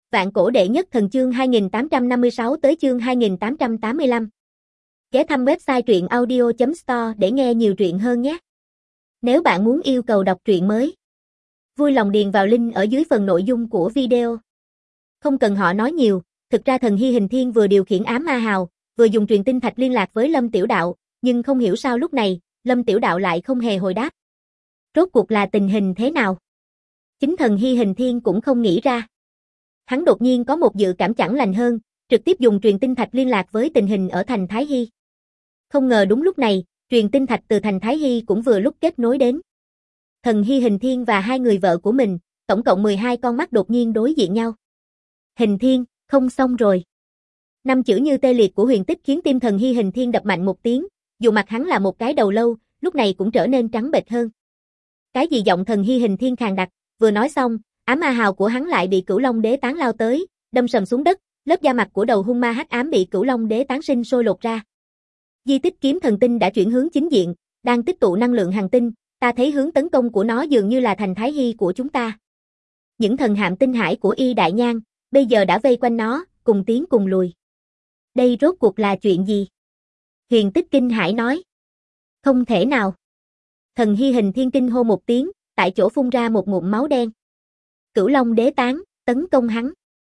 Vạn cổ đệ nhất thần chương 2856 tới chương 2885. Ghé thăm website truyện audio.store để nghe nhiều truyện hơn nhé. Nếu bạn muốn yêu cầu đọc truyện mới, vui lòng điền vào link ở dưới phần nội dung của video. Không cần họ nói nhiều, thực ra thần Hy Hình Thiên vừa điều khiển ám ma hào, vừa dùng truyền tinh thạch liên lạc với Lâm Tiểu Đạo, nhưng không hiểu sao lúc này, Lâm Tiểu Đạo lại không hề hồi đáp. Rốt cuộc là tình hình thế nào? Chính thần Hy Hình Thiên cũng không nghĩ ra. Hắn đột nhiên có một dự cảm chẳng lành hơn, trực tiếp dùng truyền tinh thạch liên lạc với tình hình ở thành Thái Hy. Không ngờ đúng lúc này, truyền tinh thạch từ thành Thái Hy cũng vừa lúc kết nối đến. Thần Hy Hình Thiên và hai người vợ của mình, tổng cộng 12 con mắt đột nhiên đối diện nhau. Hình Thiên, không xong rồi. 5 chữ như tê liệt của Huyền Tích khiến tim thần Hy Hình Thiên đập mạnh một tiếng, dù mặt hắn là một cái đầu lâu, lúc này cũng trở nên trắng bệch hơn. Cái gì? Giọng thần Hy Hình Thiên khàn đặc, vừa nói xong, ám ma hào của hắn lại bị Cửu Long Đế tán lao tới, đâm sầm xuống đất, lớp da mặt của đầu hung ma hắc ám bị Cửu Long Đế tán sinh sôi lột ra. Di tích kiếm thần tinh đã chuyển hướng chính diện, đang tích tụ năng lượng hành tinh, ta thấy hướng tấn công của nó dường như là thành Thái Hy của chúng ta. Những thần hạm tinh hải của Y Đại Nhang bây giờ đã vây quanh nó, cùng tiến cùng lùi. Đây rốt cuộc là chuyện gì? Huyền Tích kinh hãi nói. Không thể nào. Thần Hy Hình Thiên kinh hô một tiếng, tại chỗ phun ra một ngụm máu đen. Cửu Long Đế tán, tấn công hắn.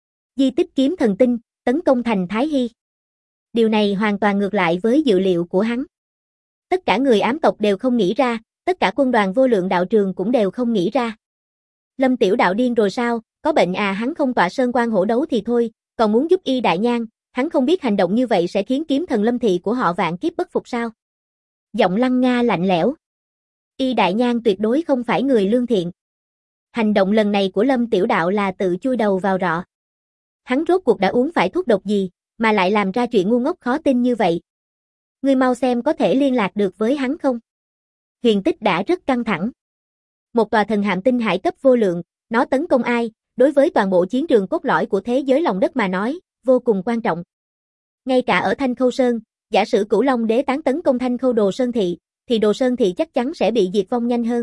Di tích kiếm thần tinh, tấn công thành Thái Hy. Điều này hoàn toàn ngược lại với dự liệu của hắn. Tất cả người ám tộc đều không nghĩ ra, tất cả quân đoàn vô lượng đạo trường cũng đều không nghĩ ra. Lâm Tiểu Đạo điên rồi sao, có bệnh à? Hắn không tọa sơn quan hổ đấu thì thôi, còn muốn giúp Y Đại Nhang, hắn không biết hành động như vậy sẽ khiến kiếm thần Lâm Thị của họ vạn kiếp bất phục sao? Giọng Lăng Nga lạnh lẽo. Y Đại Nhang tuyệt đối không phải người lương thiện. Hành động lần này của Lâm Tiểu Đạo là tự chui đầu vào rọ. Hắn rốt cuộc đã uống phải thuốc độc gì, mà lại làm ra chuyện ngu ngốc khó tin như vậy. Ngươi mau xem có thể liên lạc được với hắn không? Huyền Tích đã rất căng thẳng. Một tòa thần hạm tinh hải cấp vô lượng, nó tấn công ai, đối với toàn bộ chiến trường cốt lõi của thế giới lòng đất mà nói, vô cùng quan trọng. Ngay cả ở Thanh Khâu Sơn, giả sử Cửu Long Đế tấn công Thanh Khâu Đồ Sơn Thị, thì Đồ Sơn Thị chắc chắn sẽ bị diệt vong nhanh hơn.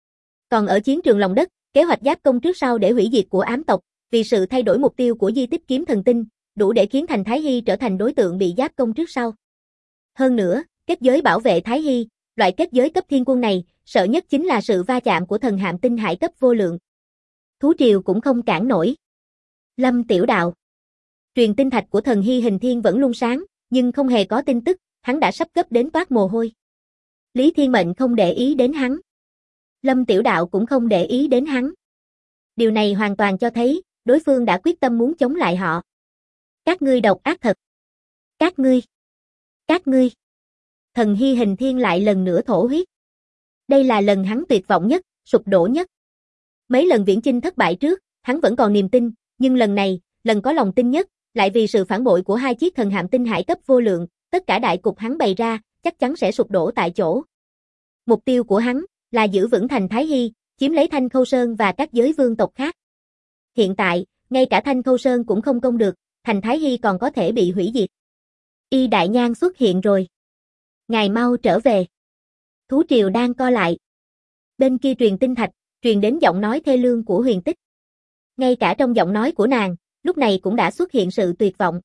Còn ở chiến trường lòng đất, kế hoạch giáp công trước sau để hủy diệt của ám tộc, vì sự thay đổi mục tiêu của di tích kiếm thần tinh, đủ để khiến thành Thái Hy trở thành đối tượng bị giáp công trước sau. Hơn nữa, kết giới bảo vệ Thái Hy, loại kết giới cấp thiên quân này, sợ nhất chính là sự va chạm của thần hạm tinh hải cấp vô lượng. Thú triều cũng không cản nổi. Lâm Tiểu Đạo. Truyền tinh thạch của thần Hy Hình Thiên vẫn luôn sáng, nhưng không hề có tin tức, hắn đã sắp gấp đến toát mồ hôi. Lý Thiên Mệnh không để ý đến hắn. Lâm Tiểu Đạo cũng không để ý đến hắn. Điều này hoàn toàn cho thấy, đối phương đã quyết tâm muốn chống lại họ. Các ngươi độc ác thật. Các ngươi. Thần Hy Hình Thiên lại lần nữa thổ huyết. Đây là lần hắn tuyệt vọng nhất, sụp đổ nhất. Mấy lần viễn chinh thất bại trước, hắn vẫn còn niềm tin, nhưng lần này, lần có lòng tin nhất, lại vì sự phản bội của hai chiếc thần hạm tinh hải cấp vô lượng, tất cả đại cục hắn bày ra, chắc chắn sẽ sụp đổ tại chỗ. Mục tiêu của hắn là giữ vững thành Thái Hy, chiếm lấy Thanh Khâu Sơn và các giới vương tộc khác. Hiện tại, ngay cả Thanh Khâu Sơn cũng không công được, thành Thái Hy còn có thể bị hủy diệt. Y Đại Nhang xuất hiện rồi. Ngài mau trở về. Thú triều đang co lại. Bên kia truyền tinh thạch, truyền đến giọng nói thê lương của Huyền Tích. Ngay cả trong giọng nói của nàng, lúc này cũng đã xuất hiện sự tuyệt vọng.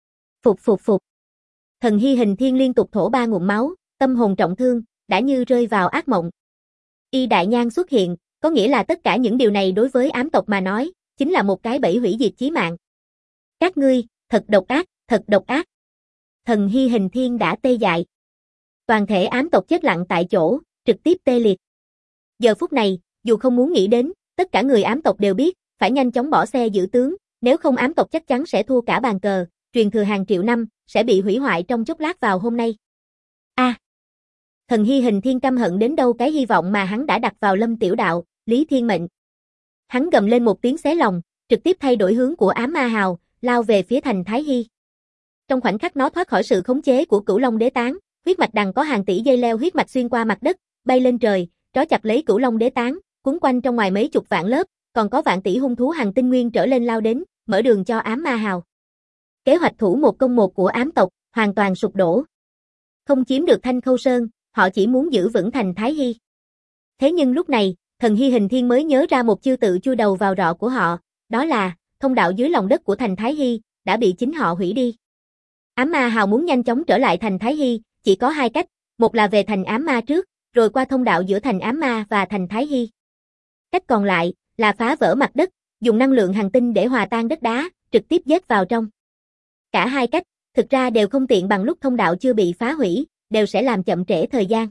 Phục. Thần Hy Hình Thiên liên tục thổ 3 ngụm máu, tâm hồn trọng thương, đã như rơi vào ác mộng. Y Đại Nhang xuất hiện, có nghĩa là tất cả những điều này đối với ám tộc mà nói, chính là một cái bẫy hủy diệt chí mạng. Các ngươi, thật độc ác. Thần Hy Hình Thiên đã tê dại. Toàn thể ám tộc chết lặng tại chỗ, trực tiếp tê liệt. Giờ phút này, dù không muốn nghĩ đến, tất cả người ám tộc đều biết, phải nhanh chóng bỏ xe giữ tướng, nếu không ám tộc chắc chắn sẽ thua cả bàn cờ, truyền thừa hàng triệu năm, sẽ bị hủy hoại trong chốc lát vào hôm nay. Thần Hy Hình Thiên căm hận đến đâu cái hy vọng mà hắn đã đặt vào Lâm Tiểu Đạo, Lý Thiên Mệnh. Hắn gầm lên một tiếng xé lòng, trực tiếp thay đổi hướng của ám ma hào, lao về phía thành Thái Hy. Trong khoảnh khắc nó thoát khỏi sự khống chế của Cửu Long Đế tán, huyết mạch đằng có hàng tỷ dây leo huyết mạch xuyên qua mặt đất, bay lên trời, trói chặt lấy Cửu Long Đế tán, quấn quanh trong ngoài mấy chục vạn lớp, còn có vạn tỷ hung thú hàng tinh nguyên trở lên lao đến, mở đường cho ám ma hào. Kế hoạch thủ một công một của ám tộc hoàn toàn sụp đổ. Không chiếm được Thanh Khâu Sơn, họ chỉ muốn giữ vững thành Thái Hy. Thế nhưng lúc này, thần Hy Hình Thiên mới nhớ ra một chiêu tự chui đầu vào rọ của họ, đó là thông đạo dưới lòng đất của thành Thái Hy đã bị chính họ hủy đi. Ám Ma Hào muốn nhanh chóng trở lại thành Thái Hy, chỉ có hai cách, một là về thành Ám Ma trước, rồi qua thông đạo giữa thành Ám Ma và thành Thái Hy. Cách còn lại là phá vỡ mặt đất, dùng năng lượng hành tinh để hòa tan đất đá, trực tiếp giết vào trong. Cả hai cách, thực ra đều không tiện bằng lúc thông đạo chưa bị phá hủy, đều sẽ làm chậm trễ thời gian.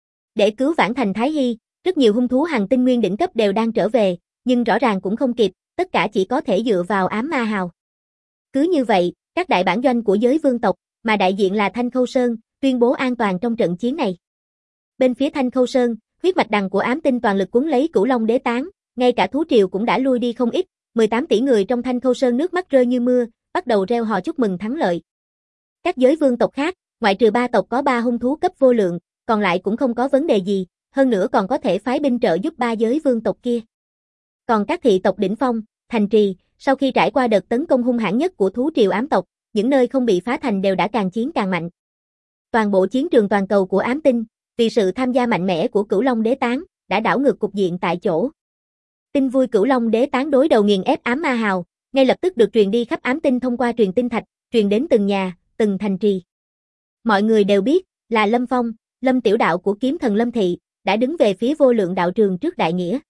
Để cứu vãn thành Thái Hy, rất nhiều hung thú hành tinh nguyên đỉnh cấp đều đang trở về, nhưng rõ ràng cũng không kịp, tất cả chỉ có thể dựa vào Ám Ma Hào. Cứ như vậy, các đại bản doanh của giới vương tộc, mà đại diện là Thanh Khâu Sơn, tuyên bố an toàn trong trận chiến này. Bên phía Thanh Khâu Sơn, huyết mạch đằng của ám tinh toàn lực cuốn lấy Cửu Long Đế Tán, ngay cả thú triều cũng đã lui đi không ít, 18 tỷ người trong Thanh Khâu Sơn nước mắt rơi như mưa, bắt đầu reo hò chúc mừng thắng lợi. Các giới vương tộc khác, ngoại trừ 3 tộc có 3 hung thú cấp vô lượng, còn lại cũng không có vấn đề gì, hơn nữa còn có thể phái binh trợ giúp 3 giới vương tộc kia. Còn các thị tộc đỉnh phong, thành trì, sau khi trải qua đợt tấn công hung hãn nhất của thú triều ám tộc, những nơi không bị phá thành đều đã càng chiến càng mạnh. Toàn bộ chiến trường toàn cầu của ám tinh, vì sự tham gia mạnh mẽ của Cửu Long Đế Tán, đã đảo ngược cục diện tại chỗ. Tin vui Cửu Long Đế Tán đối đầu nghiền ép Ám Ma Hào, ngay lập tức được truyền đi khắp ám tinh thông qua truyền tin thạch, truyền đến từng nhà, từng thành trì. Mọi người đều biết, là Lâm Phong, Lâm Tiểu Đạo của kiếm thần Lâm Thị, đã đứng về phía vô lượng đạo trường trước đại nghĩa.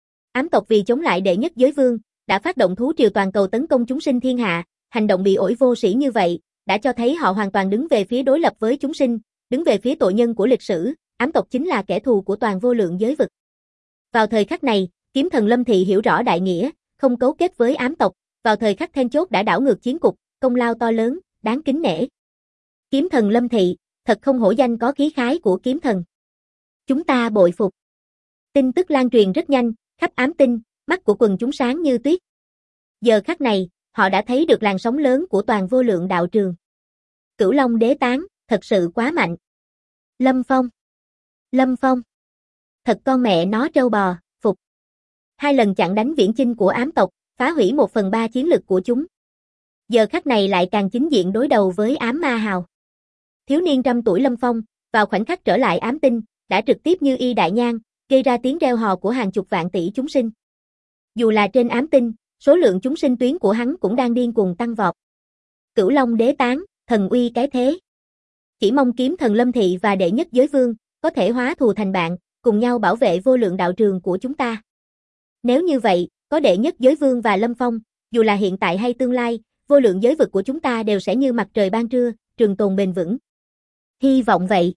Ám tộc vì chống lại đệ nhất giới vương, đã phát động thú triều toàn cầu tấn công chúng sinh thiên hạ, hành động bị ổi vô sĩ như vậy, đã cho thấy họ hoàn toàn đứng về phía đối lập với chúng sinh, đứng về phía tội nhân của lịch sử, ám tộc chính là kẻ thù của toàn vô lượng giới vực. Vào thời khắc này, kiếm thần Lâm Thị hiểu rõ đại nghĩa, không cấu kết với ám tộc, vào thời khắc then chốt đã đảo ngược chiến cục, công lao to lớn, đáng kính nể. Kiếm thần Lâm Thị, thật không hổ danh có khí khái của kiếm thần. Chúng ta bội phục. Tin tức lan truyền rất nhanh, khắp ám tinh, mắt của quần chúng sáng như tuyết. Giờ khắc này, họ đã thấy được làn sóng lớn của toàn vô lượng đạo trường. Cửu Long Đế Tán, thật sự quá mạnh. Lâm Phong. Lâm Phong. Thật con mẹ nó trâu bò, phục. 2 lần chặn đánh viễn chinh của ám tộc, phá hủy 1/3 chiến lực của chúng. Giờ khắc này lại càng chính diện đối đầu với Ám Ma Hào. Thiếu niên 100 tuổi Lâm Phong, vào khoảnh khắc trở lại ám tinh, đã trực tiếp như y đại nhang, gây ra tiếng reo hò của hàng chục vạn tỷ chúng sinh. Dù là trên ám tinh, số lượng chúng sinh tuyến của hắn cũng đang điên cuồng tăng vọt. Cửu Long Đế Tán, thần uy cái thế. Chỉ mong kiếm thần Lâm Thị và đệ nhất giới vương, có thể hóa thù thành bạn, cùng nhau bảo vệ vô lượng đạo trường của chúng ta. Nếu như vậy, có đệ nhất giới vương và Lâm Phong, dù là hiện tại hay tương lai, vô lượng giới vực của chúng ta đều sẽ như mặt trời ban trưa, trường tồn bền vững. Hy vọng vậy.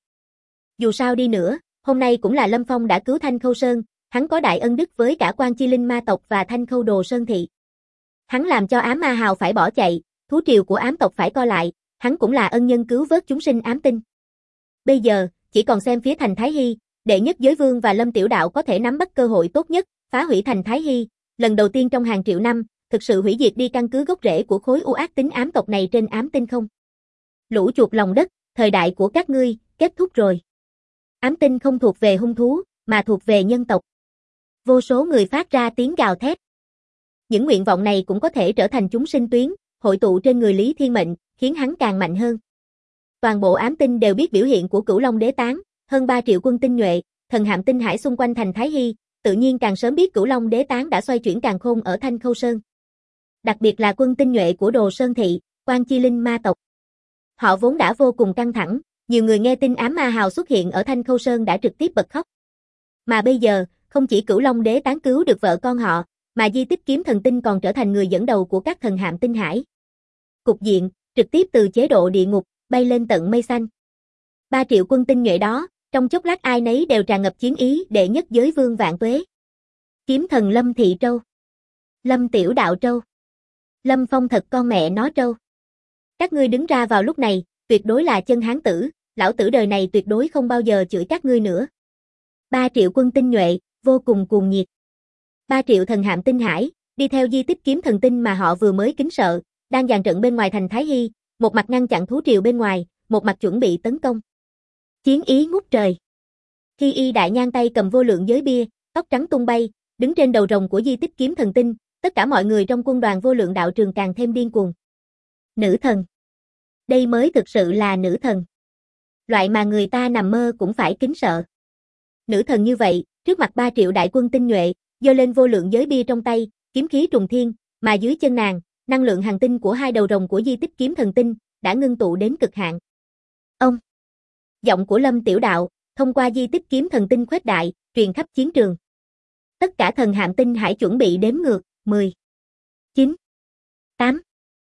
Dù sao đi nữa, hôm nay cũng là Lâm Phong đã cứu Thanh Khâu Sơn, hắn có đại ân đức với cả Quan Chi Linh ma tộc và Thanh Khâu Đồ Sơn thị. Hắn làm cho Ám Ma Hào phải bỏ chạy, thú triều của ám tộc phải co lại, hắn cũng là ân nhân cứu vớt chúng sinh ám tinh. Bây giờ, chỉ còn xem phía thành Thái Hy, đệ nhất giới vương và Lâm Tiểu Đạo có thể nắm bắt cơ hội tốt nhất, phá hủy thành Thái Hy, lần đầu tiên trong hàng triệu năm, thực sự hủy diệt đi căn cứ gốc rễ của khối u ác tính ám tộc này trên ám tinh không. Lũ chuột lòng đất, thời đại của các ngươi, kết thúc rồi. Ám tinh không thuộc về hung thú, mà thuộc về nhân tộc. Vô số người phát ra tiếng gào thét. Những nguyện vọng này cũng có thể trở thành chúng sinh tuyến, hội tụ trên người Lý Thiên Mệnh, khiến hắn càng mạnh hơn. Toàn bộ ám tinh đều biết biểu hiện của Cửu Long Đế Tán, hơn 3 triệu quân tinh nhuệ, thần hạm tinh hải xung quanh thành Thái Hy, tự nhiên càng sớm biết Cửu Long Đế Tán đã xoay chuyển càn khôn ở Thanh Khâu Sơn. Đặc biệt là quân tinh nhuệ của Đồ Sơn thị, Quan Chi Linh ma tộc. Họ vốn đã vô cùng căng thẳng, nhiều người nghe tin Ám Ma Hào xuất hiện ở Thanh Khâu Sơn đã trực tiếp bật khóc. Mà bây giờ, không chỉ Cửu Long Đế Tán cứu được vợ con họ, mà di tích kiếm thần tinh còn trở thành người dẫn đầu của các thần hạm tinh hải. Cục diện, trực tiếp từ chế độ địa ngục, bay lên tận mây xanh. 3 triệu quân tinh nhuệ đó, trong chốc lát ai nấy đều tràn ngập chiến ý đệ nhất giới vương vạn tuế. Kiếm thần Lâm Thị Trâu. Lâm Tiểu Đạo Trâu. Lâm Phong thật con mẹ nó trâu. Các ngươi đứng ra vào lúc này, tuyệt đối là chân hán tử, lão tử đời này tuyệt đối không bao giờ chửi các ngươi nữa. 3 triệu quân tinh nhuệ, vô cùng cuồng nhiệt. 3 triệu thần hạm tinh hải, đi theo di tích kiếm thần tinh mà họ vừa mới kính sợ, đang dàn trận bên ngoài thành Thái Hy, một mặt ngăn chặn thú triều bên ngoài, một mặt chuẩn bị tấn công. Chiến ý ngút trời. Khi y đại nhang tay cầm vô lượng giới bia, tóc trắng tung bay, đứng trên đầu rồng của di tích kiếm thần tinh, tất cả mọi người trong quân đoàn vô lượng đạo trường càng thêm điên cuồng. Nữ thần. Đây mới thực sự là nữ thần. Loại mà người ta nằm mơ cũng phải kính sợ. Nữ thần như vậy, trước mặt 3 triệu đại quân tinh nhuệ, giơ lên vô lượng giới bia trong tay, kiếm khí trùng thiên, Mà dưới chân nàng, năng lượng hành tinh của hai đầu rồng của di tích kiếm thần tinh đã ngưng tụ đến cực hạn. Ông. Giọng của Lâm Tiểu Đạo thông qua di tích kiếm thần tinh khuếch đại, truyền khắp chiến trường. Tất cả thần hạm tinh hải chuẩn bị đếm ngược, 10, 9, 8.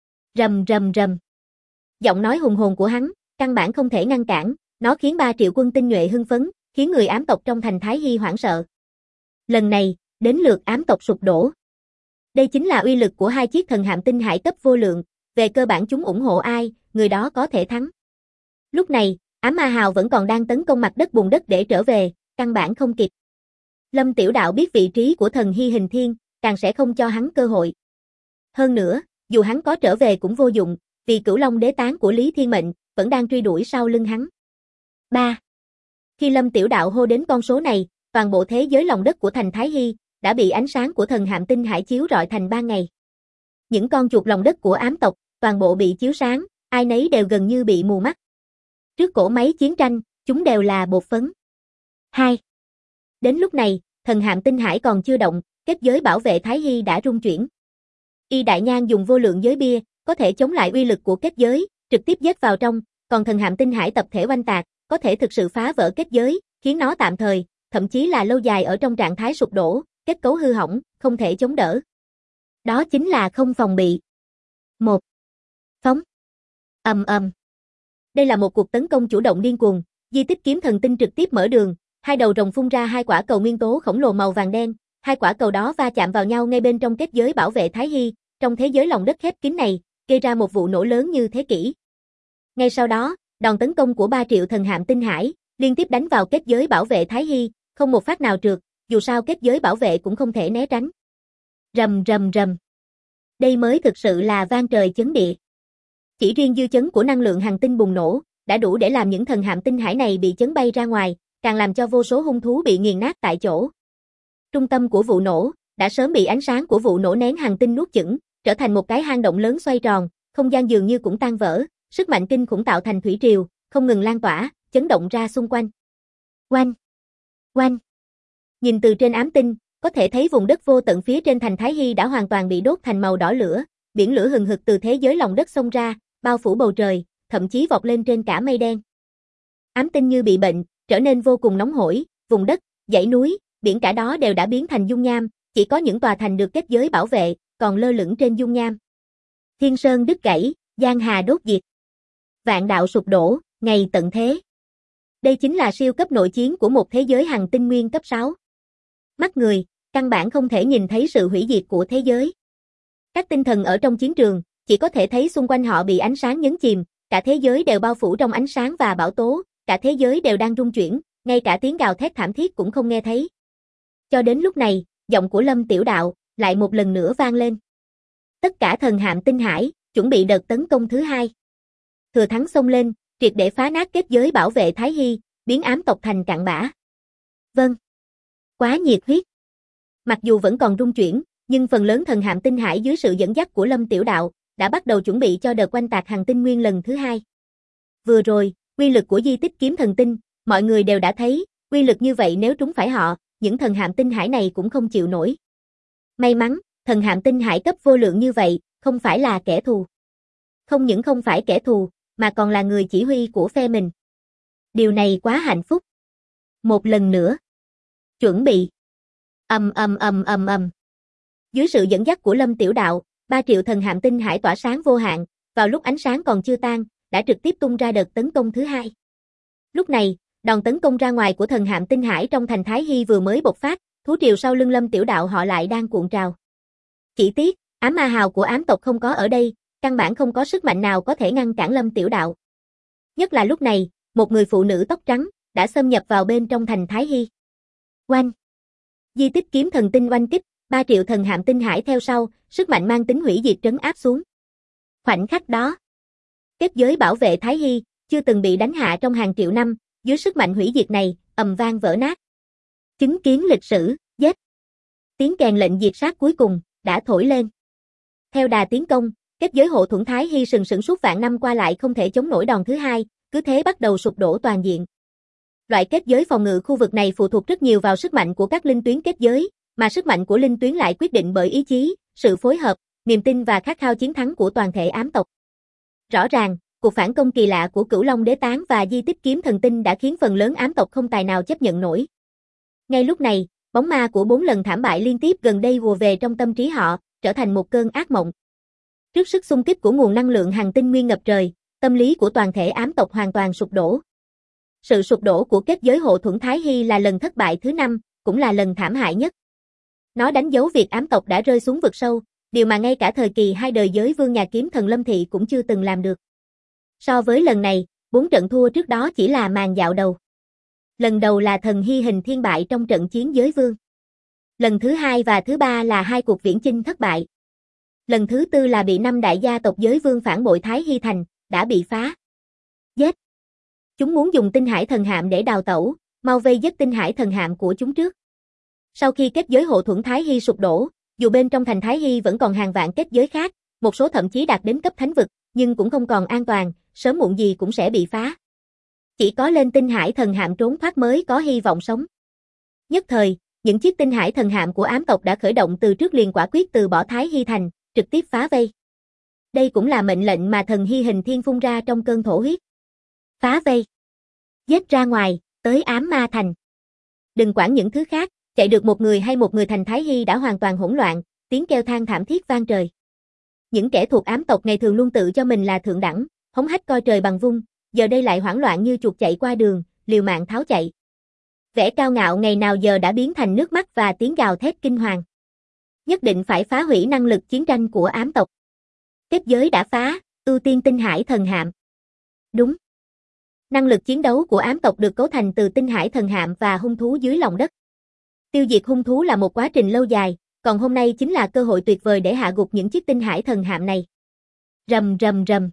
Rầm rầm rầm. Giọng nói hùng hồn của hắn, căn bản không thể ngăn cản, nó khiến 3 triệu quân tinh nhuệ hưng phấn, khiến người ám tộc trong thành Thái Hy hoảng sợ. Lần này, đến lượt ám tộc sụp đổ. Đây chính là uy lực của hai chiếc thần hạm tinh hải cấp vô lượng, về cơ bản chúng ủng hộ ai, người đó có thể thắng. Lúc này, ám ma hào vẫn còn đang tấn công mặt đất bùn đất để trở về, căn bản không kịp. Lâm Tiểu Đạo biết vị trí của thần Hy Hình Thiên, càng sẽ không cho hắn cơ hội. Hơn nữa, dù hắn có trở về cũng vô dụng, vì Cửu Long đế tán của Lý Thiên Mệnh vẫn đang truy đuổi sau lưng hắn. 3. Khi Lâm Tiểu Đạo hô đến con số này, toàn bộ thế giới lòng đất của thành Thái Hy đã bị ánh sáng của thần hạm tinh hải chiếu rọi thành ban ngày. Những con chuột lòng đất của ám tộc toàn bộ bị chiếu sáng, ai nấy đều gần như bị mù mắt. Trước cỗ máy chiến tranh, chúng đều là bột phấn. 2. Đến lúc này, thần hạm tinh hải còn chưa động, kết giới bảo vệ Thái Hy đã rung chuyển. Y Đại Nhan dùng vô lượng giới bia, có thể chống lại uy lực của kết giới, trực tiếp giết vào trong, còn thần hạm tinh hải tập thể oanh tạc, có thể thực sự phá vỡ kết giới, khiến nó tạm thời, thậm chí là lâu dài ở trong trạng thái sụp đổ, kết cấu hư hỏng, không thể chống đỡ. Đó chính là không phòng bị. 1. Phóng. Ầm ầm. Đây là một cuộc tấn công chủ động điên cuồng, di tích kiếm thần tinh trực tiếp mở đường, hai đầu rồng phun ra hai quả cầu nguyên tố khổng lồ màu vàng đen, hai quả cầu đó va chạm vào nhau ngay bên trong kết giới bảo vệ Thái Hy, trong thế giới lòng đất khép kín này, gây ra một vụ nổ lớn như thế kỷ. Ngay sau đó, đòn tấn công của 3 triệu thần hạm tinh hải liên tiếp đánh vào kết giới bảo vệ Thái Hy, không một phát nào trượt, dù sao kết giới bảo vệ cũng không thể né tránh. Rầm rầm rầm. Đây mới thực sự là vang trời chấn địa. Chỉ riêng dư chấn của năng lượng hành tinh bùng nổ đã đủ để làm những thần hạm tinh hải này bị chấn bay ra ngoài, càng làm cho vô số hung thú bị nghiền nát tại chỗ. Trung tâm của vụ nổ đã sớm bị ánh sáng của vụ nổ nén hành tinh nuốt chửng, trở thành một cái hang động lớn xoay tròn, không gian dường như cũng tan vỡ, sức mạnh kinh khủng tạo thành thủy triều, không ngừng lan tỏa, chấn động ra xung quanh. Oanh! Oanh! Nhìn từ trên ám tinh, có thể thấy vùng đất vô tận phía trên thành Thái Hy đã hoàn toàn bị đốt thành màu đỏ lửa, biển lửa hừng hực từ thế giới lòng đất xông ra, bao phủ bầu trời, thậm chí vọt lên trên cả mây đen. Ám tinh như bị bệnh, trở nên vô cùng nóng hổi, vùng đất, dãy núi, biển cả đó đều đã biến thành dung nham, chỉ có những tòa thành được kết giới bảo vệ, còn lơ lửng trên dung nham. Thiên sơn đứt gãy, giang hà đốt diệt. Vạn đạo sụp đổ, ngày tận thế. Đây chính là siêu cấp nội chiến của một thế giới hành tinh nguyên cấp 6. Mắt người, căn bản không thể nhìn thấy sự hủy diệt của thế giới. Các tinh thần ở trong chiến trường, chỉ có thể thấy xung quanh họ bị ánh sáng nhấn chìm, cả thế giới đều bao phủ trong ánh sáng và bão tố, cả thế giới đều đang rung chuyển, ngay cả tiếng gào thét thảm thiết cũng không nghe thấy. Cho đến lúc này, giọng của Lâm Tiểu Đạo lại một lần nữa vang lên. Tất cả thần hạm tinh hải, chuẩn bị đợt tấn công thứ 2. Thừa thắng xông lên, triệt để phá nát kết giới bảo vệ Thái Hy, biến ám tộc thành cặn bã. Vâng. Quá nhiệt huyết. Mặc dù vẫn còn rung chuyển, nhưng phần lớn thần hạm tinh hải dưới sự dẫn dắt của Lâm Tiểu Đạo đã bắt đầu chuẩn bị cho đợt oanh tạc hành tinh nguyên lần thứ 2. Vừa rồi, uy lực của di tích kiếm thần tinh, mọi người đều đã thấy, uy lực như vậy nếu trúng phải họ, những thần hạm tinh hải này cũng không chịu nổi. May mắn, thần hạm tinh hải cấp vô lượng như vậy, không phải là kẻ thù. Không những không phải kẻ thù, mà còn là người chỉ huy của phe mình. Điều này quá hạnh phúc. Một lần nữa. Chuẩn bị. Ầm ầm ầm ầm ầm. Dưới sự dẫn dắt của Lâm Tiểu Đạo, 3 triệu thần hạm tinh hải tỏa sáng vô hạn, vào lúc ánh sáng còn chưa tan, đã trực tiếp tung ra đợt tấn công thứ 2. Lúc này, đòn tấn công ra ngoài của thần hạm tinh hải trong thành Thái Hy vừa mới bộc phát, thú triều sau lưng Lâm Tiểu Đạo họ lại đang cuộn trào. Chỉ tiếc, ám ma hào của ám tộc không có ở đây, căn bản không có sức mạnh nào có thể ngăn cản Lâm Tiểu Đạo. Nhất là lúc này, một người phụ nữ tóc trắng đã xâm nhập vào bên trong thành Thái Hy. Oanh! Di tích kiếm thần tinh oanh kích, 3 triệu thần hạm tinh hải theo sau, sức mạnh mang tính hủy diệt trấn áp xuống. Khoảnh khắc đó, kết giới bảo vệ Thái Hy chưa từng bị đánh hạ trong hàng triệu năm, dưới sức mạnh hủy diệt này, ầm vang vỡ nát. Chứng kiến lịch sử, giết. Tiếng kèn lệnh diệt sát cuối cùng đã thổi lên. Theo đà tiến công, kết giới hộ thuẫn Thái Hy sừng sững suốt vạn năm qua lại không thể chống nổi đòn thứ 2, cứ thế bắt đầu sụp đổ toàn diện. Loại kết giới phòng ngự khu vực này phụ thuộc rất nhiều vào sức mạnh của các linh tuyến kết giới, mà sức mạnh của linh tuyến lại quyết định bởi ý chí, sự phối hợp, niềm tin và khát khao chiến thắng của toàn thể ám tộc. Rõ ràng, cuộc phản công kỳ lạ của Cửu Long Đế Tán và di tích kiếm thần tinh đã khiến phần lớn ám tộc không tài nào chấp nhận nổi. Ngay lúc này, bóng ma của 4 lần thảm bại liên tiếp gần đây ùa về trong tâm trí họ, trở thành một cơn ác mộng. Trước sức xung kích của nguồn năng lượng hành tinh nguyên ngập trời, tâm lý của toàn thể ám tộc hoàn toàn sụp đổ. Sự sụp đổ của kết giới hộ thuẫn Thái Hy là lần thất bại thứ 5, cũng là lần thảm hại nhất. Nó đánh dấu việc ám tộc đã rơi xuống vực sâu, điều mà ngay cả thời kỳ 2 đời giới vương nhà kiếm thần Lâm Thị cũng chưa từng làm được. So với lần này, 4 trận thua trước đó chỉ là màn dạo đầu. Lần đầu là thần Hy Hình Thiên bại trong trận chiến giới vương. Lần thứ 2 và thứ 3 là 2 cuộc viễn chinh thất bại. Lần thứ 4 là bị 5 đại gia tộc giới vương phản bội Thái Hy Thành, đã bị phá. Giết! Chúng muốn dùng tinh hải thần hạm để đào tẩu, mau vây giết tinh hải thần hạm của chúng trước. Sau khi kết giới hộ thuẫn Thái Hy sụp đổ, dù bên trong thành Thái Hy vẫn còn hàng vạn kết giới khác, một số thậm chí đạt đến cấp thánh vực, nhưng cũng không còn an toàn, sớm muộn gì cũng sẽ bị phá. Chỉ có lên tinh hải thần hạm trốn thoát mới có hy vọng sống. Nhất thời, những chiếc tinh hải thần hạm của ám tộc đã khởi động từ trước liền quả quyết từ bỏ Thái Hy Thành, trực tiếp phá vây. Đây cũng là mệnh lệnh mà thần Hy Hình Thiên phun ra trong cơn thổ huyết. Phá vây. Giết ra ngoài, tới ám ma thành. Đừng quản những thứ khác, chạy được một người hay một người thành Thái Hy đã hoàn toàn hỗn loạn, tiếng kêu than thảm thiết vang trời. Những kẻ thuộc ám tộc ngày thường luôn tự cho mình là thượng đẳng, hống hách coi trời bằng vung, giờ đây lại hoảng loạn như chuột chạy qua đường, liều mạng tháo chạy. Vẻ cao ngạo ngày nào giờ đã biến thành nước mắt và tiếng gào thét kinh hoàng. Nhất định phải phá hủy năng lực chiến tranh của ám tộc. Kết giới đã phá, ưu tiên tinh hải thần hạm. Đúng. Năng lực chiến đấu của ám tộc được cấu thành từ tinh hải thần hạm và hung thú dưới lòng đất. Tiêu diệt hung thú là một quá trình lâu dài, còn hôm nay chính là cơ hội tuyệt vời để hạ gục những chiếc tinh hải thần hạm này. Rầm rầm rầm.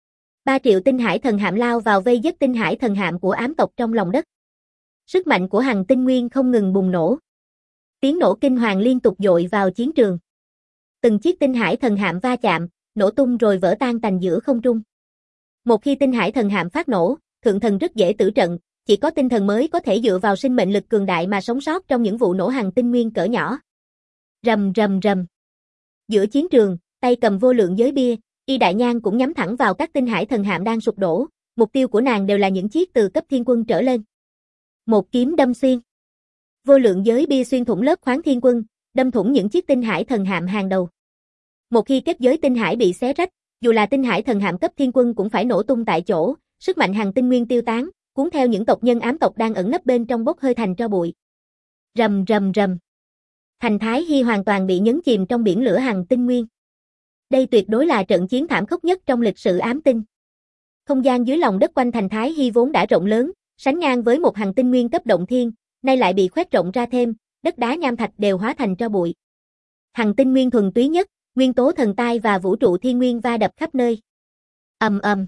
3 triệu tinh hải thần hạm lao vào vây giết tinh hải thần hạm của ám tộc trong lòng đất. Sức mạnh của hằng tinh nguyên không ngừng bùng nổ. Tiếng nổ kinh hoàng liên tục dội vào chiến trường. Từng chiếc tinh hải thần hạm va chạm, nổ tung rồi vỡ tan tành giữa không trung. Một khi tinh hải thần hạm phát nổ, thượng thần rất dễ tử trận, chỉ có tinh thần mới có thể dựa vào sinh mệnh lực cường đại mà sống sót trong những vụ nổ hằng tinh nguyên cỡ nhỏ. Rầm rầm rầm. Giữa chiến trường, tay cầm vô lượng giới bia, Y Đại Nhan cũng nhắm thẳng vào các tinh hải thần hạm đang sụp đổ, mục tiêu của nàng đều là những chiếc từ cấp thiên quân trở lên. Một kiếm đâm xuyên. Vô lượng giới bia xuyên thủng lớp khoáng thiên quân, đâm thủng những chiếc tinh hải thần hạm hàng đầu. Một khi kết giới tinh hải bị xé rách, dù là tinh hải thần hạm cấp thiên quân cũng phải nổ tung tại chỗ, sức mạnh hằng tinh nguyên tiêu tán, cuốn theo những tộc nhân ám tộc đang ẩn nấp bên trong bốc hơi thành tro bụi. Rầm rầm rầm. Thành Thái Hy hoàn toàn bị nhấn chìm trong biển lửa hằng tinh nguyên. Đây tuyệt đối là trận chiến thảm khốc nhất trong lịch sử ám tinh. Không gian dưới lòng đất quanh thành Thái Hy vốn đã rộng lớn, sánh ngang với một hằng tinh nguyên cấp động thiên, nay lại bị khoét rộng ra thêm, đất đá nham thạch đều hóa thành tro bụi. Hằng tinh nguyên thuần túy nhất, nguyên tố thần tai và vũ trụ thiên nguyên va đập khắp nơi. Ầm ầm,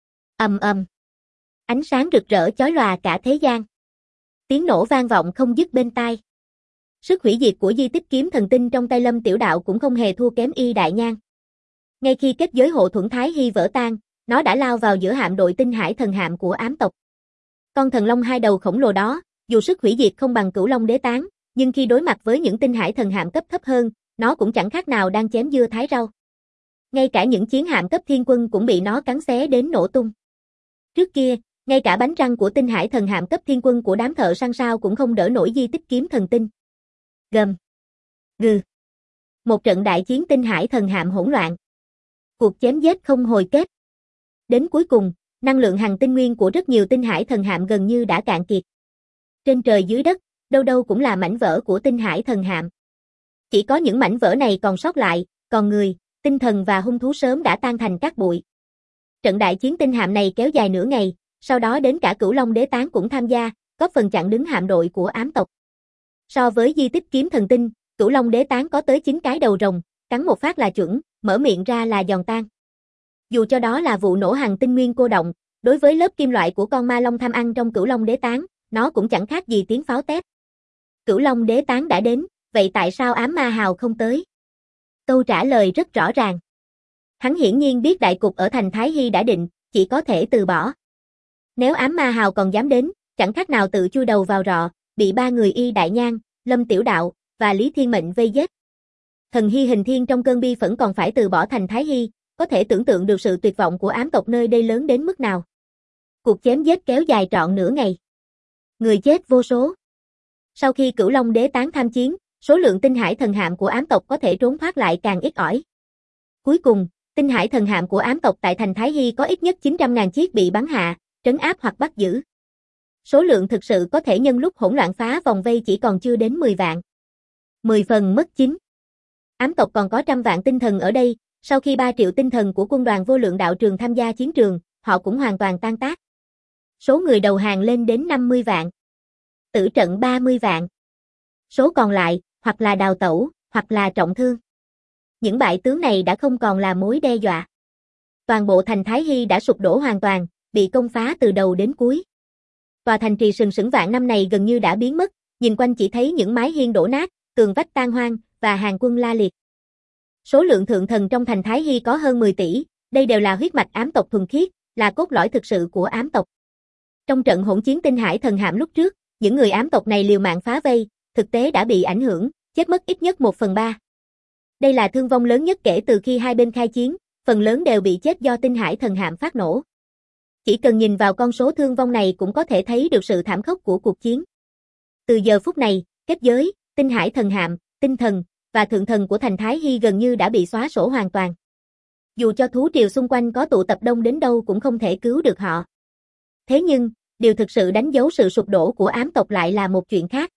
ầm ầm. Ánh sáng rực rỡ chói lòa cả thế gian. Tiếng nổ vang vọng không dứt bên tai. Sức hủy diệt của di tích kiếm thần tinh trong tay Lâm Tiểu Đạo cũng không hề thua kém Y Đại Nhan. Ngay khi kết giới hộ thuẫn Thái Hy vỡ tan, nó đã lao vào giữa hạm đội tinh hải thần hạm của ám tộc. Con thần long 2 đầu khổng lồ đó, dù sức hủy diệt không bằng Cửu Long Đế Tán, nhưng khi đối mặt với những tinh hải thần hạm cấp thấp hơn, nó cũng chẳng khác nào đang chém dưa thái rau. Ngay cả những chiến hạm cấp thiên quân cũng bị nó cắn xé đến nổ tung. Trước kia, ngay cả bánh răng của tinh hải thần hạm cấp thiên quân của đám thợ săn sao cũng không đỡ nổi di tích kiếm thần tinh. Gầm. Gừ. Một trận đại chiến tinh hải thần hạm hỗn loạn. Cuộc chém giết không hồi kết. Đến cuối cùng, năng lượng hằng tinh nguyên của rất nhiều tinh hải thần hạm gần như đã cạn kiệt. Trên trời dưới đất, đâu đâu cũng là mảnh vỡ của tinh hải thần hạm. Chỉ có những mảnh vỡ này còn sót lại, còn người, tinh thần và hung thú sớm đã tan thành cát bụi. Trận đại chiến tinh hạm này kéo dài nửa ngày, sau đó đến cả Cửu Long Đế Tán cũng tham gia, góp phần chặn đứng hạm đội của ám tộc. So với di tích kiếm thần tinh, Cửu Long Đế Tán có tới 9 cái đầu rồng, cắn một phát là chuẩn, mở miệng ra là giòn tan. Dù cho đó là vụ nổ hằng tinh nguyên cô động, đối với lớp kim loại của con ma long tham ăn trong Cửu Long Đế Tán, nó cũng chẳng khác gì tiếng pháo tép. Cửu Long Đế Tán đã đến, vậy tại sao ám ma hào không tới? Câu trả lời rất rõ ràng. Hắn hiển nhiên biết đại cục ở thành Thái Hy đã định, chỉ có thể từ bỏ. Nếu ám ma hào còn dám đến, chẳng khác nào tự chui đầu vào rọ, bị 3 người Y Đại Nhan, Lâm Tiểu Đạo và Lý Thiên Mệnh vây giết. Thần Hy hình thiên trong cơn bi phẫn còn phải từ bỏ thành Thái Hy, có thể tưởng tượng được sự tuyệt vọng của ám tộc nơi đây lớn đến mức nào. Cuộc chém giết kéo dài trọn nửa ngày. Người chết vô số. Sau khi Cửu Long Đế tán tham chiến, số lượng tinh hải thần hạm của ám tộc có thể trốn thoát lại càng ít ỏi. Cuối cùng, tinh hải thần hạm của ám tộc tại thành Thái Hy có ít nhất 900.000 chiếc bị bắn hạ, trấn áp hoặc bắt giữ. Số lượng thực sự có thể nhân lúc hỗn loạn phá vòng vây chỉ còn chưa đến 10 vạn. 10 phần mất 9. Ám tộc còn có trăm vạn tinh thần ở đây, sau khi 3 triệu tinh thần của quân đoàn vô lượng đạo trường tham gia chiến trường, họ cũng hoàn toàn tan tác. Số người đầu hàng lên đến 50 vạn. Tử trận 30 vạn. Số còn lại, hoặc là đào tẩu, hoặc là trọng thương. Những bại tướng này đã không còn là mối đe dọa. Toàn bộ thành Thái Hy đã sụp đổ hoàn toàn, bị công phá từ đầu đến cuối. Tòa thành trì sừng sững vạn năm này gần như đã biến mất, nhìn quanh chỉ thấy những mái hiên đổ nát, tường vách tan hoang, và hàng quân la liệt. Số lượng thượng thần trong thành Thái Hy có hơn 10 tỷ, đây đều là huyết mạch ám tộc thuần khiết, là cốt lõi thực sự của ám tộc. Trong trận hỗn chiến tinh hải thần hạm lúc trước, những người ám tộc này liều mạng phá vây, thực tế đã bị ảnh hưởng, chết mất ít nhất 1/3. Đây là thương vong lớn nhất kể từ khi hai bên khai chiến, phần lớn đều bị chết do tinh hải thần hạm phát nổ. Chỉ cần nhìn vào con số thương vong này cũng có thể thấy được sự thảm khốc của cuộc chiến. Từ giờ phút này, kết giới, tinh hải thần hạm, tinh thần và thượng thần của thành Thái Hy gần như đã bị xóa sổ hoàn toàn. Dù cho thú triều xung quanh có tụ tập đông đến đâu cũng không thể cứu được họ. Thế nhưng, điều thực sự đánh dấu sự sụp đổ của ám tộc lại là một chuyện khác.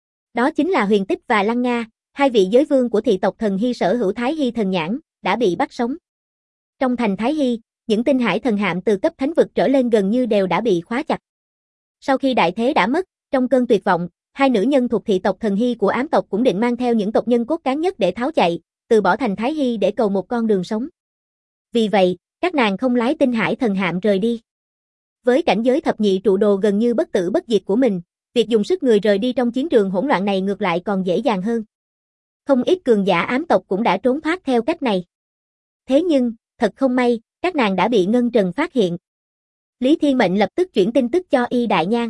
Đó chính là Huyền Tích và Lăng Nga, hai vị giới vương của thị tộc Thần Hy sở hữu Thái Hy thần nhãn, đã bị bắt sống. Trong thành Thái Hy, những tinh hải thần hạm từ cấp thánh vực trở lên gần như đều đã bị khóa chặt. Sau khi đại thế đã mất, trong cơn tuyệt vọng, hai nữ nhân thuộc thị tộc Thần Hy của ám tộc cũng định mang theo những tộc nhân cốt cán nhất để tháo chạy, từ bỏ thành Thái Hy để cầu một con đường sống. Vì vậy, các nàng không lái tinh hải thần hạm rời đi. Với cảnh giới thập nhị trụ đồ gần như bất tử bất diệt của mình, việc dùng sức người rời đi trong chiến trường hỗn loạn này ngược lại còn dễ dàng hơn. Không ít cường giả ám tộc cũng đã trốn thoát theo cách này. Thế nhưng, thật không may, các nàng đã bị Ngân Trần phát hiện. Lý Thiên Mệnh lập tức chuyển tin tức cho Y Đại Nhan.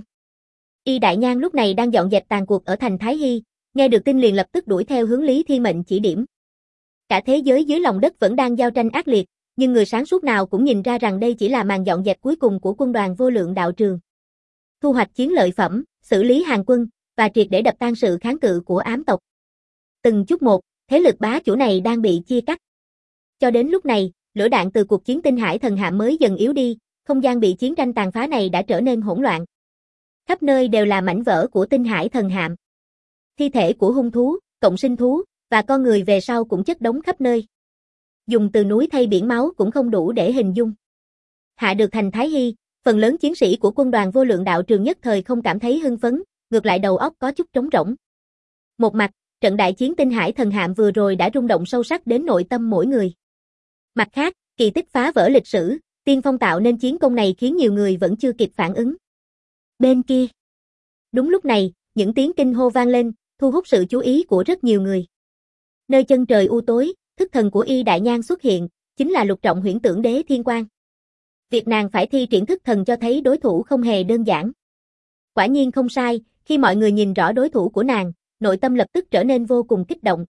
Y Đại Nhan lúc này đang dọn dẹp tàn cuộc ở thành Thái Hy, nghe được tin liền lập tức đuổi theo hướng Lý Thiên Mệnh chỉ điểm. Cả thế giới dưới lòng đất vẫn đang giao tranh ác liệt, nhưng người sáng suốt nào cũng nhìn ra rằng đây chỉ là màn dọn dẹp cuối cùng của quân đoàn vô lượng đạo trường. Thu hoạch chiến lợi phẩm, xử lý hàng quân, và triệt để đập tan sự kháng cự của ám tộc. Từng chút một, thế lực bá chủ này đang bị chia cắt. Cho đến lúc này, lửa đạn từ cuộc chiến tinh hải thần hạm mới dần yếu đi, không gian bị chiến tranh tàn phá này đã trở nên hỗn loạn. Khắp nơi đều là mảnh vỡ của tinh hải thần hạm. Thi thể của hung thú, cộng sinh thú, và con người về sau cũng chất đống khắp nơi. Dùng từ núi thay biển máu cũng không đủ để hình dung. Hạ được thành Thái Hy, phần lớn chiến sĩ của quân đoàn vô lượng đạo trường nhất thời không cảm thấy hưng phấn, ngược lại đầu óc có chút trống rỗng. Một mặt, trận đại chiến tinh hải thần hạm vừa rồi đã rung động sâu sắc đến nội tâm mỗi người. Mặt khác, kỳ tích phá vỡ lịch sử, tiên phong tạo nên chiến công này khiến nhiều người vẫn chưa kịp phản ứng. Bên kia, đúng lúc này, những tiếng kinh hô vang lên, thu hút sự chú ý của rất nhiều người. Nơi chân trời u tối, thức thần của Y Đại Nhan xuất hiện, chính là Lục Trọng Huyễn Tưởng Đế Thiên Quang. Việc nàng phải thi triển thức thần cho thấy đối thủ không hề đơn giản. Quả nhiên không sai, khi mọi người nhìn rõ đối thủ của nàng, nội tâm lập tức trở nên vô cùng kích động.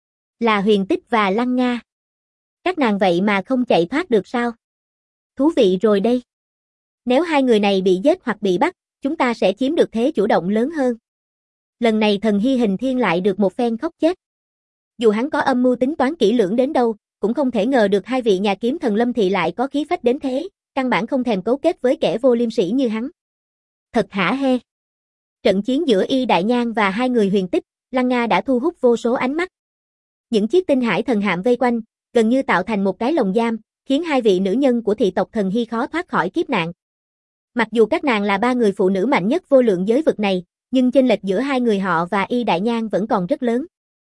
Là Huyền Tích và Lăng Nga. Các nàng vậy mà không chạy thoát được sao? Thú vị rồi đây. Nếu hai người này bị giết hoặc bị bắt, chúng ta sẽ chiếm được thế chủ động lớn hơn. Lần này Thần Hy Hình Thiên lại được một phen khóc chết. Dù hắn có âm mưu tính toán kỹ lưỡng đến đâu, cũng không thể ngờ được hai vị nhà kiếm thần Lâm Thị lại có khí phách đến thế, căn bản không thèm cấu kết với kẻ vô liêm sỉ như hắn. Thật hả hê. Trận chiến giữa Y Đại Nhan và hai người Huyền Tích, Lăng Nga đã thu hút vô số ánh mắt. Những chiếc tinh hải thần hạm vây quanh, gần như tạo thành một cái lồng giam, khiến hai vị nữ nhân của thị tộc Thần Hy khó thoát khỏi kiếp nạn. Mặc dù các nàng là ba người phụ nữ mạnh nhất vô lượng giới vực này, nhưng chênh lệch giữa hai người họ và Y Đại Nhan vẫn còn rất lớn.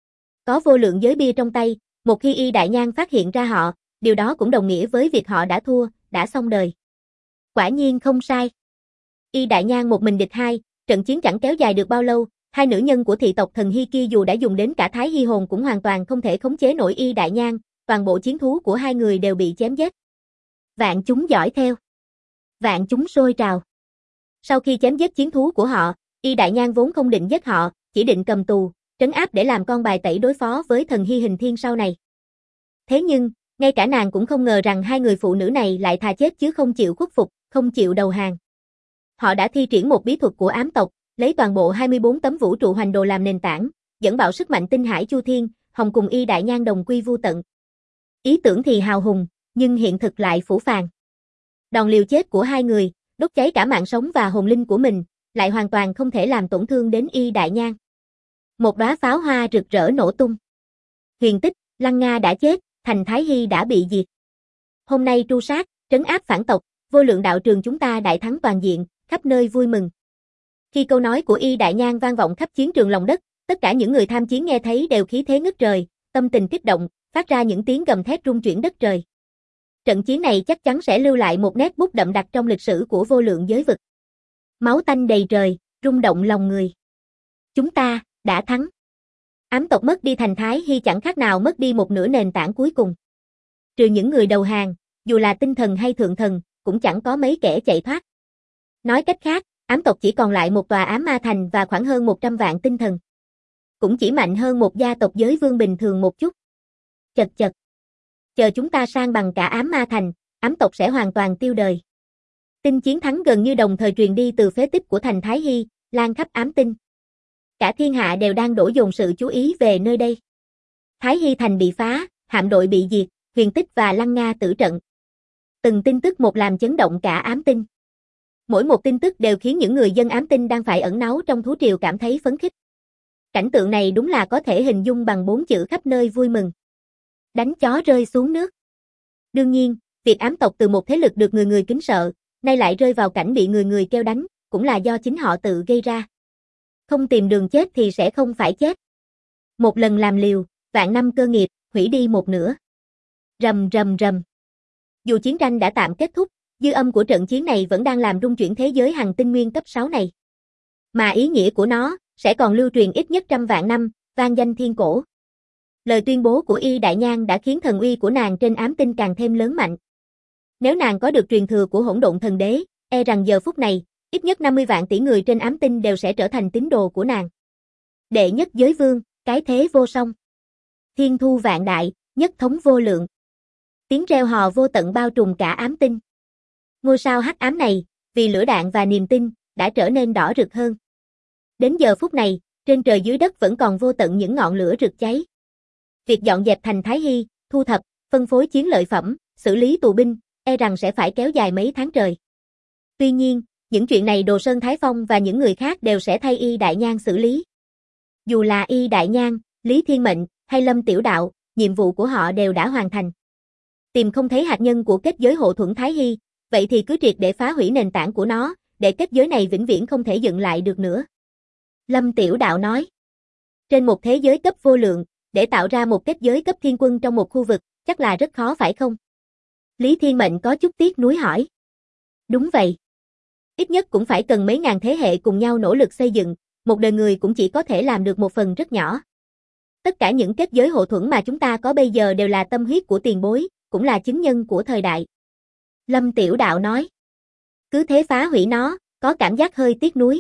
Có vô lượng giới bia trong tay, một khi Y Đại Nhan phát hiện ra họ, điều đó cũng đồng nghĩa với việc họ đã thua, đã xong đời. Quả nhiên không sai. Y Đại Nhan một mình địch hai, trận chiến chẳng kéo dài được bao lâu, hai nữ nhân của thị tộc Thần Hy kia dù đã dùng đến cả Thái Hy hồn cũng hoàn toàn không thể khống chế nổi Y Đại Nhan, toàn bộ chiến thú của hai người đều bị chém giết. Vạn chúng dõi theo. Vạn chúng sôi trào. Sau khi chém giết chiến thú của họ, Y Đại Nhan vốn không định giết họ, chỉ định cầm tù, trấn áp để làm con bài tẩy đối phó với thần Hy Hình Thiên sau này. Thế nhưng, ngay cả nàng cũng không ngờ rằng hai người phụ nữ này lại thà chết chứ không chịu khuất phục, không chịu đầu hàng. Họ đã thi triển một bí thuật của ám tộc, lấy toàn bộ 24 tấm vũ trụ hoành đồ làm nền tảng, dẫn bạo sức mạnh tinh hải chu thiên, hòng cùng Y Đại Nhan đồng quy vu tận. Ý tưởng thì hào hùng, nhưng hiện thực lại phũ phàng. Đòn liều chết của hai người, đốt cháy cả mạng sống và hồn linh của mình, lại hoàn toàn không thể làm tổn thương đến Y Đại Nhan. Một đóa pháo hoa rực rỡ nổ tung. Huyền Tích, Lăng Nga đã chết, thành Thái Hy đã bị diệt. Hôm nay tru sát, trấn áp phản tộc, vô lượng đạo trường chúng ta đại thắng toàn diện, khắp nơi vui mừng. Khi câu nói của Y Đại Nhan vang vọng khắp chiến trường lòng đất, tất cả những người tham chiến nghe thấy đều khí thế ngất trời, tâm tình kích động, phát ra những tiếng gầm thét rung chuyển đất trời. Trận chiến này chắc chắn sẽ lưu lại một nét bút đậm đặc trong lịch sử của vô lượng giới vực. Máu tanh đầy trời, rung động lòng người. Chúng ta đã thắng. Ám tộc mất đi thành Thái Hy chẳng khác nào mất đi một nửa nền tảng cuối cùng. Trừ những người đầu hàng, dù là tinh thần hay thượng thần, cũng chẳng có mấy kẻ chạy thoát. Nói cách khác, ám tộc chỉ còn lại một tòa ám ma thành và khoảng hơn 100 vạn tinh thần. Cũng chỉ mạnh hơn một gia tộc giới vương bình thường một chút. Chật chật. Chờ chúng ta sang bằng cả ám ma thành, ám tộc sẽ hoàn toàn tiêu đời. Tin chiến thắng gần như đồng thời truyền đi từ phế tích của thành Thái Hy, lan khắp ám tinh. Cả thiên hạ đều đang đổ dồn sự chú ý về nơi đây. Thái Hy thành bị phá, hạm đội bị diệt, Huyền Tích và Lăng Nga tử trận. Từng tin tức một làm chấn động cả ám tinh. Mỗi một tin tức đều khiến những người dân ám tinh đang phải ẩn náu trong thú triều cảm thấy phấn khích. Cảnh tượng này đúng là có thể hình dung bằng 4 chữ khắp nơi vui mừng. Đánh chó rơi xuống nước. Đương nhiên, việc ám tộc từ một thế lực được người người kính sợ, nay lại rơi vào cảnh bị người người kêu đánh, cũng là do chính họ tự gây ra. Không tìm đường chết thì sẽ không phải chết. Một lần làm liều, vạn năm cơ nghiệp, hủy đi một nửa. Rầm rầm rầm. Dù chiến tranh đã tạm kết thúc, dư âm của trận chiến này vẫn đang làm rung chuyển thế giới hành tinh nguyên cấp 6 này. Mà ý nghĩa của nó sẽ còn lưu truyền ít nhất trăm vạn năm, vang danh thiên cổ. Lời tuyên bố của Y Đại Nhan đã khiến thần uy của nàng trên ám tinh càng thêm lớn mạnh. Nếu nàng có được truyền thừa của Hỗn Độn Thần Đế, e rằng giờ phút này, ít nhất 50 vạn tỷ người trên ám tinh đều sẽ trở thành tín đồ của nàng. Đệ nhất giới vương, cái thế vô song. Thiên thu vạn đại, nhất thống vô lượng. Tiếng reo hò vô tận bao trùm cả ám tinh. Ngôi sao hắc ám này, vì lửa đạn và niềm tin, đã trở nên đỏ rực hơn. Đến giờ phút này, trên trời dưới đất vẫn còn vô tận những ngọn lửa rực cháy. Việc dọn dẹp thành Thái Hy, thu thập, phân phối chiến lợi phẩm, xử lý tù binh, e rằng sẽ phải kéo dài mấy tháng trời. Tuy nhiên, những chuyện này Đồ Sơn Thái Phong và những người khác đều sẽ thay Y Đại Nhan xử lý. Dù là Y Đại Nhan, Lý Thiên Mệnh, hay Lâm Tiểu Đạo, nhiệm vụ của họ đều đã hoàn thành. Tìm không thấy hạt nhân của kết giới hộ thuẫn Thái Hy, vậy thì cứ triệt để phá hủy nền tảng của nó, để kết giới này vĩnh viễn không thể dựng lại được nữa. Lâm Tiểu Đạo nói. Trên một thế giới cấp vô lượng, để tạo ra một kết giới cấp thiên quân trong một khu vực, chắc là rất khó phải không? Lý Thiên Mệnh có chút tiếc nuối hỏi. Đúng vậy. Ít nhất cũng phải cần mấy ngàn thế hệ cùng nhau nỗ lực xây dựng, một đời người cũng chỉ có thể làm được một phần rất nhỏ. Tất cả những kết giới hộ thuẫn mà chúng ta có bây giờ đều là tâm huyết của tiền bối, cũng là chứng nhân của thời đại. Lâm Tiểu Đạo nói. Cứ thế phá hủy nó, có cảm giác hơi tiếc nuối.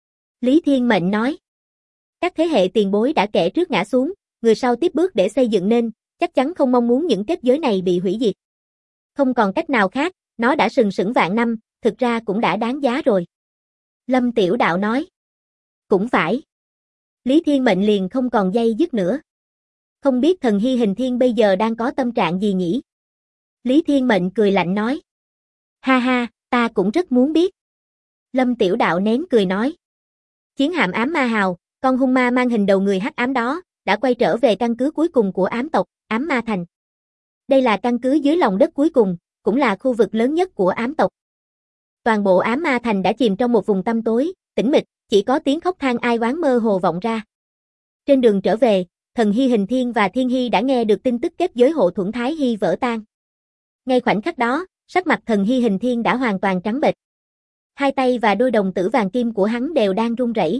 Lý Thiên Mệnh nói. Các thế hệ tiền bối đã kẻ trước ngã xuống, người sau tiếp bước để xây dựng nên, chắc chắn không mong muốn những kết giới này bị hủy diệt. Không còn cách nào khác, nó đã sừng sững vạn năm, thực ra cũng đã đáng giá rồi. Lâm Tiểu Đạo nói. Cũng phải. Lý Thiên Mệnh liền không còn dây dứt nữa. Không biết thần Hy Hình Thiên bây giờ đang có tâm trạng gì nhỉ? Lý Thiên Mệnh cười lạnh nói. Ha ha, ta cũng rất muốn biết. Lâm Tiểu Đạo nén cười nói. Chiến hạm ám ma hào, con hung ma mang hình đầu người hắc ám đó, đã quay trở về căn cứ cuối cùng của ám tộc, ám ma thành. Đây là căn cứ dưới lòng đất cuối cùng, cũng là khu vực lớn nhất của ám tộc. Toàn bộ ám ma thành đã chìm trong một vùng tăm tối, tĩnh mịch, chỉ có tiếng khóc than ai oán mơ hồ vọng ra. Trên đường trở về, thần Hy Hình Thiên và Thiên Hy đã nghe được tin tức kết giới hộ thuẫn Thái Hy vỡ tan. Ngay khoảnh khắc đó, sắc mặt thần Hy Hình Thiên đã hoàn toàn trắng bệch. Hai tay và đôi đồng tử vàng kim của hắn đều đang run rẩy.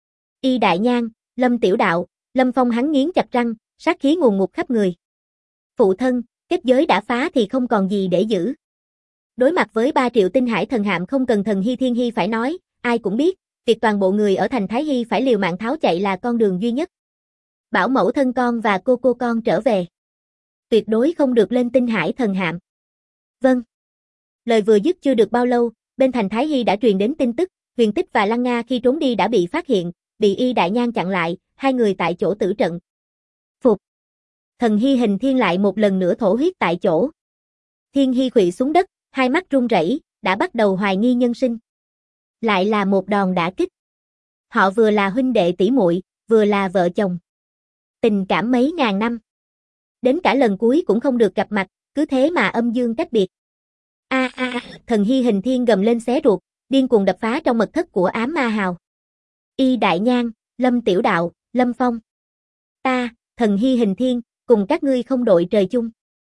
Y Đại Nhan, Lâm Tiểu Đạo, Lâm Phong hắn nghiến chặt răng, sát khí ngùn ngụt khắp người. Phụ thân, kết giới đã phá thì không còn gì để giữ. Đối mặt với 3 triệu tinh hải thần hạm không cần thần Hy Thiên Hy phải nói, ai cũng biết, việc toàn bộ người ở thành Thái Hy phải liều mạng tháo chạy là con đường duy nhất. Bảo mẫu thân con và cô con trở về. Tuyệt đối không được lên tinh hải thần hạm. Vâng. Lời vừa dứt chưa được bao lâu, bên thành Thái Hy đã truyền đến tin tức, Huyền Tích và Lăng Nga khi trốn đi đã bị phát hiện, bị Y Đại Nhan chặn lại, hai người tại chỗ tử trận. Phục. Thần Hy Hình Thiên lại một lần nữa thổ huyết tại chỗ. Thiên Hy khuỵu xuống đất, hai mắt run rẩy, đã bắt đầu hoài nghi nhân sinh. Lại là một đòn đả kích. Họ vừa là huynh đệ tỷ muội, vừa là vợ chồng. Tình cảm mấy ngàn năm. Đến cả lần cuối cũng không được gặp mặt, cứ thế mà âm dương cách biệt. Thần Hy Hình Thiên gầm lên xé ruột, điên cuồng đập phá trong mật thất của Ám Ma Hào. Y Đại Nhan, Lâm Tiểu Đạo, Lâm Phong. Ta, Thần Hy Hình Thiên, cùng các ngươi không đội trời chung.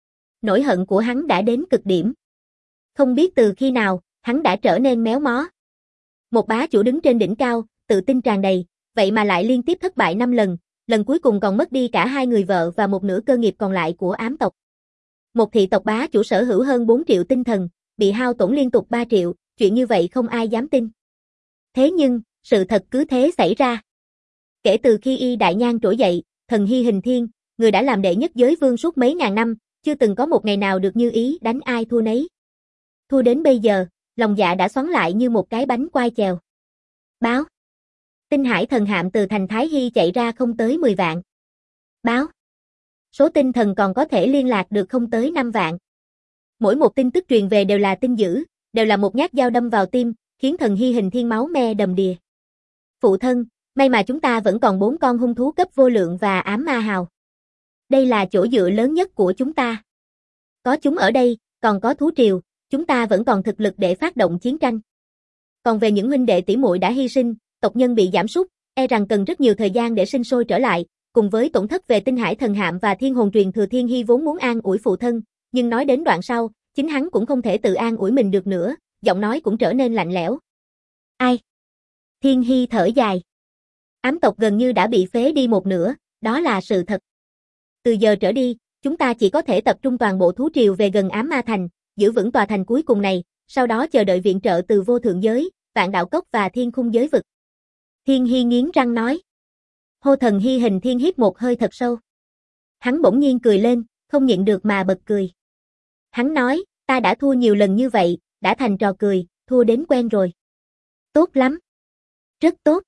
Nỗi hận của hắn đã đến cực điểm. Không biết từ khi nào, hắn đã trở nên méo mó. Một bá chủ đứng trên đỉnh cao, tự tin tràn đầy, vậy mà lại liên tiếp thất bại 5 lần, lần cuối cùng còn mất đi cả 2 người vợ và một nửa cơ nghiệp còn lại của ám tộc. Một thị tộc bá chủ sở hữu hơn 4 triệu tinh thần, bị hao tổn liên tục 3 triệu, chuyện như vậy không ai dám tin. Thế nhưng, sự thật cứ thế xảy ra. Kể từ khi Y Đại Nhan trỗi dậy, Thần Hy Hình Thiên, người đã làm đệ nhất giới vương suốt mấy ngàn năm, chưa từng có một ngày nào được như ý đánh ai thua nấy. Thua đến bây giờ, lòng dạ đã xoắn lại như một cái bánh quai chèo. Báo. Tinh hải thần hạm từ thành Thái Hy chạy ra không tới 10 vạn. Báo. Số tinh thần còn có thể liên lạc được không tới 5 vạn. Mỗi một tin tức truyền về đều là tin dữ, đều là một nhát dao đâm vào tim, khiến Thần Hy Hình Thiên máu me đầm đìa. Phụ thân, may mà chúng ta vẫn còn 4 con hung thú cấp vô lượng và ám ma hào. Đây là chỗ dựa lớn nhất của chúng ta. Có chúng ở đây, còn có thú triều, chúng ta vẫn còn thực lực để phát động chiến tranh. Còn về những huynh đệ tỷ muội đã hy sinh, tộc nhân bị giảm sút, e rằng cần rất nhiều thời gian để sinh sôi trở lại, cùng với tổn thất về tinh hải thần hạm và thiên hồn truyền thừa. Thiên Hy vốn muốn an ủi phụ thân, nhưng nói đến đoạn sau, chính hắn cũng không thể tự an ủi mình được nữa, giọng nói cũng trở nên lạnh lẽo. Ai? Thiên Hy thở dài. Ám tộc gần như đã bị phế đi một nửa, đó là sự thật. Từ giờ trở đi, chúng ta chỉ có thể tập trung toàn bộ thú triều về gần Ám Ma Thành, giữ vững tòa thành cuối cùng này, sau đó chờ đợi viện trợ từ vô thượng giới, vạn đạo cốc và thiên khung giới vực. Thiên Hy nghiến răng nói. Hô Thần Hy Hình Thiên hít một hơi thật sâu. Hắn bỗng nhiên cười lên, không nhịn được mà bật cười. Hắn nói, ta đã thua nhiều lần như vậy, đã thành trò cười, thua đến quen rồi. Tốt lắm. Rất tốt.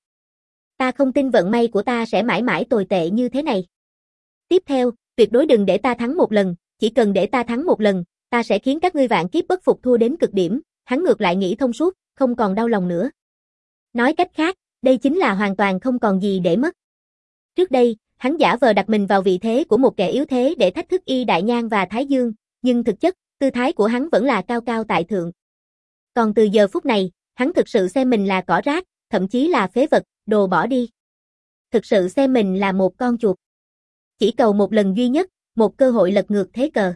Ta không tin vận may của ta sẽ mãi mãi tồi tệ như thế này. Tiếp theo, tuyệt đối đừng để ta thắng một lần, chỉ cần để ta thắng một lần, ta sẽ khiến các ngươi vạn kiếp bất phục thua đến cực điểm. Hắn ngược lại nghĩ thông suốt, không còn đau lòng nữa. Nói cách khác, đây chính là hoàn toàn không còn gì để mất. Trước đây, hắn giả vờ đặt mình vào vị thế của một kẻ yếu thế để thách thức Y Đại Nhan và Thái Dương, nhưng thực chất, tư thái của hắn vẫn là cao cao tại thượng. Còn từ giờ phút này, hắn thực sự xem mình là cỏ rác, thậm chí là phế vật, đồ bỏ đi. Thực sự xem mình là một con chuột. Chỉ cầu một lần duy nhất, một cơ hội lật ngược thế cờ.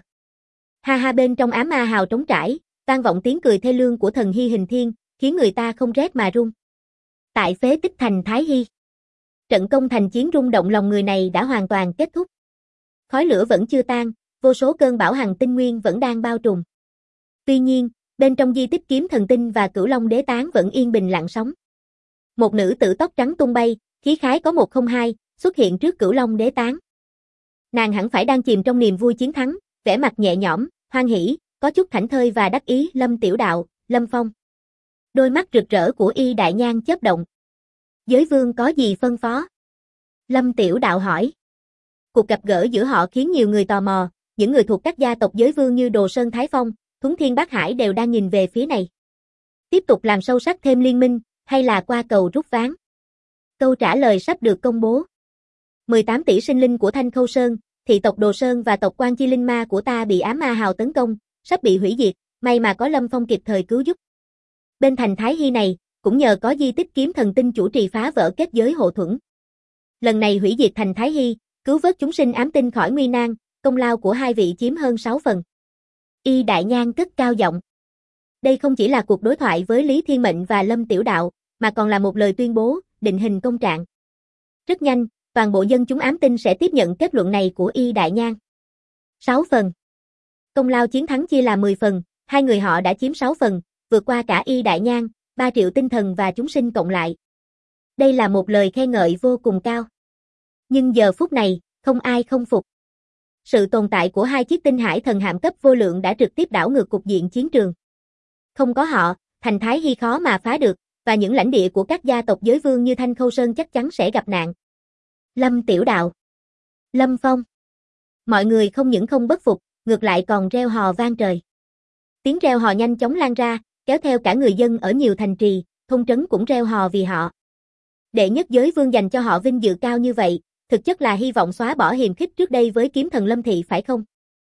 Ha ha, bên trong Ám Ma Hào trống trải, vang vọng tiếng cười thê lương của Thần Hy Hình Thiên, khiến người ta không rét mà run. Tại phế tích thành Thái Hy, trận công thành chiến rung động lòng người này đã hoàn toàn kết thúc. Khói lửa vẫn chưa tan, vô số cơn bão hằng tinh nguyên vẫn đang bao trùm. Tuy nhiên, bên trong di tích kiếm thần tinh và Cửu Long đế tán vẫn yên bình lặng sóng. Một nữ tử tóc trắng tung bay, khí khái có 102, xuất hiện trước Cửu Long đế tán. Nàng hẳn phải đang chìm trong niềm vui chiến thắng, vẻ mặt nhẹ nhõm, hoan hỉ, có chút thảnh thơi và đắc ý. Lâm Tiểu Đạo, Lâm Phong. Đôi mắt rực rỡ của Y Đại Nhan chớp động. Giới vương có gì phân phó? Lâm Tiểu Đạo hỏi. Cuộc gặp gỡ giữa họ khiến nhiều người tò mò, những người thuộc các gia tộc giới vương như Đồ Sơn Thái Phong, Thuấn Thiên Bát Hải đều đang nhìn về phía này. Tiếp tục làm sâu sắc thêm liên minh, hay là qua cầu rút ván? Câu trả lời sắp được công bố. 18 tỷ sinh linh của Thanh Khâu Sơn, thị tộc Đồ Sơn và tộc Quan Chi Linh Ma của ta bị Ám Ma Hào tấn công, sắp bị hủy diệt, may mà có Lâm Phong kịp thời cứu giúp. Bên thành Thái Hy này, cũng nhờ có di tích kiếm thần tinh chủ trì phá vỡ kết giới hộ thuẫn. Lần này hủy diệt thành Thái Hy, cứu vớt chúng sinh ám tinh khỏi nguy nan, công lao của hai vị chiếm hơn 6 phần. Y Đại Nhan cất cao giọng. Đây không chỉ là cuộc đối thoại với Lý Thiên Mệnh và Lâm Tiểu Đạo, mà còn là một lời tuyên bố, định hình công trạng. Rất nhanh, toàn bộ dân chúng ám tinh sẽ tiếp nhận kết luận này của Y Đại Nhan. 6 phần. Công lao chiến thắng chia là 10 phần, hai người họ đã chiếm 6 phần, vượt qua cả Y Đại Nhan, 3 triệu tinh thần và chúng sinh cộng lại. Đây là một lời khen ngợi vô cùng cao. Nhưng giờ phút này, không ai không phục. Sự tồn tại của hai chiếc tinh hải thần hạm cấp vô lượng đã trực tiếp đảo ngược cục diện chiến trường. Không có họ, thành Thái Hy khó mà phá được, và những lãnh địa của các gia tộc giới vương như Thanh Khâu Sơn chắc chắn sẽ gặp nạn. Lâm Tiểu Đạo, Lâm Phong. Mọi người không những không bất phục, ngược lại còn reo hò vang trời. Tiếng reo hò nhanh chóng lan ra, kéo theo cả người dân ở nhiều thành trì, thôn trấn cũng reo hò vì họ. Đệ nhất giới vương dành cho họ vinh dự cao như vậy, thực chất là hy vọng xóa bỏ hiềm khích trước đây với kiếm thần Lâm Thị phải không?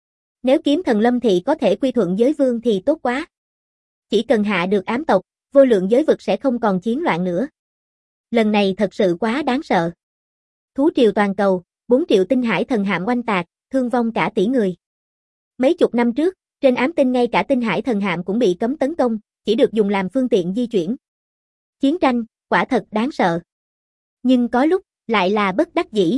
Nếu kiếm thần Lâm Thị có thể quy thuận giới vương thì tốt quá. Chỉ cần hạ được ám tộc, vô lượng giới vực sẽ không còn chiến loạn nữa. Lần này thật sự quá đáng sợ. Thú triều toàn cầu, 4 triệu tinh hải thần hạm oanh tạc, thương vong cả tỷ người. Mấy chục năm trước, trên ám tinh ngay cả tinh hải thần hạm cũng bị cấm tấn công, chỉ được dùng làm phương tiện di chuyển. Chiến tranh, quả thật đáng sợ. Nhưng có lúc, lại là bất đắc dĩ.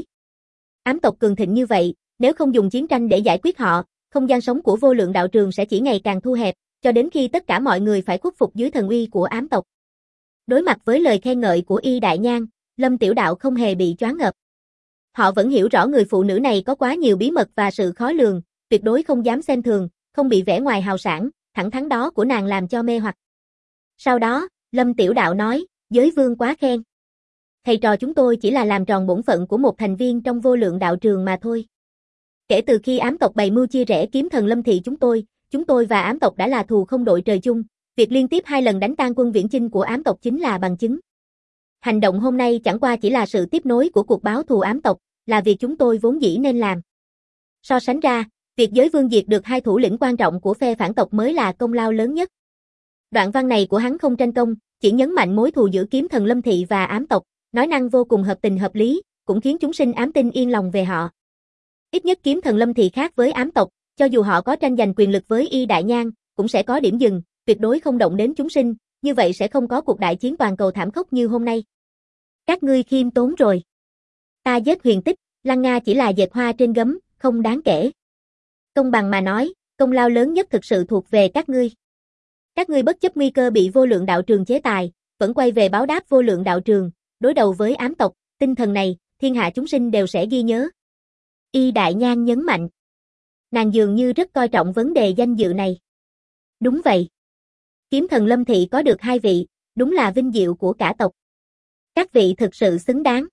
Ám tộc cường thịnh như vậy, nếu không dùng chiến tranh để giải quyết họ, không gian sống của vô lượng đạo trường sẽ chỉ ngày càng thu hẹp, cho đến khi tất cả mọi người phải khuất phục dưới thần uy của ám tộc. Đối mặt với lời khen ngợi của Y Đại Nhan, Lâm Tiểu Đạo không hề bị choáng ngợp. Họ vẫn hiểu rõ người phụ nữ này có quá nhiều bí mật và sự khó lường, tuyệt đối không dám xem thường, không bị vẻ ngoài hào sảng, thẳng thắn đó của nàng làm cho mê hoặc. Sau đó, Lâm Tiểu Đạo nói, giới vương quá khen. Thầy trò chúng tôi chỉ là làm tròn bổn phận của một thành viên trong vô lượng đạo trường mà thôi. Kể từ khi ám tộc bày mưu chia rẽ kiếm thần Lâm Thị chúng tôi và ám tộc đã là thù không đội trời chung, việc liên tiếp 2 lần đánh tan quân viễn chinh của ám tộc chính là bằng chứng. Hành động hôm nay chẳng qua chỉ là sự tiếp nối của cuộc báo thù ám tộc, là việc chúng tôi vốn dĩ nên làm. So sánh ra, việc giới vương diệt được 2 thủ lĩnh quan trọng của phe phản tộc mới là công lao lớn nhất. Đoạn văn này của hắn không tranh công, chỉ nhấn mạnh mối thù giữa kiếm thần Lâm Thị và ám tộc, nói năng vô cùng hợp tình hợp lý, cũng khiến chúng sinh ám tinh yên lòng về họ. Ít nhất kiếm thần Lâm Thị khác với ám tộc, cho dù họ có tranh giành quyền lực với Y Đại Nhan, cũng sẽ có điểm dừng, tuyệt đối không động đến chúng sinh, như vậy sẽ không có cuộc đại chiến toàn cầu thảm khốc như hôm nay. Các ngươi khiêm tốn rồi. Ta giết huyền tích, Lăng Nga chỉ là dệt hoa trên gấm, không đáng kể. Công bằng mà nói, công lao lớn nhất thực sự thuộc về các ngươi. Các ngươi bất chấp nguy cơ bị vô lượng đạo trường chế tài, vẫn quay về báo đáp vô lượng đạo trường, đối đầu với ám tộc, tinh thần này, thiên hạ chúng sinh đều sẽ ghi nhớ. Y Đại Nhan nhấn mạnh. Nàng dường như rất coi trọng vấn đề danh dự này. Đúng vậy. Kiếm thần Lâm Thị có được 2 vị, đúng là vinh diệu của cả tộc. Các vị thực sự xứng đáng.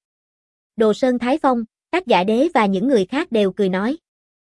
Đồ Sơn Thái Phong, Tác Giả Đế và những người khác đều cười nói.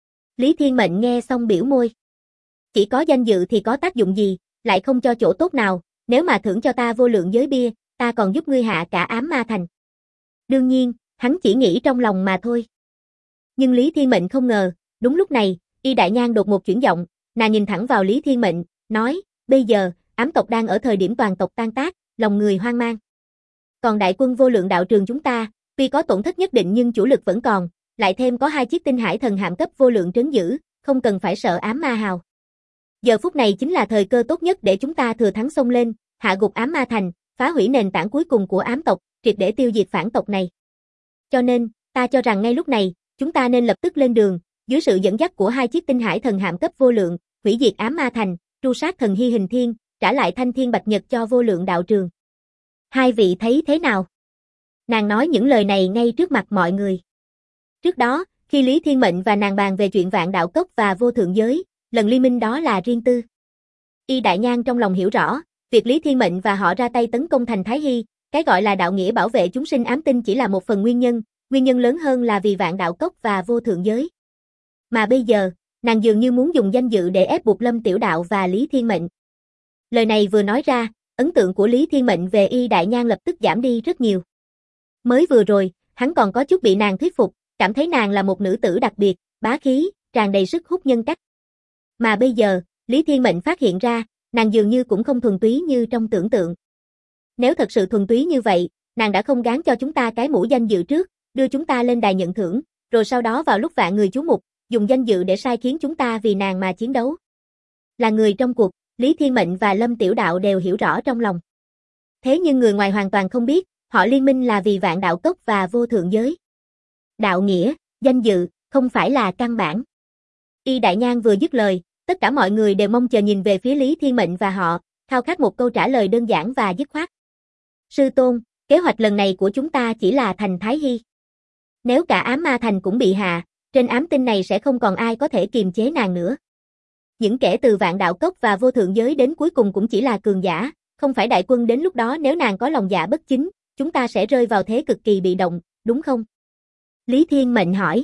Lý Thiên Mệnh nghe xong biểu môi. Chỉ có danh dự thì có tác dụng gì, lại không cho chỗ tốt nào, nếu mà thưởng cho ta vô lượng giới bia, ta còn giúp ngươi hạ cả ám ma thành. Đương nhiên, hắn chỉ nghĩ trong lòng mà thôi. Nhưng Lý Thiên Mệnh không ngờ, đúng lúc này, Y Đại Nhan đột ngột chuyển giọng, nàng nhìn thẳng vào Lý Thiên Mệnh, nói, bây giờ, ám tộc đang ở thời điểm toàn tộc tan tác, lòng người hoang mang. Còn đại quân vô lượng đạo trường chúng ta, tuy có tổn thất nhất định nhưng chủ lực vẫn còn, lại thêm có 2 chiếc tinh hải thần hạm cấp vô lượng trấn giữ, không cần phải sợ ám ma hào. Giờ phút này chính là thời cơ tốt nhất để chúng ta thừa thắng xông lên, hạ gục ám ma thành, phá hủy nền tảng cuối cùng của ám tộc, triệt để tiêu diệt phản tộc này. Cho nên, ta cho rằng ngay lúc này, chúng ta nên lập tức lên đường, dưới sự dẫn dắt của 2 chiếc tinh hải thần hạm cấp vô lượng, hủy diệt ám ma thành, tru sát thần Hy Hình Thiên, trả lại thanh thiên bạch nhật cho vô lượng đạo trường. 2 vị thấy thế nào? Nàng nói những lời này ngay trước mặt mọi người. Trước đó, khi Lý Thiên Mệnh và nàng bàn về chuyện vạn đạo cốc và vô thượng giới, lần liên minh đó là riêng tư. Y Đại Nhan trong lòng hiểu rõ, việc Lý Thiên Mệnh và họ ra tay tấn công thành Thái Hy, cái gọi là đạo nghĩa bảo vệ chúng sinh ám tinh chỉ là một phần nguyên nhân lớn hơn là vì vạn đạo cốc và vô thượng giới. Mà bây giờ, nàng dường như muốn dùng danh dự để ép buộc Lâm Tiểu Đạo và Lý Thiên Mệnh. Lời này vừa nói ra, ấn tượng của Lý Thiên Mệnh về Y Đại Nhan lập tức giảm đi rất nhiều. Mới vừa rồi, hắn còn có chút bị nàng thuyết phục, cảm thấy nàng là một nữ tử đặc biệt, bá khí, tràn đầy sức hút nhân cách. Mà bây giờ, Lý Thiên Mệnh phát hiện ra, nàng dường như cũng không thuần túy như trong tưởng tượng. Nếu thật sự thuần túy như vậy, nàng đã không gán cho chúng ta cái mũ danh dự trước, đưa chúng ta lên đài nhận thưởng, rồi sau đó vào lúc vạn người chú mục, dùng danh dự để sai khiến chúng ta vì nàng mà chiến đấu. Là người trong cuộc, Lý Thiên Mệnh và Lâm Tiểu Đạo đều hiểu rõ trong lòng. Thế nhưng người ngoài hoàn toàn không biết, họ liên minh là vì vạn đạo cốc và vô thượng giới. Đạo nghĩa, danh dự, không phải là căn bản. Y Đại Nhan vừa dứt lời, tất cả mọi người đều mong chờ nhìn về phía Lý Thiên Mệnh và họ, khao khát một câu trả lời đơn giản và dứt khoát. Sư tôn, kế hoạch lần này của chúng ta chỉ là thành Thái Hy. Nếu cả ám ma thành cũng bị hạ, trên ám tinh này sẽ không còn ai có thể kiềm chế nàng nữa. Những kẻ từ vạn đạo cốc và vô thượng giới đến cuối cùng cũng chỉ là cường giả, không phải đại quân, đến lúc đó nếu nàng có lòng dạ bất chính, chúng ta sẽ rơi vào thế cực kỳ bị động, đúng không? Lý Thiên Mệnh hỏi.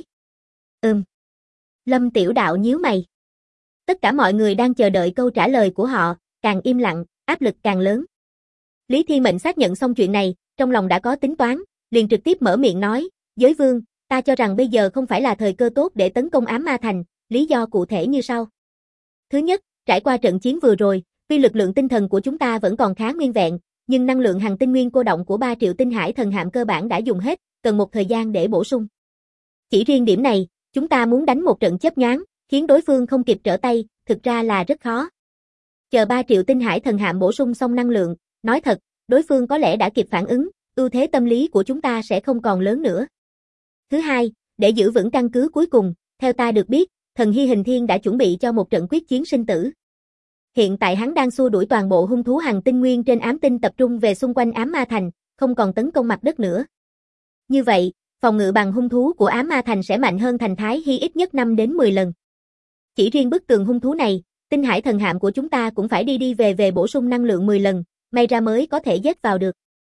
Lâm Tiểu Đạo nhíu mày. Tất cả mọi người đang chờ đợi câu trả lời của họ, càng im lặng, áp lực càng lớn. Lý Thiên Mệnh xác nhận xong chuyện này, trong lòng đã có tính toán, liền trực tiếp mở miệng nói, Giới Vương, ta cho rằng bây giờ không phải là thời cơ tốt để tấn công ám ma thành, lý do cụ thể như sau. Thứ nhất, trải qua trận chiến vừa rồi, tuy lực lượng tinh thần của chúng ta vẫn còn khá nguyên vẹn, nhưng năng lượng hằng tinh nguyên cô động của 3 triệu tinh hải thần hạm cơ bản đã dùng hết, cần một thời gian để bổ sung. Chỉ riêng điểm này, chúng ta muốn đánh một trận chớp nhoáng, khiến đối phương không kịp trở tay, thực ra là rất khó. Chờ 3 triệu tinh hải thần hạm bổ sung xong năng lượng, nói thật, đối phương có lẽ đã kịp phản ứng, ưu thế tâm lý của chúng ta sẽ không còn lớn nữa. Thứ hai, để giữ vững căn cứ cuối cùng, theo ta được biết, thần Hy Hình Thiên đã chuẩn bị cho một trận quyết chiến sinh tử. Hiện tại hắn đang xua đuổi toàn bộ hung thú hằng tinh nguyên trên ám tinh tập trung về xung quanh ám ma thành, không còn tấn công mặt đất nữa. Như vậy, phòng ngự bằng hung thú của ám ma thành sẽ mạnh hơn thành Thái Hy ít nhất 5 đến 10 lần. Chỉ riêng bức tường hung thú này, tinh hải thần hạm của chúng ta cũng phải đi về bổ sung năng lượng 10 lần, may ra mới có thể dết vào được.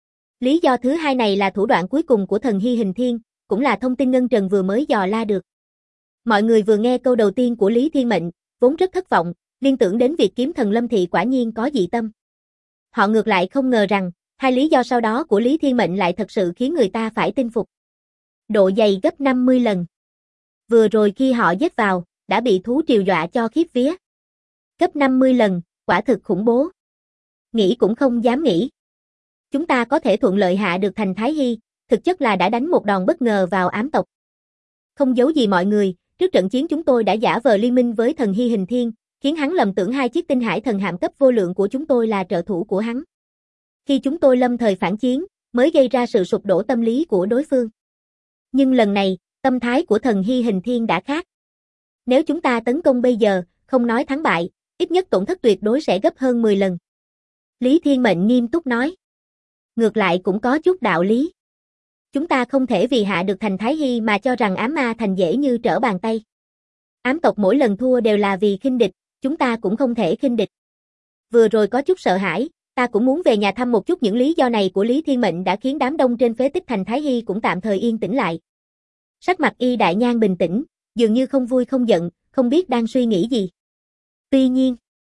Lý do thứ hai này là thủ đoạn cuối cùng của thần Hy Hình Thiên, cũng là thông tin Ngân Trần vừa mới dò la được. Mọi người vừa nghe câu đầu tiên của Lý Thiên Mệnh, vốn rất thất vọng, liên tưởng đến việc kiếm thần Lâm Thị quả nhiên có dị tâm. Họ ngược lại không ngờ rằng, hai lý do sau đó của Lý Thiên Mệnh lại thật sự khiến người ta phải tin phục. Độ dày gấp 50 lần. Vừa rồi khi họ giết vào, đã bị thú triều dọa cho khiếp vía. Gấp 50 lần, quả thực khủng bố. Nghĩ cũng không dám nghĩ. Chúng ta có thể thuận lợi hạ được thành Thái Hy, thực chất là đã đánh một đòn bất ngờ vào ám tộc. Không giấu gì mọi người, trước trận chiến chúng tôi đã giả vờ liên minh với thần Hy Hình Thiên, khiến hắn lầm tưởng 2 chiếc tinh hải thần hạm cấp vô lượng của chúng tôi là trợ thủ của hắn. Khi chúng tôi lâm thời phản chiến, mới gây ra sự sụp đổ tâm lý của đối phương. Nhưng lần này, tâm thái của thần Hy Hình Thiên đã khác. Nếu chúng ta tấn công bây giờ, không nói thắng bại, ít nhất tổn thất tuyệt đối sẽ gấp hơn 10 lần. Lý Thiên Mệnh nghiêm túc nói. Ngược lại cũng có chút đạo lý. Chúng ta không thể vì hạ được thành Thái Hy mà cho rằng ám ma thành dễ như trở bàn tay. Ám tộc mỗi lần thua đều là vì khinh địch, chúng ta cũng không thể khinh địch. Vừa rồi có chút sợ hãi, ta cũng muốn về nhà thăm một chút. Những lý do này của Lý Thiên Mệnh đã khiến đám đông trên phế tích thành Thái Hy cũng tạm thời yên tĩnh lại. Sắc mặt Y Đại Nhan bình tĩnh, dường như không vui không giận, không biết đang suy nghĩ gì. Tuy nhiên,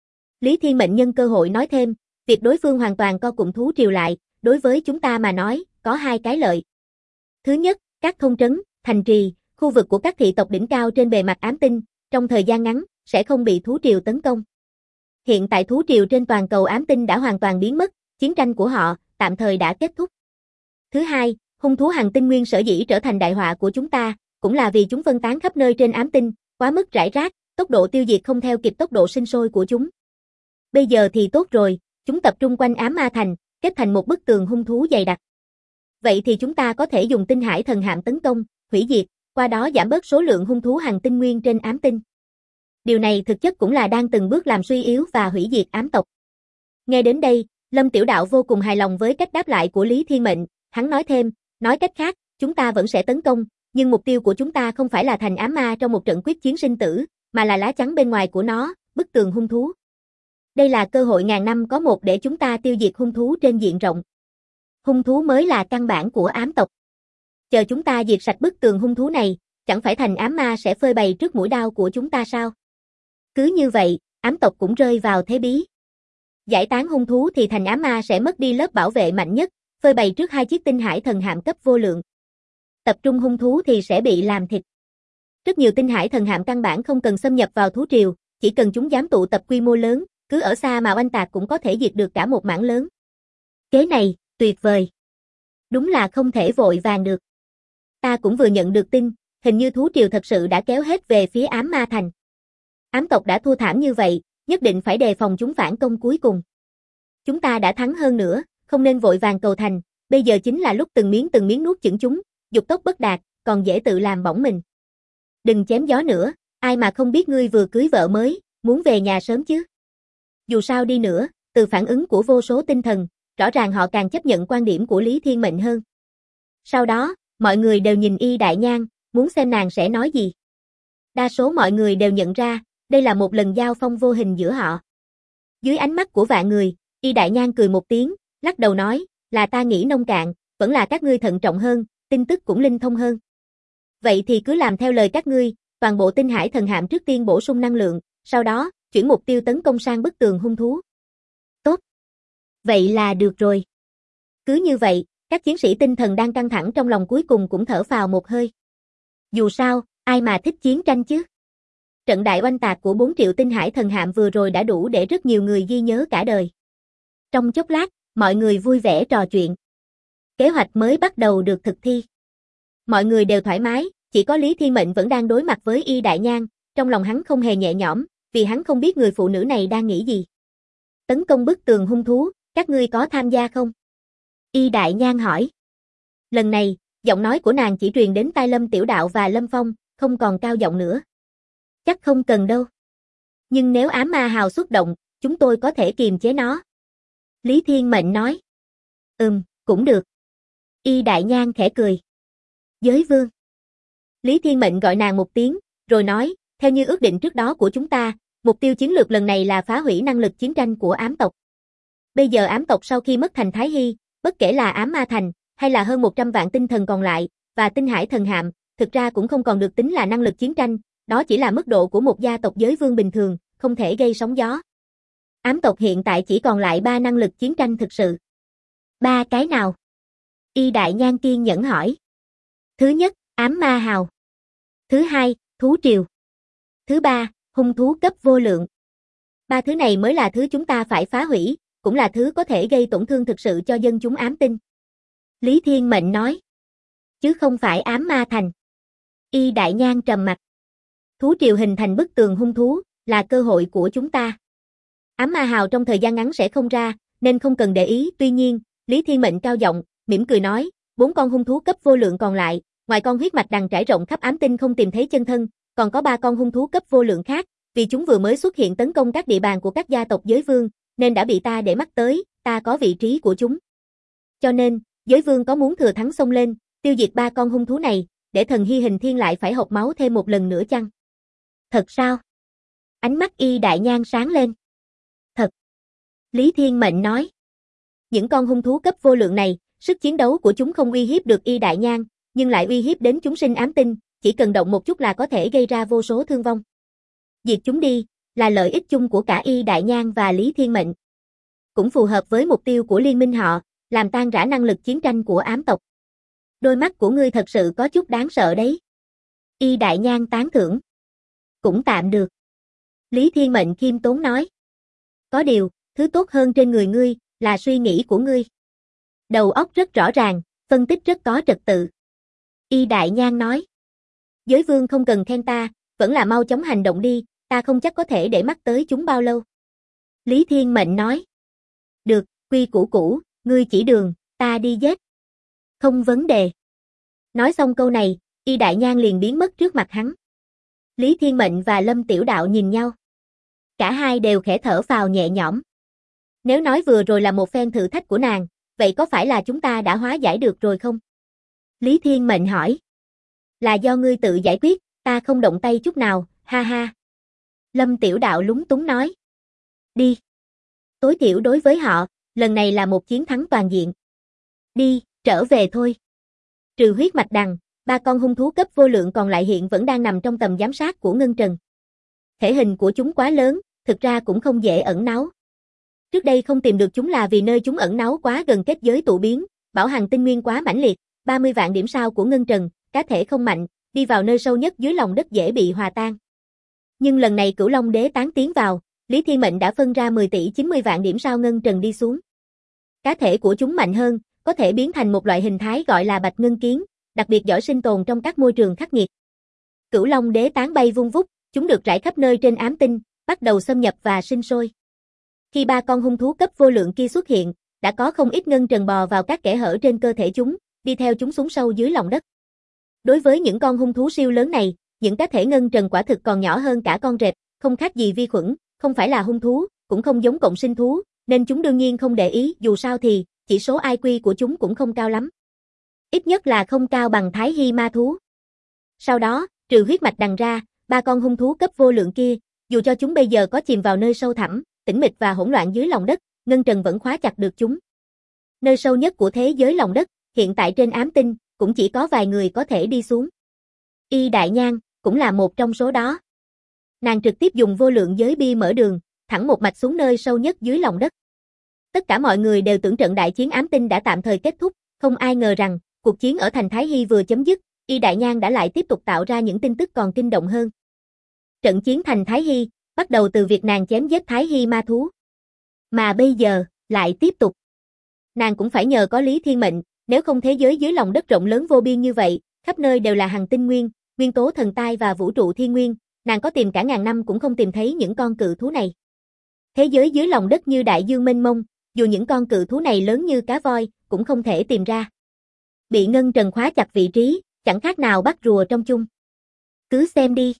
Lý Thiên Mệnh nhân cơ hội nói thêm, việc đối phương hoàn toàn co cụm thú triều lại, đối với chúng ta mà nói, có 2 cái lợi. Thứ nhất, các thôn trấn, thành trì, khu vực của các thị tộc đỉnh cao trên bề mặt ám tinh, trong thời gian ngắn, sẽ không bị thú triều tấn công. Hiện tại thú triều trên toàn cầu ám tinh đã hoàn toàn biến mất, chiến tranh của họ, tạm thời đã kết thúc. Thứ hai, hung thú hằng tinh nguyên sở dĩ trở thành đại họa của chúng ta, cũng là vì chúng phân tán khắp nơi trên ám tinh, quá mức rải rác, tốc độ tiêu diệt không theo kịp tốc độ sinh sôi của chúng. Bây giờ thì tốt rồi, chúng tập trung quanh ám ma thành, kết thành một bức tường hung thú dày đặc. Vậy thì chúng ta có thể dùng tinh hải thần hạm tấn công, hủy diệt, qua đó giảm bớt số lượng hung thú hằng tinh nguyên trên ám tinh. Điều này thực chất cũng là đang từng bước làm suy yếu và hủy diệt ám tộc. Nghe đến đây, Lâm Tiểu Đạo vô cùng hài lòng với cách đáp lại của Lý Thiên Mệnh, hắn nói thêm, nói cách khác, chúng ta vẫn sẽ tấn công, nhưng mục tiêu của chúng ta không phải là thành ám ma trong một trận quyết chiến sinh tử, mà là lá chắn bên ngoài của nó, bức tường hung thú. Đây là cơ hội ngàn năm có một để chúng ta tiêu diệt hung thú trên diện rộng. Hung thú mới là căn bản của ám tộc. Chờ chúng ta diệt sạch bức tường hung thú này, chẳng phải thành ám ma sẽ phơi bày trước mũi đao của chúng ta sao? Cứ như vậy, ám tộc cũng rơi vào thế bí. Giải tán hung thú thì thành ám ma sẽ mất đi lớp bảo vệ mạnh nhất, phơi bày trước 2 chiếc tinh hải thần hạm cấp vô lượng. Tập trung hung thú thì sẽ bị làm thịt. Rất nhiều tinh hải thần hạm căn bản không cần xâm nhập vào thú triều, chỉ cần chúng dám tụ tập quy mô lớn, cứ ở xa mà oanh tạc cũng có thể diệt được cả một mảng lớn. Kế này, tuyệt vời. Đúng là không thể vội vàng được. Ta cũng vừa nhận được tin, hình như thú triều thật sự đã kéo hết về phía ám ma thành. Ám tộc đã thua thảm như vậy, nhất định phải đề phòng chúng phản công cuối cùng. Chúng ta đã thắng hơn nữa, không nên vội vàng cầu thành, bây giờ chính là lúc từng miếng nuốt chửng chúng, dục tốc bất đạt, còn dễ tự làm bỏng mình. Đừng chém gió nữa, ai mà không biết ngươi vừa cưới vợ mới, muốn về nhà sớm chứ. Dù sao đi nữa, từ phản ứng của vô số tinh thần, rõ ràng họ càng chấp nhận quan điểm của Lý Thiên Mệnh hơn. Sau đó, Mọi người đều nhìn Y Đại Nhan, muốn xem nàng sẽ nói gì. Đa số mọi người đều nhận ra, đây là một lần giao phong vô hình giữa họ. Dưới ánh mắt của vạn người, Y Đại Nhan cười một tiếng, lắc đầu nói, là ta nghĩ nông cạn, vẫn là các ngươi thận trọng hơn, tin tức cũng linh thông hơn. Vậy thì cứ làm theo lời các ngươi, toàn bộ tinh hải thần hạm trước tiên bổ sung năng lượng, sau đó, chuyển mục tiêu tấn công sang bức tường hung thú. Tốt. Vậy là được rồi. Cứ như vậy, các chiến sĩ tinh thần đang căng thẳng trong lòng cuối cùng cũng thở phào một hơi. Dù sao, ai mà thích chiến tranh chứ? Trận đại oanh tạc của 4 triệu tinh hải thần hạm vừa rồi đã đủ để rất nhiều người ghi nhớ cả đời. Trong chốc lát, mọi người vui vẻ trò chuyện. Kế hoạch mới bắt đầu được thực thi. Mọi người đều thoải mái, chỉ có Lý Thiên Mệnh vẫn đang đối mặt với Y Đại Nhan, trong lòng hắn không hề nhẹ nhõm, vì hắn không biết người phụ nữ này đang nghĩ gì. Tấn công bức tường hung thú, các ngươi có tham gia không? Y Đại Nhan hỏi. Lần này, giọng nói của nàng chỉ truyền đến tai Lâm Tiểu Đạo và Lâm Phong, không còn cao giọng nữa. Chắc không cần đâu. Nhưng nếu ám ma hào xuất động, chúng tôi có thể kiềm chế nó. Lý Thiên Mệnh nói. Cũng được. Y Đại Nhan khẽ cười. Giới vương. Lý Thiên Mệnh gọi nàng một tiếng, rồi nói, theo như ước định trước đó của chúng ta, mục tiêu chiến lược lần này là phá hủy năng lực chiến tranh của ám tộc. Bây giờ ám tộc sau khi mất thành Thái Hy, bất kể là ám ma thành, hay là hơn 100 vạn tinh thần còn lại, và tinh hải thần hạm, thực ra cũng không còn được tính là năng lực chiến tranh, đó chỉ là mức độ của một gia tộc giới vương bình thường, không thể gây sóng gió. Ám tộc hiện tại chỉ còn lại 3 năng lực chiến tranh thực sự. 3 cái nào? Y Đại Nhan kiên nhẫn hỏi. Thứ nhất, ám ma hào. Thứ hai, thú triều. Thứ ba, hung thú cấp vô lượng. 3 thứ này mới là thứ chúng ta phải phá hủy, cũng là thứ có thể gây tổn thương thực sự cho dân chúng ám tinh. Lý Thiên Mệnh nói. Chứ không phải ám ma thành. Y Đại Nhan trầm mặt. Thú triều hình thành bức tường hung thú, là cơ hội của chúng ta. Ám ma hào trong thời gian ngắn sẽ không ra, nên không cần để ý. Tuy nhiên, Lý Thiên Mệnh cao giọng, mỉm cười nói, 4 con hung thú cấp vô lượng còn lại, ngoài con huyết mạch đằng trải rộng khắp ám tinh không tìm thấy chân thân, còn có 3 con hung thú cấp vô lượng khác, vì chúng vừa mới xuất hiện tấn công các địa bàn của các gia tộc giới vương, nên đã bị ta để mắt tới, ta có vị trí của chúng. Cho nên, giới vương có muốn thừa thắng xông lên, tiêu diệt 3 con hung thú này, để thần Hy Hình Thiên lại phải hộc máu thêm một lần nữa chăng? Thật sao? Ánh mắt Y Đại Nhan sáng lên. Thật. Lý Thiên Mệnh nói. Những con hung thú cấp vô lượng này, sức chiến đấu của chúng không uy hiếp được Y Đại Nhan, nhưng lại uy hiếp đến chúng sinh ám tinh, chỉ cần động một chút là có thể gây ra vô số thương vong. Diệt chúng đi, là lợi ích chung của cả Y Đại Nhan và Lý Thiên Mệnh. Cũng phù hợp với mục tiêu của liên minh họ, làm tan rã năng lực chiến tranh của ám tộc. Đôi mắt của ngươi thật sự có chút đáng sợ đấy. Y Đại Nhan tán thưởng. Cũng tạm được. Lý Thiên Mệnh khiêm tốn nói. Có điều, thứ tốt hơn trên người ngươi, là suy nghĩ của ngươi. Đầu óc rất rõ ràng, phân tích rất có trật tự. Y Đại Nhan nói. Giới vương không cần khen ta, vẫn là mau chóng hành động đi, ta không chắc có thể để mắt tới chúng bao lâu. Lý Thiên Mệnh nói. Được, quy củ cũ, ngươi chỉ đường, ta đi giết. Không vấn đề. Nói xong câu này, Y Đại Nhan liền biến mất trước mặt hắn. Lý Thiên Mệnh và Lâm Tiểu Đạo nhìn nhau. Cả hai đều khẽ thở phào nhẹ nhõm. Nếu nói vừa rồi là một phen thử thách của nàng, vậy có phải là chúng ta đã hóa giải được rồi không? Lý Thiên Mệnh hỏi. Là do ngươi tự giải quyết, ta không động tay chút nào, ha ha. Lâm Tiểu Đạo lúng túng nói. Đi. Tối thiểu đối với họ, lần này là một chiến thắng toàn diện. Đi, trở về thôi. Trừ huyết mạch đằng, 3 con hung thú cấp vô lượng còn lại hiện vẫn đang nằm trong tầm giám sát của Ngân Trần. Thể hình của chúng quá lớn, thực ra cũng không dễ ẩn náu. Trước đây không tìm được chúng là vì nơi chúng ẩn náu quá gần kết giới tụ biến, bảo hằng tinh nguyên quá mãnh liệt, 30 vạn điểm sao của Ngân Trần, cá thể không mạnh, đi vào nơi sâu nhất dưới lòng đất dễ bị hòa tan. Nhưng lần này Cửu Long Đế tán tiến vào, Lý Thiên Mệnh đã phân ra 10 tỷ 90 vạn điểm sao Ngân Trần đi xuống. Cá thể của chúng mạnh hơn, có thể biến thành một loại hình thái gọi là bạch ngân kiến, đặc biệt giỏi sinh tồn trong các môi trường khắc nghiệt. Cửu Long Đế tán bay vung vút, chúng được rải khắp nơi trên ám tinh, bắt đầu xâm nhập và sinh sôi. Khi 3 con hung thú cấp vô lượng kia xuất hiện, đã có không ít Ngân Trần bò vào các kẽ hở trên cơ thể chúng, đi theo chúng xuống sâu dưới lòng đất. Đối với những con hung thú siêu lớn này, những cá thể Ngân Trần quả thực còn nhỏ hơn cả con rệp, không khác gì vi khuẩn, không phải là hung thú, cũng không giống cộng sinh thú, nên chúng đương nhiên không để ý, dù sao thì chỉ số IQ của chúng cũng không cao lắm. Ít nhất là không cao bằng Thái Hy ma thú. Sau đó, trừ huyết mạch đằng ra, ba con hung thú cấp vô lượng kia, dù cho chúng bây giờ có chìm vào nơi sâu thẳm, tĩnh mịch và hỗn loạn dưới lòng đất, Ngân Trần vẫn khóa chặt được chúng. Nơi sâu nhất của thế giới lòng đất, hiện tại trên ám tinh, cũng chỉ có vài người có thể đi xuống. Y Đại Nhan, cũng là một trong số đó. Nàng trực tiếp dùng vô lượng giới bi mở đường, thẳng một mạch xuống nơi sâu nhất dưới lòng đất. Tất cả mọi người đều tưởng trận đại chiến ám tinh đã tạm thời kết thúc, không ai ngờ rằng, cuộc chiến ở thành Thái Hy vừa chấm dứt, Y Đại Nhan đã lại tiếp tục tạo ra những tin tức còn kinh động hơn. Trận chiến thành Thái Hy, bắt đầu từ việc nàng chém giết Thái Hy ma thú. Mà bây giờ, lại tiếp tục. Nàng cũng phải nhờ có Lý Thiên Mệnh, nếu không thế giới dưới lòng đất rộng lớn vô biên như vậy, khắp nơi đều là hành tinh nguyên, nguyên tố thần tai và vũ trụ thiên nguyên, nàng có tìm cả ngàn năm cũng không tìm thấy những con cự thú này. Thế giới dưới lòng đất như đại dương mênh mông, dù những con cự thú này lớn như cá voi, cũng không thể tìm ra. Bị Ngân Trần khóa chặt vị trí, chẳng khác nào bắt rùa trong chung. Cứ xem đi.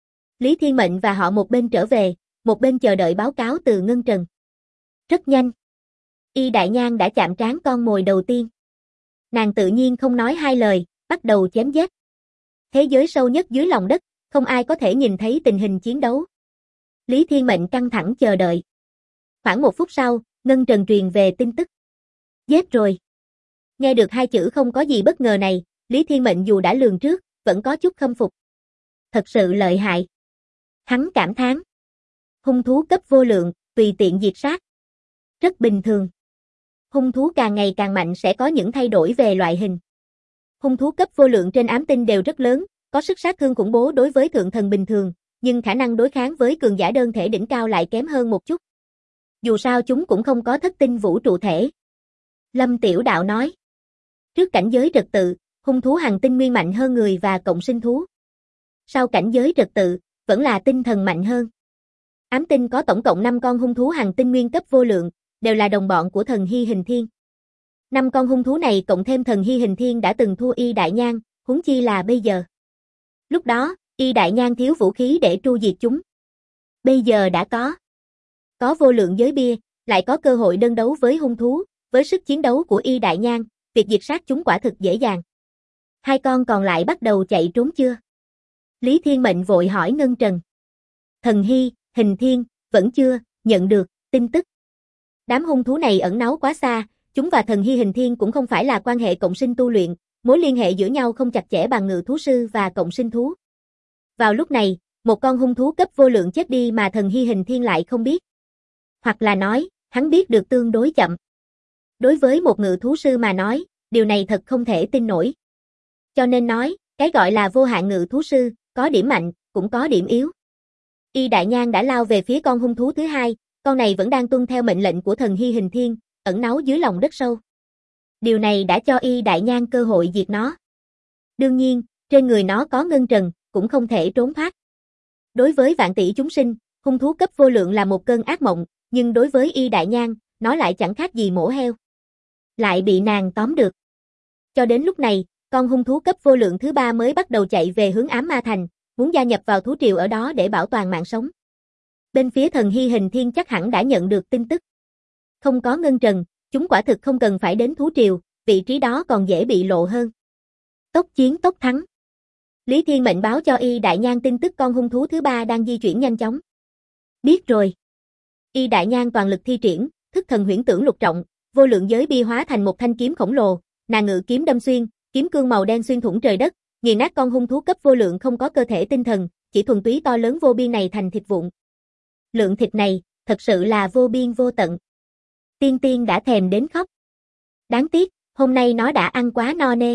Lý Thiên Mệnh và họ một bên trở về, một bên chờ đợi báo cáo từ Ngân Trần. Rất nhanh. Y Đại Nhan đã chạm trán con mồi đầu tiên. Nàng tự nhiên không nói hai lời, bắt đầu chém giết. Thế giới sâu nhất dưới lòng đất, không ai có thể nhìn thấy tình hình chiến đấu. Lý Thiên Mệnh căng thẳng chờ đợi. Khoảng 1 phút sau, Ngân Trần truyền về tin tức. Giết rồi. Nghe được hai chữ không có gì bất ngờ này, Lý Thiên Mệnh dù đã lường trước, vẫn có chút khâm phục. Thật sự lợi hại. Hắn cảm thán. Hung thú cấp vô lượng, tùy tiện diệt sát. Rất bình thường. Hung thú càng ngày càng mạnh sẽ có những thay đổi về loại hình. Hung thú cấp vô lượng trên ám tinh đều rất lớn, có sức sát thương khủng bố đối với thượng thần bình thường, nhưng khả năng đối kháng với cường giả đơn thể đỉnh cao lại kém hơn một chút. Dù sao chúng cũng không có thất tinh vũ trụ thể. Lâm Tiểu Đạo nói. Trước cảnh giới trật tự, hung thú hành tinh nguyên mạnh hơn người và cộng sinh thú. Sau cảnh giới trật tự, vẫn là tinh thần mạnh hơn. Ám tinh có tổng cộng 5 con hung thú hành tinh nguyên cấp vô lượng, đều là đồng bọn của thần Hy Hình Thiên. 5 con hung thú này cộng thêm thần Hy Hình Thiên đã từng thua Y Đại Nhan, huống chi là bây giờ. Lúc đó, Y Đại Nhan thiếu vũ khí để tru diệt chúng. Bây giờ đã có vô lượng giới bia, lại có cơ hội đơn đấu với hung thú, với sức chiến đấu của Y Đại Nhan, việc diệt sát chúng quả thực dễ dàng. 2 con còn lại bắt đầu chạy trốn chưa? Lý Thiên Mệnh vội hỏi Ngân Trần. Thần Hy, Hình Thiên, vẫn chưa nhận được tin tức. Đám hung thú này ẩn náu quá xa, chúng và thần Hy Hình Thiên cũng không phải là quan hệ cộng sinh tu luyện, mối liên hệ giữa nhau không chặt chẽ bằng ngự thú sư và cộng sinh thú. Vào lúc này, một con hung thú cấp vô lượng chết đi mà thần Hy Hình Thiên lại không biết. Hoặc là nói, hắn biết được tương đối chậm. Đối với một ngự thú sư mà nói, điều này thật không thể tin nổi. Cho nên nói, cái gọi là vô hạn ngự thú sư, có điểm mạnh, cũng có điểm yếu. Y Đại Nhan đã lao về phía con hung thú thứ hai, con này vẫn đang tuân theo mệnh lệnh của thần Hy Hình Thiên, ẩn náu dưới lòng đất sâu. Điều này đã cho Y Đại Nhan cơ hội diệt nó. Đương nhiên, trên người nó có Ngân Trần, cũng không thể trốn thoát. Đối với vạn tỷ chúng sinh, hung thú cấp vô lượng là một cơn ác mộng, nhưng đối với Y Đại Nhan, nó lại chẳng khác gì mổ heo. Lại bị nàng tóm được. Cho đến lúc này, con hung thú cấp vô lượng thứ 3 mới bắt đầu chạy về hướng Ám Ma Thành, muốn gia nhập vào thú triều ở đó để bảo toàn mạng sống. Bên phía thần Hy Hình Thiên chắc hẳn đã nhận được tin tức. Không có Ngân Trần, chúng quả thực không cần phải đến thú triều, vị trí đó còn dễ bị lộ hơn. Tốc chiến tốc thắng. Lý Thiên Mệnh báo cho Y Đại Nhan tin tức con hung thú thứ 3 đang di chuyển nhanh chóng. Biết rồi. Y Đại Nhan toàn lực thi triển, thức thần huyễn tưởng lục trọng, vô lượng giới bi hóa thành một thanh kiếm khổng lồ, nàng ngự kiếm đâm xuyên, kiếm cương màu đen xuyên thủng trời đất, nghiền nát con hung thú cấp vô lượng không có cơ thể tinh thần, chỉ thuần túy to lớn vô biên này thành thịt vụn. Lượng thịt này, thật sự là vô biên vô tận. Tiên Tiên đã thèm đến khóc. Đáng tiếc, hôm nay nó đã ăn quá no nê.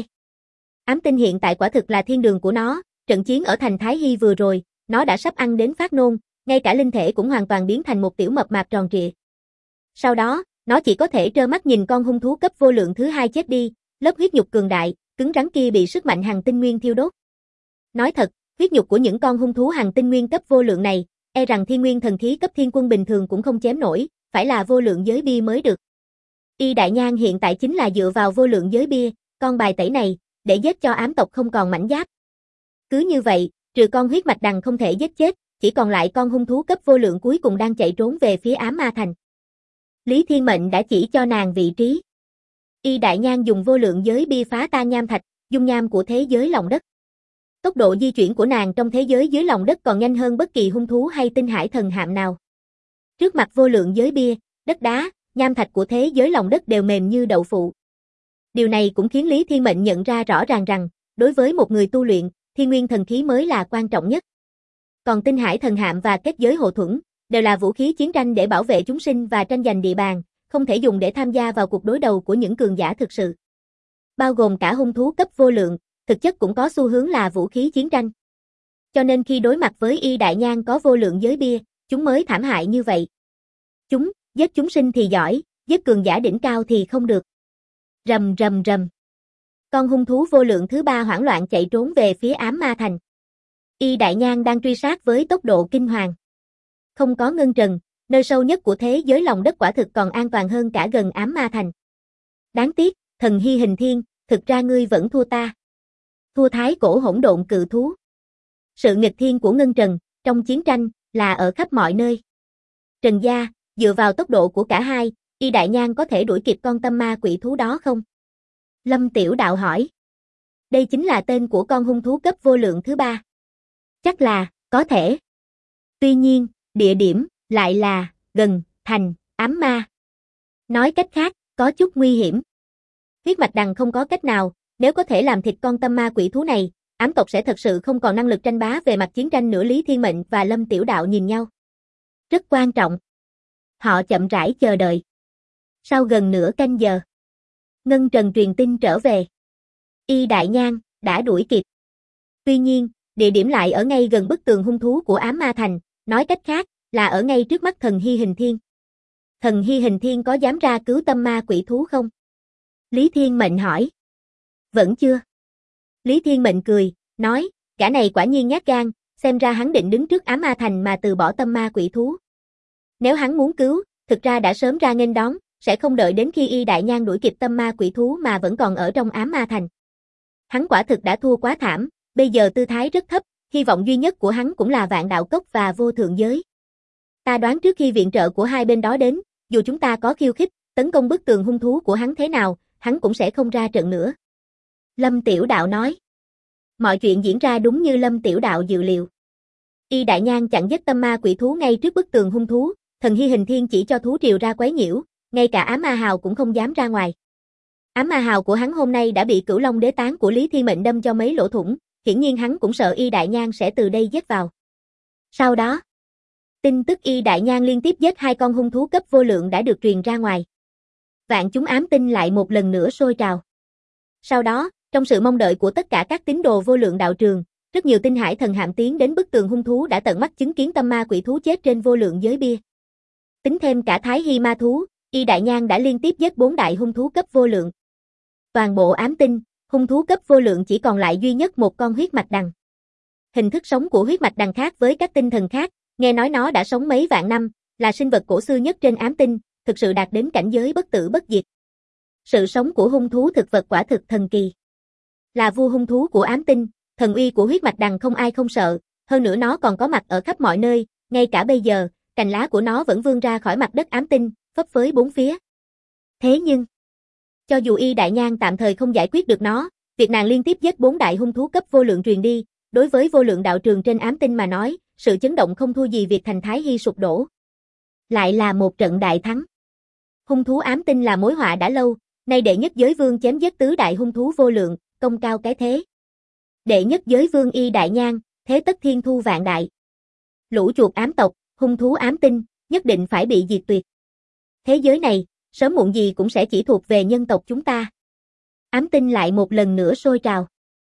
Ám tinh hiện tại quả thực là thiên đường của nó, trận chiến ở thành Thái Hy vừa rồi, nó đã sắp ăn đến phát nôn, ngay cả linh thể cũng hoàn toàn biến thành một tiểu mập mạp tròn trịa. Sau đó, nó chỉ có thể trơ mắt nhìn con hung thú cấp vô lượng thứ 2 chết đi, lớp huyết nhục cường đại, cứng rắn kia bị sức mạnh hành tinh nguyên thiêu đốt. Nói thật, huyết nhục của những con hung thú hành tinh nguyên cấp vô lượng này, e rằng thiên nguyên thần khí cấp thiên quân bình thường cũng không chém nổi, phải là vô lượng giới bia mới được. Y Đại Nhan hiện tại chính là dựa vào vô lượng giới bia, con bài tẩy này, để giết cho ám tộc không còn mảnh giáp. Cứ như vậy, trừ con huyết mạch đằng không thể giết chết, chỉ còn lại con hung thú cấp vô lượng cuối cùng đang chạy trốn về phía Ám Ma Thành. Lý Thiên Mệnh đã chỉ cho nàng vị trí. Y Đại Nhang dùng vô lượng giới bia phá tan nham thạch, dung nham của thế giới lòng đất. Tốc độ di chuyển của nàng trong thế giới dưới lòng đất còn nhanh hơn bất kỳ hung thú hay tinh hải thần hạm nào. Trước mặt vô lượng giới bia, đất đá, nham thạch của thế giới lòng đất đều mềm như đậu phụ. Điều này cũng khiến Lý Thiên Mệnh nhận ra rõ ràng rằng, đối với một người tu luyện, thiên nguyên thần khí mới là quan trọng nhất. Còn tinh hải thần hạm và kết giới hộ thuẫn, đều là vũ khí chiến tranh để bảo vệ chúng sinh và tranh giành địa bàn, không thể dùng để tham gia vào cuộc đối đầu của những cường giả thực sự. Bao gồm cả hung thú cấp vô lượng, thực chất cũng có xu hướng là vũ khí chiến tranh. Cho nên khi đối mặt với Y Đại Nhang có vô lượng giới bia, chúng mới thảm hại như vậy. Giết chúng sinh thì giỏi, giết cường giả đỉnh cao thì không được. Rầm rầm rầm. Con hung thú vô lượng thứ ba hoảng loạn chạy trốn về phía Ám Ma Thành. Y Đại Nhang đang truy sát với tốc độ kinh hoàng. Không có ngân trần, nơi sâu nhất của thế giới lòng đất quả thực còn an toàn hơn cả gần Ám Ma Thành. Đáng tiếc, thần hy hình thiên, thực ra ngươi vẫn thua ta. Thua thái cổ hỗn độn cự thú. Sự nghịch thiên của ngân trần, trong chiến tranh, là ở khắp mọi nơi. Trần gia, dựa vào tốc độ của cả hai, Y Đại Nhang có thể đuổi kịp con tâm ma quỷ thú đó không? Lâm Tiểu Đạo hỏi. Đây chính là tên của con hung thú cấp vô lượng thứ ba. Chắc là, có thể. Tuy nhiên, địa điểm, lại là, gần, thành, ám ma. Nói cách khác, có chút nguy hiểm. Huyết Mạch Đằng không có cách nào, nếu có thể làm thịt con tâm ma quỷ thú này, ám tộc sẽ thật sự không còn năng lực tranh bá về mặt chiến tranh nữa. Lý Thiên Mệnh và Lâm Tiểu Đạo nhìn nhau. Rất quan trọng. Họ chậm rãi chờ đợi. Sau gần nửa canh giờ, Ngân Trần truyền tin trở về. Y Đại Nhang đã đuổi kịp. Tuy nhiên, địa điểm lại ở ngay gần bức tường hung thú của Ám Ma Thành, nói cách khác, là ở ngay trước mắt thần hy hình thiên. Thần hy hình thiên có dám ra cứu tâm ma quỷ thú không? Lý Thiên Mệnh hỏi. Vẫn chưa. Lý Thiên Mệnh cười, nói, gã này quả nhiên nhát gan, xem ra hắn định đứng trước Ám Ma Thành mà từ bỏ tâm ma quỷ thú. Nếu hắn muốn cứu, thực ra đã sớm ra nghênh đón, sẽ không đợi đến khi Y Đại Nhang đuổi kịp tâm ma quỷ thú mà vẫn còn ở trong Ám Ma Thành. Hắn quả thực đã thua quá thảm, bây giờ tư thái rất thấp, hy vọng duy nhất của hắn cũng là Vạn Đạo Cốc và Vô Thượng Giới. Ta đoán trước khi viện trợ của hai bên đó đến, dù chúng ta có khiêu khích, tấn công bức tường hung thú của hắn thế nào, hắn cũng sẽ không ra trận nữa. Lâm Tiểu Đạo nói. Mọi chuyện diễn ra đúng như Lâm Tiểu Đạo dự liệu. Y Đại Nhang chặn giết tâm ma quỷ thú ngay trước bức tường hung thú, thần hy hình thiên chỉ cho thú triều ra quấy nhiễu, ngay cả Ám Ma Hào cũng không dám ra ngoài. Ám Ma Hào của hắn hôm nay đã bị Cửu Long Đế Tán của Lý Thiên Mệnh đâm cho mấy lỗ thủng, hiển nhiên hắn cũng sợ Y Đại Nhang sẽ từ đây giết vào. Sau đó, tin tức Y Đại Nhang liên tiếp giết hai con hung thú cấp vô lượng đã được truyền ra ngoài. Vạn chúng ám tinh lại một lần nữa sôi trào. Sau đó, trong sự mong đợi của tất cả các tín đồ vô lượng đạo trường, rất nhiều tinh hải thần hạm tiến đến bức tường hung thú đã tận mắt chứng kiến tâm ma quỷ thú chết trên vô lượng giới bia. Tính thêm cả Thái Hy ma thú, Y Đại Nhang đã liên tiếp giết 4 đại hung thú cấp vô lượng. Toàn bộ ám tinh, hung thú cấp vô lượng chỉ còn lại duy nhất một con huyết mạch đằng. Hình thức sống của huyết mạch đằng khác với các tinh thần khác, nghe nói nó đã sống mấy vạn năm, là sinh vật cổ xưa nhất trên ám tinh, thực sự đạt đến cảnh giới bất tử bất diệt. Sự sống của hung thú thực vật quả thực thần kỳ. Là vua hung thú của ám tinh, thần uy của huyết mạch đằng không ai không sợ, hơn nữa nó còn có mặt ở khắp mọi nơi, ngay cả bây giờ, cành lá của nó vẫn vươn ra khỏi mặt đất ám tinh, phấp phới bốn phía. Thế nhưng, cho dù Y Đại Nhang tạm thời không giải quyết được nó, việc nàng liên tiếp giết 4 đại hung thú cấp vô lượng truyền đi, đối với vô lượng đạo trường trên ám tinh mà nói, sự chấn động không thua gì việc thành Thái Hy sụp đổ. Lại là một trận đại thắng. Hung thú ám tinh là mối họa đã lâu, nay đệ nhất giới vương chém giết tứ đại hung thú vô lượng, công cao cái thế. Đệ nhất giới vương Y Đại Nhang, thế tất thiên thu vạn đại. Lũ chuột ám tộc, hung thú ám tinh, nhất định phải bị diệt tuyệt. Thế giới này, sớm muộn gì cũng sẽ chỉ thuộc về nhân tộc chúng ta. Ám tinh lại một lần nữa sôi trào.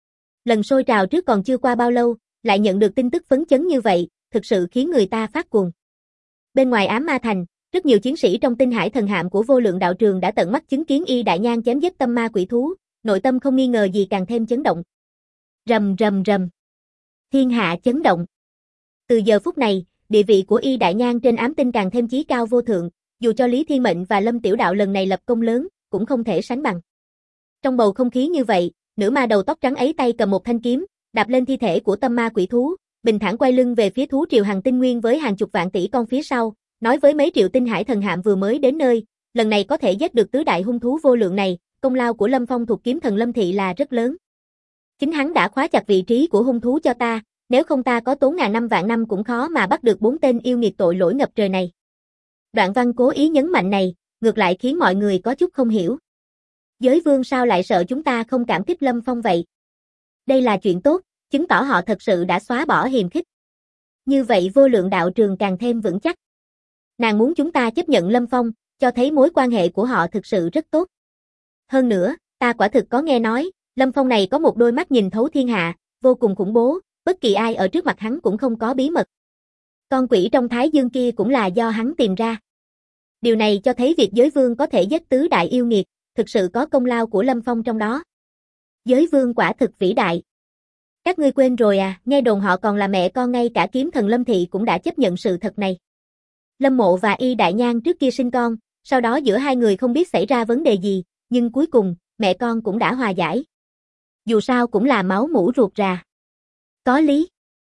Lần sôi trào trước còn chưa qua bao lâu, lại nhận được tin tức phấn chấn như vậy, thực sự khiến người ta phát cuồng. Bên ngoài Ám Ma Thành, rất nhiều chiến sĩ trong tinh hải thần hạm của vô lượng đạo trường đã tận mắt chứng kiến Y Đại Nhang chém giết tâm ma quỷ thú, nội tâm không nghi ngờ gì càng thêm chấn động. Rầm rầm rầm. Thiên hạ chấn động. Từ giờ phút này, địa vị của Y Đại Nhang trên ám tinh càng thêm chí cao vô thượng, dù cho Lý Thiên Mệnh và Lâm Tiểu Đạo lần này lập công lớn, cũng không thể sánh bằng. Trong bầu không khí như vậy, nữ ma đầu tóc trắng ấy tay cầm một thanh kiếm, đạp lên thi thể của tâm ma quỷ thú, bình thản quay lưng về phía thú triều hàng tinh nguyên với hàng chục vạn tỷ con phía sau, nói với mấy triệu tinh hải thần hạm vừa mới đến nơi, lần này có thể giết được tứ đại hung thú vô lượng này, công lao của Lâm Phong thuộc kiếm thần Lâm Thị là rất lớn. Chính hắn đã khóa chặt vị trí của hung thú cho ta, nếu không ta có tốn ngàn năm vạn năm cũng khó mà bắt được 4 tên yêu nghiệt tội lỗi ngập trời này. Đoạn văn cố ý nhấn mạnh này, ngược lại khiến mọi người có chút không hiểu. Giới vương sao lại sợ chúng ta không cảm kích Lâm Phong vậy? Đây là chuyện tốt, chứng tỏ họ thật sự đã xóa bỏ hiềm khích. Như vậy vô lượng đạo trường càng thêm vững chắc. Nàng muốn chúng ta chấp nhận Lâm Phong, cho thấy mối quan hệ của họ thực sự rất tốt. Hơn nữa, ta quả thực có nghe nói, Lâm Phong này có một đôi mắt nhìn thấu thiên hạ, vô cùng khủng bố, bất kỳ ai ở trước mặt hắn cũng không có bí mật. Con quỷ trong Thái Dương kia cũng là do hắn tìm ra. Điều này cho thấy việc giới vương có thể giết tứ đại yêu nghiệt, thực sự có công lao của Lâm Phong trong đó. Giới vương quả thực vĩ đại. Các ngươi quên rồi à, nghe đồn họ còn là mẹ con, ngay cả kiếm thần Lâm Thị cũng đã chấp nhận sự thật này. Lâm Mộ và Y Đại Nhan trước kia sinh con, sau đó giữa hai người không biết xảy ra vấn đề gì, nhưng cuối cùng, mẹ con cũng đã hòa giải. Dù sao cũng là máu mủ ruột rà. Có lý.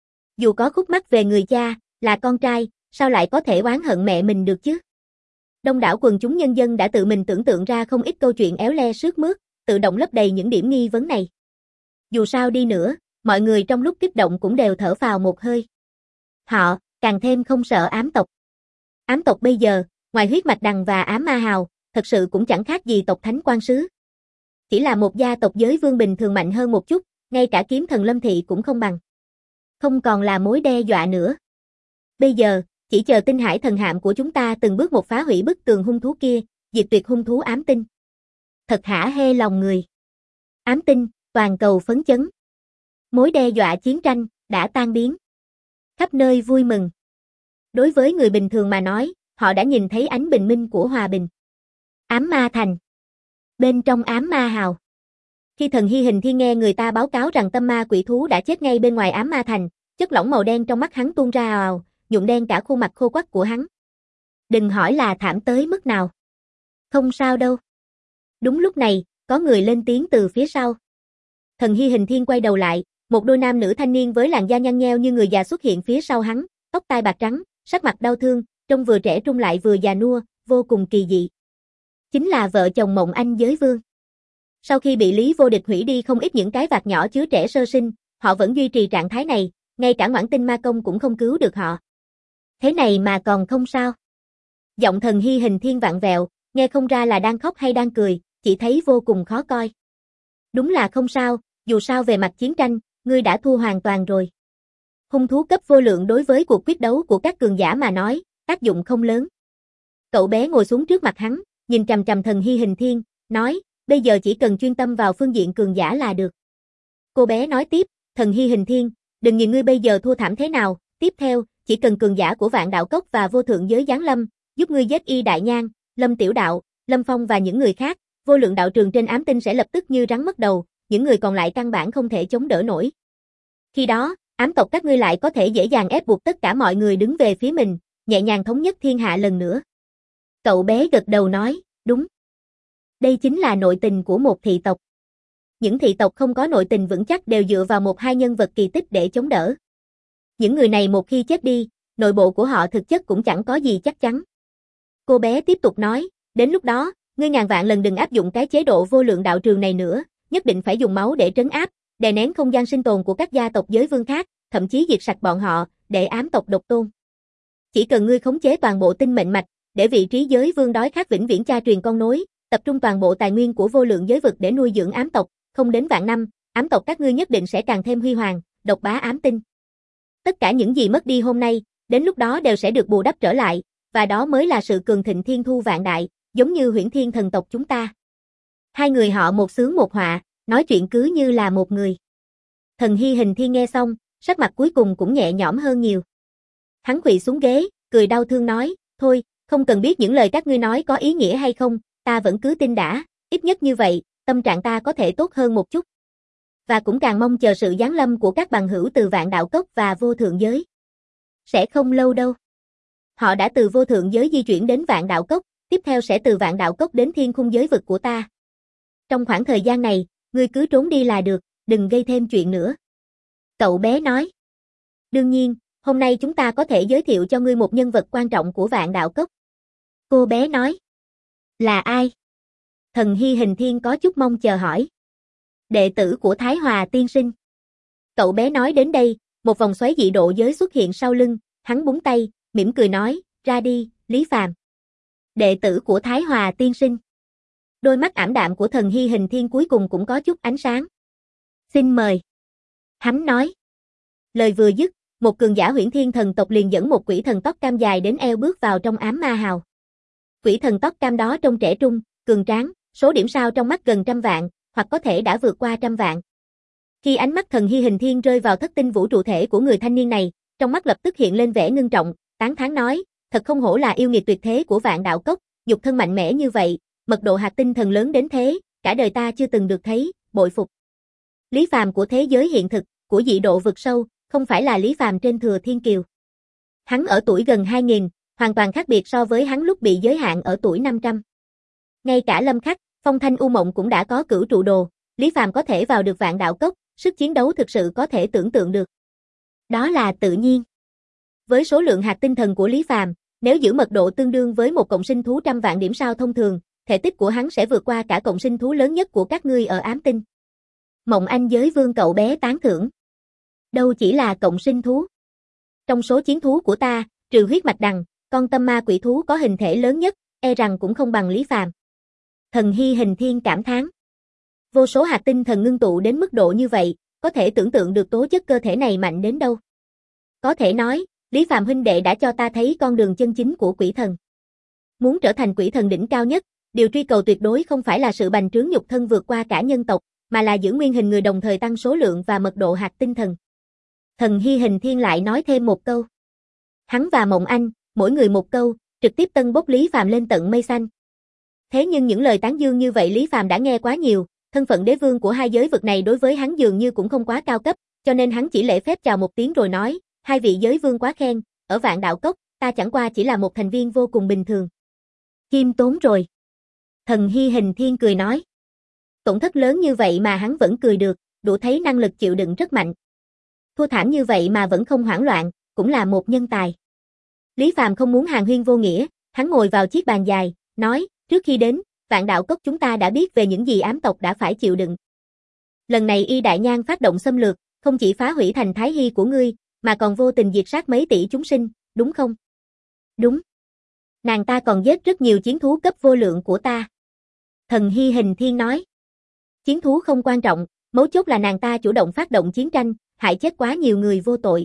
Dù có khúc mắc về người cha, là con trai, sao lại có thể oán hận mẹ mình được chứ? Đông đảo quần chúng nhân dân đã tự mình tưởng tượng ra không ít câu chuyện éo le sướt mướt, tự động lấp đầy những điểm nghi vấn này. Dù sao đi nữa, mọi người trong lúc kích động cũng đều thở phào một hơi. Họ, càng thêm không sợ ám tộc. Ám tộc bây giờ, ngoài huyết mạch đằng và ám ma hào, thật sự cũng chẳng khác gì tộc thánh quan sứ. Chỉ là một gia tộc giới vương bình thường mạnh hơn một chút, ngay cả kiếm thần Lâm Thị cũng không bằng. Không còn là mối đe dọa nữa. Bây giờ, chỉ chờ tinh hải thần hạm của chúng ta từng bước một phá hủy bức tường hung thú kia, diệt tuyệt hung thú ám tinh. Thật hả hê lòng người. Ám tinh, toàn cầu phấn chấn. Mối đe dọa chiến tranh, đã tan biến. Khắp nơi vui mừng. Đối với người bình thường mà nói, họ đã nhìn thấy ánh bình minh của hòa bình. Ám ma thành. Bên trong ám ma hào. Khi thần Hy Hình Thiên nghe người ta báo cáo rằng tâm ma quỷ thú đã chết ngay bên ngoài ám ma thành, chất lỏng màu đen trong mắt hắn tuôn ra ào, nhuộm đen cả khuôn mặt khô quắt của hắn. Đừng hỏi là thảm tới mức nào. Không sao đâu. Đúng lúc này, có người lên tiếng từ phía sau. Thần Hy Hình Thiên quay đầu lại, một đôi nam nữ thanh niên với làn da nhăn nheo như người già xuất hiện phía sau hắn, tóc tai bạc trắng, sắc mặt đau thương, trông vừa trẻ trung lại vừa già nua, vô cùng kỳ dị. Chính là vợ chồng Mộng Anh giới vương. Sau khi bị Lý Vô Địch hủy đi không ít những cái vạt nhỏ chứa trẻ sơ sinh, họ vẫn duy trì trạng thái này, ngay cả Ngoãn Tinh Ma Công cũng không cứu được họ. Thế này mà còn không sao? Giọng thần Hy Hình Thiên vặn vẹo, nghe không ra là đang khóc hay đang cười, chỉ thấy vô cùng khó coi. Đúng là không sao, dù sao về mặt chiến tranh, ngươi đã thua hoàn toàn rồi. Hung thú cấp vô lượng đối với cuộc quyết đấu của các cường giả mà nói, tác dụng không lớn. Cậu bé ngồi xuống trước mặt hắn, nhìn chằm chằm thần Hy Hình Thiên, nói, bây giờ chỉ cần chuyên tâm vào phương diện cường giả là được. Cô bé nói tiếp, thần Hy Hình Thiên, đừng nhìn ngươi bây giờ thua thảm thế nào, tiếp theo, chỉ cần cường giả của Vạn Đạo Cốc và vô thượng giới giáng lâm, giúp ngươi giết Y Đại Nhan, Lâm Tiểu Đạo, Lâm Phong và những người khác, vô lượng đạo trường trên ám tinh sẽ lập tức như rắn mất đầu, những người còn lại căn bản không thể chống đỡ nổi. Khi đó, ám tộc các ngươi lại có thể dễ dàng ép buộc tất cả mọi người đứng về phía mình, nhẹ nhàng thống nhất thiên hạ lần nữa. Cậu bé gật đầu nói, đúng. Đây chính là nội tình của một thị tộc. Những thị tộc không có nội tình vững chắc đều dựa vào một hai nhân vật kỳ tích để chống đỡ. Những người này một khi chết đi, nội bộ của họ thực chất cũng chẳng có gì chắc chắn. Cô bé tiếp tục nói, đến lúc đó, ngươi ngàn vạn lần đừng áp dụng cái chế độ vô lượng đạo trường này nữa, nhất định phải dùng máu để trấn áp, đè nén không gian sinh tồn của các gia tộc giới vương khác, thậm chí diệt sạch bọn họ, để ám tộc độc tôn. Chỉ cần ngươi khống chế toàn bộ tinh mệnh mạch, để vị trí giới vương đói khát vĩnh viễn cha truyền con nối, tập trung toàn bộ tài nguyên của vô lượng giới vực để nuôi dưỡng ám tộc, không đến vạn năm, ám tộc các ngươi nhất định sẽ càng thêm huy hoàng, độc bá ám tinh. Tất cả những gì mất đi hôm nay, đến lúc đó đều sẽ được bù đắp trở lại, và đó mới là sự cường thịnh thiên thu vạn đại, giống như Huyễn Thiên thần tộc chúng ta. Hai người họ một xướng một họa, nói chuyện cứ như là một người. Thần Hy Hình Thiên nghe xong, sắc mặt cuối cùng cũng nhẹ nhõm hơn nhiều. Hắn khuỵu xuống ghế, cười đau thương nói, thôi, không cần biết những lời các ngươi nói có ý nghĩa hay không, ta vẫn cứ tin đã, ít nhất như vậy, tâm trạng ta có thể tốt hơn một chút. Và cũng càng mong chờ sự giáng lâm của các bằng hữu từ Vạn Đạo Cốc và vô thượng giới. Sẽ không lâu đâu. Họ đã từ vô thượng giới di chuyển đến Vạn Đạo Cốc, tiếp theo sẽ từ Vạn Đạo Cốc đến thiên khung giới vực của ta. Trong khoảng thời gian này, ngươi cứ trốn đi là được, đừng gây thêm chuyện nữa. Cậu bé nói. Đương nhiên, hôm nay chúng ta có thể giới thiệu cho ngươi một nhân vật quan trọng của Vạn Đạo Cốc. Cô bé nói. Là ai? Thần Hy Hình Thiên có chút mong chờ hỏi. Đệ tử của Thái Hòa tiên sinh. Cậu bé nói đến đây, một vòng xoáy dị độ giới xuất hiện sau lưng, hắn búng tay, mỉm cười nói, ra đi, Lý Phàm. Đệ tử của Thái Hòa tiên sinh. Đôi mắt ảm đạm của Thần Hy Hình Thiên cuối cùng cũng có chút ánh sáng. Xin mời. Hắn nói. Lời vừa dứt, một cường giả Huyễn Thiên thần tộc liền dẫn một quỷ thần tóc cam dài đến eo bước vào trong ám ma hào. Quỷ thần tóc cam đó trông trẻ trung, cường tráng, số điểm sao trong mắt gần 100 vạn, hoặc có thể đã vượt qua 100 vạn. Khi ánh mắt Thần Hy Hình Thiên rơi vào thất tinh vũ trụ thể của người thanh niên này, trong mắt lập tức hiện lên vẻ ngưng trọng, tán thán nói, thật không hổ là yêu nghiệt tuyệt thế của Vạn Đạo Cốc, nhục thân mạnh mẽ như vậy, mật độ hạt tinh thần lớn đến thế, cả đời ta chưa từng được thấy, bội phục. Lý Phàm của thế giới hiện thực, của dị độ vực sâu, không phải là Lý Phàm trên Thừa Thiên Kiều. Hắn ở tuổi gần 2000, hoàn toàn khác biệt so với hắn lúc bị giới hạn ở tuổi 500. Ngay cả Lâm Khắc, Phong Thanh U Mộng cũng đã có cửu trụ đồ, Lý Phàm có thể vào được Vạn Đạo Cốc, sức chiến đấu thực sự có thể tưởng tượng được. Đó là tự nhiên. Với số lượng hạt tinh thần của Lý Phàm, nếu giữ mật độ tương đương với một cộng sinh thú 100 vạn điểm sao thông thường, thể tích của hắn sẽ vượt qua cả cộng sinh thú lớn nhất của các ngươi ở ám tinh. Mộng Anh Giới Vương cậu bé tán thưởng. Đâu chỉ là cộng sinh thú. Trong số chiến thú của ta, trừ huyết mạch đằng, con tâm ma quỷ thú có hình thể lớn nhất, e rằng cũng không bằng Lý Phàm. Thần Hy Hình Thiên cảm thán. Vô số hạt tinh thần ngưng tụ đến mức độ như vậy, có thể tưởng tượng được tố chất cơ thể này mạnh đến đâu. Có thể nói, Lý Phàm huynh đệ đã cho ta thấy con đường chân chính của quỷ thần. Muốn trở thành quỷ thần đỉnh cao nhất, điều truy cầu tuyệt đối không phải là sự bành trướng nhục thân vượt qua cả nhân tộc, mà là giữ nguyên hình người đồng thời tăng số lượng và mật độ hạt tinh thần. Thần Hy Hình Thiên lại nói thêm một câu. Hắn và Mộng Anh, mỗi người một câu, trực tiếp tân bốc Lý Phàm lên tận mây xanh. Thế nhưng những lời tán dương như vậy Lý Phàm đã nghe quá nhiều, thân phận đế vương của hai giới vực này đối với hắn dường như cũng không quá cao cấp, cho nên hắn chỉ lễ phép chào một tiếng rồi nói, hai vị giới vương quá khen, ở Vạn Đạo Cốc, ta chẳng qua chỉ là một thành viên vô cùng bình thường. Khiêm tốn rồi. Thần Hy Hình Thiên cười nói. Tổn thất lớn như vậy mà hắn vẫn cười được, đủ thấy năng lực chịu đựng rất mạnh. Thua thảm như vậy mà vẫn không hoảng loạn, cũng là một nhân tài. Lý Phàm không muốn hàn huyên vô nghĩa, hắn ngồi vào chiếc bàn dài, nói, trước khi đến, Vạn Đạo Cốc chúng ta đã biết về những gì ám tộc đã phải chịu đựng. Lần này Y Đại Nhan phát động xâm lược, không chỉ phá hủy thành Thái Hy của ngươi, mà còn vô tình diệt sát mấy tỷ chúng sinh, đúng không? Đúng. Nàng ta còn giết rất nhiều chiến thú cấp vô lượng của ta. Thần Hy Hình Thiên nói. Chiến thú không quan trọng, mấu chốt là nàng ta chủ động phát động chiến tranh, hại chết quá nhiều người vô tội.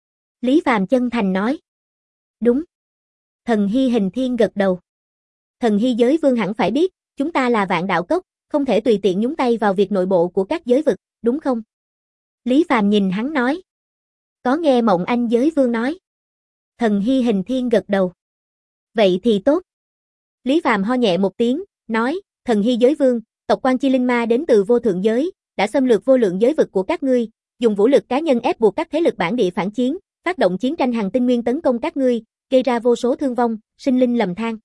Lý Phàm chân thành nói. Đúng. Thần Hy Hình Thiên gật đầu. Thần Hy Giới Vương hẳn phải biết, chúng ta là Vạn Đạo Cốc, không thể tùy tiện nhúng tay vào việc nội bộ của các giới vực, đúng không? Lý Phàm nhìn hắn nói. Có nghe Mộng Anh Giới Vương nói. Thần Hy Hình Thiên gật đầu. Vậy thì tốt. Lý Phàm ho nhẹ một tiếng, nói, Thần Hy Giới Vương, tộc Quan Chi Linh Ma đến từ vô thượng giới, đã xâm lược vô lượng giới vực của các ngươi, dùng vũ lực cá nhân ép buộc các thế lực bản địa phản chiến, phát động chiến tranh hàng tinh nguyên tấn công các ngươi, gây ra vô số thương vong, sinh linh lầm than.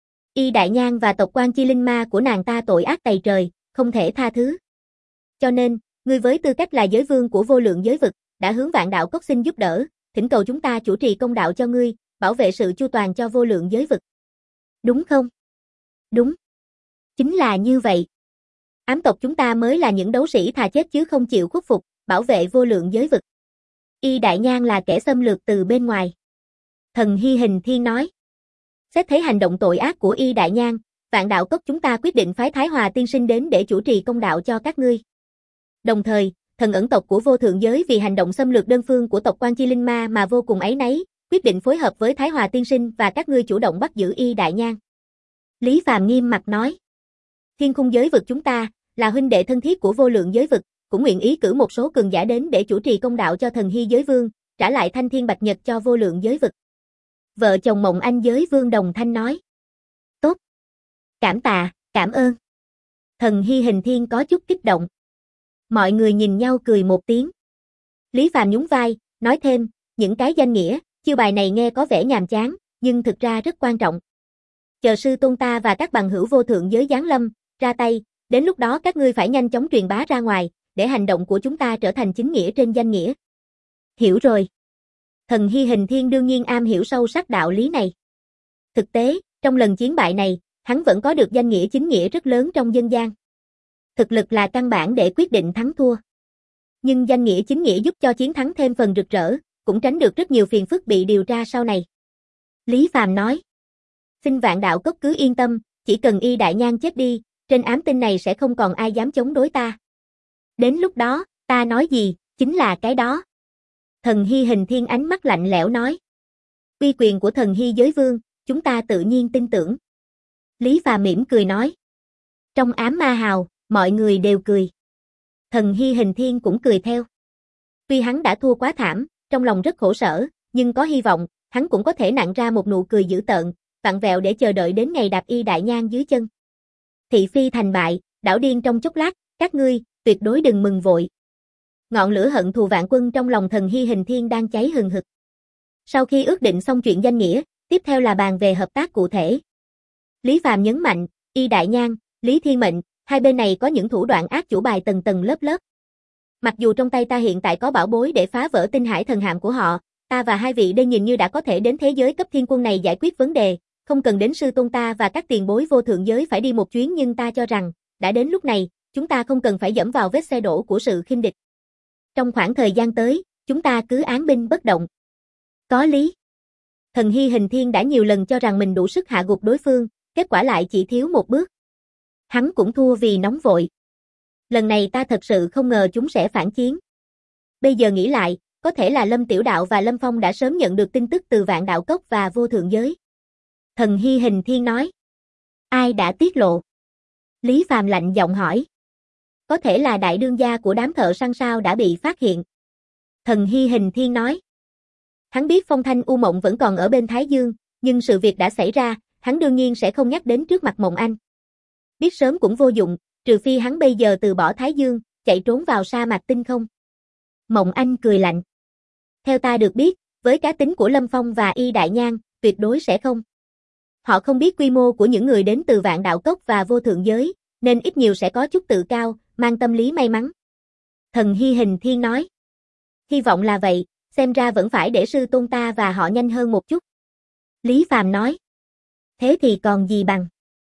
Y Đại Nhan và tộc Quan Chi Linh Ma của nàng ta tội ác tày trời, không thể tha thứ. Cho nên, ngươi với tư cách là giới vương của vô lượng giới vực, đã hướng Vạn Đạo Cốc xin giúp đỡ, thỉnh cầu chúng ta chủ trì công đạo cho ngươi, bảo vệ sự chu toàn cho vô lượng giới vực. Đúng không? Đúng. Chính là như vậy. Ám tộc chúng ta mới là những đấu sĩ thà chết chứ không chịu khuất phục, bảo vệ vô lượng giới vực. Y Đại Nhan là kẻ xâm lược từ bên ngoài. Thần Hy Hình Thiên nói. Xét thấy hành động tội ác của Y Đại Nhan, Vạn Đạo Cốc chúng ta quyết định phái Thái Hòa tiên sinh đến để chủ trì công đạo cho các ngươi. Đồng thời, thần ẩn tộc của vô thượng giới vì hành động xâm lược đơn phương của tộc Quan Chi Linh Ma mà vô cùng áy náy, quyết định phối hợp với Thái Hòa tiên sinh và các ngươi chủ động bắt giữ Y Đại Nhan. Lý Phàm nghiêm mặt nói. Thiên khung giới vực chúng ta, là huynh đệ thân thiết của vô lượng giới vực, cũng nguyện ý cử một số cường giả đến để chủ trì công đạo cho Thần Hy Giới Vương, trả lại thanh thiên bạch nhật cho vô lượng giới vực. Vợ chồng Mộng Anh Giới Vương đồng thanh nói. Tốt. Cảm tạ, cảm ơn. Thần Hy Hình Thiên có chút kích động. Mọi người nhìn nhau cười một tiếng. Lý Phàm nhún vai, nói thêm, những cái danh nghĩa, chiêu bài này nghe có vẻ nhàm chán, nhưng thực ra rất quan trọng. Chờ sư tôn ta và các bằng hữu vô thượng giới giáng lâm, ra tay, đến lúc đó các ngươi phải nhanh chóng truyền bá ra ngoài, để hành động của chúng ta trở thành chính nghĩa trên danh nghĩa. Hiểu rồi. Thần Hy Hình Thiên đương nhiên am hiểu sâu sắc đạo lý này. Thực tế, trong lần chiến bại này, hắn vẫn có được danh nghĩa chính nghĩa rất lớn trong dân gian. Thực lực là căn bản để quyết định thắng thua. Nhưng danh nghĩa chính nghĩa giúp cho chiến thắng thêm phần rực rỡ, cũng tránh được rất nhiều phiền phức bị điều tra sau này. Lý Phàm nói. Xin Vạn Đạo Cốc cứ yên tâm, chỉ cần Y Đại Nhan chết đi, trên ám tinh này sẽ không còn ai dám chống đối ta. Đến lúc đó, ta nói gì, chính là cái đó. Thần Hy Hình Thiên ánh mắt lạnh lẽo nói. Uy quyền của thần Hy Giới Vương, chúng ta tự nhiên tin tưởng. Lý Phàm mỉm cười nói. Trong ám ma hào, mọi người đều cười. Thần Hy Hình Thiên cũng cười theo. Tuy hắn đã thua quá thảm, trong lòng rất khổ sở, nhưng có hy vọng, hắn cũng có thể nặn ra một nụ cười dữ tợn, vặn vẹo để chờ đợi đến ngày đạp Y Đại Nhan dưới chân. Thị phi thành bại, đảo điên trong chốc lát, các ngươi, tuyệt đối đừng mừng vội. Ngọn lửa hận thù vạn quân trong lòng thần Hy Hình Thiên đang cháy hừng hực. Sau khi ước định xong chuyện danh nghĩa, tiếp theo là bàn về hợp tác cụ thể. Lý Phàm nhấn mạnh, Y Đại Nhan, Lý Thiên Mệnh, hai bên này có những thủ đoạn ác chủ bài tầng tầng lớp lớp. Mặc dù trong tay ta hiện tại có bảo bối để phá vỡ tinh hải thần hạm của họ, ta và hai vị đây nhìn như đã có thể đến thế giới cấp thiên quân này giải quyết vấn đề, không cần đến sư tôn ta và các tiền bối vô thượng giới phải đi một chuyến, nhưng ta cho rằng, đã đến lúc này, chúng ta không cần phải dẫm vào vết xe đổ của sự khinh địch. Trong khoảng thời gian tới, chúng ta cứ án binh bất động. Có lý. Thần Hy Hình Thiên đã nhiều lần cho rằng mình đủ sức hạ gục đối phương, kết quả lại chỉ thiếu một bước. Hắn cũng thua vì nóng vội. Lần này ta thật sự không ngờ chúng sẽ phản chiến. Bây giờ nghĩ lại, có thể là Lâm Tiểu Đạo và Lâm Phong đã sớm nhận được tin tức từ Vạn Đạo Cốc và vô thượng giới. Thần Hy Hình Thiên nói. Ai đã tiết lộ? Lý Phàm lạnh giọng hỏi. Có thể là đại đương gia của đám thợ săn sao đã bị phát hiện. Thần Hy Hình Thiên nói. Hắn biết Phong Thanh U Mộng vẫn còn ở bên Thái Dương, nhưng sự việc đã xảy ra, hắn đương nhiên sẽ không nhắc đến trước mặt Mộng Anh. Biết sớm cũng vô dụng, trừ phi hắn bây giờ từ bỏ Thái Dương, chạy trốn vào sa mạc tinh không. Mộng Anh cười lạnh. Theo ta được biết, với cá tính của Lâm Phong và Y Đại Nhan, tuyệt đối sẽ không. Họ không biết quy mô của những người đến từ Vạn Đạo Cốc và vô thượng giới, nên ít nhiều sẽ có chút tự cao, mang tâm lý may mắn. Thần Hy Hình Thiên nói. Hy vọng là vậy, xem ra vẫn phải để sư tôn ta và họ nhanh hơn một chút. Lý Phàm nói. Thế thì còn gì bằng.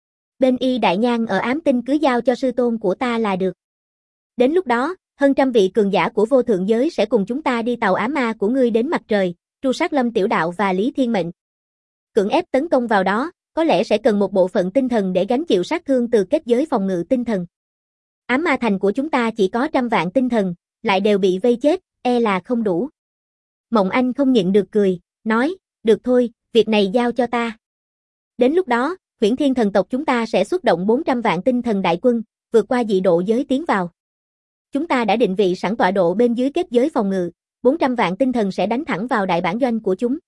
Bên Y Đại Nhan ở ám tinh cứ giao cho sư tôn của ta là được. Đến lúc đó, hơn trăm vị cường giả của vô thượng giới sẽ cùng chúng ta đi tàu ám ma của ngươi đến mặt trời, tru sát Lâm Tiểu Đạo và Lý Thiên Mệnh. Cưỡng ép tấn công vào đó, có lẽ sẽ cần một bộ phận tinh thần để gánh chịu sát thương từ kết giới phòng ngự tinh thần. Ám ma thành của chúng ta chỉ có 100 vạn tinh thần, lại đều bị vây chết, e là không đủ. Mộng Anh không nhịn được cười, nói, được thôi, việc này giao cho ta. Đến lúc đó, Huyễn Thiên thần tộc chúng ta sẽ xuất động 400 vạn tinh thần đại quân, vượt qua dị độ giới tiến vào. Chúng ta đã định vị sẵn tọa độ bên dưới kết giới phòng ngự, 400 vạn tinh thần sẽ đánh thẳng vào đại bản doanh của chúng.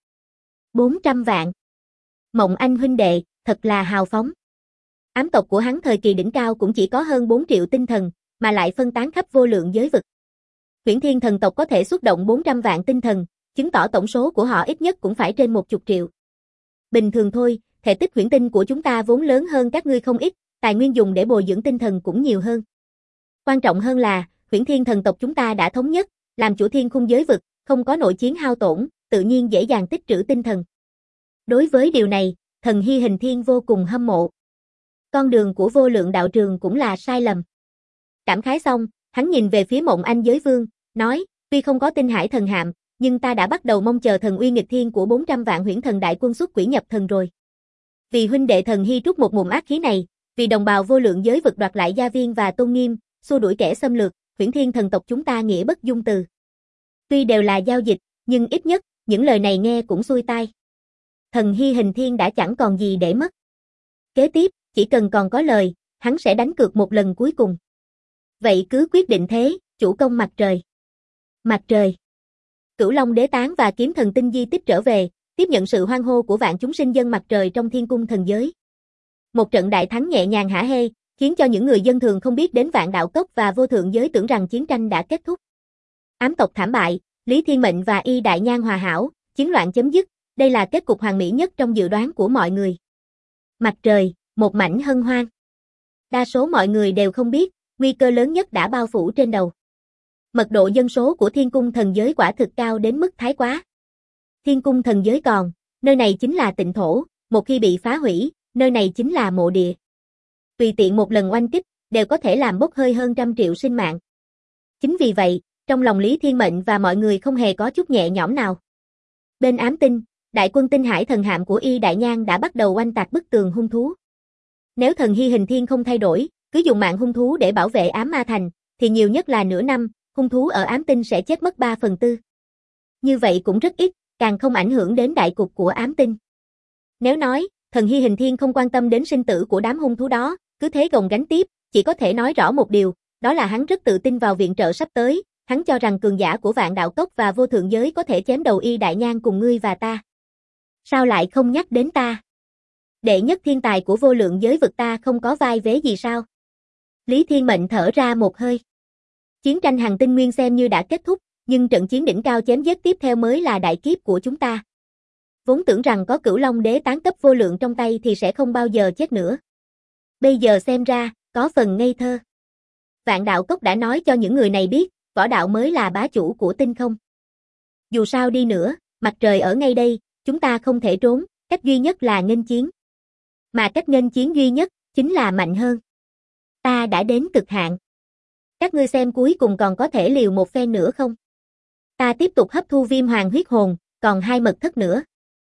400 vạn. Mộng Anh huynh đệ, thật là hào phóng. Ám tộc của hắn thời kỳ đỉnh cao cũng chỉ có hơn 4 triệu tinh thần, mà lại phân tán khắp vô lượng giới vực. Huyễn Thiên thần tộc có thể xuất động 400 vạn tinh thần, chứng tỏ tổng số của họ ít nhất cũng phải trên 10 triệu. Bình thường thôi, thể tích huyễn tinh của chúng ta vốn lớn hơn các ngươi không ít, tài nguyên dùng để bồi dưỡng tinh thần cũng nhiều hơn. Quan trọng hơn là, Huyễn Thiên thần tộc chúng ta đã thống nhất, làm chủ thiên khung giới vực, không có nội chiến hao tổn, tự nhiên dễ dàng tích trữ tinh thần. Đối với điều này, thần Hy Hình Thiên vô cùng hâm mộ. Con đường của vô lượng đạo trường cũng là sai lầm. Cảm khái xong, hắn nhìn về phía Mộng Anh Giới Vương, nói, tuy không có tinh hải thần hạm, nhưng ta đã bắt đầu mong chờ thần uy nghịch thiên của 400 vạn huyễn thần đại quân xuất quỷ nhập thần rồi. Vì huynh đệ thần Hy trút một ngụm ác khí này, vì đồng bào vô lượng giới vực đoạt lại gia viên và tôn nghiêm, xua đuổi kẻ xâm lược, Huyễn Thiên thần tộc chúng ta nghĩa bất dung từ. Tuy đều là giao dịch, nhưng ít nhất, những lời này nghe cũng xuôi tai. Thần Hy Hình Thiên đã chẳng còn gì để mất. Kế tiếp, chỉ cần còn có lời, hắn sẽ đánh cược một lần cuối cùng. Vậy cứ quyết định thế, chủ công mặt trời. Mặt trời. Cửu Long Đế Tán và Kiếm Thần Tinh di tích trở về, tiếp nhận sự hoan hô của vạn chúng sinh dân mặt trời trong thiên cung thần giới. Một trận đại thắng nhẹ nhàng hả hê, khiến cho những người dân thường không biết đến Vạn Đạo Cốc và vô thượng giới tưởng rằng chiến tranh đã kết thúc. Ám tộc thảm bại, Lý Thiên Mệnh và Y Đại Nhan hòa hảo, chiến loạn chấm dứt, đây là kết cục hoàn mỹ nhất trong dự đoán của mọi người. Mặt trời, một mảnh hân hoan. Đa số mọi người đều không biết, nguy cơ lớn nhất đã bao phủ trên đầu. Mật độ dân số của thiên cung thần giới quả thực cao đến mức thái quá. Thiên cung thần giới còn, nơi này chính là tịnh thổ, một khi bị phá hủy, nơi này chính là mộ địa. Tùy tiện một lần oanh kích, đều có thể làm bốc hơi hơn 100 triệu sinh mạng. Chính vì vậy, trong lòng Lý Thiên Mệnh và mọi người không hề có chút nhẹ nhõm nào. Bên ám tinh, đại quân tinh hải thần hạm của Y Đại Nhan đã bắt đầu oanh tạc bức tường hung thú. Nếu thần hy hình thiên không thay đổi, cứ dùng mạng hung thú để bảo vệ ám ma thành, thì nhiều nhất là nửa năm, hung thú ở ám tinh sẽ chết mất 3/4. Như vậy cũng rất ít, càng không ảnh hưởng đến đại cục của ám tinh. Nếu nói, thần hy hình thiên không quan tâm đến sinh tử của đám hung thú đó, cứ thế gồng gánh tiếp, chỉ có thể nói rõ một điều, đó là hắn rất tự tin vào viện trợ sắp tới, hắn cho rằng cường giả của Vạn Đạo Cốc và Vô Thượng Giới có thể chém đầu Y Đại Nhan cùng ngươi và ta. Sao lại không nhắc đến ta? Đệ nhất thiên tài của Vô Lượng Giới vực ta không có vai vế gì sao? Lý Thiên Mệnh thở ra một hơi. Chiến tranh Hằng Tinh Nguyên xem như đã kết thúc, nhưng trận chiến đỉnh cao chém giết tiếp theo mới là đại kiếp của chúng ta. Vốn tưởng rằng có Cửu Long Đế tán cấp vô lượng trong tay thì sẽ không bao giờ chết nữa. Bây giờ xem ra, có phần ngây thơ. Vạn Đạo Cốc đã nói cho những người này biết, võ đạo mới là bá chủ của tinh không. Dù sao đi nữa, mặt trời ở ngay đây, chúng ta không thể trốn, cách duy nhất là nghênh chiến. Mà cách nghênh chiến duy nhất, chính là mạnh hơn. Ta đã đến cực hạn. Các ngươi xem cuối cùng còn có thể liều một phen nữa không? Ta tiếp tục hấp thu viêm hoàng huyết hồn, còn 2 mật thất nữa.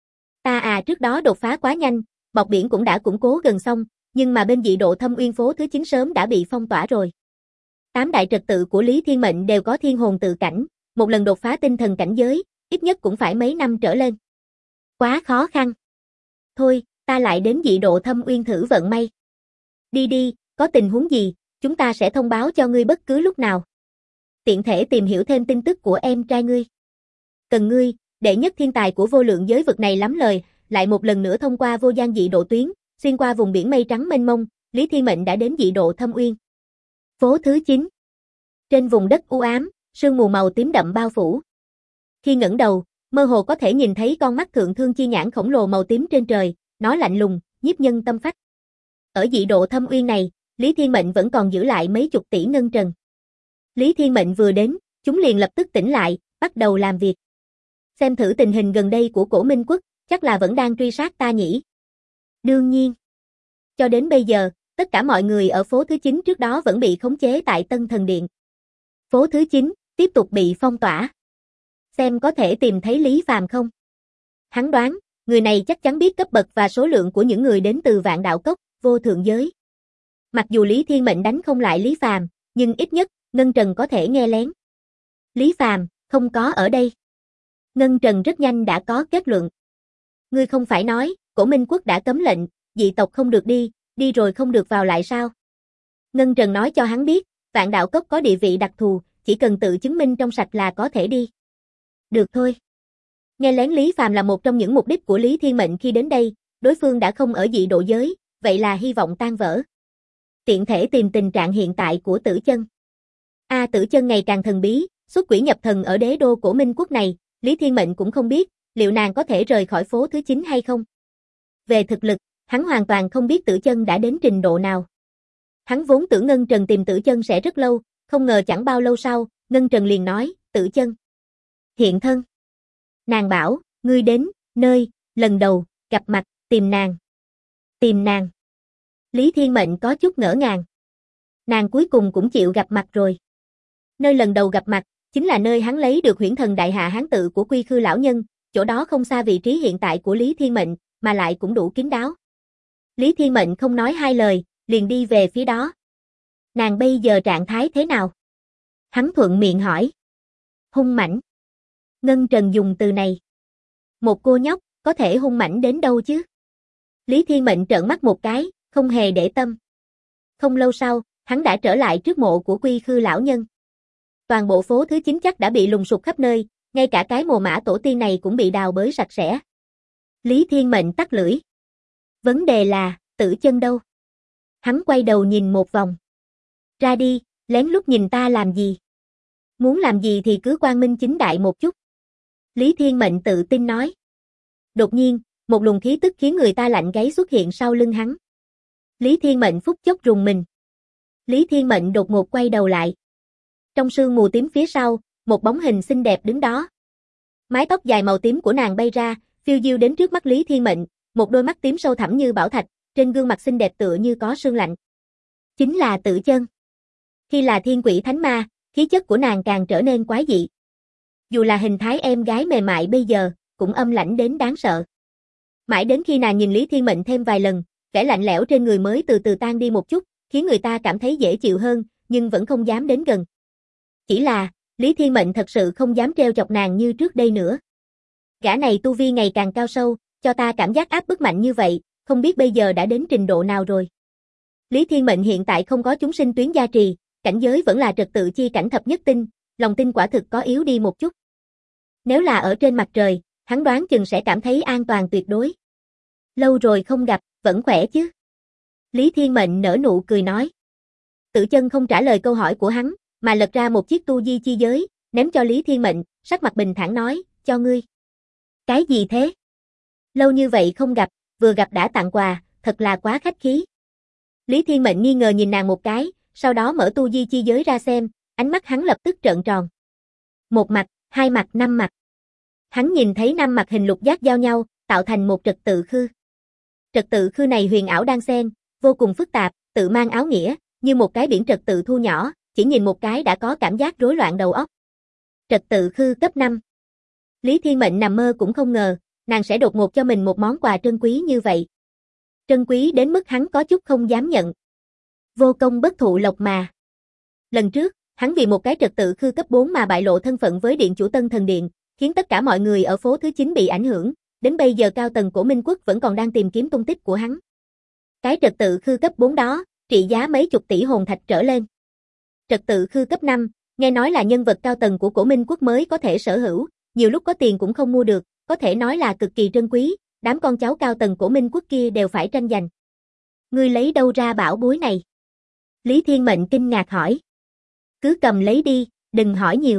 Ta trước đó đột phá quá nhanh, bọc biển cũng đã củng cố gần xong, nhưng mà bên dị độ Thâm Uyên phố thứ 9 sớm đã bị phong tỏa rồi. 8 đại trật tự của Lý Thiên Mệnh đều có thiên hồn tự cảnh, một lần đột phá tinh thần cảnh giới, ít nhất cũng phải mấy năm trở lên. Quá khó khăn. Thôi, ta lại đến dị độ Thâm Uyên thử vận may. Đi đi, có tình huống gì, chúng ta sẽ thông báo cho ngươi bất cứ lúc nào. Tiện thể tìm hiểu thêm tin tức của em trai ngươi. Cần ngươi, đệ nhất thiên tài của Vô Lượng Giới vực này lắm lời, lại một lần nữa thông qua vô gian dị độ tuyến, xuyên qua vùng biển mây trắng mênh mông, Lý Thiên Mệnh đã đến dị độ Thâm Uyên. Phố thứ 9. Trên vùng đất u ám, sương mù màu tím đậm bao phủ. Khi ngẩng đầu, mơ hồ có thể nhìn thấy con mắt thượng thương chi nhãn khổng lồ màu tím trên trời, nó lạnh lùng, nhiếp nhân tâm phách. Ở dị độ Thâm Uyên này, Lý Thiên Mệnh vẫn còn giữ lại mấy chục tỷ ngân trần. Lý Thiên Mệnh vừa đến, chúng liền lập tức tỉnh lại, bắt đầu làm việc. Xem thử tình hình gần đây của Cổ Minh Quốc, chắc là vẫn đang truy sát ta nhỉ. Đương nhiên. Cho đến bây giờ, tất cả mọi người ở phố thứ 9 trước đó vẫn bị khống chế tại Tân Thần Điện. Phố thứ 9, tiếp tục bị phong tỏa. Xem có thể tìm thấy Lý Phàm không? Hắn đoán, người này chắc chắn biết cấp bậc và số lượng của những người đến từ Vạn Đạo Cốc, Vô Thượng Giới. Mặc dù Lý Thiên Mệnh đánh không lại Lý Phàm, nhưng ít nhất, Ngân Trần có thể nghe lén. Lý Phàm, không có ở đây. Ngân Trần rất nhanh đã có kết luận. Ngươi không phải nói, Cổ Minh Quốc đã cấm lệnh, dị tộc không được đi rồi không được vào lại sao? Ngân Trần nói cho hắn biết, Vạn Đạo Cốc có địa vị đặc thù, chỉ cần tự chứng minh trong sạch là có thể đi. Được thôi. Nghe lén Lý Phàm là một trong những mục đích của Lý Thiên Mệnh khi đến đây, đối phương đã không ở dị độ giới, vậy là hy vọng tan vỡ. Tiện thể tìm tình trạng hiện tại của Tử Chân. Tử Chân ngày càng thần bí, xuất quỷ nhập thần ở đế đô Cổ Minh Quốc này, Lý Thiên Mệnh cũng không biết, liệu nàng có thể rời khỏi phố thứ 9 hay không. Về thực lực, hắn hoàn toàn không biết Tử Chân đã đến trình độ nào. Hắn vốn tưởng Ngân Trần tìm Tử Chân sẽ rất lâu, không ngờ chẳng bao lâu sau, Ngân Trần liền nói, Tử Chân hiện thân. Nàng bảo, ngươi đến, nơi, lần đầu, gặp mặt, tìm nàng. Tìm nàng. Lý Thiên Mệnh có chút ngỡ ngàng. Nàng cuối cùng cũng chịu gặp mặt rồi. Nơi lần đầu gặp mặt, chính là nơi hắn lấy được huyễn thần đại hạ hán tự của Quy Khư lão nhân, chỗ đó không xa vị trí hiện tại của Lý Thiên Mệnh, mà lại cũng đủ kín đáo. Lý Thiên Mệnh không nói hai lời, liền đi về phía đó. Nàng bây giờ trạng thái thế nào? Hắn thuận miệng hỏi. Hung mãnh. Ngân Trần dùng từ này. Một cô nhóc, có thể hung mãnh đến đâu chứ? Lý Thiên Mệnh trợn mắt một cái, không hề để tâm. Không lâu sau, hắn đã trở lại trước mộ của Quy Khư lão nhân. Toàn bộ phố thứ 9 chắc đã bị lùng sục khắp nơi, ngay cả cái mồ mã tổ tiên này cũng bị đào bới sạch sẽ. Lý Thiên Mệnh tắt lưỡi. Vấn đề là, Tử Chân đâu? Hắn quay đầu nhìn một vòng. Ra đi, lén lút nhìn ta làm gì? Muốn làm gì thì cứ quang minh chính đại một chút. Lý Thiên Mệnh tự tin nói. Đột nhiên, một luồng khí tức khiến người ta lạnh gáy xuất hiện sau lưng hắn. Lý Thiên Mệnh phút chốc rùng mình. Lý Thiên Mệnh đột ngột quay đầu lại. Trong sương mù tím phía sau, một bóng hình xinh đẹp đứng đó. Mái tóc dài màu tím của nàng bay ra, phiêu diêu đến trước mắt Lý Thiên Mệnh, một đôi mắt tím sâu thẳm như bảo thạch, trên gương mặt xinh đẹp tựa như có sương lạnh. Chính là Tử Chân. Khi là thiên quỷ thánh ma, khí chất của nàng càng trở nên quái dị. Dù là hình thái em gái mềm mại bây giờ, cũng âm lãnh đến đáng sợ. Mãi đến khi nàng nhìn Lý Thiên Mệnh thêm vài lần, vẻ lạnh lẽo trên người mới từ từ tan đi một chút, khiến người ta cảm thấy dễ chịu hơn, nhưng vẫn không dám đến gần. Chỉ là, Lý Thiên Mệnh thật sự không dám trêu chọc nàng như trước đây nữa. Gã này tu vi ngày càng cao sâu, cho ta cảm giác áp bức mạnh như vậy, không biết bây giờ đã đến trình độ nào rồi. Lý Thiên Mệnh hiện tại không có chúng sinh tuyến gia trì, cảnh giới vẫn là trật tự chi cảnh thập nhất tinh, lòng tin quả thực có yếu đi một chút. Nếu là ở trên mặt trời, hắn đoán chừng sẽ cảm thấy an toàn tuyệt đối. Lâu rồi không gặp, vẫn khỏe chứ? Lý Thiên Mệnh nở nụ cười nói. Tử Chân không trả lời câu hỏi của hắn, mà lật ra một chiếc tu di chi giới, ném cho Lý Thiên Mệnh, sắc mặt bình thản nói, cho ngươi. Cái gì thế? Lâu như vậy không gặp, vừa gặp đã tặng quà, thật là quá khách khí. Lý Thiên Mệnh nghi ngờ nhìn nàng một cái, sau đó mở tu di chi giới ra xem, ánh mắt hắn lập tức trợn tròn. Một mặt, hai mặt, năm mặt. Hắn nhìn thấy năm mặt hình lục giác giao nhau, tạo thành một trật tự khư. Trật tự khư này huyền ảo đan xen, vô cùng phức tạp, tự mang áo nghĩa, như một cái biển trật tự thu nhỏ, chỉ nhìn một cái đã có cảm giác rối loạn đầu óc. Trật tự khư cấp 5. Lý Thiên Mệnh nằm mơ cũng không ngờ, nàng sẽ đột ngột cho mình một món quà trân quý như vậy. Trân quý đến mức hắn có chút không dám nhận. Vô công bất thụ lộc mà. Lần trước, hắn vì một cái trật tự khư cấp 4 mà bại lộ thân phận với điện chủ Tân Thần Điện, khiến tất cả mọi người ở phố thứ 9 bị ảnh hưởng, đến bây giờ cao tầng của Minh Quốc vẫn còn đang tìm kiếm tung tích của hắn. Cái trật tự khư cấp 4 đó, trị giá mấy chục tỷ hồn thạch trở lên. Trật tự khư cấp 5, nghe nói là nhân vật cao tầng của Cổ Minh Quốc mới có thể sở hữu, nhiều lúc có tiền cũng không mua được, có thể nói là cực kỳ trân quý, đám con cháu cao tầng của Minh Quốc kia đều phải tranh giành. Ngươi lấy đâu ra bảo bối này? Lý Thiên Mệnh kinh ngạc hỏi. Cứ cầm lấy đi, đừng hỏi nhiều.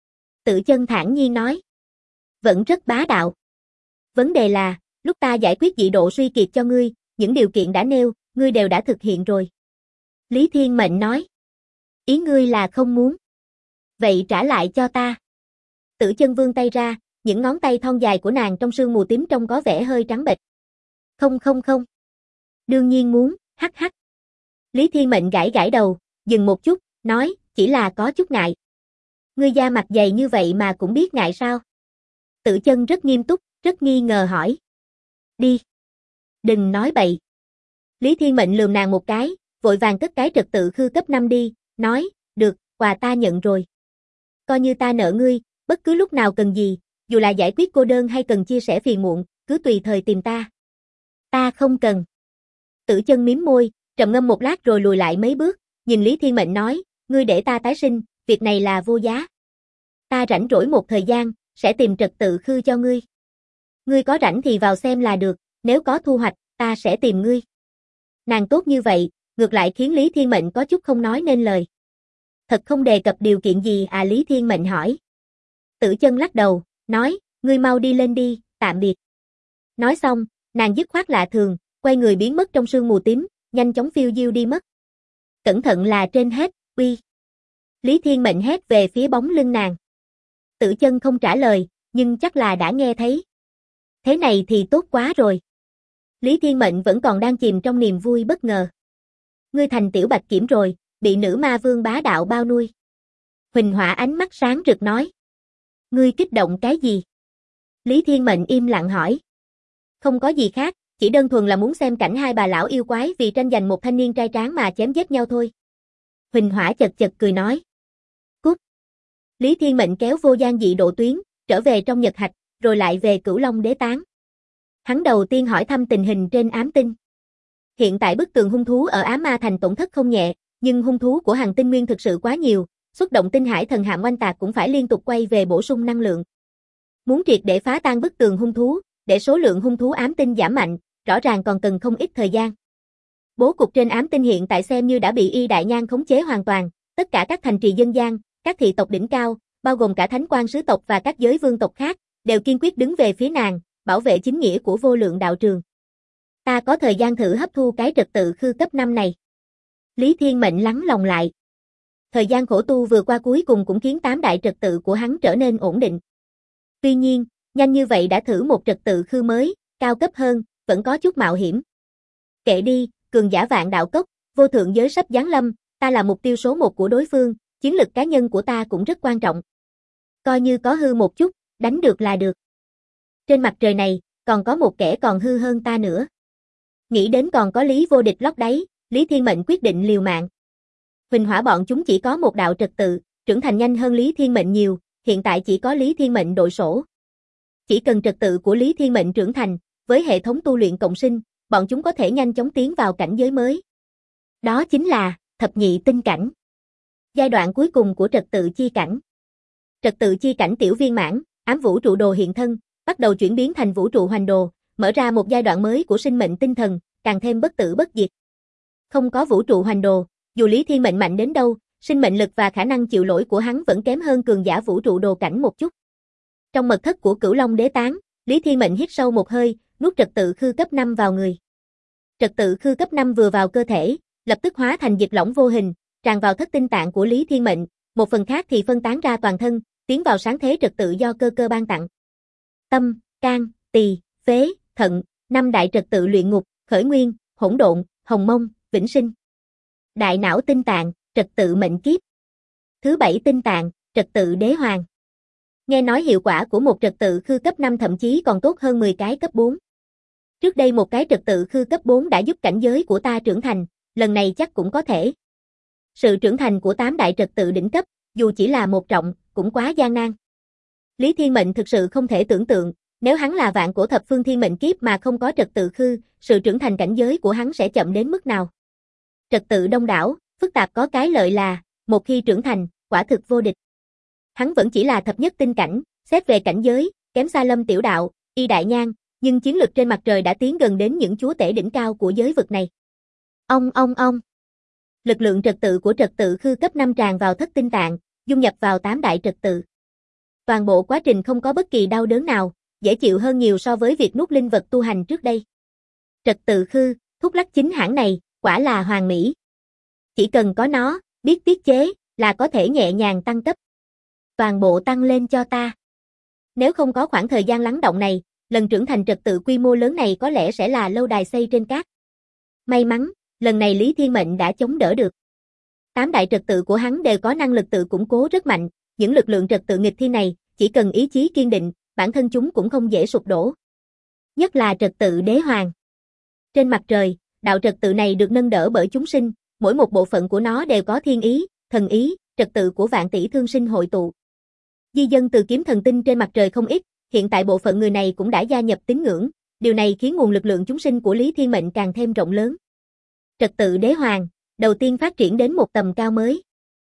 Tử Chân thản nhiên nói. Vẫn rất bá đạo. Vấn đề là, lúc ta giải quyết dị độ suy kiệt cho ngươi, những điều kiện đã nêu, ngươi đều đã thực hiện rồi. Lý Thiên Mệnh nói. Ý ngươi là không muốn. Vậy trả lại cho ta. Tử Chân vươn tay ra, những ngón tay thon dài của nàng trong sương mù tím trông có vẻ hơi trắng bệch. Không không không. Đương nhiên muốn, hắc hắc. Lý Thiên Mệnh gãi gãi đầu, dừng một chút, nói, chỉ là có chút ngại. Ngươi da mặt dày như vậy mà cũng biết ngại sao? Tử Chân rất nghiêm túc, rất nghi ngờ hỏi. Đi. Đừng nói bậy. Lý Thiên Mệnh lườm nàng một cái, vội vàng cất cái trật tự khư cấp 5 đi, nói, được, quà ta nhận rồi. Coi như ta nợ ngươi, bất cứ lúc nào cần gì, dù là giải quyết cô đơn hay cần chia sẻ phiền muộn, cứ tùy thời tìm ta. Ta không cần. Tử Chân mím môi, trầm ngâm một lát rồi lùi lại mấy bước, nhìn Lý Thiên Mệnh nói, ngươi để ta tái sinh, việc này là vô giá. Ta rảnh rỗi một thời gian, sẽ tìm trật tự khư cho ngươi. Ngươi có rảnh thì vào xem là được, nếu có thu hoạch, ta sẽ tìm ngươi. Nàng tốt như vậy, ngược lại khiến Lý Thiên Mệnh có chút không nói nên lời. Thật không đề cập điều kiện gì à? Lý Thiên Mệnh hỏi. Tử Chân lắc đầu, nói, ngươi mau đi lên đi, tạm biệt. Nói xong, nàng dứt khoát lạ thường, quay người biến mất trong sương mù tím, nhanh chóng phiêu diêu đi mất. Cẩn thận là trên hết, uy. Lý Thiên Mệnh hét về phía bóng lưng nàng. Tử Chân không trả lời, nhưng chắc là đã nghe thấy. Thế này thì tốt quá rồi. Lý Thiên Mệnh vẫn còn đang chìm trong niềm vui bất ngờ. Ngươi thành tiểu bạch kiểm rồi, bị nữ ma vương bá đạo bao nuôi. Huỳnh Hỏa ánh mắt sáng rực nói. Ngươi kích động cái gì? Lý Thiên Mệnh im lặng hỏi. Không có gì khác, chỉ đơn thuần là muốn xem cảnh hai bà lão yêu quái vì tranh giành một thanh niên trai tráng mà chém giết nhau thôi. Huỳnh Hỏa chật chật cười nói. Cút. Lý Thiên Mệnh kéo vô gian dị độ tuyến, trở về trong Nhật Hạch, rồi lại về Cửu Long Đế Tán. Hắn đầu tiên hỏi thăm tình hình trên ám tinh. Hiện tại bức tường hung thú ở Ám Ma Thành tổn thất không nhẹ, nhưng hung thú của Hằng Tinh Nguyên thực sự quá nhiều, xuất động tinh hải thần hạm oanh tạc cũng phải liên tục quay về bổ sung năng lượng. Muốn triệt để phá tan bức tường hung thú, để số lượng hung thú ám tinh giảm mạnh, rõ ràng còn cần không ít thời gian. Bố cục trên ám tinh hiện tại xem như đã bị Y Đại Nhan khống chế hoàn toàn, tất cả các thành trì dân gian, các thị tộc đỉnh cao, bao gồm cả thánh quan sứ tộc và các giới vương tộc khác, đều kiên quyết đứng về phía nàng, bảo vệ chính nghĩa của vô lượng đạo trường. Ta có thời gian thử hấp thu cái trật tự khư cấp 5 này. Lý Thiên Mệnh lắng lòng lại. Thời gian khổ tu vừa qua cuối cùng cũng khiến 8 đại trật tự của hắn trở nên ổn định. Tuy nhiên, nhanh như vậy đã thử một trật tự khư mới, cao cấp hơn, vẫn có chút mạo hiểm. Kệ đi, cường giả vạn đạo cốc, vô thượng giới sắp giáng lâm, ta là mục tiêu số 1 của đối phương, chiến lực cá nhân của ta cũng rất quan trọng. Coi như có hư một chút, đánh được là được. Trên mặt trời này, còn có một kẻ còn hư hơn ta nữa. Nghĩ đến còn có Lý Vô Địch lót đáy, Lý Thiên Mệnh quyết định liều mạng. Huỳnh Hỏa bọn chúng chỉ có một đạo trật tự, trưởng thành nhanh hơn Lý Thiên Mệnh nhiều, hiện tại chỉ có Lý Thiên Mệnh đội sổ. Chỉ cần trật tự của Lý Thiên Mệnh trưởng thành, với hệ thống tu luyện cộng sinh, bọn chúng có thể nhanh chóng tiến vào cảnh giới mới. Đó chính là thập nhị tinh cảnh. Giai đoạn cuối cùng của trật tự chi cảnh. Trật tự chi cảnh tiểu viên mãn, ám vũ trụ đồ hiện thân, bắt đầu chuyển biến thành vũ trụ hoành đồ, mở ra một giai đoạn mới của sinh mệnh tinh thần, càng thêm bất tử bất diệt. Không có vũ trụ hoành đồ, dù Lý Thiên Mệnh mạnh đến đâu, sinh mệnh lực và khả năng chịu lỗi của hắn vẫn kém hơn cường giả vũ trụ đồ cảnh một chút. Trong mật thất của Cửu Long Đế Tán, Lý Thiên Mệnh hít sâu một hơi, nuốt trật tự khư cấp 5 vào người. Trật tự khư cấp 5 vừa vào cơ thể, lập tức hóa thành dịch lỏng vô hình, tràn vào thất tinh tạng của Lý Thiên Mệnh, một phần khác thì phân tán ra toàn thân, tiến vào sáng thế trật tự do cơ cơ ban tặng. Tâm, can, tỳ, phế, thận, 5 đại trật tự luyện ngục, khởi nguyên, hỗn độn, hồng mông, vĩnh sinh. Đại não tinh tạng, trật tự mệnh kiếp. Thứ 7 tinh tạng, trật tự đế hoàng. Nghe nói hiệu quả của một trật tự khư cấp 5 thậm chí còn tốt hơn 10 cái cấp 4. Trước đây một cái trật tự khư cấp 4 đã giúp cảnh giới của ta trưởng thành, lần này chắc cũng có thể. Sự trưởng thành của 8 đại trật tự đỉnh cấp, dù chỉ là một trọng, cũng quá gian nan. Lý Thiên Mệnh thực sự không thể tưởng tượng, nếu hắn là vạn cổ thập phương thiên mệnh kiếp mà không có trật tự khư, sự trưởng thành cảnh giới của hắn sẽ chậm đến mức nào. Trật tự đông đảo, phức tạp có cái lợi là, một khi trưởng thành, quả thực vô địch. Hắn vẫn chỉ là thập nhất tinh cảnh, xét về cảnh giới, kém xa Lâm Tiểu Đạo, Y Đại Nhan, nhưng chiến lực trên mặt trời đã tiến gần đến những chúa tể đỉnh cao của giới vực này. Ông. Lực lượng trật tự của trật tự khư cấp 5 tràn vào thất tinh tạng, dung nhập vào 8 đại trật tự. Toàn bộ quá trình không có bất kỳ đau đớn nào, dễ chịu hơn nhiều so với việc nuốt linh vật tu hành trước đây. Trật tự khư, thuốc lắc chính hãng này, quả là hoàn mỹ. Chỉ cần có nó, biết tiết chế, là có thể nhẹ nhàng tăng cấp. Toàn bộ tăng lên cho ta. Nếu không có khoảng thời gian lắng động này, lần trưởng thành trật tự quy mô lớn này có lẽ sẽ là lâu đài xây trên cát. May mắn, lần này Lý Thiên Mệnh đã chống đỡ được. 8 đại trật tự của hắn đều có năng lực tự củng cố rất mạnh, những lực lượng trật tự nghịch thiên này, chỉ cần ý chí kiên định, bản thân chúng cũng không dễ sụp đổ. Nhất là trật tự đế hoàng. Trên mặt trời, đạo trật tự này được nâng đỡ bởi chúng sinh, mỗi một bộ phận của nó đều có thiên ý, thần ý, trật tự của vạn tỷ thương sinh hội tụ. Di dân từ kiếm thần tinh trên mặt trời không ít, hiện tại bộ phận người này cũng đã gia nhập tín ngưỡng, điều này khiến nguồn lực lượng chúng sinh của Lý Thiên Mệnh càng thêm rộng lớn. Trật tự đế hoàng, đầu tiên phát triển đến một tầm cao mới.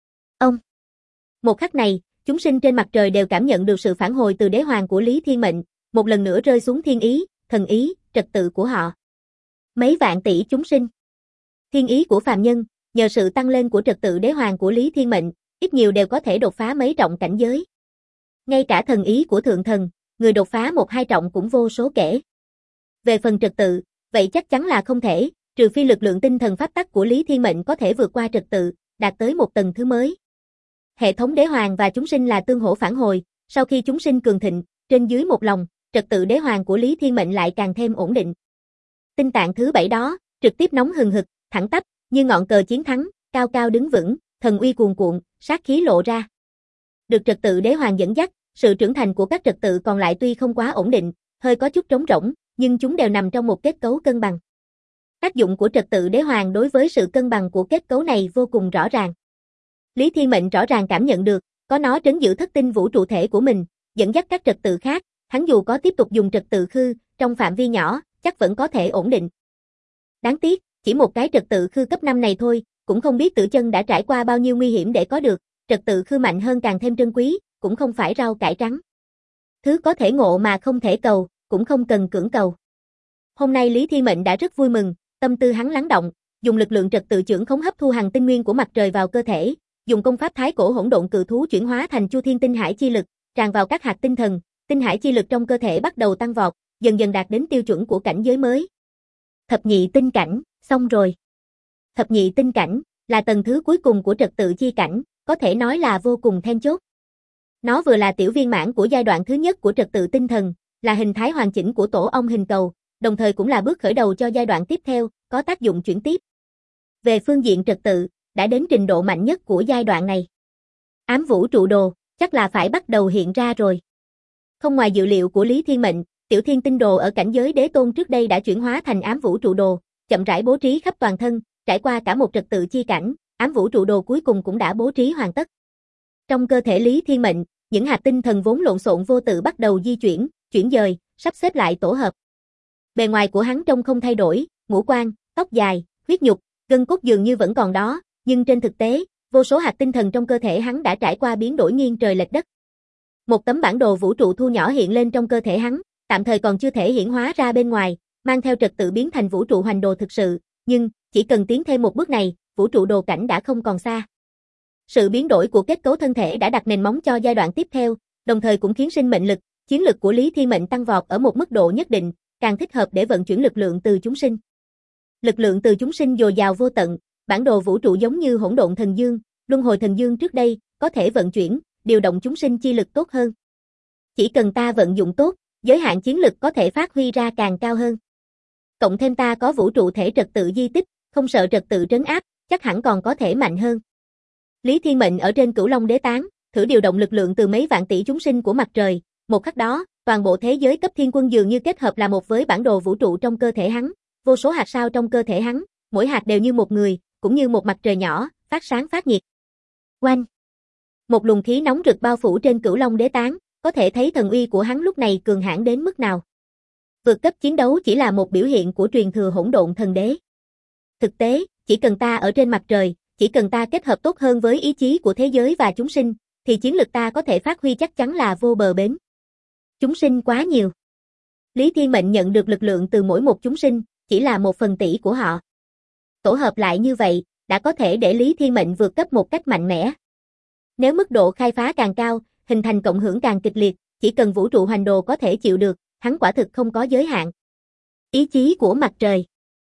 Một khắc này, chúng sinh trên mặt trời đều cảm nhận được sự phản hồi từ đế hoàng của Lý Thiên Mệnh, một lần nữa rơi xuống thiên ý, thần ý, trật tự của họ. Mấy vạn tỷ chúng sinh. Thiên ý của phàm nhân, nhờ sự tăng lên của trật tự đế hoàng của Lý Thiên Mệnh, ít nhiều đều có thể đột phá mấy trọng cảnh giới. Ngay cả thần ý của thượng thần, người đột phá 1-2 trọng cũng vô số kể. Về phần trật tự, vậy chắc chắn là không thể, trừ phi lực lượng tinh thần pháp tắc của Lý Thiên Mệnh có thể vượt qua trật tự, đạt tới một tầng thứ mới. Hệ thống đế hoàng và chúng sinh là tương hỗ phản hồi, sau khi chúng sinh cường thịnh, trên dưới một lòng, trật tự đế hoàng của Lý Thiên Mệnh lại càng thêm ổn định. Tinh tạng thứ 7 đó, trực tiếp nóng hừng hực, thẳng tắp, như ngọn cờ chiến thắng, cao cao đứng vững, thần uy cuồn cuộn, sát khí lộ ra. Được trật tự đế hoàng dẫn dắt, sự trưởng thành của các trật tự còn lại tuy không quá ổn định, hơi có chút trống rỗng, nhưng chúng đều nằm trong một kết cấu cân bằng. Tác dụng của trật tự đế hoàng đối với sự cân bằng của kết cấu này vô cùng rõ ràng. Lý Thiên Mệnh rõ ràng cảm nhận được, có nó trấn giữ thất tinh vũ trụ thể của mình, dẫn dắt các trật tự khác, hắn dù có tiếp tục dùng trật tự khư, trong phạm vi nhỏ, chắc vẫn có thể ổn định. Đáng tiếc, chỉ một cái trật tự khư cấp 5 này thôi, cũng không biết Tử Chân đã trải qua bao nhiêu nguy hiểm để có được, trật tự khư mạnh hơn càng thêm trân quý, cũng không phải rau cải trắng. Thứ có thể ngộ mà không thể cầu, cũng không cần cưỡng cầu. Hôm nay Lý Thiên Mệnh đã rất vui mừng, tâm tư hắn lắng động, dùng lực lượng trật tự trưởng khống hấp thu hằng tinh nguyên của mặt trời vào cơ thể, dùng công pháp thái cổ hỗn độn cự thú chuyển hóa thành Chu Thiên tinh hải chi lực, tràn vào các hạt tinh thần, tinh hải chi lực trong cơ thể bắt đầu tăng vọt, dần dần đạt đến tiêu chuẩn của cảnh giới mới. Thập nhị tinh cảnh, xong rồi. Thập nhị tinh cảnh là tầng thứ cuối cùng của trật tự chi cảnh, có thể nói là vô cùng then chốt. Nó vừa là tiểu viên mãn của giai đoạn thứ nhất của trật tự tinh thần, là hình thái hoàn chỉnh của tổ ong hình cầu, đồng thời cũng là bước khởi đầu cho giai đoạn tiếp theo, có tác dụng chuyển tiếp. Về phương diện trật tự, đã đến trình độ mạnh nhất của giai đoạn này. Ám vũ trụ đồ, chắc là phải bắt đầu hiện ra rồi. Không ngoài dự liệu của Lý Thiên Mệnh, tiểu thiên tinh đồ ở cảnh giới đế tôn trước đây đã chuyển hóa thành ám vũ trụ đồ, chậm rãi bố trí khắp toàn thân, trải qua cả một trật tự chi cảnh, ám vũ trụ đồ cuối cùng cũng đã bố trí hoàn tất. Trong cơ thể Lý Thiên Mệnh, những hạt tinh thần vốn lộn xộn vô tự bắt đầu di chuyển, chuyển dời, sắp xếp lại tổ hợp. Bề ngoài của hắn trông không thay đổi, ngũ quan, tóc dài, huyết nhục, gân cốt dường như vẫn còn đó, nhưng trên thực tế, vô số hạt tinh thần trong cơ thể hắn đã trải qua biến đổi nghiêng trời lệch đất. Một tấm bản đồ vũ trụ thu nhỏ hiện lên trong cơ thể hắn, tạm thời còn chưa thể hiển hóa ra bên ngoài, mang theo trật tự biến thành vũ trụ hoành đồ thực sự, nhưng chỉ cần tiến thêm một bước này, vũ trụ đồ cảnh đã không còn xa. Sự biến đổi của kết cấu thân thể đã đặt nền móng cho giai đoạn tiếp theo, đồng thời cũng khiến sinh mệnh lực, chiến lực của Lý Thiên Mệnh tăng vọt ở một mức độ nhất định, càng thích hợp để vận chuyển lực lượng từ chúng sinh. Lực lượng từ chúng sinh dồi dào vô tận, bản đồ vũ trụ giống như hỗn độn thần dương, luân hồi thần dương trước đây, có thể vận chuyển, điều động chúng sinh chi lực tốt hơn. Chỉ cần ta vận dụng tốt, giới hạn chiến lực có thể phát huy ra càng cao hơn. Cộng thêm ta có vũ trụ thể trật tự di tích, không sợ trật tự trấn áp, chắc hẳn còn có thể mạnh hơn. Lý Thiên Mệnh ở trên Cửu Long Đế Tán, thử điều động lực lượng từ mấy vạn tỷ chúng sinh của mặt trời, một khắc đó, toàn bộ thế giới cấp thiên quân dường như kết hợp là một với bản đồ vũ trụ trong cơ thể hắn, vô số hạt sao trong cơ thể hắn, mỗi hạt đều như một người, cũng như một mặt trời nhỏ, phát sáng phát nhiệt. Oanh! Một luồng khí nóng rực bao phủ trên Cửu Long Đế Tán, có thể thấy thần uy của hắn lúc này cường hãn đến mức nào. Vượt cấp chiến đấu chỉ là một biểu hiện của truyền thừa hỗn độn thần đế. Thực tế, chỉ cần ta ở trên mặt trời, chỉ cần ta kết hợp tốt hơn với ý chí của thế giới và chúng sinh, thì chiến lực ta có thể phát huy chắc chắn là vô bờ bến. Chúng sinh quá nhiều. Lý Thiên Mệnh nhận được lực lượng từ mỗi một chúng sinh, chỉ là 1/1000 của họ. Tổ hợp lại như vậy, đã có thể để Lý Thiên Mệnh vượt cấp một cách mạnh mẽ. Nếu mức độ khai phá càng cao, hình thành cộng hưởng càng kịch liệt, chỉ cần vũ trụ hoành đồ có thể chịu được, hắn quả thực không có giới hạn. Ý chí của mặt trời.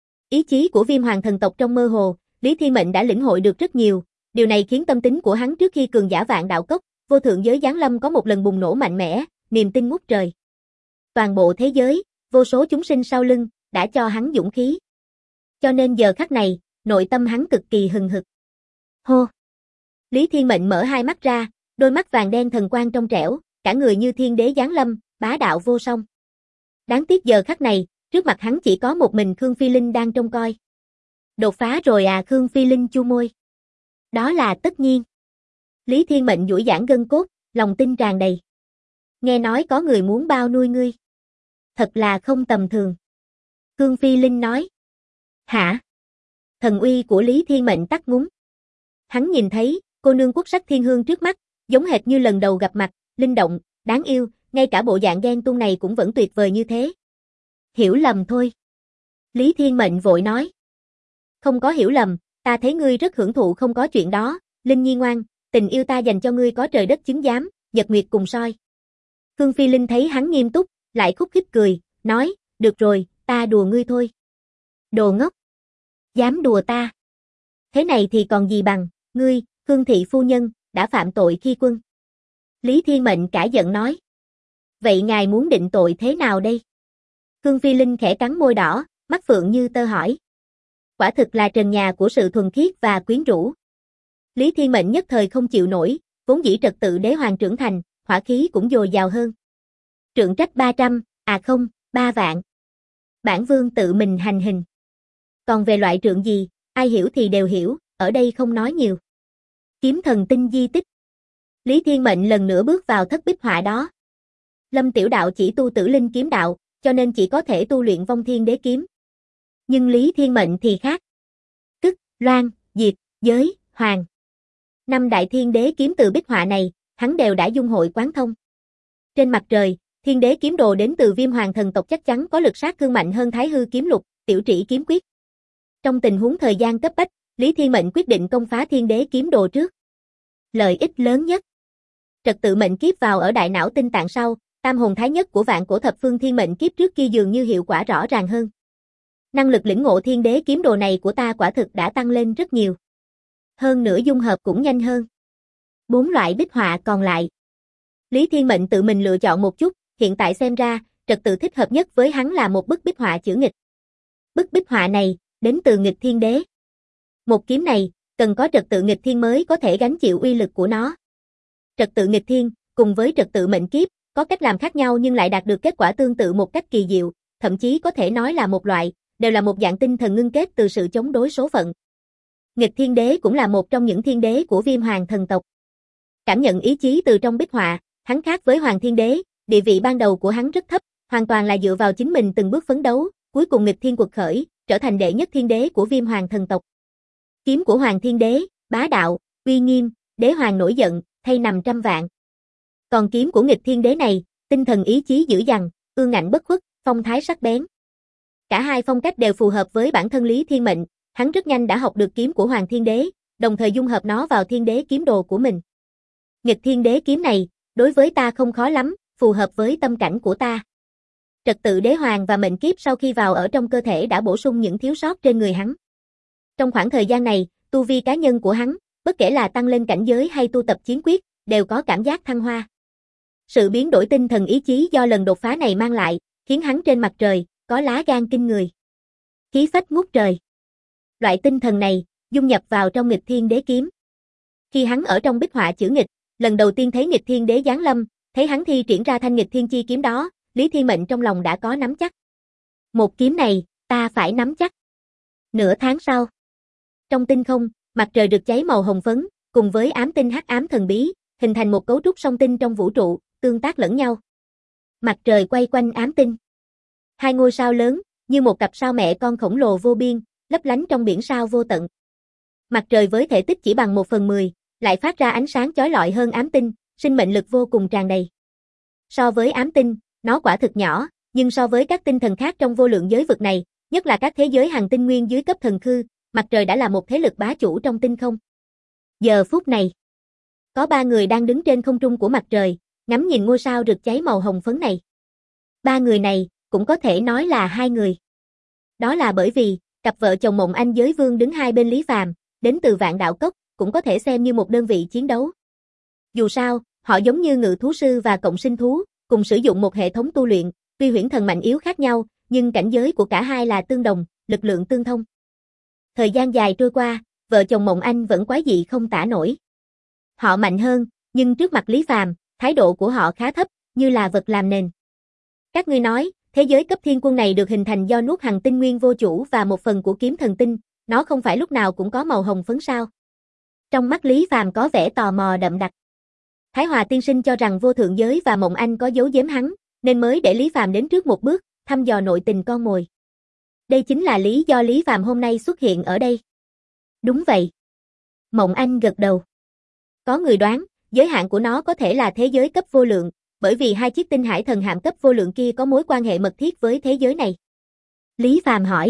Ý chí của Viêm Hoàng thần tộc trong mơ hồ, Lý Thiên Mệnh đã lĩnh hội được rất nhiều, điều này khiến tâm tính của hắn trước khi cường giả Vạn Đạo Cốc, vô thượng giới giáng lâm có một lần bùng nổ mạnh mẽ, niềm tin ngút trời. Toàn bộ thế giới, vô số chúng sinh sau lưng, đã cho hắn dũng khí. Cho nên giờ khắc này, nội tâm hắn cực kỳ hừng hực. Hô! Lý Thiên Mệnh mở hai mắt ra, đôi mắt vàng đen thần quang trong trẻo, cả người như thiên đế giáng lâm, bá đạo vô song. Đáng tiếc giờ khắc này, trước mặt hắn chỉ có một mình Khương Phi Linh đang trông coi. Đột phá rồi à? Khương Phi Linh chu môi. Đó là tất nhiên. Lý Thiên Mệnh duỗi giãn gân cốt, lòng tin tràn đầy. Nghe nói có người muốn bao nuôi ngươi. Thật là không tầm thường. Khương Phi Linh nói. Hả? Thần uy của Lý Thiên Mệnh tắt ngúm. Hắn nhìn thấy, cô nương quốc sắc thiên hương trước mắt, giống hệt như lần đầu gặp mặt, linh động, đáng yêu, ngay cả bộ dạng ghen tuông này cũng vẫn tuyệt vời như thế. Hiểu lầm thôi. Lý Thiên Mệnh vội nói. Không có hiểu lầm, ta thấy ngươi rất hưởng thụ không có chuyện đó, Linh Nhi ngoan, tình yêu ta dành cho ngươi có trời đất chứng giám, nhật nguyệt cùng soi. Khương Phi Linh thấy hắn nghiêm túc, lại khúc khích cười, nói, được rồi, ta đùa ngươi thôi. Đồ ngốc. Dám đùa ta. Thế này thì còn gì bằng, ngươi, Khương thị phu nhân, đã phạm tội khi quân. Lý Thiên Mệnh cả giận nói. Vậy ngài muốn định tội thế nào đây? Khương Phi Linh khẽ cắn môi đỏ, mắt phượng như tơ hỏi. Quả thực là trần nhà của sự thuần khiết và quyến rũ. Lý Thiên Mệnh nhất thời không chịu nổi, vốn dĩ trật tự đế hoàng trưởng thành, hỏa khí cũng dồi dào hơn. Trượng trách 300, à không, 3 vạn. Bản vương tự mình hành hình. Còn về loại trượng gì, ai hiểu thì đều hiểu, ở đây không nói nhiều. Kiếm thần tinh di tích. Lý Thiên Mệnh lần nữa bước vào thất bích họa đó. Lâm Tiểu Đạo chỉ tu tử linh kiếm đạo, cho nên chỉ có thể tu luyện vong thiên đế kiếm. Nhưng Lý Thiên Mệnh thì khác. Tức, loan, diệt, giới, hoàng. 5 đại thiên đế kiếm từ bích họa này, hắn đều đã dung hội quán thông. Trên mặt trời, thiên đế kiếm đồ đến từ Viêm Hoàng thần tộc chắc chắn có lực sát thương mạnh hơn Thái Hư kiếm lục, Tiểu Trĩ kiếm quyết. Trong tình huống thời gian cấp bách, Lý Thiên Mệnh quyết định công phá thiên đế kiếm đồ trước. Lợi ích lớn nhất. Trật tự mệnh kiếp vào ở đại não tinh tạng sau, tam hồn thái nhất của vạn cổ thập phương thiên mệnh kiếp trước kia dường như hiệu quả rõ ràng hơn. Năng lực lĩnh ngộ thiên đế kiếm đồ này của ta quả thực đã tăng lên rất nhiều. Hơn nữa dung hợp cũng nhanh hơn. 4 loại bích họa còn lại. Lý Thiên Mệnh tự mình lựa chọn một chút, hiện tại xem ra, trật tự thích hợp nhất với hắn là một bức bích họa chữ nghịch. Bức bích họa này, đến từ nghịch thiên đế. Một kiếm này, cần có trật tự nghịch thiên mới có thể gánh chịu uy lực của nó. Trật tự nghịch thiên, cùng với trật tự mệnh kiếp, có cách làm khác nhau nhưng lại đạt được kết quả tương tự một cách kỳ diệu, thậm chí có thể nói là một loại, đều là một dạng tinh thần ngưng kết từ sự chống đối số phận. Nghịch thiên đế cũng là một trong những thiên đế của Viêm Hoàng thần tộc. Cảm nhận ý chí từ trong bích họa, hắn khác với Hoàng thiên đế, địa vị ban đầu của hắn rất thấp, hoàn toàn là dựa vào chính mình từng bước phấn đấu, cuối cùng nghịch thiên quật khởi, trở thành đệ nhất thiên đế của Viêm Hoàng thần tộc. Kiếm của Hoàng thiên đế, bá đạo, uy nghiêm, đế hoàng nổi giận, thay nằm trăm vạn. Còn kiếm của nghịch thiên đế này, tinh thần ý chí dữ dằn, ương ngạnh bất khuất, phong thái sắc bén. Cả hai phong cách đều phù hợp với bản thân Lý Thiên Mệnh, hắn rất nhanh đã học được kiếm của Hoàng thiên đế, đồng thời dung hợp nó vào thiên đế kiếm đồ của mình. Nghịch thiên đế kiếm này, đối với ta không khó lắm, phù hợp với tâm cảnh của ta. Trật tự đế hoàng và mệnh kiếp sau khi vào ở trong cơ thể đã bổ sung những thiếu sót trên người hắn. Trong khoảng thời gian này, tu vi cá nhân của hắn, bất kể là tăng lên cảnh giới hay tu tập chiến quyết, đều có cảm giác thăng hoa. Sự biến đổi tinh thần ý chí do lần đột phá này mang lại, khiến hắn trên mặt trời, có lá gan kinh người. Khí phách ngút trời. Loại tinh thần này, dung nhập vào trong nghịch thiên đế kiếm. Khi hắn ở trong bích họa chữ nghịch, lần đầu tiên thấy nghịch thiên đế giáng lâm, thấy hắn thi triển ra thanh nghịch thiên chi kiếm đó, Lý Thiên Mệnh trong lòng đã có nắm chắc. Một kiếm này, ta phải nắm chắc. Nửa tháng sau, trong tinh không, mặt trời được cháy màu hồng phấn, cùng với ám tinh hắc ám thần bí, hình thành một cấu trúc song tinh trong vũ trụ, tương tác lẫn nhau. Mặt trời quay quanh ám tinh. Hai ngôi sao lớn, như một cặp sao mẹ con khổng lồ vô biên, lấp lánh trong biển sao vô tận. Mặt trời với thể tích chỉ bằng 1/10, lại phát ra ánh sáng chói lọi hơn ám tinh, sinh mệnh lực vô cùng tràn đầy. So với ám tinh, nó quả thực nhỏ, nhưng so với các tinh thần khác trong vô lượng giới vực này, nhất là các thế giới hành tinh nguyên dưới cấp thần khư, mặt trời đã là một thế lực bá chủ trong tinh không. Giờ phút này, có 3 người đang đứng trên không trung của mặt trời, ngắm nhìn ngôi sao rực cháy màu hồng phấn này. 3 người này, cũng có thể nói là 2 người. Đó là bởi vì, cặp vợ chồng Mộng Anh Giới Vương đứng hai bên Lý Phàm, đến từ Vạn Đạo Cốc, cũng có thể xem như một đơn vị chiến đấu. Dù sao, họ giống như ngự thú sư và cộng sinh thú, cùng sử dụng một hệ thống tu luyện, tuy huyễn thần mạnh yếu khác nhau, nhưng cảnh giới của cả hai là tương đồng, lực lượng tương thông. Thời gian dài trôi qua, vợ chồng Mộng Anh vẫn quái dị không tả nổi. Họ mạnh hơn, nhưng trước mặt Lý Phàm, thái độ của họ khá thấp, như là vật làm nền. Các ngươi nói, thế giới cấp thiên quân này được hình thành do nuốt hằng tinh nguyên vô chủ và một phần của kiếm thần tinh, nó không phải lúc nào cũng có màu hồng phấn sao? Trong mắt Lý Phàm có vẻ tò mò đậm đặc. Thái Hòa tiên sinh cho rằng vô thượng giới và Mộng Anh có giấu giếm hắn, nên mới để Lý Phàm đến trước một bước, thăm dò nội tình con mồi. Đây chính là lý do Lý Phàm hôm nay xuất hiện ở đây. Đúng vậy. Mộng Anh gật đầu. Có người đoán, giới hạn của nó có thể là thế giới cấp vô lượng, bởi vì hai chiếc tinh hải thần hạm cấp vô lượng kia có mối quan hệ mật thiết với thế giới này. Lý Phàm hỏi.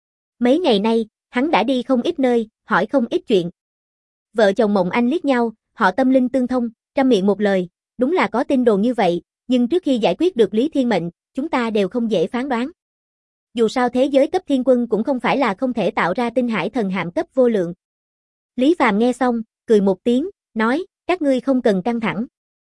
Mấy ngày nay, hắn đã đi không ít nơi, hỏi không ít chuyện. Vợ chồng Mộng Anh liếc nhau, họ tâm linh tương thông, trăm miệng một lời, đúng là có tin đồn như vậy, nhưng trước khi giải quyết được Lý Thiên Mệnh, chúng ta đều không dễ phán đoán. Dù sao thế giới cấp thiên quân cũng không phải là không thể tạo ra tinh hải thần hạm cấp vô lượng. Lý Phàm nghe xong, cười một tiếng, nói, các ngươi không cần căng thẳng.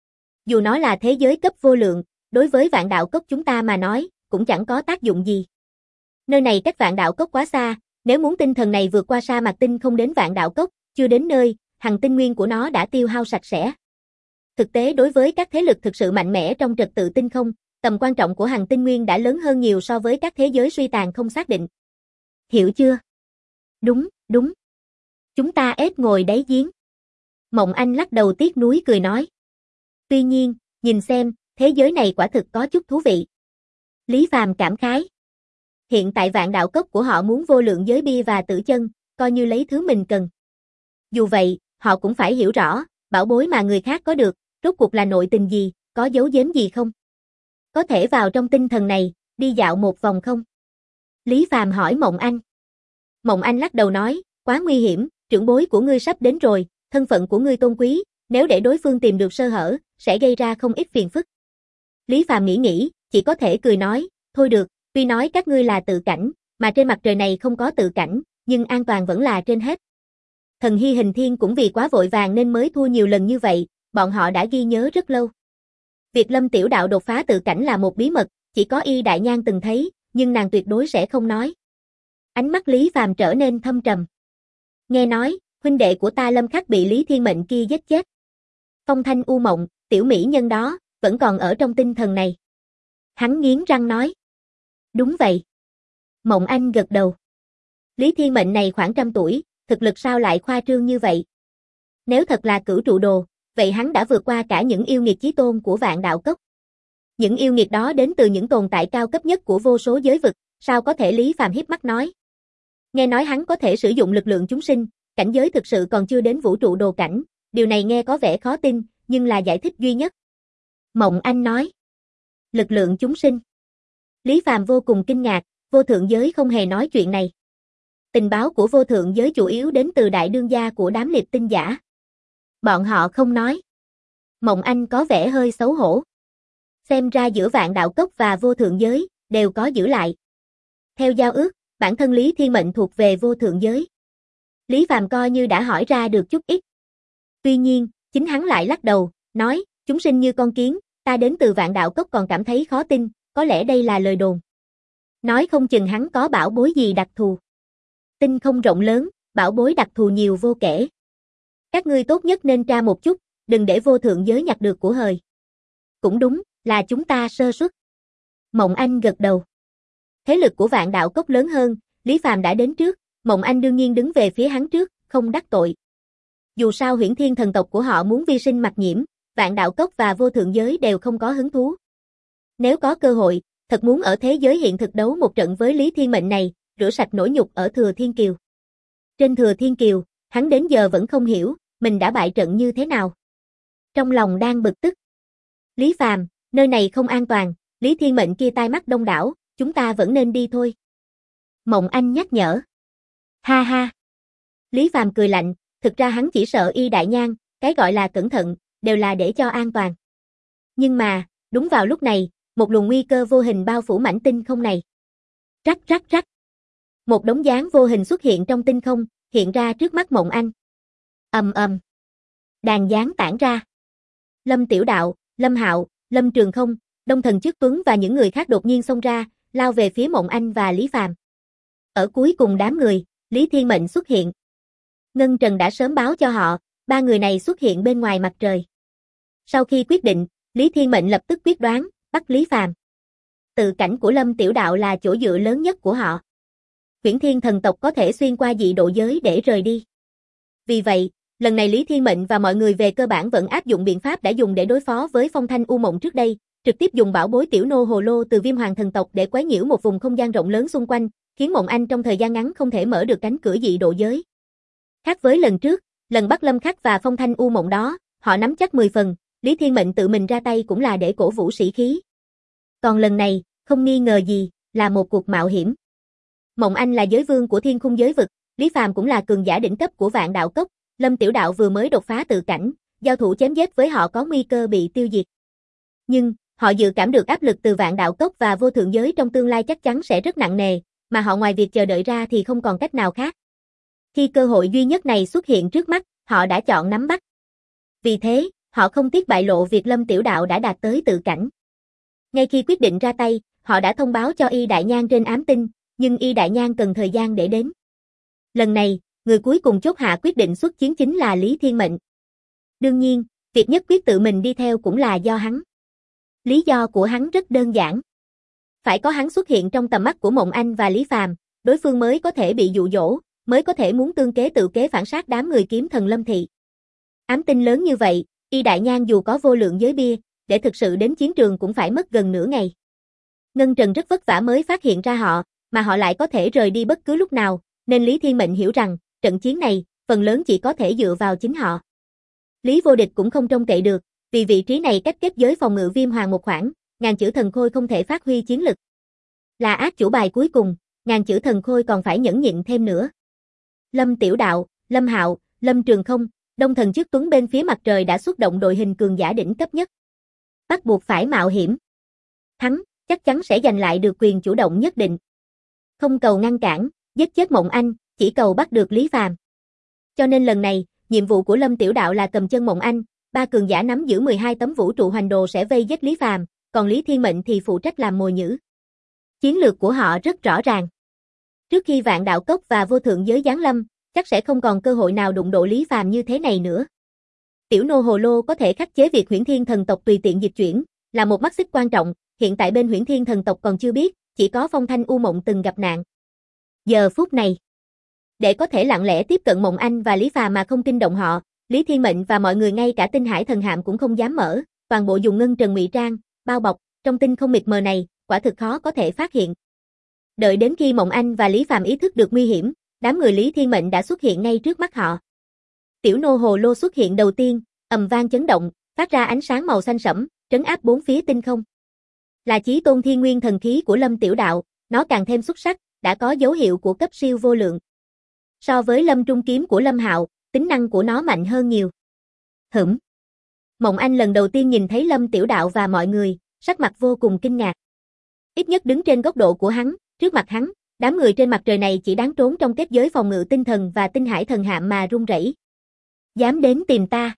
Dù nó là thế giới cấp vô lượng, đối với Vạn Đạo Cốc chúng ta mà nói, cũng chẳng có tác dụng gì. Nơi này cách Vạn Đạo Cốc quá xa, nếu muốn tinh thần này vượt qua sa mạc tinh không đến Vạn Đạo Cốc, chưa đến nơi, hằng tinh nguyên của nó đã tiêu hao sạch sẽ. Thực tế đối với các thế lực thực sự mạnh mẽ trong trật tự tinh không, tầm quan trọng của hằng tinh nguyên đã lớn hơn nhiều so với các thế giới suy tàn không xác định. Hiểu chưa? Đúng, đúng. Chúng ta ếch ngồi đáy giếng. Mộng Anh lắc đầu tiếc nuối cười nói. Tuy nhiên, nhìn xem, thế giới này quả thực có chút thú vị. Lý Phàm cảm khái. Hiện tại Vạn Đạo Cốc của họ muốn vô lượng giới bia và tử chân, coi như lấy thứ mình cần. Dù vậy, họ cũng phải hiểu rõ, bảo bối mà người khác có được, rốt cuộc là nội tình gì, có giấu giếm gì không? Có thể vào trong tinh thần này, đi dạo một vòng không? Lý Phàm hỏi Mộng Anh. Mộng Anh lắc đầu nói, quá nguy hiểm, trưởng bối của ngươi sắp đến rồi, thân phận của ngươi tôn quý, nếu để đối phương tìm được sơ hở, sẽ gây ra không ít phiền phức. Lý Phàm nghĩ, chỉ có thể cười nói, thôi được, tuy nói các ngươi là tự cảnh, mà trên mặt trời này không có tự cảnh, nhưng an toàn vẫn là trên hết. Thần Hy Hình Thiên cũng vì quá vội vàng nên mới thua nhiều lần như vậy, bọn họ đã ghi nhớ rất lâu. Việc Lâm Tiểu Đạo đột phá tự cảnh là một bí mật, chỉ có Y Đại Nhan từng thấy, nhưng nàng tuyệt đối sẽ không nói. Ánh mắt Lý Phàm trở nên thâm trầm. Nghe nói, huynh đệ của ta Lâm Khắc bị Lý Thiên Mệnh kia giết chết. Phong Thanh U Mộng, tiểu mỹ nhân đó, vẫn còn ở trong tinh thần này. Hắn nghiến răng nói. Đúng vậy. Mộng Anh gật đầu. Lý Thiên Mệnh này khoảng 100 tuổi, thực lực sao lại khoa trương như vậy? Nếu thật là cửu trụ đồ, vậy hắn đã vượt qua cả những yêu nghiệt chí tôn của Vạn Đạo Cốc. Những yêu nghiệt đó đến từ những tồn tại cao cấp nhất của vô số giới vực, sao có thể? Lý Phàm híp mắt nói. Nghe nói hắn có thể sử dụng lực lượng chúng sinh, cảnh giới thực sự còn chưa đến vũ trụ đồ cảnh, điều này nghe có vẻ khó tin, nhưng là giải thích duy nhất. Mộng Anh nói. Lực lượng chúng sinh. Lý Phàm vô cùng kinh ngạc, vô thượng giới không hề nói chuyện này. Tình báo của vô thượng giới chủ yếu đến từ đại đương gia của đám liệt tinh giả. Bọn họ không nói. Mộng Anh có vẻ hơi xấu hổ. Xem ra giữa Vạn Đạo Cốc và vô thượng giới, đều có giữ lại. Theo giao ước, bản thân Lý Thiên Mệnh thuộc về vô thượng giới. Lý Phàm coi như đã hỏi ra được chút ít. Tuy nhiên, chính hắn lại lắc đầu, nói, chúng sinh như con kiến, ta đến từ Vạn Đạo Cốc còn cảm thấy khó tin, có lẽ đây là lời đồn. Nói không chừng hắn có bảo bối gì đặc thù. Tinh không rộng lớn, bảo bối đặc thù nhiều vô kể. Các ngươi tốt nhất nên tra một chút, đừng để vô thượng giới nhặt được của hời. Cũng đúng, là chúng ta sơ suất. Mộng Anh gật đầu. Thế lực của Vạn Đạo Cốc lớn hơn, Lý Phàm đã đến trước, Mộng Anh đương nhiên đứng về phía hắn trước, không đắc tội. Dù sao Huyễn Thiên thần tộc của họ muốn vi sinh mặc nhiễm, Vạn Đạo Cốc và vô thượng giới đều không có hứng thú. Nếu có cơ hội, thật muốn ở thế giới hiện thực đấu một trận với Lý Thiên Mệnh này, rửa sạch nỗi nhục ở Thừa Thiên Kiều. Trên Thừa Thiên Kiều, hắn đến giờ vẫn không hiểu, mình đã bại trận như thế nào. Trong lòng đang bực tức. Lý Phàm, nơi này không an toàn, Lý Thiên Mệnh kia tai mắt đông đảo, chúng ta vẫn nên đi thôi. Mộng Anh nhắc nhở. Ha ha. Lý Phàm cười lạnh, thực ra hắn chỉ sợ Y Đại Nhan, cái gọi là cẩn thận, đều là để cho an toàn. Nhưng mà, đúng vào lúc này, một luồng nguy cơ vô hình bao phủ mảnh tinh không này. Rắc rắc rắc. Một đống dáng vô hình xuất hiện trong tinh không, hiện ra trước mắt Mộng Anh. Ầm ầm. Đàn dáng tản ra. Lâm Tiểu Đạo, Lâm Hạo, Lâm Trường Không, Đông Thần Chức Tuấn và những người khác đột nhiên xông ra, lao về phía Mộng Anh và Lý Phàm. Ở cuối cùng đám người, Lý Thiên Mệnh xuất hiện. Ngân Trần đã sớm báo cho họ, ba người này xuất hiện bên ngoài mặt trời. Sau khi quyết định, Lý Thiên Mệnh lập tức quyết đoán, bắt Lý Phàm. Tự cảnh của Lâm Tiểu Đạo là chỗ dựa lớn nhất của họ. Huyễn Thiên thần tộc có thể xuyên qua dị độ giới để rời đi. Vì vậy, lần này Lý Thiên Mệnh và mọi người về cơ bản vẫn áp dụng biện pháp đã dùng để đối phó với Phong Thanh U Mộng trước đây, trực tiếp dùng bảo bối tiểu nô hồ lô từ Viêm Hoàng thần tộc để quấy nhiễu một vùng không gian rộng lớn xung quanh, khiến Mộng Anh trong thời gian ngắn không thể mở được cánh cửa dị độ giới. Khác với lần trước, lần bắt Lâm Khắc và Phong Thanh U Mộng đó, họ nắm chắc 10 phần, Lý Thiên Mệnh tự mình ra tay cũng là để cổ vũ sĩ khí. Còn lần này, không nghi ngờ gì, là một cuộc mạo hiểm. Mộng Anh là giới vương của Thiên Khung giới vực, Lý Phàm cũng là cường giả đỉnh cấp của Vạn Đạo Cốc, Lâm Tiểu Đạo vừa mới đột phá tự cảnh, giao thủ chém giết với họ có nguy cơ bị tiêu diệt. Nhưng, họ dự cảm được áp lực từ Vạn Đạo Cốc và vô thượng giới trong tương lai chắc chắn sẽ rất nặng nề, mà họ ngoài việc chờ đợi ra thì không còn cách nào khác. Khi cơ hội duy nhất này xuất hiện trước mắt, họ đã chọn nắm bắt. Vì thế, họ không tiếc bại lộ việc Lâm Tiểu Đạo đã đạt tới tự cảnh. Ngay khi quyết định ra tay, họ đã thông báo cho Y Đại Nhan trên ám tinh, nhưng Y Đại Nhan cần thời gian để đến. Lần này, người cuối cùng chốt hạ quyết định xuất chiến chính là Lý Thiên Mệnh. Đương nhiên, việc nhất quyết tự mình đi theo cũng là do hắn. Lý do của hắn rất đơn giản. Phải có hắn xuất hiện trong tầm mắt của Mộng Anh và Lý Phàm, đối phương mới có thể bị dụ dỗ, mới có thể muốn tương kế tự kế phản sát đám người kiếm thần Lâm Thị. Ám tinh lớn như vậy, Y Đại Nhan dù có vô lượng giới bia, để thực sự đến chiến trường cũng phải mất gần nửa ngày. Ngân Trần rất vất vả mới phát hiện ra họ, mà họ lại có thể rời đi bất cứ lúc nào, nên Lý Thiên Mệnh hiểu rằng, trận chiến này, phần lớn chỉ có thể dựa vào chính họ. Lý Vô Địch cũng không trông cậy được, vì vị trí này cách kết giới phòng ngự Viêm Hoàng một khoảng, ngàn chữ thần khôi không thể phát huy chiến lực. Là ác chủ bài cuối cùng, ngàn chữ thần khôi còn phải nhẫn nhịn thêm nữa. Lâm Tiểu Đạo, Lâm Hạo, Lâm Trường Không, Đông Thần Chức Tuấn bên phía mặt trời đã xuất động đội hình cường giả đỉnh cấp nhất. Bắt buộc phải mạo hiểm. Thắng, chắc chắn sẽ giành lại được quyền chủ động nhất định. Không cầu ngăn cản, giết chết Mộng Anh, chỉ cầu bắt được Lý Phàm. Cho nên lần này, nhiệm vụ của Lâm Tiểu Đạo là cầm chân Mộng Anh, ba cường giả nắm giữ 12 tấm vũ trụ hoành đồ sẽ vây giết Lý Phàm, còn Lý Thiên Mệnh thì phụ trách làm mồi nhử. Chiến lược của họ rất rõ ràng. Trước khi Vạn Đạo Cốc và Vô Thượng Giới giáng lâm, chắc sẽ không còn cơ hội nào đụng độ Lý Phàm như thế này nữa. Tiểu nô hồ lô có thể khắc chế việc Huyễn Thiên thần tộc tùy tiện dịch chuyển, là một mắt xích quan trọng, hiện tại bên Huyễn Thiên thần tộc còn chưa biết, chỉ có Phong Thanh U Mộng từng gặp nạn. Giờ phút này, để có thể lặng lẽ tiếp cận Mộng Anh và Lý Phàm mà không kinh động họ, Lý Thiên Mệnh và mọi người ngay cả Tinh Hải thần hạm cũng không dám mở, toàn bộ dùng ngân trần ngụy trang, bao bọc, trong tinh không mịt mờ này, quả thực khó có thể phát hiện. Đợi đến khi Mộng Anh và Lý Phàm ý thức được nguy hiểm, đám người Lý Thiên Mệnh đã xuất hiện ngay trước mắt họ. Tiểu nô hồ lô xuất hiện đầu tiên, ầm vang chấn động, phát ra ánh sáng màu xanh sẫm, trấn áp bốn phía tinh không. Là chí tôn thiên nguyên thần khí của Lâm Tiểu Đạo, nó càng thêm xuất sắc, đã có dấu hiệu của cấp siêu vô lượng. So với Lâm Trung kiếm của Lâm Hạo, tính năng của nó mạnh hơn nhiều. Mộng Anh lần đầu tiên nhìn thấy Lâm Tiểu Đạo và mọi người, sắc mặt vô cùng kinh ngạc. Ít nhất đứng trên góc độ của hắn, trước mặt hắn, đám người trên mặt trời này chỉ đáng trốn trong kết giới phòng ngự tinh thần và Tinh Hải thần hạm mà run rẩy. Dám đến tìm ta?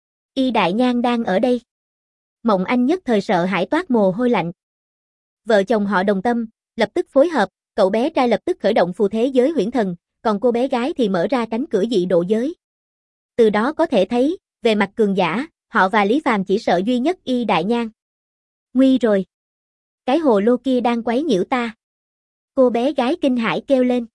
Y Đại Nhan đang ở đây. Mộng Anh nhất thời sợ hãi toát mồ hôi lạnh. Vợ chồng họ đồng tâm, lập tức phối hợp, cậu bé trai lập tức khởi động phù thế giới huyễn thần, còn cô bé gái thì mở ra cánh cửa dị độ giới. Từ đó có thể thấy, về mặt cường giả, họ và Lý Phàm chỉ sợ duy nhất Y Đại Nhan. Nguy rồi. Cái hồ lô kia đang quấy nhiễu ta. Cô bé gái kinh hãi kêu lên.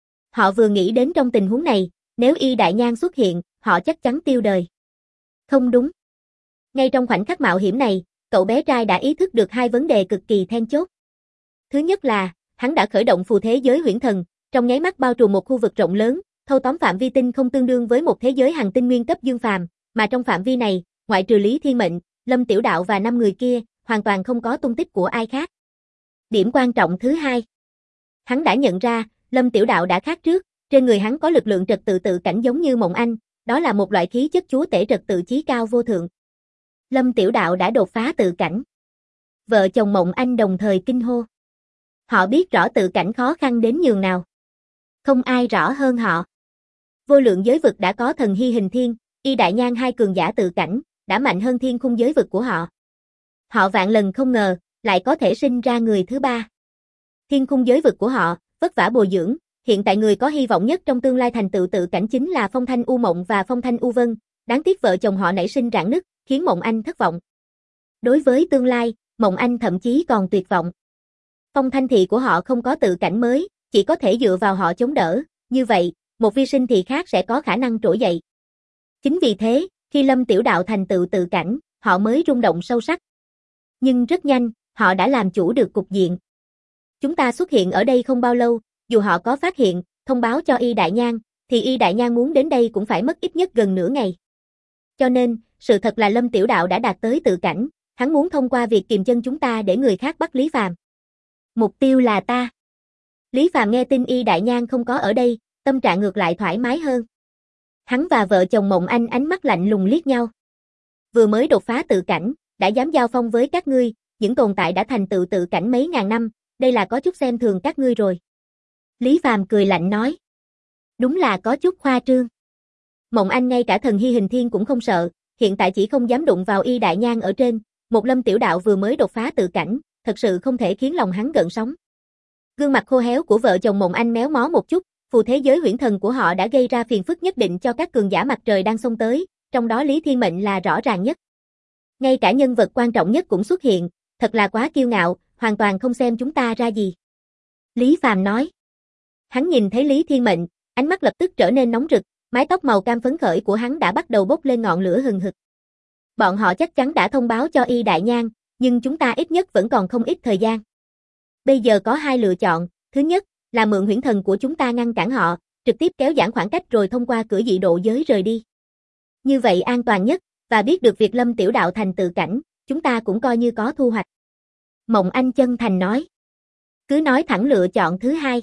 Họ vừa nghĩ đến trong tình huống này, nếu Y Đại Nhan xuất hiện, họ chắc chắn tiêu đời. Không đúng. Ngay trong khoảnh khắc mạo hiểm này, cậu bé trai đã ý thức được hai vấn đề cực kỳ then chốt. Thứ nhất là, hắn đã khởi động phù thế giới huyễn thần, trong nháy mắt bao trùm một khu vực rộng lớn, thâu tóm phạm vi tinh không tương đương với một thế giới hành tinh nguyên cấp dương phàm, mà trong phạm vi này, ngoại trừ Lý Thiên Mệnh, Lâm Tiểu Đạo và 5 người kia, hoàn toàn không có tung tích của ai khác. Điểm quan trọng thứ hai, hắn đã nhận ra, Lâm Tiểu Đạo đã khác trước, trên người hắn có lực lượng trật tự tự cảnh giống như Mộng Anh, đó là một loại khí chất chúa tể trật tự chí cao vô thượng. Lâm Tiểu Đạo đã đột phá tự cảnh. Vợ chồng Mộng Anh đồng thời kinh hô. Họ biết rõ tự cảnh khó khăn đến nhường nào. Không ai rõ hơn họ. Vô lượng giới vực đã có thần hy hình thiên, Y Đại Nhan hai cường giả tự cảnh, đã mạnh hơn thiên khung giới vực của họ. Họ vạn lần không ngờ, lại có thể sinh ra người thứ ba. Thiên khung giới vực của họ, vất vả bồi dưỡng, hiện tại người có hy vọng nhất trong tương lai thành tựu tự cảnh chính là Phong Thanh U Mộng và Phong Thanh U Vân, đáng tiếc vợ chồng họ nảy sinh rạn nứt, khiến Mộng Anh thất vọng. Đối với tương lai, Mộng Anh thậm chí còn tuyệt vọng. Phong Thanh thị của họ không có tự cảnh mới, chỉ có thể dựa vào họ chống đỡ, như vậy, một vi sinh thị khác sẽ có khả năng trỗi dậy. Chính vì thế, khi Lâm Tiểu Đạo thành tựu tự cảnh, họ mới rung động sâu sắc. Nhưng rất nhanh, họ đã làm chủ được cục diện. Chúng ta xuất hiện ở đây không bao lâu, dù họ có phát hiện, thông báo cho Y Đại Nhan, thì Y Đại Nhan muốn đến đây cũng phải mất ít nhất gần nửa ngày. Cho nên, sự thật là Lâm Tiểu Đạo đã đạt tới tự cảnh, hắn muốn thông qua việc kiềm chân chúng ta để người khác bắt Lý Phàm. Mục tiêu là ta. Lý Phàm nghe tin Y Đại Nhan không có ở đây, tâm trạng ngược lại thoải mái hơn. Hắn và vợ chồng Mộng Anh ánh mắt lạnh lùng liếc nhau. Vừa mới đột phá tự cảnh, đã dám giao phong với các ngươi, những tồn tại đã thành tựu tự cảnh mấy ngàn năm, đây là có chút xem thường các ngươi rồi. Lý Phàm cười lạnh nói. Đúng là có chút khoa trương. Mộng Anh ngay cả thần hy hình thiên cũng không sợ, hiện tại chỉ không dám đụng vào Y Đại Nhan ở trên, một Lâm Tiểu Đạo vừa mới đột phá tự cảnh, thật sự không thể khiến lòng hắn gợn sóng. Gương mặt khô héo của vợ chồng Mộng Anh méo mó một chút, phù thế giới huyễn thần của họ đã gây ra phiền phức nhất định cho các cường giả mặt trời đang xông tới, trong đó Lý Thiên Mệnh là rõ ràng nhất. Ngay cả nhân vật quan trọng nhất cũng xuất hiện, thật là quá kiêu ngạo, hoàn toàn không xem chúng ta ra gì. Lý Phàm nói. Hắn nhìn thấy Lý Thiên Mệnh, ánh mắt lập tức trở nên nóng rực, mái tóc màu cam phấn khởi của hắn đã bắt đầu bốc lên ngọn lửa hừng hực. Bọn họ chắc chắn đã thông báo cho Y Đại Nhan, nhưng chúng ta ít nhất vẫn còn không ít thời gian. Bây giờ có hai lựa chọn, thứ nhất là mượn huyễn thần của chúng ta ngăn cản họ, trực tiếp kéo giãn khoảng cách rồi thông qua cửa dị độ giới rời đi. Như vậy an toàn nhất, và biết được việc Lâm Tiểu Đạo thành tự cảnh, chúng ta cũng coi như có thu hoạch. Mộng Anh chân thành nói. Cứ nói thẳng lựa chọn thứ hai.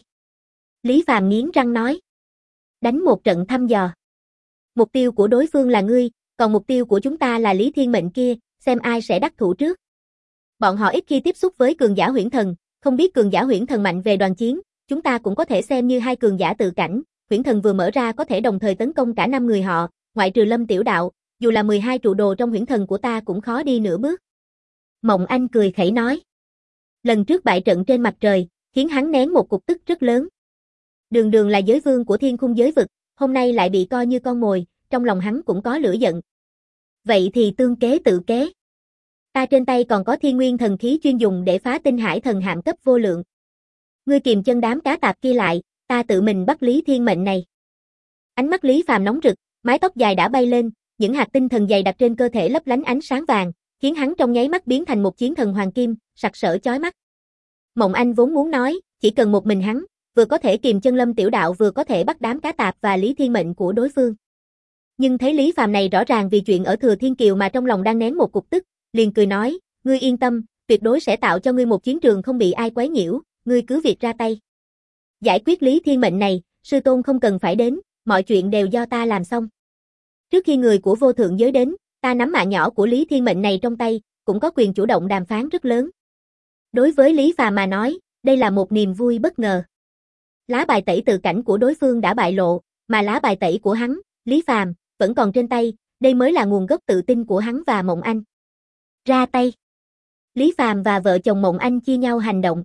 Lý Phàm nghiến răng nói. Đánh một trận thăm dò. Mục tiêu của đối phương là ngươi, còn mục tiêu của chúng ta là Lý Thiên Mệnh kia, xem ai sẽ đắc thủ trước. Bọn họ ít khi tiếp xúc với cường giả huyễn thần, không biết cường giả huyễn thần mạnh về đoàn chiến, chúng ta cũng có thể xem như hai cường giả tự cảnh, huyễn thần vừa mở ra có thể đồng thời tấn công cả 5 người họ, ngoại trừ Lâm Tiểu Đạo, dù là 12 trụ đồ trong huyễn thần của ta cũng khó đi nửa bước. Mộng Anh cười khẩy nói. Lần trước bại trận trên mặt trời, khiến hắn nén một cục tức rất lớn. Đường Đường là giới vương của thiên khung giới vực, hôm nay lại bị coi như con mồi, trong lòng hắn cũng có lửa giận. Vậy thì tương kế tự kế. Ta trên tay còn có thiên nguyên thần khí chuyên dùng để phá tinh hải thần hạm cấp vô lượng. Ngươi kìm chân đám cá tạp kia lại, ta tự mình bắt Lý Thiên Mệnh này. Ánh mắt Lý Phàm nóng rực, mái tóc dài đã bay lên, những hạt tinh thần dày đặc trên cơ thể lấp lánh ánh sáng vàng, khiến hắn trong nháy mắt biến thành một chiến thần hoàng kim, sặc sỡ chói mắt. Mộng Anh vốn muốn nói, chỉ cần một mình hắn, vừa có thể kìm chân Lâm Tiểu Đạo vừa có thể bắt đám cá tạp và Lý Thiên Mệnh của đối phương. Nhưng thấy Lý Phàm này rõ ràng vì chuyện ở Thừa Thiên Kiều mà trong lòng đang nén một cục tức, liền cười nói, ngươi yên tâm, tuyệt đối sẽ tạo cho ngươi một chiến trường không bị ai quấy nhiễu, ngươi cứ việc ra tay. Giải quyết Lý Thiên Mệnh này, sư tôn không cần phải đến, mọi chuyện đều do ta làm xong. Trước khi người của vô thượng giới đến, ta nắm mạng nhỏ của Lý Thiên Mệnh này trong tay, cũng có quyền chủ động đàm phán rất lớn. Đối với Lý Phàm mà nói, đây là một niềm vui bất ngờ. Lá bài tẩy tự cảnh của đối phương đã bại lộ, mà lá bài tẩy của hắn, Lý Phàm, vẫn còn trên tay, đây mới là nguồn gốc tự tin của hắn và Mộng Anh. Ra tay. Lý Phàm và vợ chồng Mộng Anh chia nhau hành động.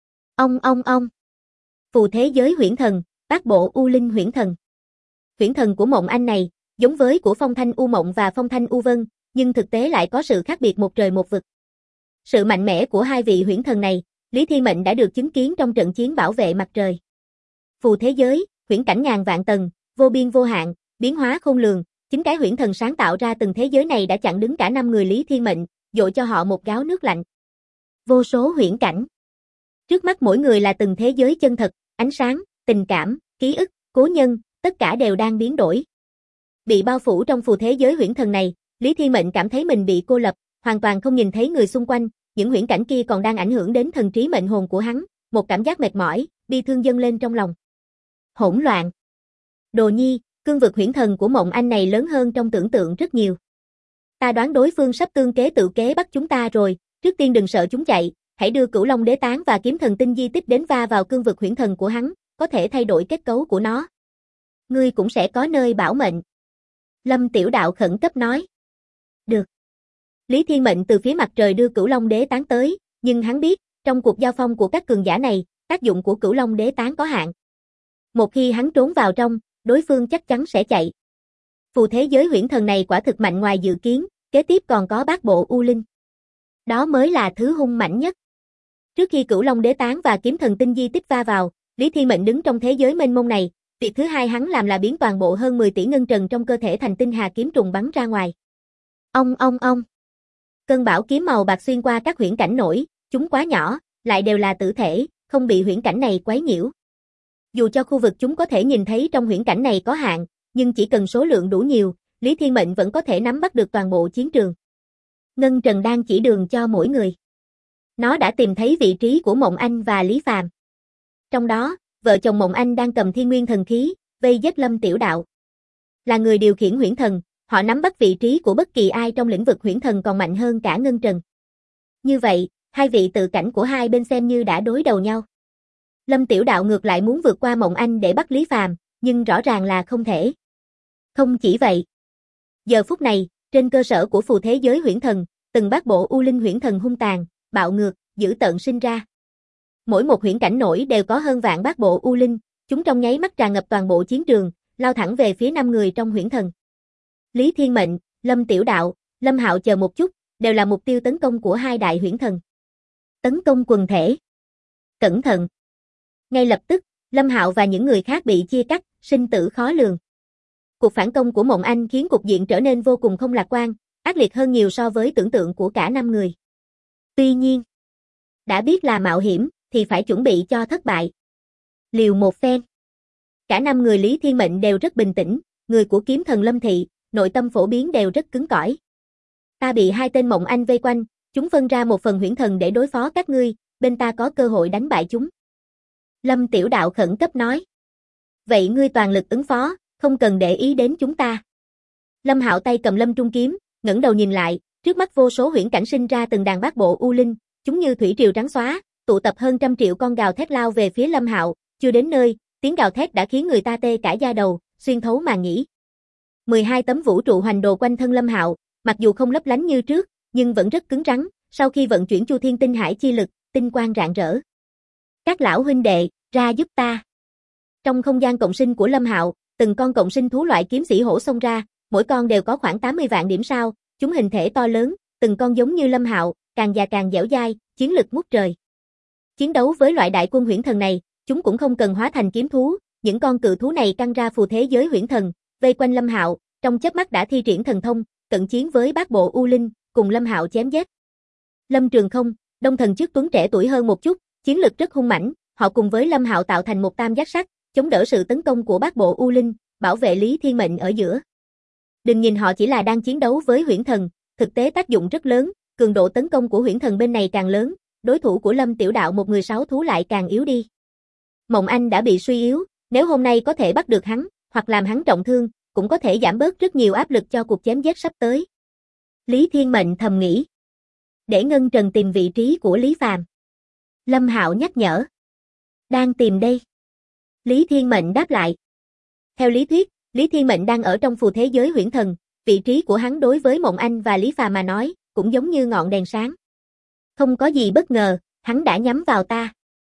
Ông. Phù thế giới huyễn thần, bát bộ U Linh huyễn thần. Huyễn thần của Mộng Anh này, giống với của Phong Thanh U Mộng và Phong Thanh U Vân, nhưng thực tế lại có sự khác biệt một trời một vực. Sự mạnh mẽ của hai vị huyễn thần này, Lý Thiên Mệnh đã được chứng kiến trong trận chiến bảo vệ mặt trời. Phù thế giới, huyễn cảnh ngàn vạn tầng, vô biên vô hạn, biến hóa khôn lường, chính cái huyễn thần sáng tạo ra từng thế giới này đã chặn đứng cả 5 người Lý Thiên Mệnh, dội cho họ một gáo nước lạnh. Vô số huyễn cảnh. Trước mắt mỗi người là từng thế giới chân thật, ánh sáng, tình cảm, ký ức, cố nhân, tất cả đều đang biến đổi. Bị bao phủ trong phù thế giới huyễn thần này, Lý Thiên Mệnh cảm thấy mình bị cô lập, hoàn toàn không nhìn thấy người xung quanh, những huyễn cảnh kia còn đang ảnh hưởng đến thần trí mệnh hồn của hắn, một cảm giác mệt mỏi, bi thương dâng lên trong lòng. Hỗn loạn. Đồ Nhi, cương vực huyễn thần của Mộng Anh này lớn hơn trong tưởng tượng rất nhiều. Ta đoán đối phương sắp tương kế tự kế bắt chúng ta rồi, trước tiên đừng sợ chúng chạy, hãy đưa Cửu Long Đế Tán và Kiếm Thần Tinh di tích đến va vào cương vực huyễn thần của hắn, có thể thay đổi kết cấu của nó. Ngươi cũng sẽ có nơi bảo mệnh. Lâm Tiểu Đạo khẩn cấp nói. Được. Lý Thiên Mệnh từ phía mặt trời đưa Cửu Long Đế Tán tới, nhưng hắn biết, trong cuộc giao phong của các cường giả này, tác dụng của Cửu Long Đế Tán có hạn. Một khi hắn trốn vào trong, đối phương chắc chắn sẽ chạy. Phù thế giới huyễn thần này quả thực mạnh ngoài dự kiến, kế tiếp còn có bát bộ U Linh. Đó mới là thứ hung mạnh nhất. Trước khi Cửu Long Đế Tán và Kiếm Thần Tinh di tích va vào, Lý Thiên Mệnh đứng trong thế giới mênh mông này, việc thứ hai hắn làm là biến toàn bộ hơn 10 tỷ ngân trần trong cơ thể thành tinh hà kiếm trùng bắn ra ngoài. Ông. Cơn bão kiếm màu bạc xuyên qua các huyễn cảnh nổi, chúng quá nhỏ, lại đều là tử thể, không bị huyễn cảnh này quấy nhiễu. Dù cho khu vực chúng có thể nhìn thấy trong huyễn cảnh này có hạn, nhưng chỉ cần số lượng đủ nhiều, Lý Thiên Mệnh vẫn có thể nắm bắt được toàn bộ chiến trường. Ngân Trần đang chỉ đường cho mỗi người. Nó đã tìm thấy vị trí của Mộng Anh và Lý Phàm. Trong đó, vợ chồng Mộng Anh đang cầm thiên nguyên thần khí, vây giết Lâm Tiểu Đạo. Là người điều khiển huyễn thần, họ nắm bắt vị trí của bất kỳ ai trong lĩnh vực huyễn thần còn mạnh hơn cả Ngân Trần. Như vậy, hai vị tự cảnh của hai bên xem như đã đối đầu nhau. Lâm Tiểu Đạo ngược lại muốn vượt qua Mộng Anh để bắt Lý Phàm, nhưng rõ ràng là không thể. Không chỉ vậy. Giờ phút này, trên cơ sở của phù thế giới huyễn thần, từng bát bộ U Linh huyễn thần hung tàn, bạo ngược, dữ tợn sinh ra. Mỗi một huyễn cảnh nổi đều có hơn vạn bát bộ U Linh, chúng trong nháy mắt tràn ngập toàn bộ chiến trường, lao thẳng về phía 5 người trong huyễn thần. Lý Thiên Mệnh, Lâm Tiểu Đạo, Lâm Hạo chờ một chút, đều là mục tiêu tấn công của hai đại huyễn thần. Tấn công quần thể. Cẩn thận. Ngay lập tức, Lâm Hạo và những người khác bị chia cắt, sinh tử khó lường. Cuộc phản công của Mộng Anh khiến cục diện trở nên vô cùng không lạc quan, ác liệt hơn nhiều so với tưởng tượng của cả 5 người. Tuy nhiên, đã biết là mạo hiểm, thì phải chuẩn bị cho thất bại. Liều một phen. Cả 5 người Lý Thiên Mệnh đều rất bình tĩnh, người của Kiếm Thần Lâm Thị, nội tâm phổ biến đều rất cứng cỏi. Ta bị hai tên Mộng Anh vây quanh, chúng phân ra một phần huyễn thần để đối phó các ngươi, bên ta có cơ hội đánh bại chúng. Lâm Tiểu Đạo khẩn cấp nói. Vậy ngươi toàn lực ứng phó, không cần để ý đến chúng ta. Lâm Hạo tay cầm Lâm Trung kiếm, ngẩng đầu nhìn lại, trước mắt vô số huyễn cảnh sinh ra từng đàn bát bộ U Linh, chúng như thủy triều trắng xóa, tụ tập hơn 100 triệu con gào thét lao về phía Lâm Hạo, chưa đến nơi, tiếng gào thét đã khiến người ta tê cả da đầu, xuyên thấu màng nhĩ. 12 tấm vũ trụ hoành đồ quanh thân Lâm Hạo, mặc dù không lấp lánh như trước, nhưng vẫn rất cứng rắn, sau khi vận chuyển Chu Thiên Tinh Hải chi lực, tinh quang rạng rỡ. Các lão huynh đệ, ra giúp ta. Trong không gian cộng sinh của Lâm Hạo, từng con cộng sinh thú loại kiếm sĩ hổ xông ra, mỗi con đều có khoảng 80 vạn điểm sao, chúng hình thể to lớn, từng con giống như Lâm Hạo, càng già càng dẻo dai, chiến lực ngút trời. Chiến đấu với loại đại quân huyễn thần này, chúng cũng không cần hóa thành kiếm thú, những con cự thú này căng ra phù thế giới huyễn thần, vây quanh Lâm Hạo, trong chớp mắt đã thi triển thần thông, cận chiến với bát bộ U Linh, cùng Lâm Hạo chém giết. Lâm Trường Không, Đông Thần Trước Tuấn trẻ tuổi hơn một chút, chiến lực rất hung mãnh, họ cùng với Lâm Hạo tạo thành một tam giác sắt, chống đỡ sự tấn công của bát bộ U Linh, bảo vệ Lý Thiên Mệnh ở giữa. Đừng nhìn họ chỉ là đang chiến đấu với huyễn thần, thực tế tác dụng rất lớn, cường độ tấn công của huyễn thần bên này càng lớn, đối thủ của Lâm Tiểu Đạo một người sáu thú lại càng yếu đi. Mộng Anh đã bị suy yếu, nếu hôm nay có thể bắt được hắn, hoặc làm hắn trọng thương, cũng có thể giảm bớt rất nhiều áp lực cho cuộc chém giết sắp tới. Lý Thiên Mệnh thầm nghĩ. Để Ngân Trần tìm vị trí của Lý Phàm. Lâm Hạo nhắc nhở. Đang tìm đây. Lý Thiên Mệnh đáp lại. Theo lý thuyết, Lý Thiên Mệnh đang ở trong phù thế giới huyễn thần, vị trí của hắn đối với Mộng Anh và Lý Phàm mà nói, cũng giống như ngọn đèn sáng. Không có gì bất ngờ, hắn đã nhắm vào ta.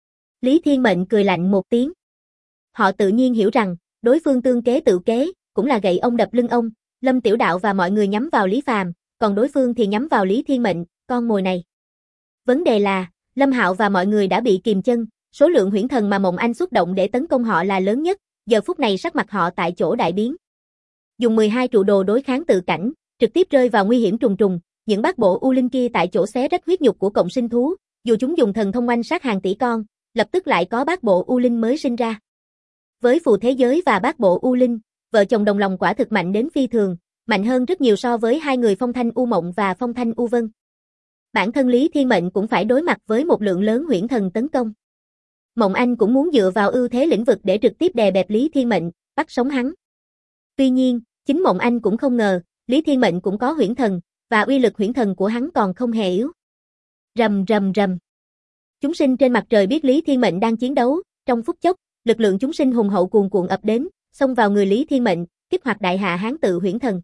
Lý Thiên Mệnh cười lạnh một tiếng. Họ tự nhiên hiểu rằng, đối phương tương kế tự kế, cũng là gậy ông đập lưng ông, Lâm Tiểu Đạo và mọi người nhắm vào Lý Phàm, còn đối phương thì nhắm vào Lý Thiên Mệnh, con mồi này. Vấn đề là, Lâm Hạo và mọi người đã bị kìm chân, số lượng huyễn thần mà Mộng Anh xuất động để tấn công họ là lớn nhất, giờ phút này sắc mặt họ tại chỗ đại biến. Dùng 12 trụ đồ đối kháng tự cảnh, trực tiếp rơi vào nguy hiểm trùng trùng, những bát bộ U Linh kia tại chỗ xé rách huyết nhục của cộng sinh thú, dù chúng dùng thần thông oanh sát hàng tỷ con, lập tức lại có bát bộ U Linh mới sinh ra. Với phù thế giới và bát bộ U Linh, vợ chồng đồng lòng quả thực mạnh đến phi thường, mạnh hơn rất nhiều so với hai người Phong Thanh U Mộng và Phong Thanh U Vân. Bản thân Lý Thiên Mệnh cũng phải đối mặt với một lượng lớn huyễn thần tấn công. Mộng Anh cũng muốn dựa vào ưu thế lĩnh vực để trực tiếp đè bẹp Lý Thiên Mệnh, bắt sống hắn. Tuy nhiên, chính Mộng Anh cũng không ngờ, Lý Thiên Mệnh cũng có huyễn thần, và uy lực huyễn thần của hắn còn không hề yếu. Rầm rầm rầm. Chúng sinh trên mặt trời biết Lý Thiên Mệnh đang chiến đấu, trong phút chốc, lực lượng chúng sinh hùng hậu cuồn cuộn ập đến, xông vào người Lý Thiên Mệnh, kích hoạt đại hạ Hán tự huyễn thần.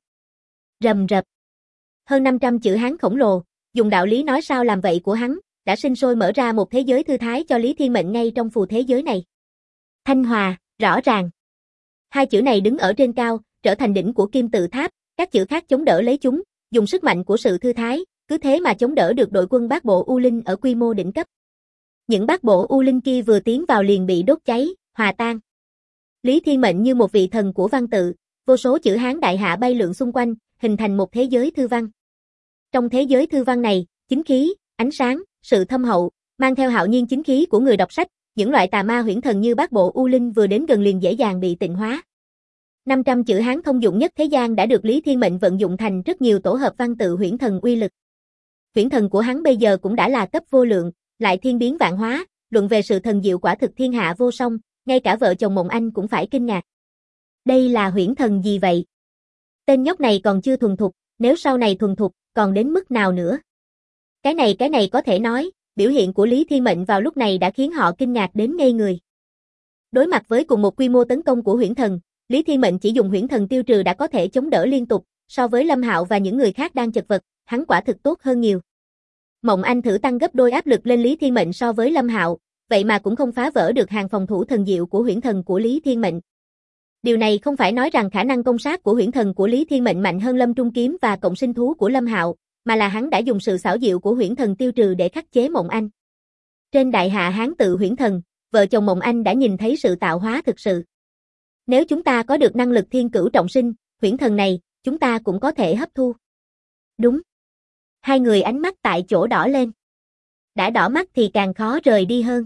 Rầm rập. Hơn 500 chữ Hán khổng lồ, dùng đạo lý nói sao làm vậy của hắn, đã sinh sôi mở ra một thế giới thư thái cho Lý Thiên Mệnh ngay trong phù thế giới này. Thanh hòa, rõ ràng. Hai chữ này đứng ở trên cao, trở thành đỉnh của kim tự tháp, các chữ khác chống đỡ lấy chúng, dùng sức mạnh của sự thư thái, cứ thế mà chống đỡ được đội quân bát bộ U Linh ở quy mô đỉnh cấp. Những bát bộ U Linh kia vừa tiến vào liền bị đốt cháy, hòa tan. Lý Thiên Mệnh như một vị thần của văn tự, vô số chữ Hán đại hạ bay lượn xung quanh, hình thành một thế giới thư văn. Trong thế giới thư văn này, chính khí, ánh sáng, sự thâm hậu, mang theo hạo nhiên chính khí của người đọc sách, những loại tà ma huyễn thần như bát bộ U Linh vừa đến gần liền dễ dàng bị tịnh hóa. 500 chữ Hán thông dụng nhất thế gian đã được Lý Thiên Mệnh vận dụng thành rất nhiều tổ hợp văn tự huyễn thần uy lực. Huyễn thần của hắn bây giờ cũng đã là cấp vô lượng, lại thiên biến vạn hóa, luận về sự thần diệu quả thực thiên hạ vô song, ngay cả vợ chồng Mộng Anh cũng phải kinh ngạc. Đây là huyễn thần gì vậy? Tên nhóc này còn chưa thuần thục, nếu sau này thuần thục, còn đến mức nào nữa? Cái này có thể nói, biểu hiện của Lý Thiên Mệnh vào lúc này đã khiến họ kinh ngạc đến ngây người. Đối mặt với cùng một quy mô tấn công của huyễn thần, Lý Thiên Mệnh chỉ dùng huyễn thần tiêu trừ đã có thể chống đỡ liên tục, so với Lâm Hạo và những người khác đang chật vật, hắn quả thực tốt hơn nhiều. Mộng Anh thử tăng gấp đôi áp lực lên Lý Thiên Mệnh so với Lâm Hạo, vậy mà cũng không phá vỡ được hàng phòng thủ thần diệu của huyễn thần của Lý Thiên Mệnh. Điều này không phải nói rằng khả năng công sát của huyễn thần của Lý Thiên Mệnh mạnh hơn Lâm Trung Kiếm và cộng sinh thú của Lâm Hạo, mà là hắn đã dùng sự xảo diệu của huyễn thần tiêu trừ để khắc chế Mộng Anh. Trên đại hạ Hán tự huyễn thần, vợ chồng Mộng Anh đã nhìn thấy sự tạo hóa thực sự. Nếu chúng ta có được năng lực thiên cửu trọng sinh, huyễn thần này, chúng ta cũng có thể hấp thu. Đúng. Hai người ánh mắt tại chỗ đỏ lên. Đã đỏ mắt thì càng khó rời đi hơn.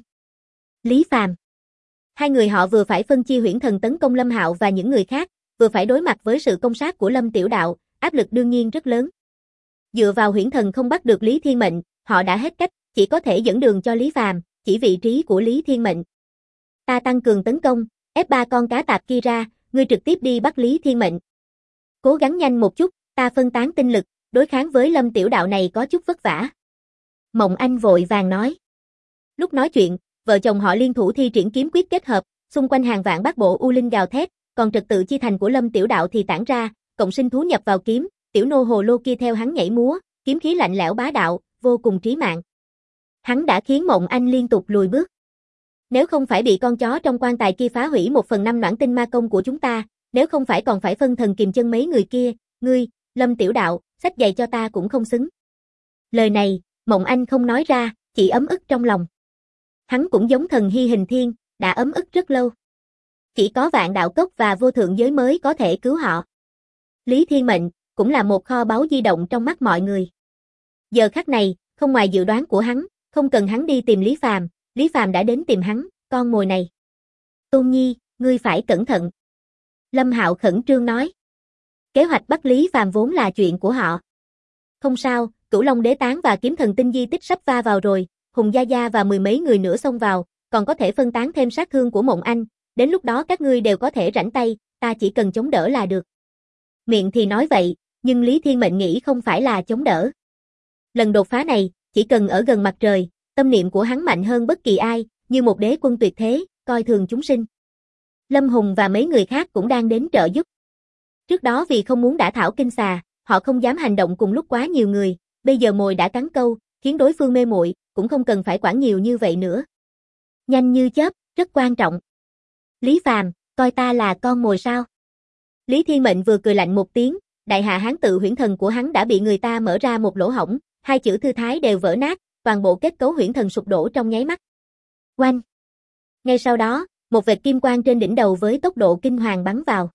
Lý Phàm. Hai người họ vừa phải phân chia huyễn thần tấn công Lâm Hạo và những người khác, vừa phải đối mặt với sự công sát của Lâm Tiểu Đạo, áp lực đương nhiên rất lớn. Dựa vào huyễn thần không bắt được Lý Thiên Mệnh, họ đã hết cách, chỉ có thể dẫn đường cho Lý Phàm, chỉ vị trí của Lý Thiên Mệnh. Ta tăng cường tấn công, ép 3 con cá tạp kia ra, ngươi trực tiếp đi bắt Lý Thiên Mệnh. Cố gắng nhanh một chút, ta phân tán tinh lực, đối kháng với Lâm Tiểu Đạo này có chút vất vả. Mộng Anh vội vàng nói. Lúc nói chuyện, vợ chồng họ liên thủ thi triển kiếm quyết kết hợp, xung quanh hàng vạn bát bộ U Linh gào thét, còn trật tự chi thành của Lâm Tiểu Đạo thì tản ra, cộng sinh thú nhập vào kiếm, tiểu nô hồ lô kia theo hắn nhảy múa, kiếm khí lạnh lẽo bá đạo, vô cùng trí mạng. Hắn đã khiến Mộng Anh liên tục lùi bước. Nếu không phải bị con chó trong quan tài kia phá hủy 1/5 noãn tinh ma công của chúng ta, nếu không phải còn phải phân thần kìm chân mấy người kia, ngươi, Lâm Tiểu Đạo, xách giày cho ta cũng không xứng. Lời này, Mộng Anh không nói ra, chỉ ấm ức trong lòng. Hắn cũng giống thần hy hình thiên, đã ấm ức rất lâu. Chỉ có vạn đạo cốc và vô thượng giới mới có thể cứu họ. Lý Thiên Mệnh, cũng là một kho báu di động trong mắt mọi người. Giờ khắc này, không ngoài dự đoán của hắn, không cần hắn đi tìm Lý Phàm đã đến tìm hắn, con mồi này. Tôn Nhi, ngươi phải cẩn thận. Lâm Hạo khẩn trương nói. Kế hoạch bắt Lý Phàm vốn là chuyện của họ. Không sao, Cửu Long Đế Tán và Kiếm Thần Tinh di tích sắp va vào rồi, Hùng Gia Gia và mười mấy người nữa xông vào, còn có thể phân tán thêm sát thương của Mộng Anh, đến lúc đó các ngươi đều có thể rảnh tay, ta chỉ cần chống đỡ là được. Miệng thì nói vậy, nhưng Lý Thiên Mệnh nghĩ không phải là chống đỡ. Lần đột phá này, chỉ cần ở gần mặt trời, tâm niệm của hắn mạnh hơn bất kỳ ai, như một đế quân tuyệt thế, coi thường chúng sinh. Lâm Hùng và mấy người khác cũng đang đến trợ giúp. Trước đó vì không muốn đả thảo kinh xà, họ không dám hành động cùng lúc quá nhiều người, bây giờ mồi đã cắn câu, khiến đối phương mê muội, cũng không cần phải quản nhiều như vậy nữa. Nhanh như chớp, rất quan trọng. Lý Phàm, coi ta là con mồi sao? Lý Thiên Mệnh vừa cười lạnh một tiếng, đại hạ hán tự huyễn thần của hắn đã bị người ta mở ra một lỗ hổng, hai chữ thư thái đều vỡ nát, toàn bộ kết cấu huyễn thần sụp đổ trong nháy mắt. Oanh! Ngay sau đó, một vệt kim quang trên đỉnh đầu với tốc độ kinh hoàng bắn vào.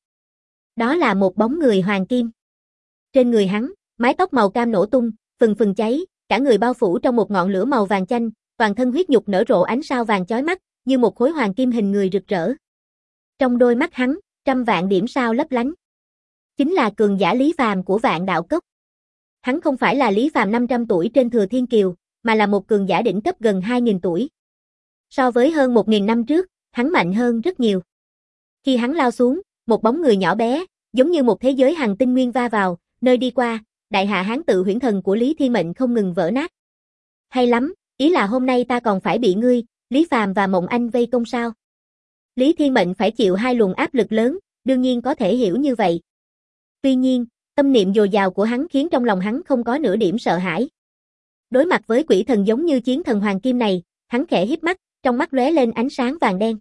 Đó là một bóng người hoàng kim. Trên người hắn, mái tóc màu cam nổ tung, phừng phừng cháy, cả người bao phủ trong một ngọn lửa màu vàng chanh, toàn thân huyết nhục nở rộ ánh sao vàng chói mắt, như một khối hoàng kim hình người rực rỡ. Trong đôi mắt hắn, trăm vạn điểm sao lấp lánh. Chính là cường giả Lý Phàm của Vạn Đạo Cốc. Hắn không phải là Lý Phàm 500 tuổi trên Thừa Thiên Kiều, mà là một cường giả đỉnh cấp gần 2000 tuổi. So với hơn 1000 năm trước, hắn mạnh hơn rất nhiều. Khi hắn lao xuống, một bóng người nhỏ bé, giống như một thế giới hành tinh nguyên va vào, nơi đi qua, đại hạ hán tự huyễn thần của Lý Thiên Mệnh không ngừng vỡ nát. Hay lắm, ý là hôm nay ta còn phải bị ngươi, Lý Phàm và Mộng Anh vây công sao? Lý Thiên Mệnh phải chịu hai luồng áp lực lớn, đương nhiên có thể hiểu như vậy. Tuy nhiên, tâm niệm dồi dào của hắn khiến trong lòng hắn không có nửa điểm sợ hãi. Đối mặt với quỷ thần giống như chiến thần hoàng kim này, hắn khẽ híp mắt, trong mắt lóe lên ánh sáng vàng đen.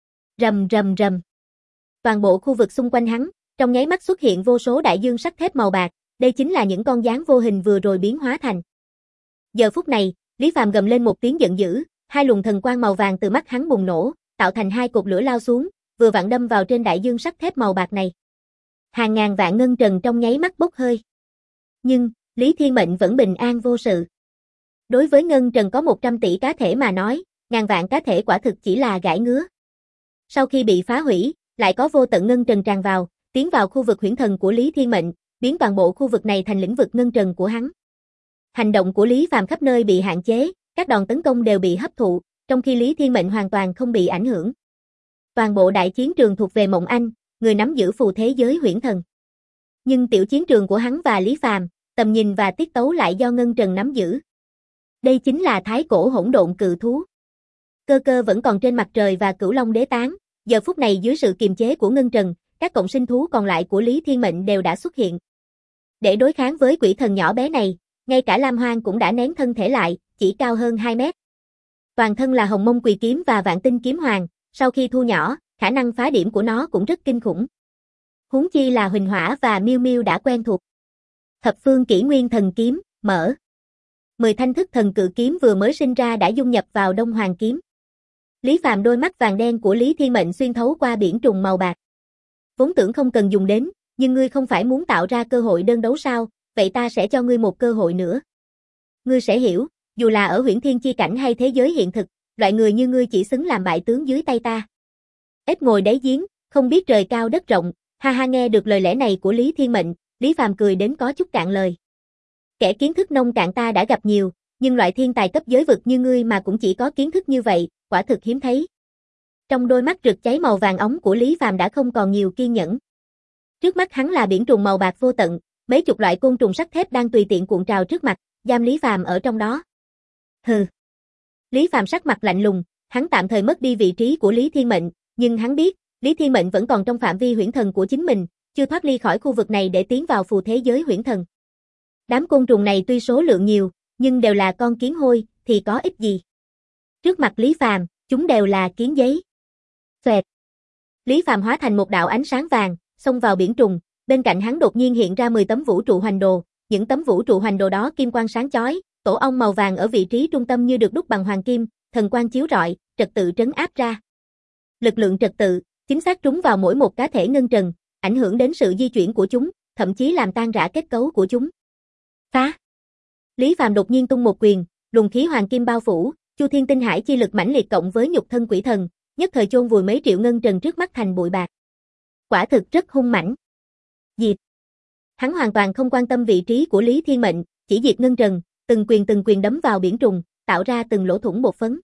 Rầm rầm rầm. Toàn bộ khu vực xung quanh hắn, trong nháy mắt xuất hiện vô số đại dương sắt thép màu bạc, đây chính là những con gián vô hình vừa rồi biến hóa thành. Giờ phút này, Lý Phàm gầm lên một tiếng giận dữ, hai luồng thần quang màu vàng từ mắt hắn bùng nổ, tạo thành hai cột lửa lao xuống, vừa vặn đâm vào trên đại dương sắt thép màu bạc này. Hàng ngàn vạn ngân trần trong nháy mắt bốc hơi. Nhưng, Lý Thiên Mệnh vẫn bình an vô sự. Đối với ngân trần có 100 tỷ cá thể mà nói, ngàn vạn cá thể quả thực chỉ là gãi ngứa. Sau khi bị phá hủy, lại có vô tận ngân trần tràn vào, tiến vào khu vực huyễn thần của Lý Thiên Mệnh, biến toàn bộ khu vực này thành lĩnh vực ngân trần của hắn. Hành động của Lý Phàm khắp nơi bị hạn chế, các đòn tấn công đều bị hấp thụ, trong khi Lý Thiên Mệnh hoàn toàn không bị ảnh hưởng. Toàn bộ đại chiến trường thuộc về Mộng Anh, người nắm giữ phù thế giới huyễn thần. Nhưng tiểu chiến trường của hắn và Lý Phàm, tầm nhìn và tiết tấu lại do ngân trần nắm giữ. Đây chính là thái cổ hỗn độn cự thú. Cơ cơ vẫn còn trên mặt trời và Cửu Long Đế Tán, giờ phút này dưới sự kiềm chế của ngân trần, các cộng sinh thú còn lại của Lý Thiên Mệnh đều đã xuất hiện. Để đối kháng với quỷ thần nhỏ bé này, ngay cả Lam Hoang cũng đã nén thân thể lại, chỉ cao hơn 2 mét. Toàn thân là Hồng Mông Quỳ Kiếm và Vạn Tinh Kiếm Hoàng, sau khi thu nhỏ, khả năng phá điểm của nó cũng rất kinh khủng. Huống chi là Huỳnh Hỏa và Miêu Miêu đã quen thuộc. Thập Phương Kỷ Nguyên Thần Kiếm, mở. 10 thanh thức thần cự kiếm vừa mới sinh ra đã dung nhập vào Đông Hoàng kiếm. Lý Phàm đôi mắt vàng đen của Lý Thiên Mệnh xuyên thấu qua biển trùng màu bạc. Vốn tưởng không cần dùng đến, nhưng ngươi không phải muốn tạo ra cơ hội đơn đấu sao, vậy ta sẽ cho ngươi một cơ hội nữa. Ngươi sẽ hiểu, dù là ở huyễn thiên chi cảnh hay thế giới hiện thực, loại người như ngươi chỉ xứng làm bại tướng dưới tay ta. Ếch ngồi đáy giếng, không biết trời cao đất rộng, ha ha. Nghe được lời lẽ này của Lý Thiên Mệnh, Lý Phàm cười đến có chút cạn lời. Kẻ kiến thức nông cạn ta đã gặp nhiều, nhưng loại thiên tài cấp giới vực như ngươi mà cũng chỉ có kiến thức như vậy, quả thực hiếm thấy. Trong đôi mắt rực cháy màu vàng óng của Lý Phàm đã không còn nhiều kiên nhẫn. Trước mắt hắn là biển trùng màu bạc vô tận, mấy chục loại côn trùng sắt thép đang tùy tiện cuộn trào trước mặt, giam Lý Phàm ở trong đó. Hừ. Lý Phàm sắc mặt lạnh lùng, hắn tạm thời mất đi vị trí của Lý Thiên Mệnh, nhưng hắn biết, Lý Thiên Mệnh vẫn còn trong phạm vi huyễn thần của chính mình, chưa thoát ly khỏi khu vực này để tiến vào phù thế giới huyễn thần. Đám côn trùng này tuy số lượng nhiều, nhưng đều là con kiến hôi, thì có ích gì. Trước mặt Lý Phàm, Chúng đều là kiến giấy. Xoẹt. Lý Phàm hóa thành một đạo ánh sáng vàng, xông vào biển trùng, bên cạnh hắn đột nhiên hiện ra 10 tấm vũ trụ hoành đồ, những tấm vũ trụ hoành đồ đó kim quang sáng chói, tổ ong màu vàng ở vị trí trung tâm như được đúc bằng hoàng kim, thần quang chiếu rọi, trật tự trấn áp ra. Lực lượng trật tự, chính xác trúng vào mỗi một cá thể ngân trần, ảnh hưởng đến sự di chuyển của chúng, thậm chí làm tan rã kết cấu của chúng. Phá! Lý Phàm đột nhiên tung một quyền, luồng khí hoàng kim bao phủ, Chu Thiên Tinh Hải chi lực mãnh liệt cộng với nhục thân quỷ thần, nhất thời chôn vùi mấy triệu ngân trần trước mắt thành bụi bạc. Quả thực rất hung mãnh. Diệt! Hắn hoàn toàn không quan tâm vị trí của Lý Thiên Mệnh, chỉ diệt ngân trần, từng quyền đấm vào biển trùng, tạo ra từng lỗ thủng bột phấn.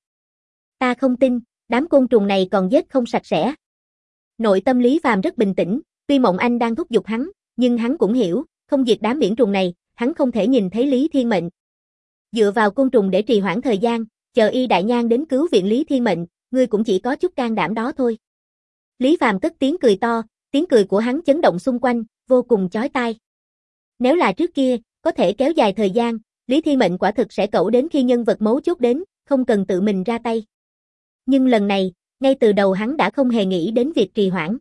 Ta không tin, đám côn trùng này còn giết không sạch sẽ. Nội tâm Lý Phàm rất bình tĩnh, tuy Mộng Anh đang thúc giục hắn, nhưng hắn cũng hiểu, không diệt đám biển trùng này, hắn không thể nhìn thấy Lý Thiên Mệnh. Dựa vào côn trùng để trì hoãn thời gian, chờ Y Đại Nhan đến cứu viện Lý Thiên Mệnh, ngươi cũng chỉ có chút can đảm đó thôi. Lý Phàm cất tiếng cười to, tiếng cười của hắn chấn động xung quanh, vô cùng chói tai. Nếu là trước kia, có thể kéo dài thời gian, Lý Thiên Mệnh quả thực sẽ cẩu đến khi nhân vật mấu chốt đến, không cần tự mình ra tay. Nhưng lần này, ngay từ đầu hắn đã không hề nghĩ đến việc trì hoãn.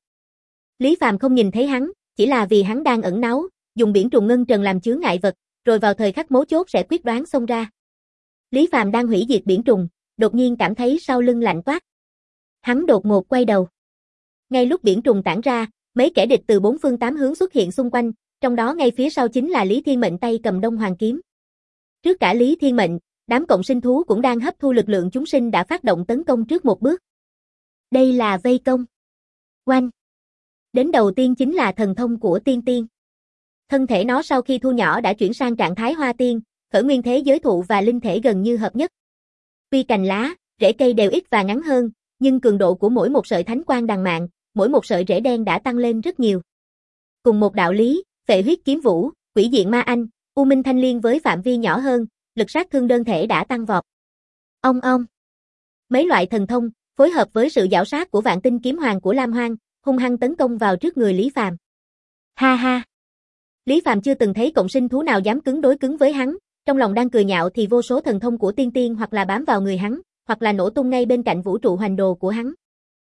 Lý Phàm không nhìn thấy hắn, chỉ là vì hắn đang ẩn náu, dùng biển trùng ngân trần làm chướng ngại vật, rồi vào thời khắc mấu chốt sẽ quyết đoán xông ra. Lý Phàm đang hủy diệt biển trùng, đột nhiên cảm thấy sau lưng lạnh toát. Hắn đột ngột quay đầu. Ngay lúc biển trùng tản ra, mấy kẻ địch từ 4 phương 8 hướng xuất hiện xung quanh, trong đó ngay phía sau chính là Lý Thiên Mệnh tay cầm Đông Hoàng kiếm. Trước cả Lý Thiên Mệnh, đám cộng sinh thú cũng đang hấp thu lực lượng chúng sinh đã phát động tấn công trước một bước. Đây là vây công. Oanh. Đến đầu tiên chính là thần thông của tiên tiên. Thân thể nó sau khi thu nhỏ đã chuyển sang trạng thái hoa tiên, khởi nguyên thế giới thụ và linh thể gần như hợp nhất. Tuy cành lá, rễ cây đều ít và ngắn hơn, nhưng cường độ của mỗi một sợi thánh quang đằng mạn, mỗi một sợi rễ đen đã tăng lên rất nhiều. Cùng một đạo lý, Phệ huyết kiếm vũ, Quỷ diện ma anh, U minh thanh liên với phạm vi nhỏ hơn, lực sát thương đơn thể đã tăng vọt. Ong ong. Mấy loại thần thông, phối hợp với sự giảo sát của Vạn Tinh kiếm hoàng của Lam Hoang, hung hăng tấn công vào trước người Lý Phàm. Ha ha. Lý Phàm chưa từng thấy cộng sinh thú nào dám cứng đối cứng với hắn, trong lòng đang cười nhạo thì vô số thần thông của tiên tiên hoặc là bám vào người hắn, hoặc là nổ tung ngay bên cạnh vũ trụ hoành đồ của hắn.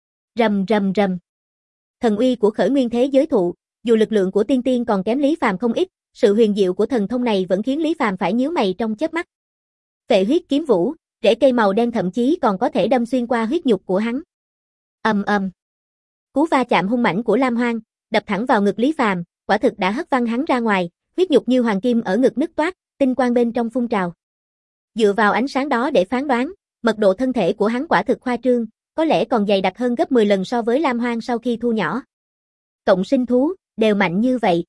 Rầm rầm rầm. Thần uy của khởi nguyên thế giới thụ, dù lực lượng của tiên tiên còn kém Lý Phàm không ít, sự huyền diệu của thần thông này vẫn khiến Lý Phàm phải nhíu mày trong chớp mắt. Phệ huyết kiếm vũ, rễ cây màu đen thậm chí còn có thể đâm xuyên qua huyết nhục của hắn. Ầm ầm. Cú va chạm hung mãnh của Lam Hoang, đập thẳng vào ngực Lý Phàm, quả thực đã hất văng hắn ra ngoài, huyết nhục như hoàng kim ở ngực nứt toát, tinh quang bên trong phun trào. Dựa vào ánh sáng đó để phán đoán, mật độ thân thể của hắn quả thực khoa trương, có lẽ còn dày đặc hơn gấp 10 lần so với Lam Hoang sau khi thu nhỏ. Cộng sinh thú, đều mạnh như vậy.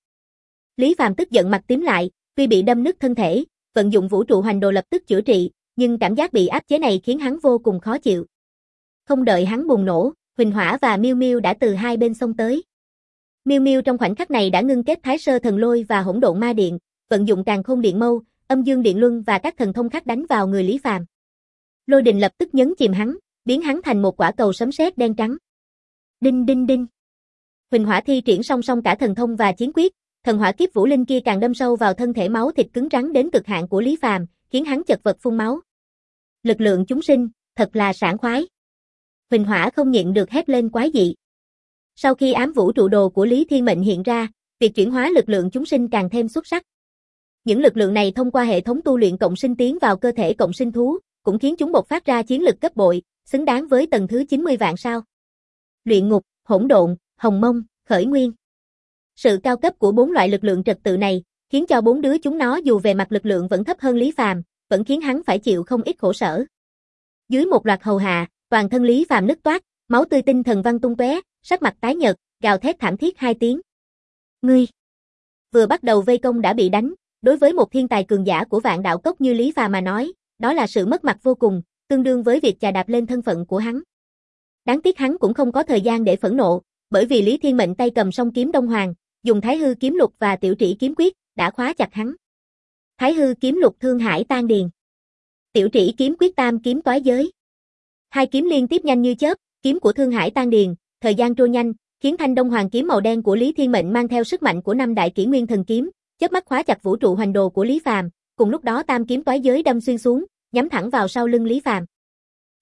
Lý Phàm tức giận mặt tím lại, tuy bị đâm nứt thân thể, vận dụng vũ trụ hoành đồ lập tức chữa trị, nhưng cảm giác bị áp chế này khiến hắn vô cùng khó chịu. Không đợi hắn bùng nổ, Huỳnh Hỏa và Miêu Miêu đã từ hai bên xông tới. Miêu Miêu trong khoảnh khắc này đã ngưng kết Thái Sơ Thần Lôi và Hỗn Độn Ma Điện, vận dụng Càn Khôn Điện Mâu, Âm Dương Điện Luân và các thần thông khác đánh vào người Lý Phàm. Lôi đình lập tức nhấn chìm hắn, biến hắn thành một quả cầu sấm sét đen trắng. Đinh đinh đinh. Huỳnh Hỏa thi triển song song cả thần thông và chiến quyết, thần hỏa kiếp vũ linh kia càng đâm sâu vào thân thể máu thịt cứng rắn đến cực hạn của Lý Phàm, khiến hắn chật vật phun máu. Lực lượng chúng sinh, thật là sảng khoái. Huỳnh Hỏa không nhịn được hét lên quái dị. Sau khi ám vũ trụ đồ của Lý Thiên Mệnh hiện ra, việc chuyển hóa lực lượng chúng sinh càng thêm xuất sắc. Những lực lượng này thông qua hệ thống tu luyện cộng sinh tiến vào cơ thể cộng sinh thú, cũng khiến chúng bộc phát ra chiến lực cấp bội, xứng đáng với tầng thứ 90 vạn sao. Luyện ngục, hỗn độn, hồng mông, khởi nguyên. Sự cao cấp của 4 loại lực lượng trật tự này, khiến cho 4 đứa chúng nó dù về mặt lực lượng vẫn thấp hơn Lý Phàm, vẫn khiến hắn phải chịu không ít khổ sở. Dưới một loạt hầu hạ, toàn thân Lý Phàm nứt toát, máu tươi tinh thần văng tung tóe, sắc mặt tái nhợt, gào thét thảm thiết 2 tiếng. Ngươi vừa bắt đầu vây công đã bị đánh, đối với một thiên tài cường giả của Vạn Đạo Cốc như Lý Phàm mà nói, đó là sự mất mặt vô cùng, tương đương với việc chà đạp lên thân phận của hắn. Đáng tiếc hắn cũng không có thời gian để phẫn nộ, bởi vì Lý Thiên Mệnh tay cầm song kiếm Đông Hoàng, dùng Thái Hư kiếm lục và Tiểu Trĩ kiếm quyết, đã khóa chặt hắn. Thái Hư kiếm lục Thương Hải Tan Điền, Tiểu Trĩ kiếm quyết Tam kiếm toái giới. Hai kiếm liên tiếp nhanh như chớp, kiếm của Thương Hải Tan Điền, thời gian trôi nhanh, khiến thanh Đông Hoàng kiếm màu đen của Lý Thiên Mệnh mang theo sức mạnh của 5 đại kỷ nguyên thần kiếm, chớp mắt khóa chặt vũ trụ hoành đồ của Lý Phàm, cùng lúc đó Tam kiếm toái giới đâm xuyên xuống, nhắm thẳng vào sau lưng Lý Phàm.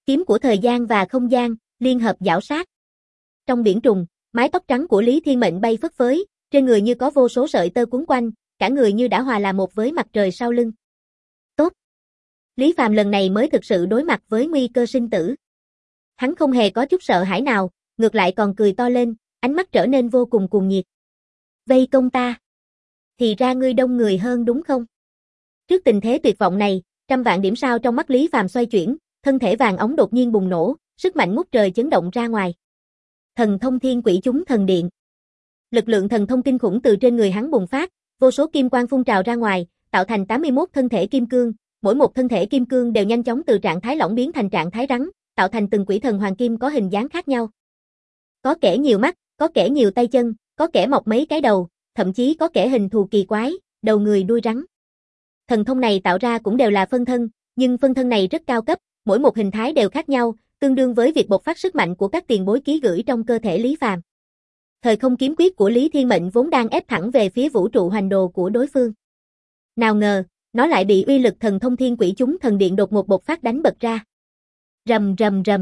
Kiếm của thời gian và không gian, liên hợp giảo sát. Trong biển trùng, mái tóc trắng của Lý Thiên Mệnh bay phất phới, trên người như có vô số sợi tơ quấn quanh, cả người như đã hòa là một với mặt trời sau lưng. Tốt. Lý Phàm lần này mới thực sự đối mặt với nguy cơ sinh tử. Hắn không hề có chút sợ hãi nào, ngược lại còn cười to lên, ánh mắt trở nên vô cùng cuồng nhiệt. Vây công ta. Thì ra ngươi đông người hơn đúng không? Trước tình thế tuyệt vọng này, trăm vạn điểm sao trong mắt Lý Phàm xoay chuyển, thân thể vàng óng đột nhiên bùng nổ, sức mạnh ngút trời chấn động ra ngoài. Thần thông thiên quỷ chúng thần điện. Lực lượng thần thông kinh khủng từ trên người hắn bùng phát, vô số kim quang phun trào ra ngoài, tạo thành 81 thân thể kim cương, mỗi một thân thể kim cương đều nhanh chóng từ trạng thái lỏng biến thành trạng thái rắn, tạo thành từng quỷ thần hoàng kim có hình dáng khác nhau. Có kẻ nhiều mắt, có kẻ nhiều tay chân, có kẻ mọc mấy cái đầu, thậm chí có kẻ hình thù kỳ quái, đầu người đuôi rắn. Thần thông này tạo ra cũng đều là phân thân, nhưng phân thân này rất cao cấp, mỗi một hình thái đều khác nhau, tương đương với việc bộc phát sức mạnh của các tiền bối ký gửi trong cơ thể Lý Phàm. Thời không kiếm quyết của Lý Thiên Mệnh vốn đang ép thẳng về phía vũ trụ hoành đồ của đối phương. Nào ngờ, nó lại bị uy lực thần thông thiên quỷ chúng thần điện đột ngột bộc phát đánh bật ra. Rầm rầm rầm.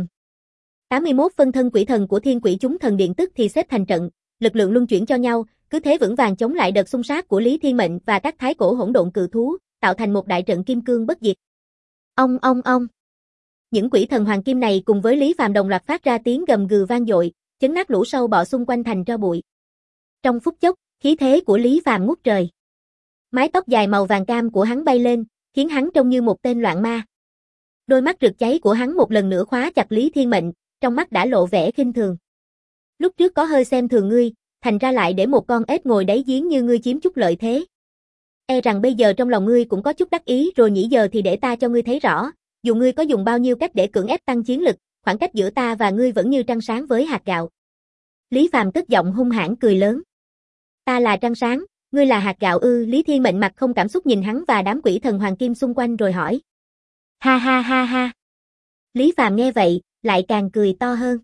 81 phân thân quỷ thần của thiên quỷ chúng thần điện tức thì xếp thành trận, lực lượng luân chuyển cho nhau, cứ thế vững vàng chống lại đợt xung sát của Lý Thiên Mệnh và các thái cổ hỗn độn cự thú, tạo thành một đại trận kim cương bất diệt. Ong ong ong. Những quỷ thần hoàng kim này cùng với Lý Phàm đồng loạt phát ra tiếng gầm gừ vang dội, chấn nát lũ sâu bọ xung quanh thành tro bụi. Trong phút chốc, khí thế của Lý Phàm ngút trời. Mái tóc dài màu vàng cam của hắn bay lên, khiến hắn trông như một tên loạn ma. Đôi mắt rực cháy của hắn một lần nữa khóa chặt Lý Thiên Mệnh, trong mắt đã lộ vẻ khinh thường. Lúc trước có hơi xem thường ngươi, thành ra lại để một con ếch ngồi đáy giếng như ngươi chiếm chút lợi thế. E rằng bây giờ trong lòng ngươi cũng có chút đắc ý rồi nhỉ, giờ thì để ta cho ngươi thấy rõ, dù ngươi có dùng bao nhiêu cách để cưỡng ép tăng chiến lực, khoảng cách giữa ta và ngươi vẫn như trăng sáng với hạt gạo. Lý Phàm cất giọng hung hãn cười lớn. Ta là trăng sáng, ngươi là hạt gạo ư? Lý Thiên Mệnh mặt không cảm xúc nhìn hắn và đám quỷ thần hoàng kim xung quanh rồi hỏi. Ha ha ha ha. Lý Phàm nghe vậy, lại càng cười to hơn.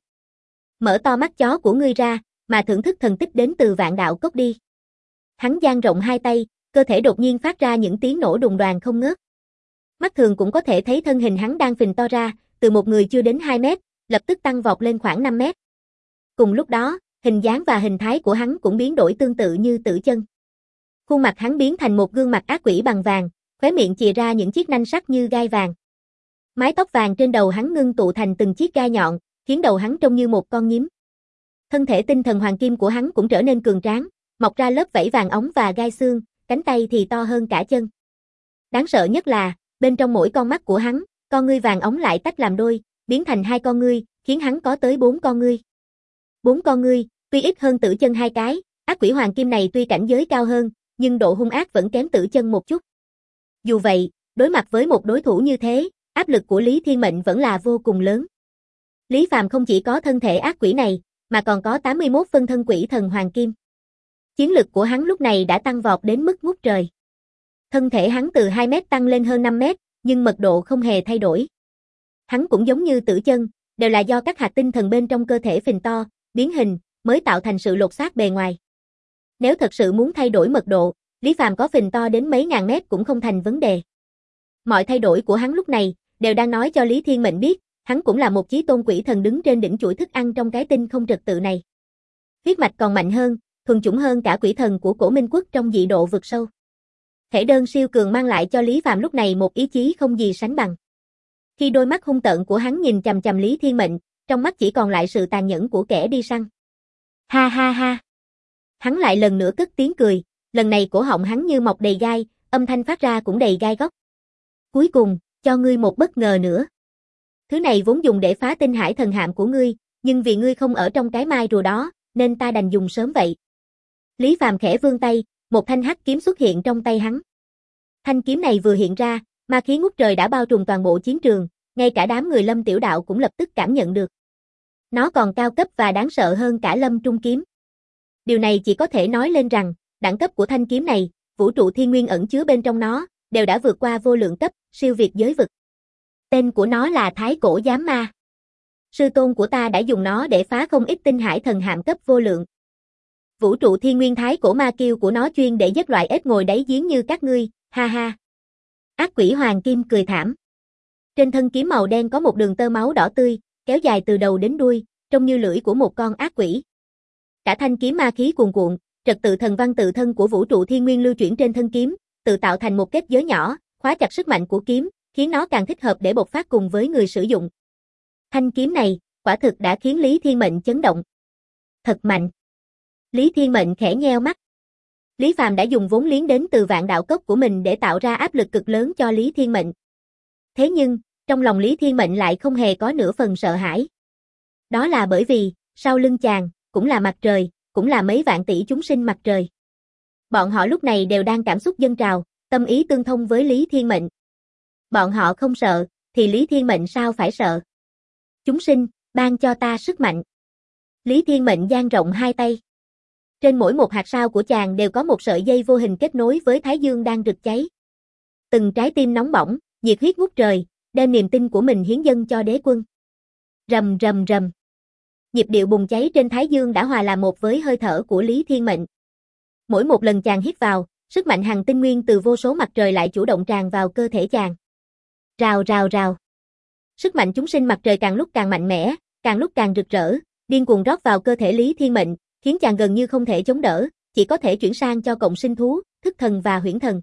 Mở to mắt chó của ngươi ra, mà thưởng thức thần tích đến từ Vạn Đạo Cốc đi. Hắn dang rộng hai tay, cơ thể đột nhiên phát ra những tiếng nổ đùng đoàng không ngớt. Mắt thường cũng có thể thấy thân hình hắn đang phình to ra, từ một người chưa đến 2 mét, lập tức tăng vọt lên khoảng 5 mét. Cùng lúc đó, hình dáng và hình thái của hắn cũng biến đổi tương tự như Tử Chân. Khuôn mặt hắn biến thành một gương mặt ác quỷ bằng vàng, khóe miệng chìa ra những chiếc nanh sắc như gai vàng. Mái tóc vàng trên đầu hắn ngưng tụ thành từng chiếc gai nhọn, khiến đầu hắn trông như một con nhím. Thân thể tinh thần hoàng kim của hắn cũng trở nên cường tráng, mọc ra lớp vảy vàng óng và gai xương, cánh tay thì to hơn cả chân. Đáng sợ nhất là, bên trong mỗi con mắt của hắn, con ngươi vàng óng lại tách làm đôi, biến thành 2 con ngươi, khiến hắn có tới 4 con ngươi. 4 con ngươi, tuy ít hơn Tử Chân 2 cái, ác quỷ hoàng kim này tuy cảnh giới cao hơn, nhưng độ hung ác vẫn kém Tử Chân một chút. Dù vậy, đối mặt với một đối thủ như thế, áp lực của Lý Thiên Mệnh vẫn là vô cùng lớn. Lý Phàm không chỉ có thân thể ác quỷ này, mà còn có 81 phân thân quỷ thần hoàng kim. Chiến lực của hắn lúc này đã tăng vọt đến mức ngút trời. Thân thể hắn từ 2 mét tăng lên hơn 5 mét, nhưng mật độ không hề thay đổi. Hắn cũng giống như Tử Chân, đều là do các hạt tinh thần bên trong cơ thể phình to, biến hình, mới tạo thành sự lột xác bề ngoài. Nếu thật sự muốn thay đổi mật độ, Lý Phàm có phình to đến mấy ngàn mét cũng không thành vấn đề. Mọi thay đổi của hắn lúc này, đều đang nói cho Lý Thiên Mệnh biết, hắn cũng là một chí tôn quỷ thần đứng trên đỉnh chuỗi thức ăn trong cái tinh không trật tự này. Huyết mạch còn mạnh hơn, thuần chủng hơn cả quỷ thần của Cổ Minh Quốc trong dị độ vực sâu. Thể đơn siêu cường mang lại cho Lý Phàm lúc này một ý chí không gì sánh bằng. Khi đôi mắt hung tợn của hắn nhìn chằm chằm Lý Thiên Mệnh, trong mắt chỉ còn lại sự tàn nhẫn của kẻ đi săn. Ha ha ha. Hắn lại lần nữa cất tiếng cười, lần này cổ họng hắn như mọc đầy gai, âm thanh phát ra cũng đầy gai góc. Cuối cùng, cho ngươi một bất ngờ nữa. Thứ này vốn dùng để phá tinh hải thần hạm của ngươi, nhưng vì ngươi không ở trong cái mai rùa đó, nên ta đành dùng sớm vậy. Lý Phàm khẽ vươn tay, một thanh hắc kiếm xuất hiện trong tay hắn. Thanh kiếm này vừa hiện ra, ma khí ngút trời đã bao trùm toàn bộ chiến trường, ngay cả đám người Lâm Tiểu Đạo cũng lập tức cảm nhận được. Nó còn cao cấp và đáng sợ hơn cả Lâm Trung kiếm. Điều này chỉ có thể nói lên rằng, đẳng cấp của thanh kiếm này, vũ trụ thiên nguyên ẩn chứa bên trong nó, đều đã vượt qua vô lượng cấp, siêu việt giới vực. Tên của nó là Thái Cổ Giám Ma. Sư tôn của ta đã dùng nó để phá không ít tinh hải thần hạm cấp vô lượng. Vũ trụ thiên nguyên thái cổ ma kiêu của nó chuyên để giết loại ếch ngồi đáy giếng như các ngươi, ha ha. Ác quỷ hoàng kim cười thảm. Trên thân kiếm màu đen có một đường tơ máu đỏ tươi, kéo dài từ đầu đến đuôi, trông như lưỡi của một con ác quỷ. Cả thanh kiếm ma khí cuồn cuộn, trật tự thần văn tự thân của vũ trụ thiên nguyên lưu chuyển trên thân kiếm, tự tạo thành một kết giới nhỏ, khóa chặt sức mạnh của kiếm, khiến nó càng thích hợp để bộc phát cùng với người sử dụng. Thanh kiếm này, quả thực đã khiến Lý Thiên Mệnh chấn động. Thật mạnh. Lý Thiên Mệnh khẽ nheo mắt. Lý Phàm đã dùng vốn liếng đến từ Vạn Đạo Cốc của mình để tạo ra áp lực cực lớn cho Lý Thiên Mệnh. Thế nhưng, trong lòng Lý Thiên Mệnh lại không hề có nửa phần sợ hãi. Đó là bởi vì, sau lưng chàng, cũng là mặt trời, cũng là mấy vạn tỷ chúng sinh mặt trời. Bọn họ lúc này đều đang cảm xúc dâng trào, tâm ý tương thông với Lý Thiên Mệnh. Bọn họ không sợ, thì Lý Thiên Mệnh sao phải sợ? Chúng sinh, ban cho ta sức mạnh. Lý Thiên Mệnh dang rộng hai tay. Trên mỗi một hạt sao của chàng đều có một sợi dây vô hình kết nối với Thái Dương đang rực cháy. Từng trái tim nóng bỏng, nhiệt huyết ngút trời, đem niềm tin của mình hiến dâng cho đế quân. Rầm rầm rầm. Nhịp điệu bùng cháy trên Thái Dương đã hòa làm một với hơi thở của Lý Thiên Mệnh. Mỗi một lần chàng hít vào, sức mạnh hằng tinh nguyên từ vô số mặt trời lại chủ động tràn vào cơ thể chàng. Rào rào rào. Sức mạnh chúng sinh mặt trời càng lúc càng mạnh mẽ, càng lúc càng rực rỡ, điên cuồng rót vào cơ thể Lý Thiên Mệnh, khiến chàng gần như không thể chống đỡ, chỉ có thể chuyển sang cho cộng sinh thú, thức thần và huyễn thần.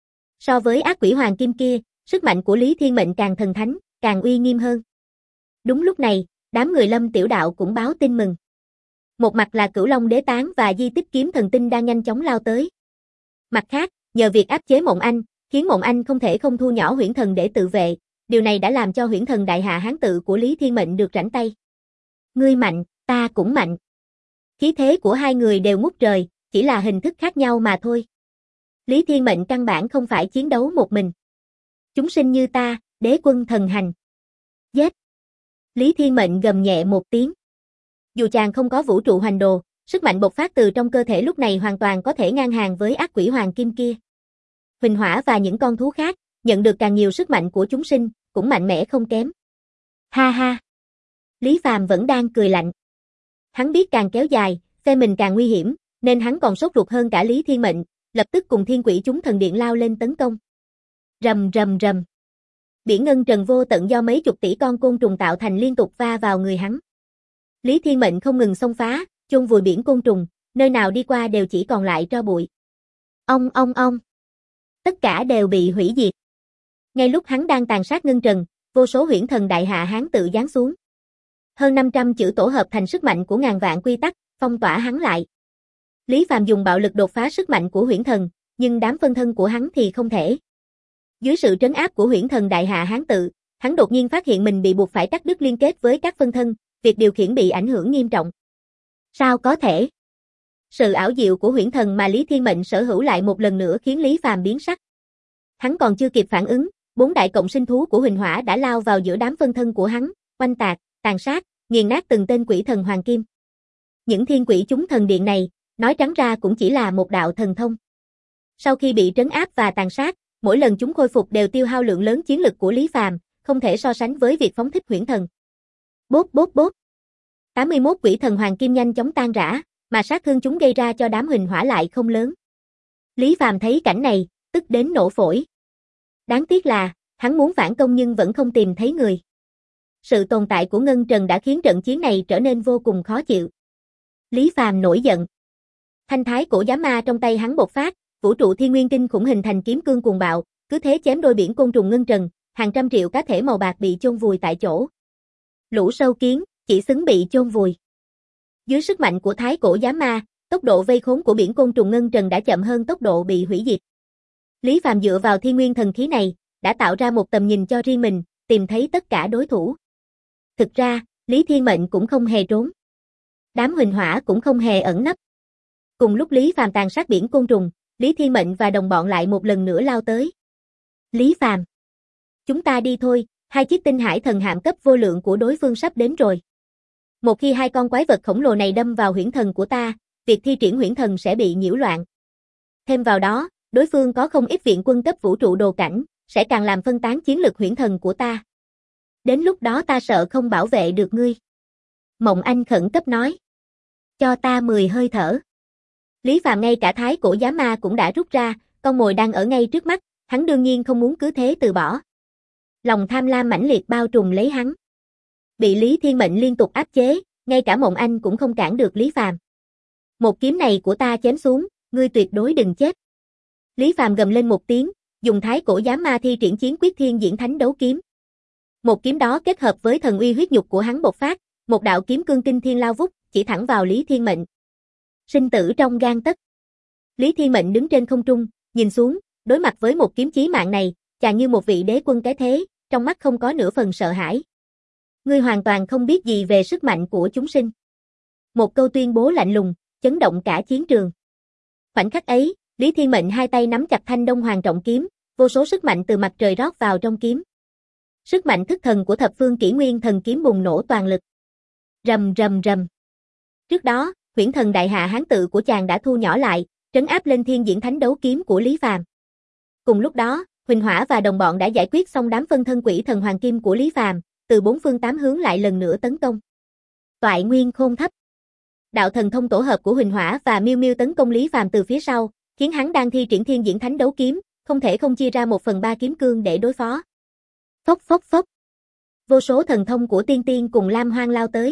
So với ác quỷ hoàng kim kia, sức mạnh của Lý Thiên Mệnh càng thần thánh, càng uy nghiêm hơn. Đúng lúc này, đám người Lâm Tiểu Đạo cũng báo tin mừng. Một mặt là Cửu Long Đế Tán và Di Tích Kiếm Thần Tinh đang nhanh chóng lao tới. Mặt khác, nhờ việc áp chế Mộng Anh, khiến Mộng Anh không thể không thu nhỏ huyễn thần để tự vệ, điều này đã làm cho huyễn thần đại hạ hán tự của Lý Thiên Mệnh được rảnh tay. Ngươi mạnh, ta cũng mạnh. Khí thế của hai người đều ngút trời, chỉ là hình thức khác nhau mà thôi. Lý Thiên Mệnh căn bản không phải chiến đấu một mình. Chúng sinh như ta, đế quân thần hành. Giết! Lý Thiên Mệnh gầm nhẹ một tiếng. Dù chàng không có vũ trụ hoành đồ, sức mạnh bộc phát từ trong cơ thể lúc này hoàn toàn có thể ngang hàng với ác quỷ hoàng kim kia. Huỳnh Hỏa và những con thú khác, nhận được càng nhiều sức mạnh của chúng sinh, cũng mạnh mẽ không kém. Ha ha! Lý Phàm vẫn đang cười lạnh. Hắn biết càng kéo dài, phe mình càng nguy hiểm, nên hắn còn sốt ruột hơn cả Lý Thiên Mệnh, lập tức cùng Thiên Quỷ chúng thần điện lao lên tấn công. Rầm rầm rầm. Biển ngân trần vô tận do mấy chục tỷ con côn trùng tạo thành liên tục va vào người hắn. Lý Thiên Mệnh không ngừng xông phá, chôn vùi biển côn trùng, nơi nào đi qua đều chỉ còn lại tro bụi. Ong ong ong. Tất cả đều bị hủy diệt. Ngay lúc hắn đang tàn sát ngân trần, vô số huyễn thần đại hạ hán tự giáng xuống. Hơn 500 chữ tổ hợp thành sức mạnh của ngàn vạn quy tắc, phong tỏa hắn lại. Lý Phàm dùng bạo lực đột phá sức mạnh của huyễn thần, nhưng đám phân thân của hắn thì không thể. Dưới sự trấn áp của huyễn thần đại hạ hán tự, hắn đột nhiên phát hiện mình bị buộc phải cắt đứt liên kết với các phân thân, việc điều khiển bị ảnh hưởng nghiêm trọng. Sao có thể? Sự ảo diệu của huyễn thần mà Lý Thiên Mệnh sở hữu lại một lần nữa khiến Lý Phàm biến sắc. Hắn còn chưa kịp phản ứng, 4 đại cộng sinh thú của Huỳnh Hỏa đã lao vào giữa đám phân thân của hắn, oanh tạc, tàn sát, nghiền nát từng tên quỷ thần hoàng kim. Những thiên quỷ chúng thần điện này, nói trắng ra cũng chỉ là một đạo thần thông. Sau khi bị trấn áp và tàn sát, mỗi lần chúng khôi phục đều tiêu hao lượng lớn chiến lực của Lý Phàm, không thể so sánh với việc phóng thích huyễn thần. Bốp bốp bốp. 81 quỷ thần hoàng kim nhanh chóng tan rã, mà sát thương chúng gây ra cho đám Huỳnh Hỏa lại không lớn. Lý Phàm thấy cảnh này, tức đến nổ phổi. Đáng tiếc là, hắn muốn phản công nhưng vẫn không tìm thấy người. Sự tồn tại của Ngân Trần đã khiến trận chiến này trở nên vô cùng khó chịu. Lý Phàm nổi giận. Thanh thái cổ giám ma trong tay hắn bộc phát, vũ trụ thiên nguyên kinh khủng hình thành kiếm cương cuồng bạo, cứ thế chém đôi biển côn trùng Ngân Trần, hàng trăm triệu cá thể màu bạc bị chôn vùi tại chỗ. Lũ sâu kiến, chỉ xứng bị chôn vùi. Dưới sức mạnh của thái cổ giám ma, tốc độ vây khốn của biển côn trùng Ngân Trần đã chậm hơn tốc độ bị hủy diệt. Lý Phàm dựa vào thiên nguyên thần khí này, đã tạo ra một tầm nhìn cho riêng mình, tìm thấy tất cả đối thủ. Thực ra, Lý Thiên Mệnh cũng không hề trốn. Đám Huỳnh Hỏa cũng không hề ẩn nấp. Cùng lúc Lý Phàm tàn sát biển côn trùng, Lý Thiên Mệnh và đồng bọn lại một lần nữa lao tới. Lý Phàm, chúng ta đi thôi, 2 chiếc tinh hải thần hạm cấp vô lượng của đối phương sắp đến rồi. Một khi 2 con quái vật khổng lồ này đâm vào huyễn thần của ta, việc thi triển huyễn thần sẽ bị nhiễu loạn. Thêm vào đó, đối phương có không ít viện quân cấp vũ trụ đồ cảnh, sẽ càng làm phân tán chiến lực huyễn thần của ta. Đến lúc đó ta sợ không bảo vệ được ngươi. Mộng Anh khẩn cấp nói. Cho ta 10 hơi thở. Lý Phàm ngay cả thái cổ giám ma cũng đã rút ra, con mồi đang ở ngay trước mắt, hắn đương nhiên không muốn cứ thế từ bỏ. Lòng tham lam mãnh liệt bao trùm lấy hắn. Bị Lý Thiên Mệnh liên tục áp chế, ngay cả Mộng Anh cũng không cản được Lý Phàm. Một kiếm này của ta chém xuống, ngươi tuyệt đối đừng chết. Lý Phàm gầm lên một tiếng, dùng thái cổ giám ma thi triển chiến quyết thiên diễn thánh đấu kiếm. Một kiếm đó kết hợp với thần uy huyết nhục của hắn bộc phát, một đạo kiếm cương kinh thiên lao vút, chỉ thẳng vào Lý Thiên Mệnh. Sinh tử trong gang tấc. Lý Thiên Mệnh đứng trên không trung, nhìn xuống, đối mặt với một kiếm chí mạng này, chàng như một vị đế quân cái thế, trong mắt không có nửa phần sợ hãi. Ngươi hoàn toàn không biết gì về sức mạnh của chúng sinh. Một câu tuyên bố lạnh lùng, chấn động cả chiến trường. Khoảnh khắc ấy, Lý Thiên Mệnh hai tay nắm chặt thanh Đông Hoàng trọng kiếm, vô số sức mạnh từ mặt trời rót vào trong kiếm. Sức mạnh thức thần của thập phương kỷ nguyên thần kiếm bùng nổ toàn lực. Rầm rầm rầm. Trước đó, huyễn thần đại hạ hán tự của chàng đã thu nhỏ lại, trấn áp lên thiên diễn thánh đấu kiếm của Lý Phàm. Cùng lúc đó, Huỳnh Hỏa và đồng bọn đã giải quyết xong đám phân thân quỷ thần hoàng kim của Lý Phàm, từ bốn phương tám hướng lại lần nữa tấn công. Toại nguyên khôn thấp. Đạo thần thông tổ hợp của Huỳnh Hỏa và Miêu Miêu tấn công Lý Phàm từ phía sau, khiến hắn đang thi triển thiên diễn thánh đấu kiếm, không thể không chia ra 1/3 kiếm cương để đối phó. Phốc phốc phốc. Vô số thần thông của Tiên Tiên cùng Lam Hoang lao tới.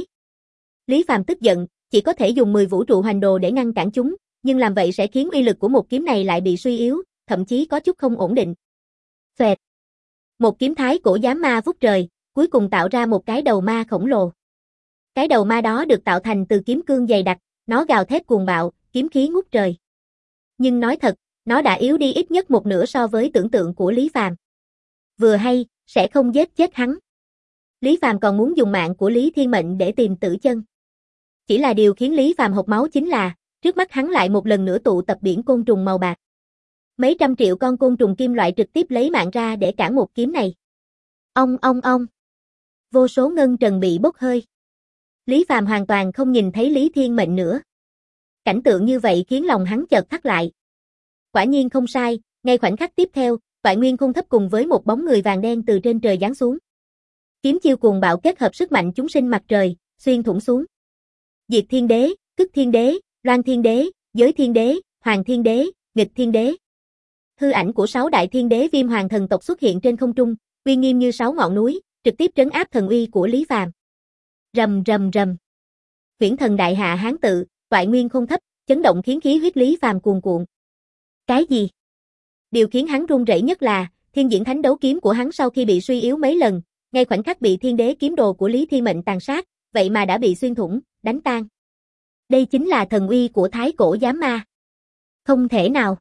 Lý Phàm tức giận, chỉ có thể dùng 10 vũ trụ hoành đồ để ngăn cản chúng, nhưng làm vậy sẽ khiến uy lực của một kiếm này lại bị suy yếu, thậm chí có chút không ổn định. Xoẹt. Một kiếm thái cổ giám ma vút trời, cuối cùng tạo ra một cái đầu ma khổng lồ. Cái đầu ma đó được tạo thành từ kiếm cương dày đặc, nó gào thét cuồng bạo, kiếm khí ngút trời. Nhưng nói thật, nó đã yếu đi ít nhất một nửa so với tưởng tượng của Lý Phàm. Vừa hay, sẽ không giết chết hắn. Lý Phàm còn muốn dùng mạng của Lý Thiên Mệnh để tìm tử chân. Chỉ là điều khiến Lý Phàm hộc máu chính là, trước mắt hắn lại một lần nữa tụ tập biển côn trùng màu bạc. Mấy trăm triệu con côn trùng kim loại trực tiếp lấy mạng ra để cản một kiếm này. Ong ong ong. Vô số ngân trần bị bốc hơi. Lý Phàm hoàn toàn không nhìn thấy Lý Thiên Mệnh nữa. Cảnh tượng như vậy khiến lòng hắn chợt thắt lại. Quả nhiên không sai, ngay khoảnh khắc tiếp theo, Toại Nguyên Khôn thấp cùng với một bóng người vàng đen từ trên trời giáng xuống. Kiếm chiêu cuồng bạo kết hợp sức mạnh chúng sinh mặt trời, xuyên thủng xuống. Diệt Thiên Đế, Cức Thiên Đế, Loan Thiên Đế, Giới Thiên Đế, Hoàng Thiên Đế, Nghịch Thiên Đế. Hư ảnh của 6 đại thiên đế Viêm Hoàng thần tộc xuất hiện trên không trung, uy nghiêm như 6 ngọn núi, trực tiếp trấn áp thần uy của Lý Phàm. Rầm rầm rầm. Huyễn thần đại hạ hán tự, Toại Nguyên Khôn thấp, chấn động khiến khí huyết Lý Phàm cuồn cuộn. Cái gì? Điều khiến hắn run rẩy nhất là, thiên diễn thánh đấu kiếm của hắn sau khi bị suy yếu mấy lần, ngay khoảnh khắc bị thiên đế kiếm đồ của Lý Thiên Mệnh tàn sát, vậy mà đã bị xuyên thủng, đánh tan. Đây chính là thần uy của thái cổ giám ma. Không thể nào.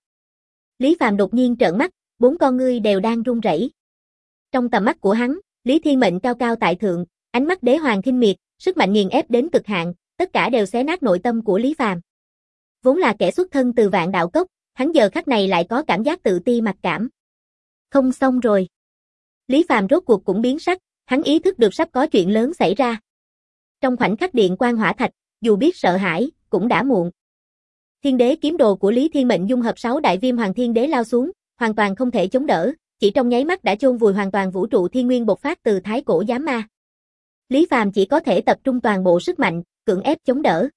Lý Phàm đột nhiên trợn mắt, 4 con ngươi đều đang run rẩy. Trong tầm mắt của hắn, Lý Thiên Mệnh cao cao tại thượng, ánh mắt đế hoàng khinh miệt, sức mạnh nghiền ép đến cực hạn, tất cả đều xé nát nội tâm của Lý Phàm. Vốn là kẻ xuất thân từ Vạn Đạo Cốc, hắn giờ khắc này lại có cảm giác tự ti mặc cảm. Không xong rồi. Lý Phàm rốt cuộc cũng biến sắc, hắn ý thức được sắp có chuyện lớn xảy ra. Trong khoảnh khắc điện quang hỏa thạch, dù biết sợ hãi, cũng đã muộn. Thiên đế kiếm đồ của Lý Thiên Mệnh dung hợp 6 đại Viêm Hoàng Thiên Đế lao xuống, hoàn toàn không thể chống đỡ, chỉ trong nháy mắt đã chôn vùi hoàn toàn vũ trụ thiên nguyên bộc phát từ thái cổ giám ma. Lý Phàm chỉ có thể tập trung toàn bộ sức mạnh, cưỡng ép chống đỡ.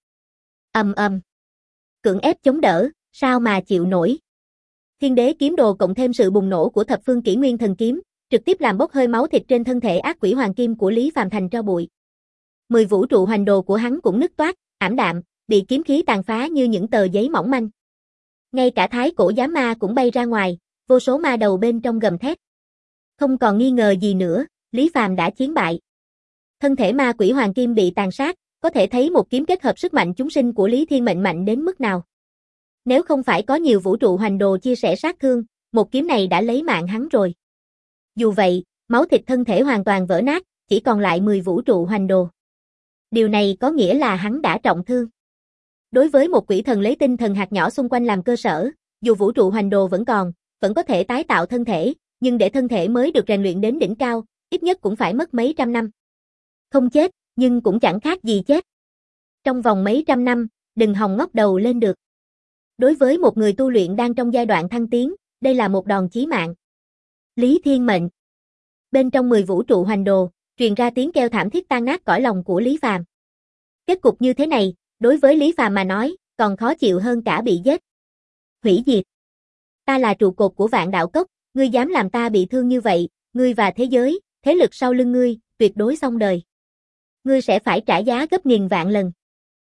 Ầm ầm. Cưỡng ép chống đỡ, sao mà chịu nổi. Thiên đế kiếm đồ cộng thêm sự bùng nổ của thập phương kỷ nguyên thần kiếm, trực tiếp làm bốc hơi máu thịt trên thân thể ác quỷ hoàng kim của Lý Phàm thành tro bụi. 10 vũ trụ hoành đồ của hắn cũng nứt toác, ảm đạm, bị kiếm khí tàn phá như những tờ giấy mỏng manh. Ngay cả thái cổ giám ma cũng bay ra ngoài, vô số ma đầu bên trong gầm thét. Không còn nghi ngờ gì nữa, Lý Phàm đã chiến bại. Thân thể ma quỷ hoàng kim bị tàn sát, có thể thấy một kiếm kết hợp sức mạnh chúng sinh của Lý Thiên Mệnh mạnh đến mức nào. Nếu không phải có nhiều vũ trụ hoành đồ chia sẻ sát thương, một kiếm này đã lấy mạng hắn rồi. Dù vậy, máu thịt thân thể hoàn toàn vỡ nát, chỉ còn lại 10 vũ trụ hoành đồ. Điều này có nghĩa là hắn đã trọng thương. Đối với một quỷ thần lấy tinh thần hạt nhỏ xung quanh làm cơ sở, dù vũ trụ hoành đồ vẫn còn, vẫn có thể tái tạo thân thể, nhưng để thân thể mới được rèn luyện đến đỉnh cao, ít nhất cũng phải mất mấy trăm năm. Không chết, nhưng cũng chẳng khác gì chết. Trong vòng mấy trăm năm, đừng hòng ngóc đầu lên được. Đối với một người tu luyện đang trong giai đoạn thăng tiến, đây là một đòn chí mạng. Lý Thiên Mệnh. Bên trong 10 vũ trụ hoành đồ, truyền ra tiếng kêu thảm thiết tan nát cõi lòng của Lý Phàm. Kết cục như thế này, đối với Lý Phàm mà nói, còn khó chịu hơn cả bị giết. Hủy diệt. Ta là trụ cột của Vạn Đạo Cốc, ngươi dám làm ta bị thương như vậy, Ngươi và thế giới, thế lực sau lưng ngươi, tuyệt đối xong đời. Ngươi sẽ phải trả giá gấp nghìn vạn lần.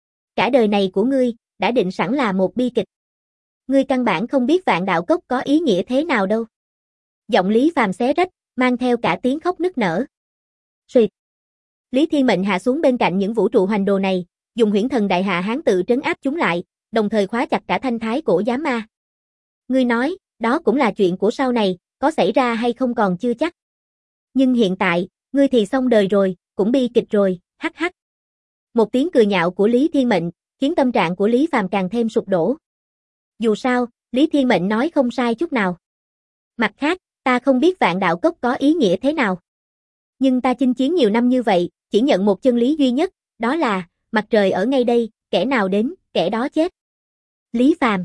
Cả đời này của ngươi, đã định sẵn là một bi kịch. Ngươi căn bản không biết Vạn Đạo Cốc có ý nghĩa thế nào đâu. Giọng Lý Phàm xé rách, mang theo cả tiếng khóc nức nở. Xuyệt. Lý Thiên Mệnh hạ xuống bên cạnh những vũ trụ hoành đồ này, dùng huyễn thần đại hạ hán tự trấn áp chúng lại, đồng thời khóa chặt cả thanh thái cổ giám ma. Ngươi nói, đó cũng là chuyện của sau này, có xảy ra hay không còn chưa chắc. Nhưng hiện tại, ngươi thì xong đời rồi, cũng bi kịch rồi, hắc hắc. Một tiếng cười nhạo của Lý Thiên Mệnh, khiến tâm trạng của Lý Phàm càng thêm sụp đổ. Dù sao, Lý Thiên Mệnh nói không sai chút nào. Mặt khác, ta không biết Vạn Đạo Cốc có ý nghĩa thế nào. Nhưng ta chinh chiến nhiều năm như vậy, chỉ nhận một chân lý duy nhất, đó là, mặt trời ở ngay đây, kẻ nào đến, kẻ đó chết. Lý Phàm.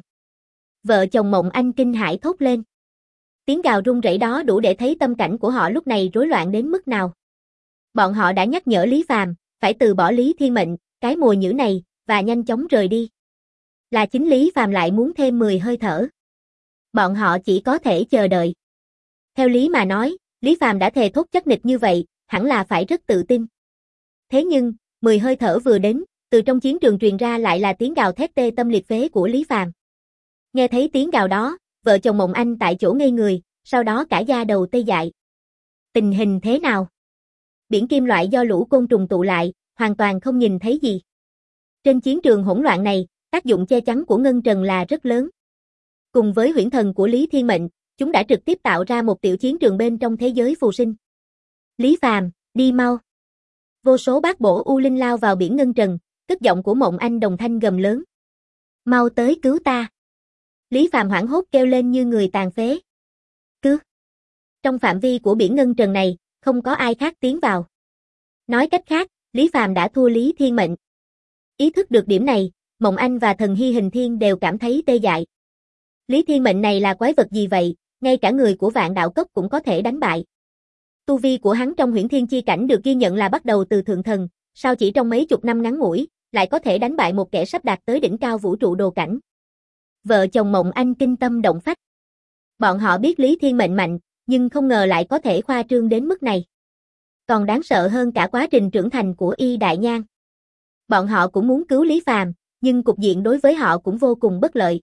Vợ chồng Mộng Anh kinh hãi thốt lên. Tiếng gào rung rẩy đó đủ để thấy tâm cảnh của họ lúc này rối loạn đến mức nào. Bọn họ đã nhắc nhở Lý Phàm, phải từ bỏ Lý Thiên Mệnh, cái mồi nhử này, và nhanh chóng rời đi. Là chính Lý Phàm lại muốn thêm 10 hơi thở. Bọn họ chỉ có thể chờ đợi. Theo lý mà nói, Lý Phàm đã thề thốt chắc nịch như vậy, hẳn là phải rất tự tin. Thế nhưng, 10 hơi thở vừa đến, từ trong chiến trường truyền ra lại là tiếng gào thét tê tâm liệt phế của Lý Phàm. Nghe thấy tiếng gào đó, vợ chồng Mộng Anh tại chỗ ngây người, sau đó cả da đầu tê dại. Tình hình thế nào? Biển kim loại do lũ côn trùng tụ lại, hoàn toàn không nhìn thấy gì. Trên chiến trường hỗn loạn này, tác dụng che chắn của Ngân Trần là rất lớn. Cùng với huyễn thần của Lý Thiên Mệnh, chúng đã trực tiếp tạo ra một tiểu chiến trường bên trong thế giới phù sinh. Lý Phàm, đi mau. Vô số bát bổ u linh lao vào biển Ngân Trần, cất giọng của Mộng Anh đồng thanh gầm lớn. Mau tới cứu ta. Lý Phàm hoảng hốt kêu lên như người tàn phế. Cứu. Trong phạm vi của biển Ngân Trần này, không có ai khác tiến vào. Nói cách khác, Lý Phàm đã thua Lý Thiên Mệnh. Ý thức được điểm này, Mộng Anh và Thần Hy Hình Thiên đều cảm thấy tê dại. Lý Thiên Mệnh này là quái vật gì vậy, ngay cả người của Vạn Đạo Cốc cũng có thể đánh bại. Tu vi của hắn trong huyễn thiên chi cảnh được ghi nhận là bắt đầu từ thượng thần, sao chỉ trong mấy chục năm ngắn ngủi, lại có thể đánh bại một kẻ sắp đạt tới đỉnh cao vũ trụ đồ cảnh. Vợ chồng Mộng Anh kinh tâm động phách. Bọn họ biết Lý Thiên Mệnh mạnh, nhưng không ngờ lại có thể khoa trương đến mức này. Còn đáng sợ hơn cả quá trình trưởng thành của Y Đại Nhan. Bọn họ cũng muốn cứu Lý Phàm, nhưng cục diện đối với họ cũng vô cùng bất lợi.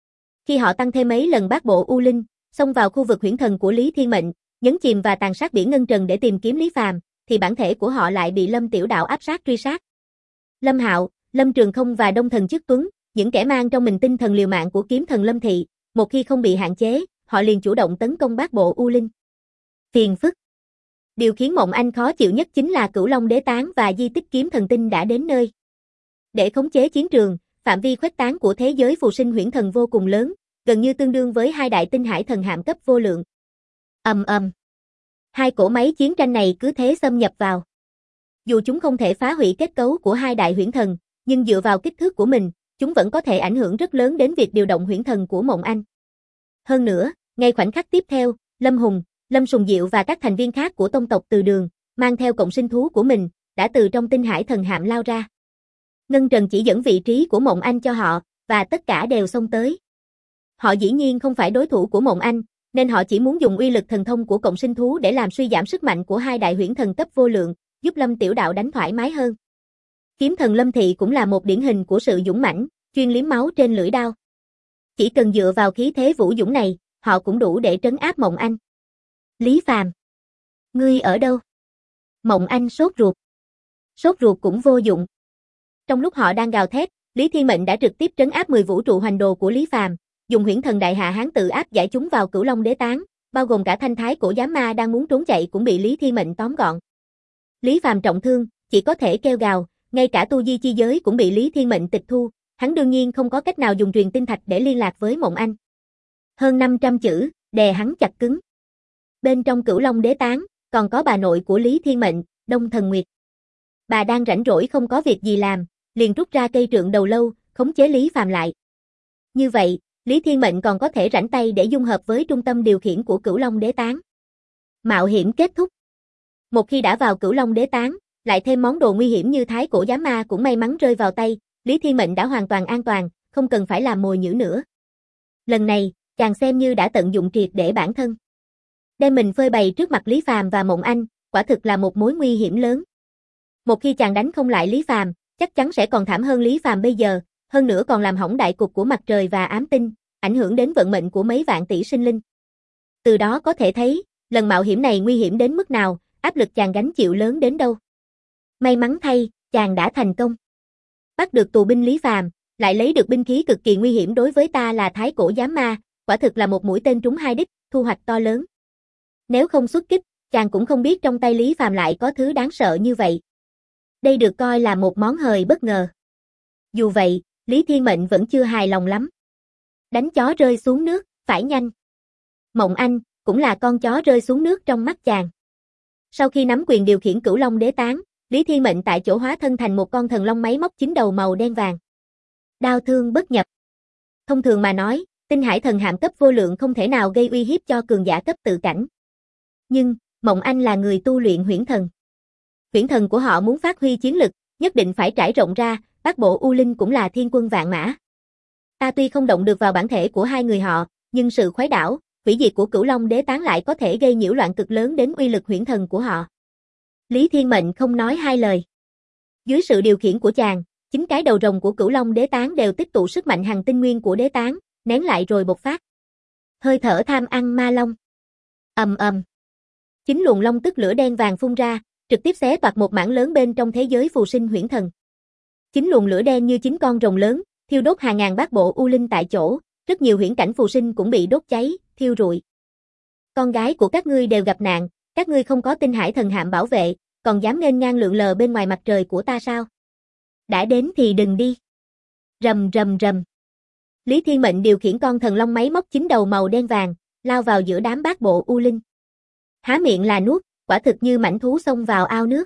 Khi họ tăng thêm mấy lần bát bộ U Linh, xông vào khu vực huyễn thần của Lý Thiên Mệnh, nhấn chìm và tàn sát biển Ngân Trần để tìm kiếm Lý Phàm, thì bản thể của họ lại bị Lâm Tiểu Đạo áp sát truy sát. Lâm Hạo, Lâm Trường Không và Đông Thần Chức Tuấn, những kẻ mang trong mình tinh thần liều mạng của kiếm thần Lâm Thị, một khi không bị hạn chế, họ liền chủ động tấn công bát bộ U Linh. Phiền phức. Điều khiến Mộng Anh khó chịu nhất chính là Cửu Long Đế Tán và di tích kiếm thần tinh đã đến nơi. Để khống chế chiến trường, phạm vi khuếch tán của thế giới phù sinh huyễn thần vô cùng lớn, gần như tương đương với hai đại tinh hải thần hạm cấp vô lượng. Ầm ầm. Hai cỗ máy chiến tranh này cứ thế xâm nhập vào. Dù chúng không thể phá hủy kết cấu của hai đại huyễn thần, nhưng dựa vào kích thước của mình, chúng vẫn có thể ảnh hưởng rất lớn đến việc điều động huyễn thần của Mộng Anh. Hơn nữa, ngay khoảnh khắc tiếp theo, Lâm Hùng, Lâm Sùng Diệu và các thành viên khác của tông tộc Từ Đường, mang theo cộng sinh thú của mình, đã từ trong tinh hải thần hạm lao ra. Ngân Trần chỉ dẫn vị trí của Mộng Anh cho họ, và tất cả đều xông tới. Họ dĩ nhiên không phải đối thủ của Mộng Anh, nên họ chỉ muốn dùng uy lực thần thông của cộng sinh thú để làm suy giảm sức mạnh của hai đại huyễn thần cấp vô lượng, giúp Lâm Tiểu Đạo đánh thoải mái hơn. Kiếm thần Lâm Thị cũng là một điển hình của sự dũng mãnh, chuyên liếm máu trên lưỡi đao. Chỉ cần dựa vào khí thế vũ dũng này, họ cũng đủ để trấn áp Mộng Anh. Lý Phàm, ngươi ở đâu? Mộng Anh sốt ruột. Sốt ruột cũng vô dụng. Trong lúc họ đang gào thét, Lý Thiên Mệnh đã trực tiếp trấn áp 10 vũ trụ hoành đồ của Lý Phàm, dùng huyễn thần đại hạ hán tự áp giải chúng vào Cửu Long Đế Tán, bao gồm cả thanh thái cổ giám ma đang muốn trốn chạy cũng bị Lý Thiên Mệnh tóm gọn. Lý Phàm trọng thương, chỉ có thể kêu gào, ngay cả tu di chi giới cũng bị Lý Thiên Mệnh tịch thu, hắn đương nhiên không có cách nào dùng truyền tinh thạch để liên lạc với Mộng Anh. Hơn 500 chữ, đè hắn chặt cứng. Bên trong Cửu Long Đế Tán, còn có bà nội của Lý Thiên Mệnh, Đông Thần Nguyệt. Bà đang rảnh rỗi không có việc gì làm, liền rút ra cây trượng đầu lâu, khống chế Lý Phàm lại. Như vậy, Lý Thiên Mệnh còn có thể rảnh tay để dung hợp với trung tâm điều khiển của Cửu Long Đế Tán. Mạo hiểm kết thúc. Một khi đã vào Cửu Long Đế Tán, lại thêm món đồ nguy hiểm như thái cổ giám ma cũng may mắn rơi vào tay, Lý Thiên Mệnh đã hoàn toàn an toàn, không cần phải làm mồi nhử nữa. Lần này, chàng xem như đã tận dụng triệt để bản thân. Đem mình phơi bày trước mặt Lý Phàm và Mộng Anh, quả thực là một mối nguy hiểm lớn. Một khi chàng đánh không lại Lý Phàm, chắc chắn sẽ còn thảm hơn Lý Phàm bây giờ, hơn nữa còn làm hỏng đại cục của mặt trời và ám tinh, ảnh hưởng đến vận mệnh của mấy vạn tỷ sinh linh. Từ đó có thể thấy, lần mạo hiểm này nguy hiểm đến mức nào, áp lực chàng gánh chịu lớn đến đâu. May mắn thay, chàng đã thành công. Bắt được tù binh Lý Phàm, lại lấy được binh khí cực kỳ nguy hiểm đối với ta là Thái Cổ Giám Ma, quả thực là một mũi tên trúng hai đích, thu hoạch to lớn. Nếu không xuất kích, chàng cũng không biết trong tay Lý Phàm lại có thứ đáng sợ như vậy. Đây được coi là một món hời bất ngờ. Dù vậy, Lý Thiên Mệnh vẫn chưa hài lòng lắm. Đánh chó rơi xuống nước, phải nhanh. Mộng Anh, cũng là con chó rơi xuống nước trong mắt chàng. Sau khi nắm quyền điều khiển Cửu Long Đế Tán, Lý Thiên Mệnh tại chỗ hóa thân thành một con thần long máy móc 9 đầu màu đen vàng. Đao thương bất nhập. Thông thường mà nói, tinh hải thần hạm cấp vô lượng không thể nào gây uy hiếp cho cường giả cấp tự cảnh. Nhưng, Mộng Anh là người tu luyện huyễn thần. Huyễn thần của họ muốn phát huy chiến lực, nhất định phải trải rộng ra, bát bộ U Linh cũng là thiên quân vạn mã. Ta tuy không động được vào bản thể của hai người họ, nhưng sự khuấy đảo, hủy diệt của Cửu Long Đế Tán lại có thể gây nhiễu loạn cực lớn đến uy lực huyễn thần của họ. Lý Thiên Mệnh không nói hai lời. Dưới sự điều khiển của chàng, 9 cái đầu rồng của Cửu Long Đế Tán đều tích tụ sức mạnh hằng tinh nguyên của Đế Tán, nén lại rồi bộc phát. Hơi thở tham ăn ma long. Ầm ầm. 9 luồng long tức lửa đen vàng phun ra, trực tiếp xé toạc một mảng lớn bên trong thế giới phù sinh huyễn thần. 9 luồng lửa đen như 9 con rồng lớn, thiêu đốt hàng ngàn bát bộ U Linh tại chỗ, rất nhiều huyễn cảnh phù sinh cũng bị đốt cháy, thiêu rụi. Con gái của các ngươi đều gặp nạn, các ngươi không có tinh hải thần hạm bảo vệ, còn dám nghênh ngang lượn lờ bên ngoài mặt trời của ta sao? Đã đến thì đừng đi. Rầm rầm rầm. Lý Thiên Mệnh điều khiển con thần long máy móc 9 đầu màu đen vàng, lao vào giữa đám bát bộ U Linh. Há miệng là nuốt, quả thực như mãnh thú xông vào ao nước.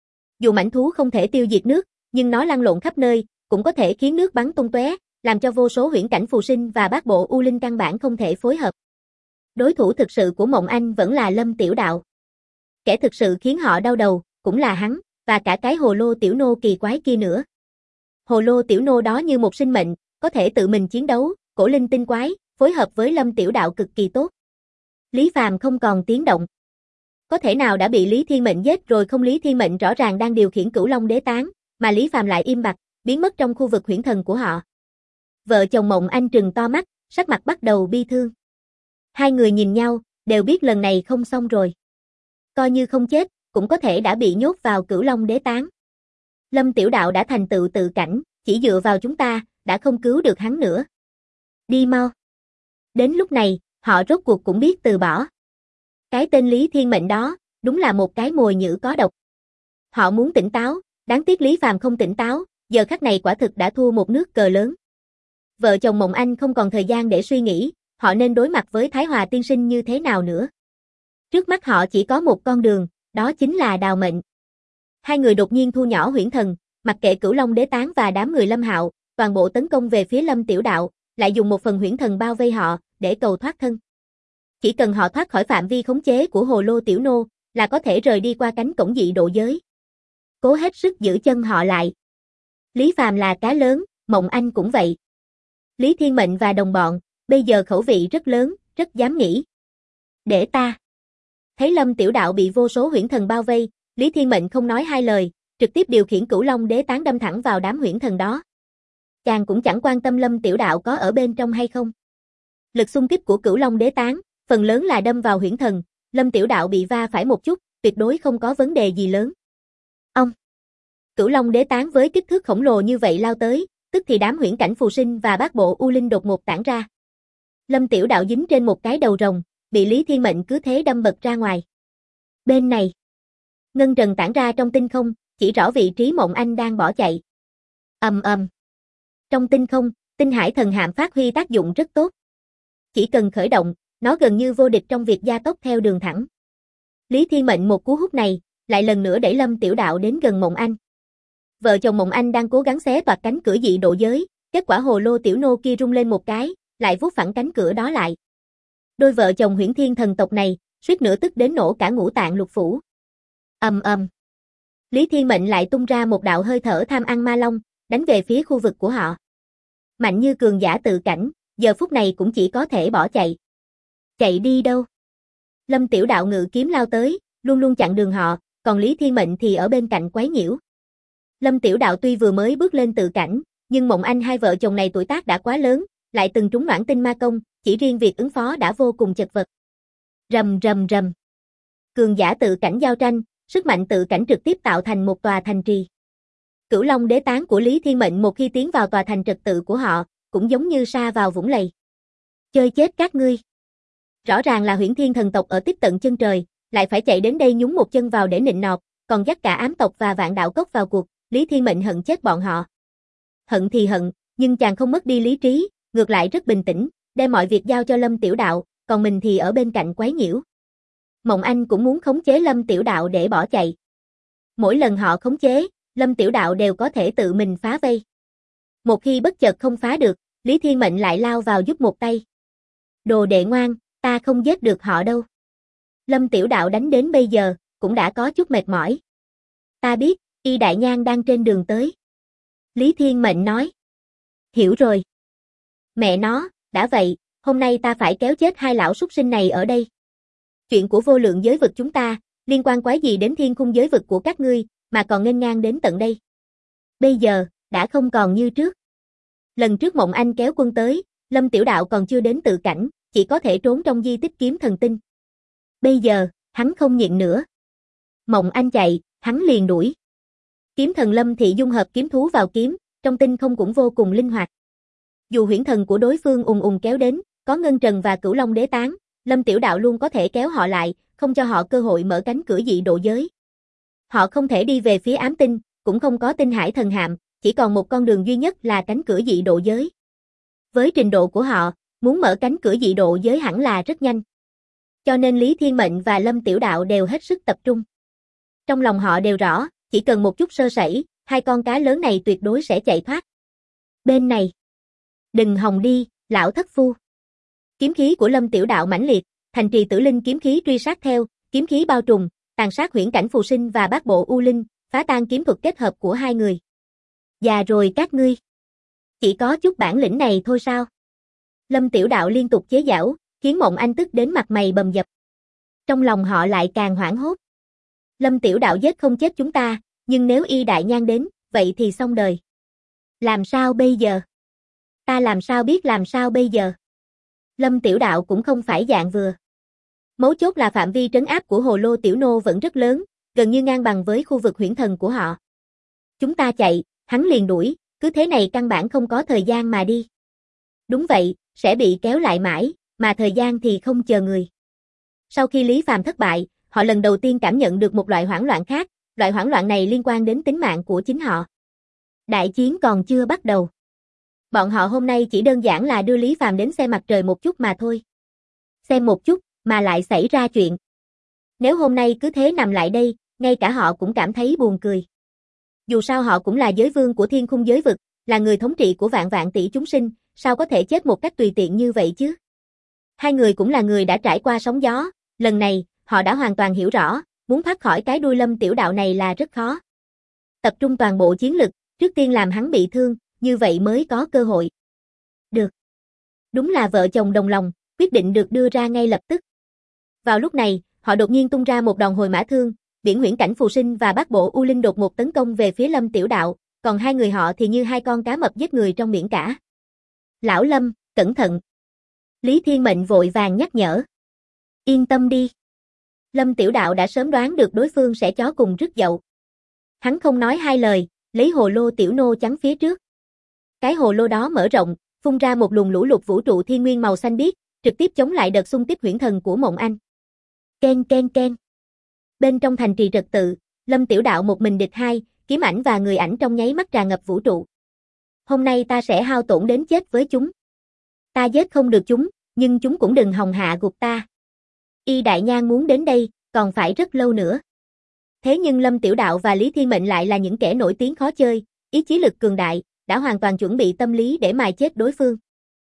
Dù mãnh thú không thể tiêu diệt nước, nhưng nó lăn lộn khắp nơi, cũng có thể khiến nước bắn tung tóe, làm cho vô số huyễn cảnh phù sinh và bát bộ U Linh căn bản không thể phối hợp. Đối thủ thực sự của Mộng Anh vẫn là Lâm Tiểu Đạo. Kẻ thực sự khiến họ đau đầu, cũng là hắn, và cả cái hồ lô tiểu nô kỳ quái kia nữa. Hồ lô tiểu nô đó như một sinh mệnh, có thể tự mình chiến đấu, cổ linh tinh quái, phối hợp với Lâm Tiểu Đạo cực kỳ tốt. Lý Phàm không còn tiếng động. Có thể nào đã bị Lý Thiên Mệnh giết rồi không? Lý Thiên Mệnh rõ ràng đang điều khiển Cửu Long Đế Tán, mà Lý Phàm lại im bặt, biến mất trong khu vực huyễn thần của họ. Vợ chồng Mộng Anh trừng to mắt, sắc mặt bắt đầu bi thương. Hai người nhìn nhau, đều biết lần này không xong rồi. Coi như không chết, cũng có thể đã bị nhốt vào Cửu Long Đế Tán. Lâm Tiểu Đạo đã thành tựu tự cảnh, chỉ dựa vào chúng ta, đã không cứu được hắn nữa. Đi mau. Đến lúc này, họ rốt cuộc cũng biết từ bỏ. Cái tên Lý Thiên Mệnh đó, đúng là một cái mồi nhử có độc. Họ muốn tỉnh táo, đáng tiếc Lý Phàm không tỉnh táo, giờ khắc này quả thực đã thua một nước cờ lớn. Vợ chồng Mộng Anh không còn thời gian để suy nghĩ, họ nên đối mặt với Thái Hòa tiên sinh như thế nào nữa. Trước mắt họ chỉ có một con đường, đó chính là đào mệnh. Hai người đột nhiên thu nhỏ huyễn thần, mặc kệ Cửu Long Đế Tán và đám người Lâm Hạo, toàn bộ tấn công về phía Lâm Tiểu Đạo, lại dùng một phần huyễn thần bao vây họ, để cầu thoát thân. Chỉ cần họ thoát khỏi phạm vi khống chế của hồ lô tiểu nô, là có thể rời đi qua cánh cổng dị độ giới. Cố hết sức giữ chân họ lại. Lý Phàm là cá lớn, Mộng Anh cũng vậy. Lý Thiên Mệnh và đồng bọn, bây giờ khẩu vị rất lớn, rất dám nghĩ. Để ta. Thấy Lâm Tiểu Đạo bị vô số huyễn thần bao vây, Lý Thiên Mệnh không nói hai lời, trực tiếp điều khiển Cửu Long Đế Tán đâm thẳng vào đám huyễn thần đó. Chàng cũng chẳng quan tâm Lâm Tiểu Đạo có ở bên trong hay không. Lực xung kích của Cửu Long Đế Tán, phần lớn là đâm vào huyễn thần, Lâm Tiểu Đạo bị va phải một chút, tuyệt đối không có vấn đề gì lớn. Ông. Cửu Long Đế Tán với kích thước khổng lồ như vậy lao tới, tức thì đám huyễn cảnh phù sinh và bát bộ U Linh đột ngột tản ra. Lâm Tiểu Đạo dính trên một cái đầu rồng, bị Lý Thiên Mệnh cứ thế đâm bật ra ngoài. Bên này, ngân trần tản ra trong tinh không, chỉ rõ vị trí Mộng Anh đang bỏ chạy. Ầm ầm. Trong tinh không, tinh hải thần hạm phát huy tác dụng rất tốt. Chỉ cần khởi động, nó gần như vô địch trong việc gia tốc theo đường thẳng. Lý Thiên Mệnh một cú hút này, lại lần nữa đẩy Lâm Tiểu Đạo đến gần Mộng Anh. Vợ chồng Mộng Anh đang cố gắng xé toạc cánh cửa dị độ giới, kết quả hồ lô tiểu nô kia rung lên một cái, lại vuốt phẳng cánh cửa đó lại. Đôi vợ chồng Huyễn Thiên thần tộc này, suýt nữa tức đến nổ cả ngũ tạng lục phủ. Ầm ầm. Lý Thiên Mệnh lại tung ra một đạo hơi thở tham ăn ma long, đánh về phía khu vực của họ. Mạnh như cường giả tự cảnh, giờ phút này cũng chỉ có thể bỏ chạy. Chạy đi đâu? Lâm Tiểu Đạo ngự kiếm lao tới, luôn luôn chặn đường họ, còn Lý Thiên Mệnh thì ở bên cạnh quấy nhiễu. Lâm Tiểu Đạo tuy vừa mới bước lên tự cảnh, nhưng Mộng Anh hai vợ chồng này tuổi tác đã quá lớn, lại từng trúng Noãn Tinh ma công, chỉ riêng việc ứng phó đã vô cùng chật vật. Rầm rầm rầm. Cường giả tự cảnh giao tranh, sức mạnh tự cảnh trực tiếp tạo thành một tòa thành trì. Cửu Long đế tán của Lý Thiên Mệnh một khi tiến vào tòa thành trật tự của họ, cũng giống như sa vào vũng lầy. Chơi chết các ngươi. Rõ ràng là Huyễn Thiên thần tộc ở tiếp tận chân trời, lại phải chạy đến đây nhúng một chân vào để nịnh nọt, còn dắt cả ám tộc và Vạn Đạo Cốc vào cuộc, Lý Thiên Mệnh hận chết bọn họ. Hận thì hận, nhưng chàng không mất đi lý trí, ngược lại rất bình tĩnh, đem mọi việc giao cho Lâm Tiểu Đạo, còn mình thì ở bên cạnh quấy nhiễu. Mộng Anh cũng muốn khống chế Lâm Tiểu Đạo để bỏ chạy. Mỗi lần họ khống chế, Lâm Tiểu Đạo đều có thể tự mình phá vây. Một khi bất chợt không phá được, Lý Thiên Mệnh lại lao vào giúp một tay. Đồ đệ ngoan, ta không giết được họ đâu. Lâm Tiểu Đạo đánh đến bây giờ, cũng đã có chút mệt mỏi. Ta biết, Y Đại Nhan đang trên đường tới. Lý Thiên Mệnh nói. Hiểu rồi. Mẹ nó, đã vậy, hôm nay ta phải kéo chết hai lão súc sinh này ở đây. Chuyện của vô lượng giới vực chúng ta, liên quan quái gì đến thiên khung giới vực của các ngươi, mà còn nghênh ngang đến tận đây. Bây giờ, đã không còn như trước. Lần trước Mộng Anh kéo quân tới, Lâm Tiểu Đạo còn chưa đến tự cảnh, chỉ có thể trốn trong di tích kiếm thần tinh. Bây giờ, hắn không nhịn nữa. Mộng Anh chạy, hắn liền đuổi. Kiếm thần Lâm Thị dung hợp kiếm thú vào kiếm, trong tinh không cũng vô cùng linh hoạt. Dù huyễn thần của đối phương ùng ùng kéo đến, có Ngân Trần và Cửu Long đế tán, Lâm Tiểu Đạo luôn có thể kéo họ lại, không cho họ cơ hội mở cánh cửa dị độ giới. Họ không thể đi về phía ám tinh, cũng không có tinh hải thần hạm, chỉ còn một con đường duy nhất là cánh cửa dị độ giới. Với trình độ của họ, muốn mở cánh cửa dị độ giới hẳn là rất nhanh. Cho nên Lý Thiên Mệnh và Lâm Tiểu Đạo đều hết sức tập trung. Trong lòng họ đều rõ, chỉ cần một chút sơ sẩy, hai con cá lớn này tuyệt đối sẽ chạy thoát. Bên này. Đừng hòng đi, lão thất phu. Kiếm khí của Lâm Tiểu Đạo mãnh liệt, thành trì tử linh kiếm khí truy sát theo, kiếm khí bao trùm, tàn sát huyễn cảnh phù sinh và bát bộ u linh, phá tan kiếm thuật kết hợp của hai người. Già rồi các ngươi. Chỉ có chút bản lĩnh này thôi sao? Lâm Tiểu Đạo liên tục chế giễu, khiến Mộng Anh tức đến mặt mày bầm dập. Trong lòng họ lại càng hoảng hốt. Lâm Tiểu Đạo giết không chết chúng ta, nhưng nếu Y Đại Nhan đến, vậy thì xong đời. Làm sao bây giờ? Ta làm sao biết làm sao bây giờ? Lâm Tiểu Đạo cũng không phải dạng vừa. Mấu chốt là phạm vi trấn áp của Hồ Lô Tiểu Nô vẫn rất lớn, gần như ngang bằng với khu vực huyễn thần của họ. Chúng ta chạy, hắn liền đuổi, cứ thế này căn bản không có thời gian mà đi. Đúng vậy, sẽ bị kéo lại mãi, mà thời gian thì không chờ người. Sau khi Lý Phàm thất bại, họ lần đầu tiên cảm nhận được một loại hoảng loạn khác, loại hoảng loạn này liên quan đến tính mạng của chính họ. Đại chiến còn chưa bắt đầu. Bọn họ hôm nay chỉ đơn giản là đưa Lý Phàm đến xem mặt trời một chút mà thôi. Xem một chút, mà lại xảy ra chuyện. Nếu hôm nay cứ thế nằm lại đây, ngay cả họ cũng cảm thấy buồn cười. Dù sao họ cũng là giới vương của thiên khung giới vực, là người thống trị của vạn vạn tỷ chúng sinh, sao có thể chết một cách tùy tiện như vậy chứ? Hai người cũng là người đã trải qua sóng gió, lần này, họ đã hoàn toàn hiểu rõ, muốn thoát khỏi cái đuôi Lâm Tiểu Đạo này là rất khó. Tập trung toàn bộ chiến lực, trước tiên làm hắn bị thương, như vậy mới có cơ hội. Được. Đúng là vợ chồng đồng lòng, quyết định được đưa ra ngay lập tức. Vào lúc này, họ đột nhiên tung ra một đòn hồi mã thương, biển huyễn cảnh phù sinh và bát bộ u linh đột ngột tấn công về phía Lâm Tiểu Đạo, còn hai người họ thì như hai con cá mập giết người trong biển cả. Lão Lâm, cẩn thận. Lý Thiên Mệnh vội vàng nhắc nhở. Yên tâm đi. Lâm Tiểu Đạo đã sớm đoán được đối phương sẽ chó cùng rứt dậu. Hắn không nói hai lời, lấy hồ lô tiểu nô chắn phía trước. Cái hồ lô đó mở rộng, phun ra một luồng lũ lụt vũ trụ thiên nguyên màu xanh biếc, trực tiếp chống lại đợt xung kích huyễn thần của Mộng Anh. Ken ken ken. Bên trong thành trì trật tự, Lâm Tiểu Đạo một mình địch hai, kiếm ảnh và người ảnh trong nháy mắt tràn ngập vũ trụ. Hôm nay ta sẽ hao tổn đến chết với chúng. Ta giết không được chúng, nhưng chúng cũng đừng hòng hạ gục ta. Y Đại Nhan muốn đến đây, còn phải rất lâu nữa. Thế nhưng Lâm Tiểu Đạo và Lý Thiên Mệnh lại là những kẻ nổi tiếng khó chơi, ý chí lực cường đại, đã hoàn toàn chuẩn bị tâm lý để mài chết đối phương.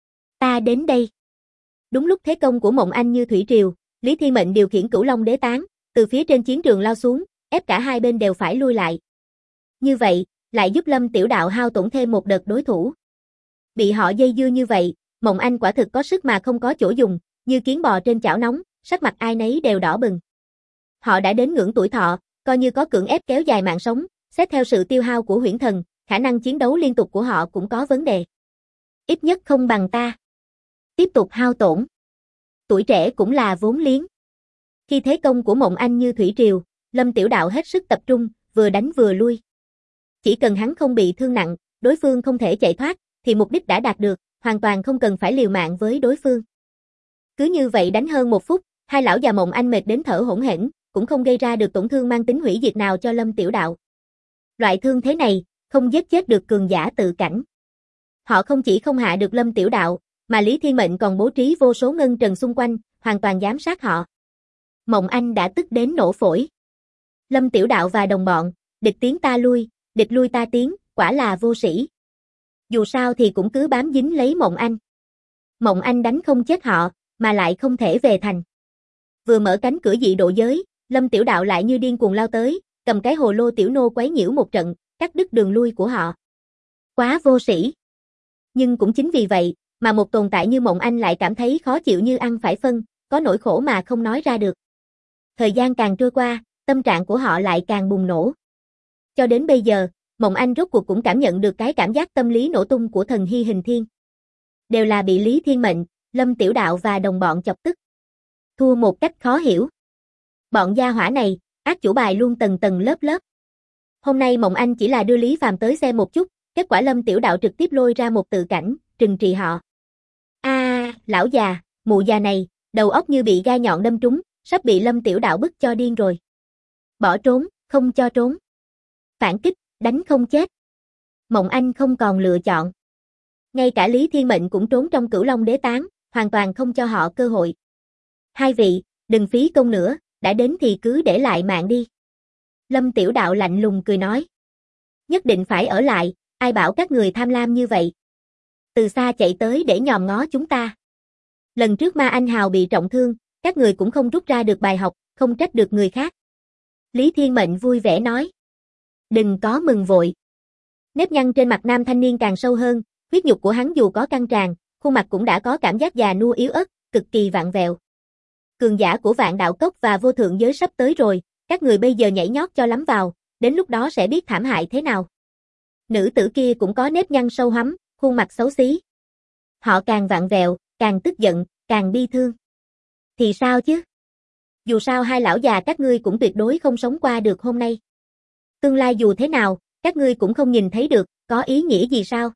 Ta đến đây. Đúng lúc thế công của Mộng Anh như thủy triều, Lý Thiên Mệnh điều khiển Cửu Long đế tán, từ phía trên chiến trường lao xuống, ép cả hai bên đều phải lui lại. Như vậy, lại giúp Lâm Tiểu Đạo hao tổn thêm một đợt đối thủ. Bị họ dây dưa như vậy, Mộng Anh quả thực có sức mà không có chỗ dùng, như kiến bò trên chảo nóng, sắc mặt ai nấy đều đỏ bừng. Họ đã đến ngưỡng tuổi thọ, coi như có cưỡng ép kéo dài mạng sống, xét theo sự tiêu hao của huyễn thần, khả năng chiến đấu liên tục của họ cũng có vấn đề. Ít nhất không bằng ta. Tiếp tục hao tổn. Tuổi trẻ cũng là vốn liếng. Khi thế công của Mộng Anh như thủy triều, Lâm Tiểu Đạo hết sức tập trung, vừa đánh vừa lui. Chỉ cần hắn không bị thương nặng, đối phương không thể chạy thoát, thì mục đích đã đạt được, hoàn toàn không cần phải liều mạng với đối phương. Cứ như vậy đánh hơn 1 phút, hai lão già Mộng Anh mệt đến thở hổn hển, cũng không gây ra được tổn thương mang tính hủy diệt nào cho Lâm Tiểu Đạo. Loại thương thế này, không giết chết được cường giả tự cảnh. Họ không chỉ không hạ được Lâm Tiểu Đạo, mà Lý Thiên Mệnh còn bố trí vô số ngân trần xung quanh, hoàn toàn giám sát họ. Mộng Anh đã tức đến nổ phổi. Lâm Tiểu Đạo và đồng bọn, địch tiến ta lui, địch lui ta tiến, quả là vô sĩ. Dù sao thì cũng cứ bám dính lấy Mộng Anh. Mộng Anh đánh không chết họ, mà lại không thể về thành. Vừa mở cánh cửa dị độ giới, Lâm Tiểu Đạo lại như điên cuồng lao tới, cầm cái hồ lô tiểu nô quấy nhiễu một trận, cắt đứt đường lui của họ. Quá vô sĩ. Nhưng cũng chính vì vậy, mà một tồn tại như Mộng Anh lại cảm thấy khó chịu như ăn phải phân, có nỗi khổ mà không nói ra được. Thời gian càng trôi qua, tâm trạng của họ lại càng bùng nổ. Cho đến bây giờ, Mộng Anh rốt cuộc cũng cảm nhận được cái cảm giác tâm lý nổ tung của thần Hy Hình Thiên. Đều là bị Lý Thiên Mệnh, Lâm Tiểu Đạo và đồng bọn chọc tức. Thua một cách khó hiểu. Bọn gia hỏa này, ác chủ bài luôn tầng tầng lớp lớp. Hôm nay Mộng Anh chỉ là đưa Lý Phàm tới xem một chút, kết quả Lâm Tiểu Đạo trực tiếp lôi ra một tự cảnh, trừng trị họ. Lão già, mụ già này, đầu óc như bị gai nhọn đâm trúng, sắp bị Lâm Tiểu Đạo bức cho điên rồi. Bỏ trốn, không cho trốn. Phản kích, đánh không chết. Mộng Anh không còn lựa chọn. Ngay cả Lý Thiên Mệnh cũng trốn trong Cửu Long Đế Tán, hoàn toàn không cho họ cơ hội. Hai vị, đừng phí công nữa, đã đến thì cứ để lại mạng đi. Lâm Tiểu Đạo lạnh lùng cười nói. Nhất định phải ở lại, ai bảo các người tham lam như vậy. Từ xa chạy tới để nhòm ngó chúng ta. Lần trước Ma Anh Hào bị trọng thương, các người cũng không rút ra được bài học, không trách được người khác. Lý Thiên Mệnh vui vẻ nói. Đừng có mừng vội. Nếp nhăn trên mặt nam thanh niên càng sâu hơn, huyết nhục của hắn dù có căng tràn, khuôn mặt cũng đã có cảm giác già nua yếu ớt, cực kỳ vặn vẹo. Cường giả của Vạn Đạo Cốc và Vô Thượng Giới sắp tới rồi, các người bây giờ nhảy nhót cho lắm vào, đến lúc đó sẽ biết thảm hại thế nào. Nữ tử kia cũng có nếp nhăn sâu hắm, khuôn mặt xấu xí. Họ càng vặn vẹo, càng tức giận, càng bi thương. Thì sao chứ? Dù sao hai lão già các ngươi cũng tuyệt đối không sống qua được hôm nay. Tương lai dù thế nào, các ngươi cũng không nhìn thấy được, có ý nghĩa gì sao?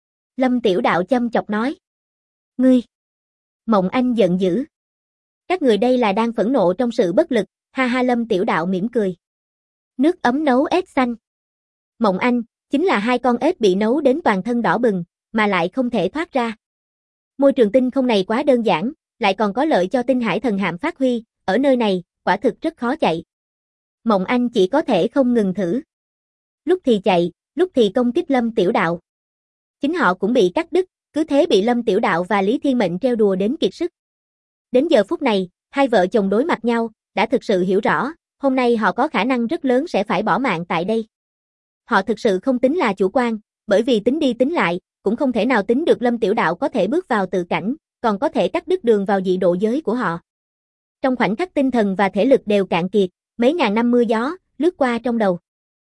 Lâm Tiểu Đạo châm chọc nói. Ngươi! Mộng Anh giận dữ. Các người đây là đang phẫn nộ trong sự bất lực, ha ha. Lâm Tiểu Đạo mỉm cười. Nước ấm nấu ếch xanh. Mộng Anh, chính là hai con ếch bị nấu đến toàn thân đỏ bừng, mà lại không thể thoát ra. Môi trường tinh không này quá đơn giản, lại còn có lợi cho tinh hải thần hạm phát huy, ở nơi này, quả thực rất khó chạy. Mộng Anh chỉ có thể không ngừng thử. Lúc thì chạy, lúc thì công kích Lâm Tiểu Đạo. Chính họ cũng bị cắt đứt, cứ thế bị Lâm Tiểu Đạo và Lý Thiên Mệnh trêu đùa đến kiệt sức. Đến giờ phút này, hai vợ chồng đối mặt nhau, đã thực sự hiểu rõ, hôm nay họ có khả năng rất lớn sẽ phải bỏ mạng tại đây. Họ thực sự không tính là chủ quan, bởi vì tính đi tính lại, cũng không thể nào tính được Lâm Tiểu Đạo có thể bước vào tự cảnh, còn có thể cắt đứt đường vào dị độ giới của họ. Trong khoảnh khắc tinh thần và thể lực đều cạn kiệt, mấy ngàn năm mưa gió, lướt qua trong đầu.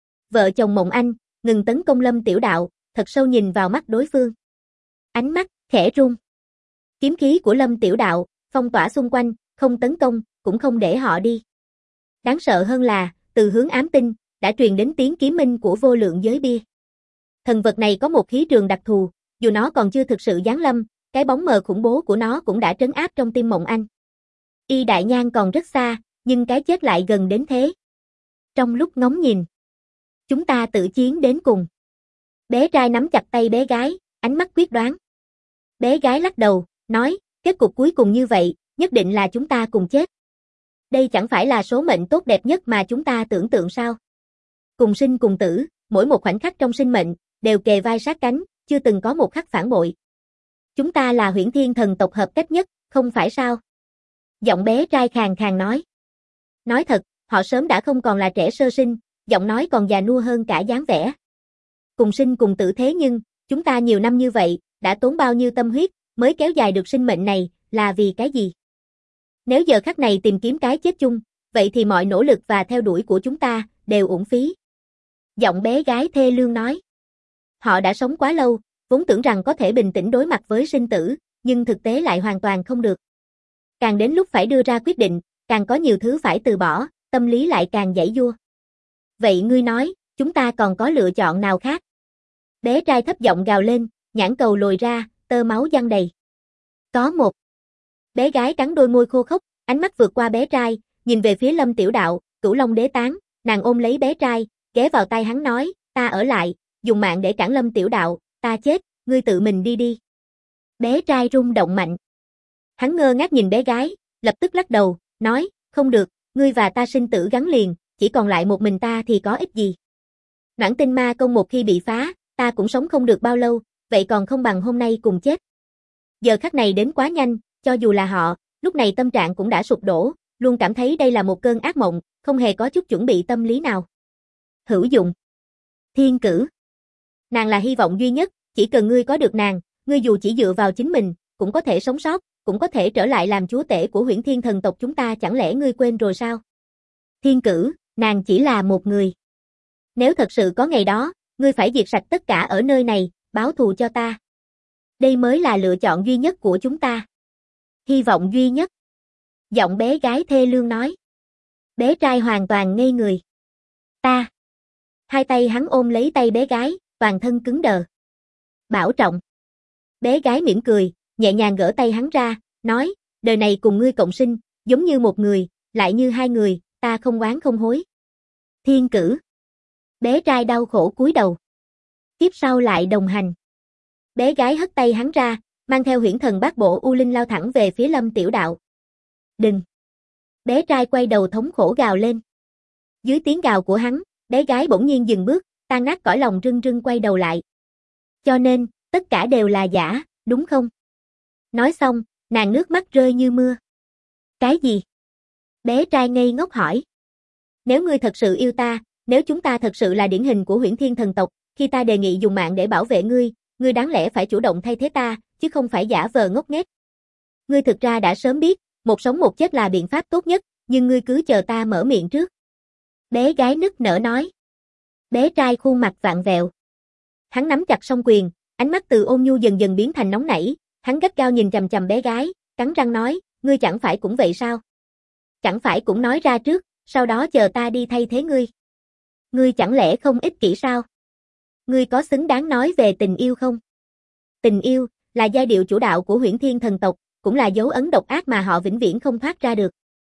Vợ chồng Mộng Anh, ngừng tấn công Lâm Tiểu Đạo, thật sâu nhìn vào mắt đối phương. Ánh mắt, khẽ run. Kiếm khí của Lâm Tiểu Đạo, phong tỏa xung quanh, không tấn công, cũng không để họ đi. Đáng sợ hơn là, từ hướng ám tinh, đã truyền đến tiếng kiếm minh của vô lượng giới bia. Thần vật này có một khí trường đặc thù, dù nó còn chưa thực sự giáng lâm, cái bóng mờ khủng bố của nó cũng đã trấn áp trong tim Mộng Anh. Y Đại Nhan còn rất xa, nhưng cái chết lại gần đến thế. Trong lúc ngóng nhìn, chúng ta tự chiến đến cùng. Bé trai nắm chặt tay bé gái, ánh mắt quyết đoán. Bé gái lắc đầu, nói, kết cục cuối cùng như vậy, nhất định là chúng ta cùng chết. Đây chẳng phải là số mệnh tốt đẹp nhất mà chúng ta tưởng tượng sao? Cùng sinh cùng tử, mỗi một khoảnh khắc trong sinh mệnh, đều kề vai sát cánh, chưa từng có một khắc phản bội. Chúng ta là Huyễn Thiên thần tộc hợp cách nhất, không phải sao? Giọng bé trai khàn khàn nói. Nói thật, họ sớm đã không còn là trẻ sơ sinh, giọng nói còn già nua hơn cả dáng vẻ. Cùng sinh cùng tử thế nhưng, chúng ta nhiều năm như vậy, đã tốn bao nhiêu tâm huyết, mới kéo dài được sinh mệnh này, là vì cái gì? Nếu giờ khắc này tìm kiếm cái chết chung, vậy thì mọi nỗ lực và theo đuổi của chúng ta đều uổng phí. Giọng bé gái thê lương nói. Họ đã sống quá lâu, vốn tưởng rằng có thể bình tĩnh đối mặt với sinh tử, nhưng thực tế lại hoàn toàn không được. Càng đến lúc phải đưa ra quyết định, càng có nhiều thứ phải từ bỏ, tâm lý lại càng giãy giụa. Vậy ngươi nói, chúng ta còn có lựa chọn nào khác? Bé trai thấp giọng gào lên, nhãn cầu lồi ra, tơ máu giăng đầy. Có một. Bé gái cắn đôi môi khô khốc, ánh mắt vượt qua bé trai, nhìn về phía Lâm Tiểu Đạo, Cửu Long Đế Tán, nàng ôm lấy bé trai, ghé vào tai hắn nói, ta ở lại, dùng mạng để cản Lâm Tiểu Đạo, ta chết, ngươi tự mình đi đi. Bé trai rung động mạnh. Hắn ngơ ngác nhìn bé gái, lập tức lắc đầu, nói, không được, ngươi và ta sinh tử gắn liền, chỉ còn lại một mình ta thì có ích gì. Noãn Tinh Ma Công một khi bị phá, ta cũng sống không được bao lâu, vậy còn không bằng hôm nay cùng chết. Giờ khắc này đến quá nhanh, cho dù là họ, lúc này tâm trạng cũng đã sụp đổ, luôn cảm thấy đây là một cơn ác mộng, không hề có chút chuẩn bị tâm lý nào. Hữu dụng. Thiên Cử. Nàng là hy vọng duy nhất, chỉ cần ngươi có được nàng, ngươi dù chỉ dựa vào chính mình, cũng có thể sống sót, cũng có thể trở lại làm chúa tể của Huyễn Thiên thần tộc chúng ta, chẳng lẽ ngươi quên rồi sao? Thiên Cử, nàng chỉ là một người. Nếu thật sự có ngày đó, ngươi phải diệt sạch tất cả ở nơi này, báo thù cho ta. Đây mới là lựa chọn duy nhất của chúng ta. Hy vọng duy nhất. Giọng bé gái thê lương nói. Bé trai hoàn toàn ngây người. Ta. Hai tay hắn ôm lấy tay bé gái, toàn thân cứng đờ. Bảo trọng. Bé gái mỉm cười, nhẹ nhàng gỡ tay hắn ra, nói, đời này cùng ngươi cộng sinh, giống như một người, lại như hai người, ta không oán không hối. Thiên Cử. Bé trai đau khổ cúi đầu. Kiếp sau lại đồng hành. Bé gái hất tay hắn ra, mang theo Huyễn Thần Bát Bộ U Linh lao thẳng về phía Lâm Tiểu Đạo. Đừng. Bé trai quay đầu thống khổ gào lên. Dưới tiếng gào của hắn, bé gái bỗng nhiên dừng bước, tan nát cõi lòng rưng rưng quay đầu lại. Cho nên, tất cả đều là giả, đúng không? Nói xong, nàng nước mắt rơi như mưa. Cái gì? Bé trai ngây ngốc hỏi. Nếu ngươi thật sự yêu ta, nếu chúng ta thật sự là điển hình của Huyễn Thiên thần tộc, khi ta đề nghị dùng mạng để bảo vệ ngươi, ngươi đáng lẽ phải chủ động thay thế ta, chứ không phải giả vờ ngốc nghếch. Ngươi thực ra đã sớm biết, một sống một chết là biện pháp tốt nhất, nhưng ngươi cứ chờ ta mở miệng trước. Bé gái nức nở nói. Bé trai khuôn mặt vặn vẹo. Hắn nắm chặt song quyền, ánh mắt từ ôn nhu dần dần biến thành nóng nảy, hắn gắt gao nhìn chằm chằm bé gái, cắn răng nói, ngươi chẳng phải cũng vậy sao? Chẳng phải cũng nói ra trước, sau đó chờ ta đi thay thế ngươi. Ngươi chẳng lẽ không ích kỷ sao? Ngươi có xứng đáng nói về tình yêu không? Tình yêu là giai điệu chủ đạo của Huyễn Thiên thần tộc, cũng là dấu ấn độc ác mà họ vĩnh viễn không thoát ra được.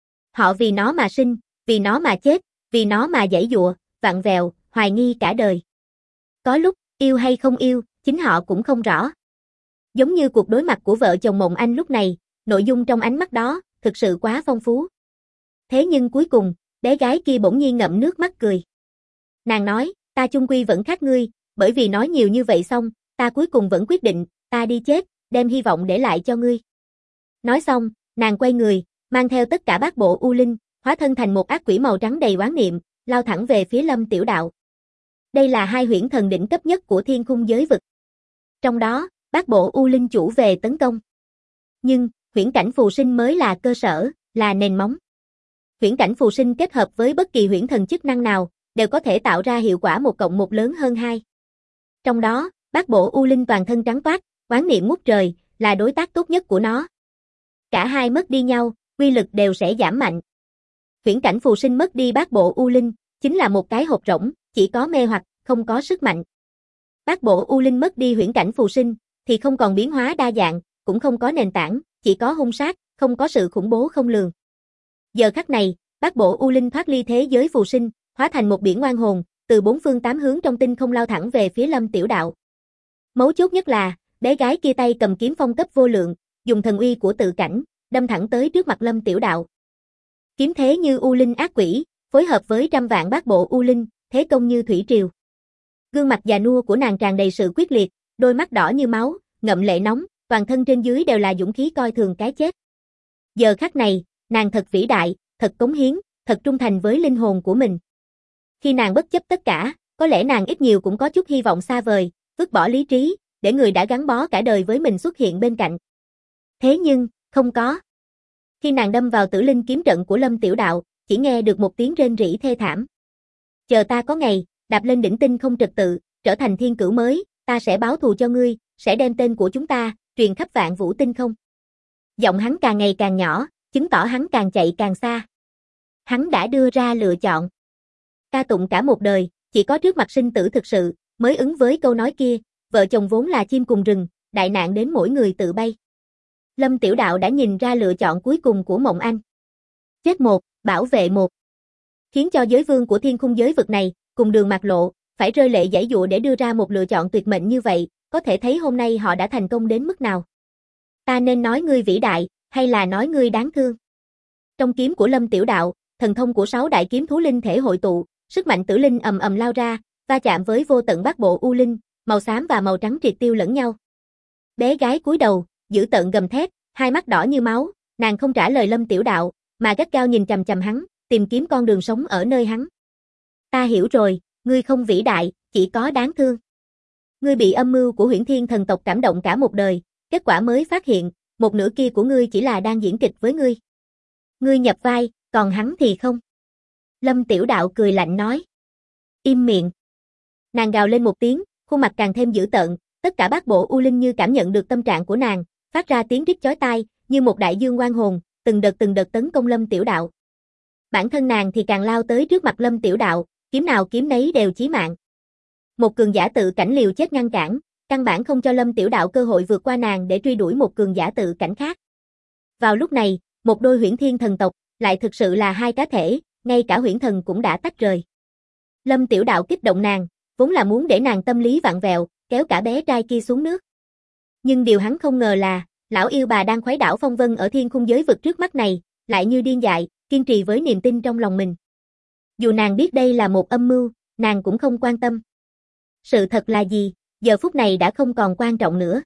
Họ vì nó mà sinh, vì nó mà chết, vì nó mà giãy giụa, vặn vẹo, hoài nghi cả đời. Có lúc, yêu hay không yêu, chính họ cũng không rõ. Giống như cuộc đối mặt của vợ chồng Mộng Anh lúc này, nội dung trong ánh mắt đó, thực sự quá phong phú. Thế nhưng cuối cùng, bé gái kia bỗng nhiên ngậm nước mắt cười. Nàng nói, ta chung quy vẫn khác ngươi, bởi vì nói nhiều như vậy xong, ta cuối cùng vẫn quyết định, ta đi chết, đem hy vọng để lại cho ngươi. Nói xong, nàng quay người, mang theo tất cả bát bộ U Linh, hóa thân thành một ác quỷ màu trắng đầy oán niệm, lao thẳng về phía Lâm Tiểu Đạo. Đây là hai huyễn thần đỉnh cấp nhất của thiên khung giới vực. Trong đó, bát bộ U Linh chủ về tấn công. Nhưng, huyễn cảnh phù sinh mới là cơ sở, là nền móng. Huyễn cảnh phù sinh kết hợp với bất kỳ huyễn thần chức năng nào, đều có thể tạo ra hiệu quả 1+1 lớn hơn 2. Trong đó, bát bộ U Linh toàn thân trắng toát, oán niệm ngút trời, là đối tác tốt nhất của nó. Cả hai mất đi nhau, uy lực đều sẽ giảm mạnh. Huyễn cảnh phù sinh mất đi bát bộ U Linh, chính là một cái hộp rỗng, chỉ có mê hoặc, không có sức mạnh. Bát bộ U Linh mất đi huyễn cảnh phù sinh, thì không còn biến hóa đa dạng, cũng không có nền tảng, chỉ có hung sát, không có sự khủng bố không lường. Giờ khắc này, bát bộ U Linh thoát ly thế giới phù sinh, hóa thành một biển oan hồn, từ bốn phương tám hướng trong tinh không lao thẳng về phía Lâm Tiểu Đạo. Mấu chốt nhất là, bé gái kia tay cầm kiếm phong cấp vô lượng, dùng thần uy của tự cảnh, đâm thẳng tới trước mặt Lâm Tiểu Đạo. Kiếm thế như U Linh ác quỷ, phối hợp với trăm vạn bát bộ U Linh, thế công như thủy triều. Gương mặt già nua của nàng tràn đầy sự quyết liệt, đôi mắt đỏ như máu, ngậm lệ nóng, toàn thân trên dưới đều là dũng khí coi thường cái chết. Giờ khắc này, nàng thật vĩ đại, thật cống hiến, thật trung thành với linh hồn của mình. Khi nàng bất chấp tất cả, có lẽ nàng ít nhiều cũng có chút hy vọng xa vời, vứt bỏ lý trí, để người đã gắn bó cả đời với mình xuất hiện bên cạnh. Thế nhưng, không có. Khi nàng đâm vào tử linh kiếm trận của Lâm Tiểu Đạo, chỉ nghe được một tiếng rên rỉ thê thảm. Chờ ta có ngày, đạp lên đỉnh tinh không trật tự, trở thành thiên cửu mới, ta sẽ báo thù cho ngươi, sẽ đem tên của chúng ta, truyền khắp vạn vũ tinh không. Giọng hắn càng ngày càng nhỏ, chứng tỏ hắn càng chạy càng xa. Hắn đã đưa ra lựa chọn. Ca tụng cả một đời, chỉ có trước mặt sinh tử thực sự, mới ứng với câu nói kia, vợ chồng vốn là chim cùng rừng, đại nạn đến mỗi người tự bay. Lâm Tiểu Đạo đã nhìn ra lựa chọn cuối cùng của Mộng Anh. Chết một, bảo vệ một. Khiến cho giới vương của thiên khung giới vực này, cùng Đường Mạc Lộ, phải rơi lệ giãy giụa để đưa ra một lựa chọn tuyệt mệnh như vậy, có thể thấy hôm nay họ đã thành công đến mức nào. Ta nên nói ngươi vĩ đại, hay là nói ngươi đáng thương? Trong kiếm của Lâm Tiểu Đạo, thần thông của 6 đại kiếm thú linh thể hội tụ, sức mạnh tử linh ầm ầm lao ra, va chạm với vô tận bát bộ u linh, màu xám và màu trắng triệt tiêu lẫn nhau. Bé gái cúi đầu, giữ tợn gầm thét, hai mắt đỏ như máu, nàng không trả lời Lâm Tiểu Đạo, mà gắt gao nhìn chằm chằm hắn, tìm kiếm con đường sống ở nơi hắn. Ta hiểu rồi, ngươi không vĩ đại, chỉ có đáng thương. Ngươi bị âm mưu của Huyễn Thiên thần tộc cảm động cả một đời, kết quả mới phát hiện, một nửa kia của ngươi chỉ là đang diễn kịch với ngươi. Ngươi nhập vai, còn hắn thì không. Lâm Tiểu Đạo cười lạnh nói. Im miệng. Nàng gào lên một tiếng, khuôn mặt càng thêm dữ tợn, tất cả bát bộ u linh như cảm nhận được tâm trạng của nàng, phát ra tiếng rít chói tai, như một đại dương oan hồn, từng đợt tấn công Lâm Tiểu Đạo. Bản thân nàng thì càng lao tới trước mặt Lâm Tiểu Đạo, kiếm nào kiếm nấy đều chí mạng. Một cường giả tự cảnh liều chết ngăn cản, căn bản không cho Lâm Tiểu Đạo cơ hội vượt qua nàng để truy đuổi một cường giả tự cảnh khác. Vào lúc này, một đôi Huyễn Thiên thần tộc, lại thực sự là hai cá thể, ngay cả Huyễn Thần cũng đã tách rời. Lâm Tiểu Đạo kích động nàng, vốn là muốn để nàng tâm lý vặn vẹo, kéo cả bé trai kia xuống nước. Nhưng điều hắn không ngờ là, lão yêu bà đang khuấy đảo phong vân ở thiên khung giới vực trước mắt này, lại như điên dại, kiên trì với niềm tin trong lòng mình. Dù nàng biết đây là một âm mưu, nàng cũng không quan tâm. Sự thật là gì, giờ phút này đã không còn quan trọng nữa.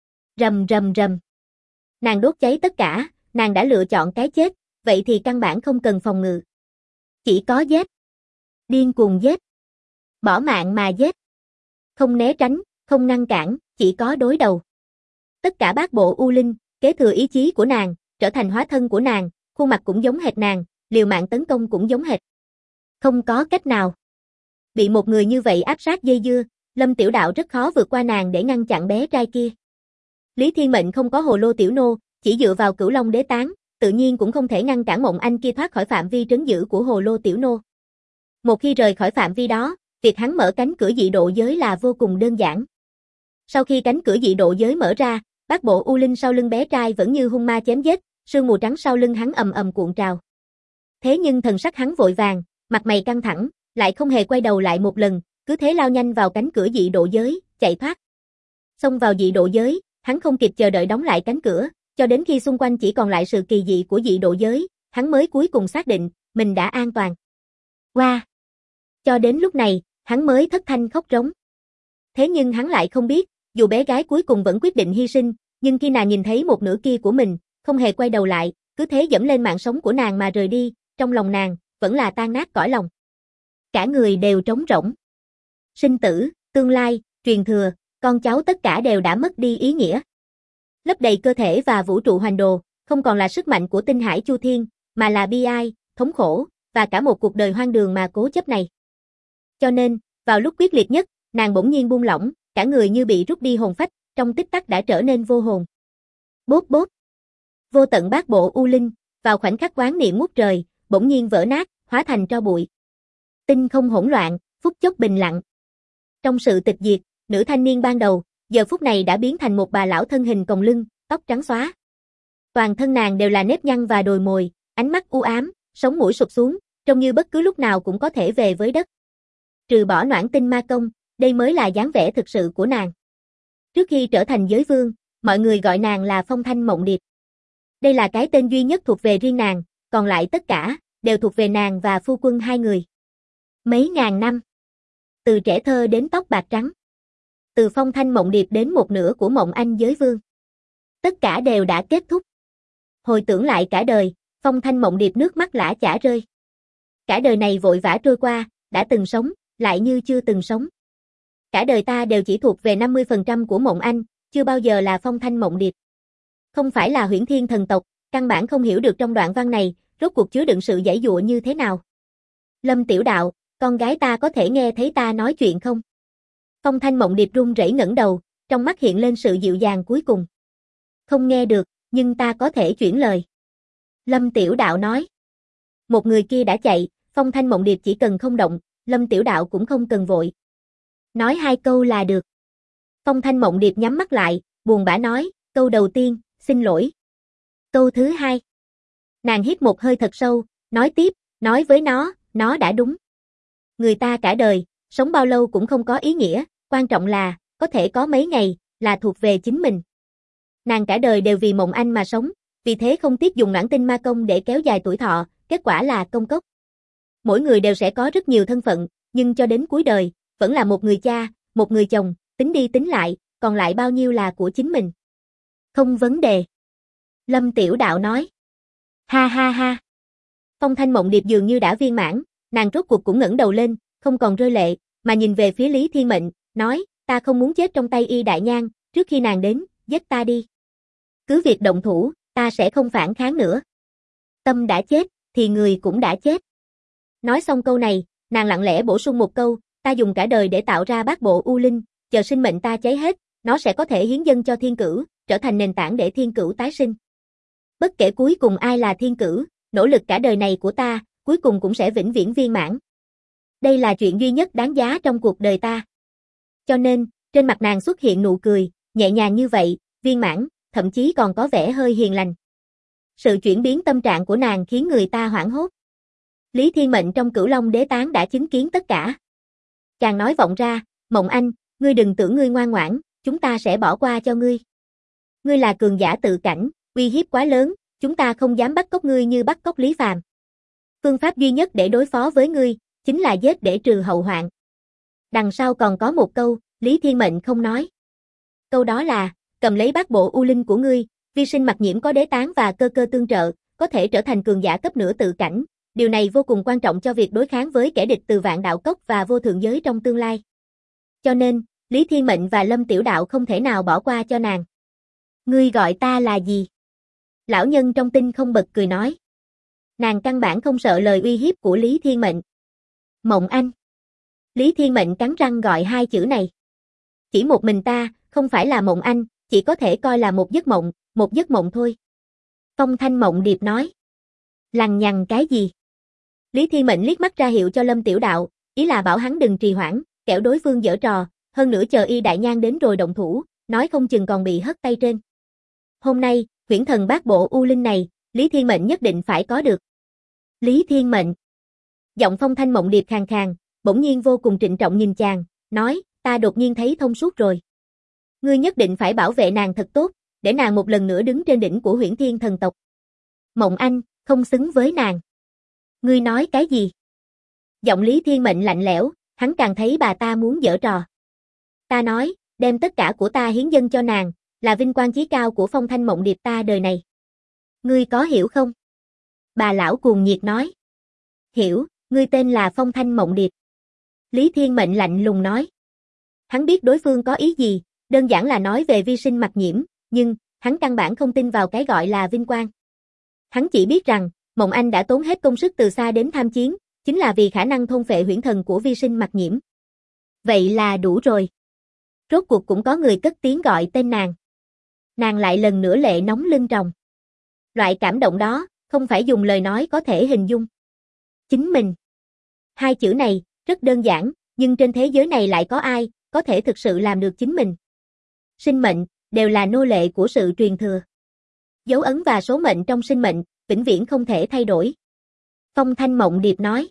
Rầm rầm rầm. Nàng đốt cháy tất cả, nàng đã lựa chọn cái chết, vậy thì căn bản không cần phòng ngự. Chỉ có giết. Điên cuồng giết. Bỏ mạng mà giết. Không né tránh, không ngăn cản, chỉ có đối đầu. Tất cả bát bộ u linh, kế thừa ý chí của nàng, trở thành hóa thân của nàng, khuôn mặt cũng giống hệt nàng, liều mạng tấn công cũng giống hệt. Không có cách nào. Bị một người như vậy áp sát dây dưa, Lâm Tiểu Đạo rất khó vượt qua nàng để ngăn chặn bé trai kia. Lý Thiên Mệnh không có hồ lô tiểu nô, chỉ dựa vào Cửu Long đế tán, tự nhiên cũng không thể ngăn cản Mộng Anh kia thoát khỏi phạm vi trấn giữ của hồ lô tiểu nô. Một khi rời khỏi phạm vi đó, việc hắn mở cánh cửa dị độ giới là vô cùng đơn giản. Sau khi cánh cửa dị độ giới mở ra, bát bộ u linh sau lưng bé trai vẫn như hung ma chém giết, sương mù trắng sau lưng hắn ầm ầm cuộn trào. Thế nhưng thần sắc hắn vội vàng, mặt mày căng thẳng, lại không hề quay đầu lại một lần, cứ thế lao nhanh vào cánh cửa dị độ giới, chạy thoát. Xông vào dị độ giới, hắn không kịp chờ đợi đóng lại cánh cửa, cho đến khi xung quanh chỉ còn lại sự kỳ dị của dị độ giới, hắn mới cuối cùng xác định, mình đã an toàn. Wow! Cho đến lúc này, hắn mới thất thanh khóc rống. Thế nhưng hắn lại không biết, dù bé gái cuối cùng vẫn quyết định hy sinh, nhưng khi nàng nhìn thấy một nửa kia của mình, không hề quay đầu lại, cứ thế dẫm lên mạng sống của nàng mà rời đi, trong lòng nàng, vẫn là tan nát cõi lòng. Cả người đều trống rỗng. Sinh tử, tương lai, truyền thừa, con cháu tất cả đều đã mất đi ý nghĩa. Lấp đầy cơ thể và vũ trụ hoành đồ, không còn là sức mạnh của tinh hải chu thiên, mà là bi ai, thống khổ, và cả một cuộc đời hoang đường mà cố chấp này. Cho nên, vào lúc quyết liệt nhất, nàng bỗng nhiên buông lỏng, cả người như bị rút đi hồn phách, trong tích tắc đã trở nên vô hồn. Bốp bốp. Vô tận bát bộ u linh, vào khoảnh khắc quán niệm ngút trời, bỗng nhiên vỡ nát, hóa thành tro bụi. Tinh không hỗn loạn, phút chốc bình lặng. Trong sự tịch diệt, nữ thanh niên ban đầu, giờ phút này đã biến thành một bà lão thân hình còng lưng, tóc trắng xóa. Toàn thân nàng đều là nếp nhăn và đồi mồi, ánh mắt u ám, sống mũi sụp xuống, trông như bất cứ lúc nào cũng có thể về với đất. Trừ bỏ Noãn Tinh ma công, đây mới là dáng vẻ thực sự của nàng. Trước khi trở thành giới vương, mọi người gọi nàng là Phong Thanh Mộng Điệp. Đây là cái tên duy nhất thuộc về riêng nàng, còn lại tất cả, đều thuộc về nàng và phu quân hai người. Mấy ngàn năm. Từ trẻ thơ đến tóc bạc trắng. Từ Phong Thanh Mộng Điệp đến một nửa của Mộng Anh giới vương. Tất cả đều đã kết thúc. Hồi tưởng lại cả đời, Phong Thanh Mộng Điệp nước mắt lã chả rơi. Cả đời này vội vã trôi qua, đã từng sống, lại như chưa từng sống. Cả đời ta đều chỉ thuộc về 50% của Mộng Anh, chưa bao giờ là Phong Thanh Mộng Điệp. Không phải là Huyễn Thiên thần tộc, căn bản không hiểu được trong đoạn văn này, rốt cuộc chứa đựng sự giãy giụa như thế nào. Lâm Tiểu Đạo, con gái ta có thể nghe thấy ta nói chuyện không? Phong Thanh Mộng Điệp run rẩy ngẩng đầu, trong mắt hiện lên sự dịu dàng cuối cùng. Không nghe được, nhưng ta có thể chuyển lời. Lâm Tiểu Đạo nói. Một người kia đã chạy, Phong Thanh Mộng Điệp chỉ cần không động, Lâm Tiểu Đạo cũng không cần vội. Nói 2 câu là được. Phong Thanh Mộng Điệp nhắm mắt lại, buồn bã nói, câu đầu tiên, xin lỗi. Câu thứ 2. Nàng hít một hơi thật sâu, nói tiếp, nói với nó đã đúng. Người ta cả đời, sống bao lâu cũng không có ý nghĩa, quan trọng là, có thể có mấy ngày, là thuộc về chính mình. Nàng cả đời đều vì Mộng Anh mà sống, vì thế không tiếc dùng noãn tinh ma công để kéo dài tuổi thọ, kết quả là công cốc. Mỗi người đều sẽ có rất nhiều thân phận, nhưng cho đến cuối đời, vẫn là một người cha, một người chồng, tính đi tính lại, còn lại bao nhiêu là của chính mình. Không vấn đề. Lâm Tiểu Đạo nói. Ha ha ha. Phong Thanh Mộng Điệp dường như đã viên mãn, nàng rốt cuộc cũng ngẩng đầu lên, không còn rơi lệ, mà nhìn về phía Lý Thiên Mệnh, nói, ta không muốn chết trong tay Y Đại Nhan, trước khi nàng đến, giết ta đi. Cứ việc động thủ, ta sẽ không phản kháng nữa. Tâm đã chết, thì người cũng đã chết. Nói xong câu này, nàng lặng lẽ bổ sung một câu, ta dùng cả đời để tạo ra bát bộ U Linh, chờ sinh mệnh ta cháy hết, nó sẽ có thể hiến dâng cho thiên cửu, trở thành nền tảng để thiên cửu tái sinh. Bất kể cuối cùng ai là thiên cửu, nỗ lực cả đời này của ta, cuối cùng cũng sẽ vĩnh viễn viên mãn. Đây là chuyện duy nhất đáng giá trong cuộc đời ta. Cho nên, trên mặt nàng xuất hiện nụ cười, nhẹ nhàng như vậy, viên mãn, thậm chí còn có vẻ hơi hiền lành. Sự chuyển biến tâm trạng của nàng khiến người ta hoảng hốt. Lý Thiên Mệnh trong Cửu Long Đế Tán đã chứng kiến tất cả. Chàng nói vọng ra, Mộng Anh, ngươi đừng tưởng ngươi ngoan ngoãn, chúng ta sẽ bỏ qua cho ngươi. Ngươi là cường giả tự cảnh, uy hiếp quá lớn, chúng ta không dám bắt cóc ngươi như bắt cóc Lý Phàm. Phương pháp duy nhất để đối phó với ngươi, chính là giết để trừ hậu hoạn. Đằng sau còn có một câu, Lý Thiên Mệnh không nói. Câu đó là, cầm lấy bát bộ U Linh của ngươi, vi sinh mặc nhiễm có đế tán và cơ cơ tương trợ, có thể trở thành cường giả cấp nửa tự cảnh. Điều này vô cùng quan trọng cho việc đối kháng với kẻ địch từ Vạn Đạo Cốc và vô thượng giới trong tương lai. Cho nên, Lý Thiên Mệnh và Lâm Tiểu Đạo không thể nào bỏ qua cho nàng. Ngươi gọi ta là gì? Lão nhân trong tinh không bật cười nói. Nàng căn bản không sợ lời uy hiếp của Lý Thiên Mệnh. Mộng Anh. Lý Thiên Mệnh cắn răng gọi 2 chữ này. Chỉ một mình ta, không phải là Mộng Anh, chỉ có thể coi là một giấc mộng thôi. Phong Thanh Mộng Điệp nói. Lằng nhằng cái gì? Lý Thiên Mệnh liếc mắt ra hiệu cho Lâm Tiểu Đạo, ý là bảo hắn đừng trì hoãn, kẻo đối phương giở trò, hơn nữa chờ Y Đại Nhan đến rồi động thủ, nói không chừng còn bị hất tay trên. Hôm nay, huyễn thần bát bộ U Linh này, Lý Thiên Mệnh nhất định phải có được. Lý Thiên Mệnh. Giọng Phong Thanh Mộng Điệp khàn khàn, bỗng nhiên vô cùng trịnh trọng nhìn chàng, nói, ta đột nhiên thấy thông suốt rồi. Ngươi nhất định phải bảo vệ nàng thật tốt, để nàng một lần nữa đứng trên đỉnh của Huyễn Thiên thần tộc. Mộng Anh, không xứng với nàng. Ngươi nói cái gì? Giọng Lý Thiên Mệnh lạnh lẽo, hắn càng thấy bà ta muốn giở trò. Ta nói, đem tất cả của ta hiến dâng cho nàng, là vinh quang chí cao của Phong Thanh Mộng Điệp ta đời này. Ngươi có hiểu không? Bà lão cuồng nhiệt nói. Hiểu, ngươi tên là Phong Thanh Mộng Điệp. Lý Thiên Mệnh lạnh lùng nói. Hắn biết đối phương có ý gì, đơn giản là nói về vi sinh mặc nhiễm, nhưng, hắn căn bản không tin vào cái gọi là vinh quang. Hắn chỉ biết rằng, Mộng Anh đã tốn hết công sức từ xa đến tham chiến, chính là vì khả năng thôn phệ huyễn thần của vi sinh mặc nhiễm. Vậy là đủ rồi. Rốt cuộc cũng có người cất tiếng gọi tên nàng. Nàng lại lần nữa lệ nóng lưng tròng. Loại cảm động đó, không phải dùng lời nói có thể hình dung. Chính mình. 2 chữ này, rất đơn giản, nhưng trên thế giới này lại có ai, có thể thực sự làm được chính mình. Sinh mệnh, đều là nô lệ của sự truyền thừa. Dấu ấn và số mệnh trong sinh mệnh, vĩnh viễn không thể thay đổi. Phong Thanh Mộng Điệp nói.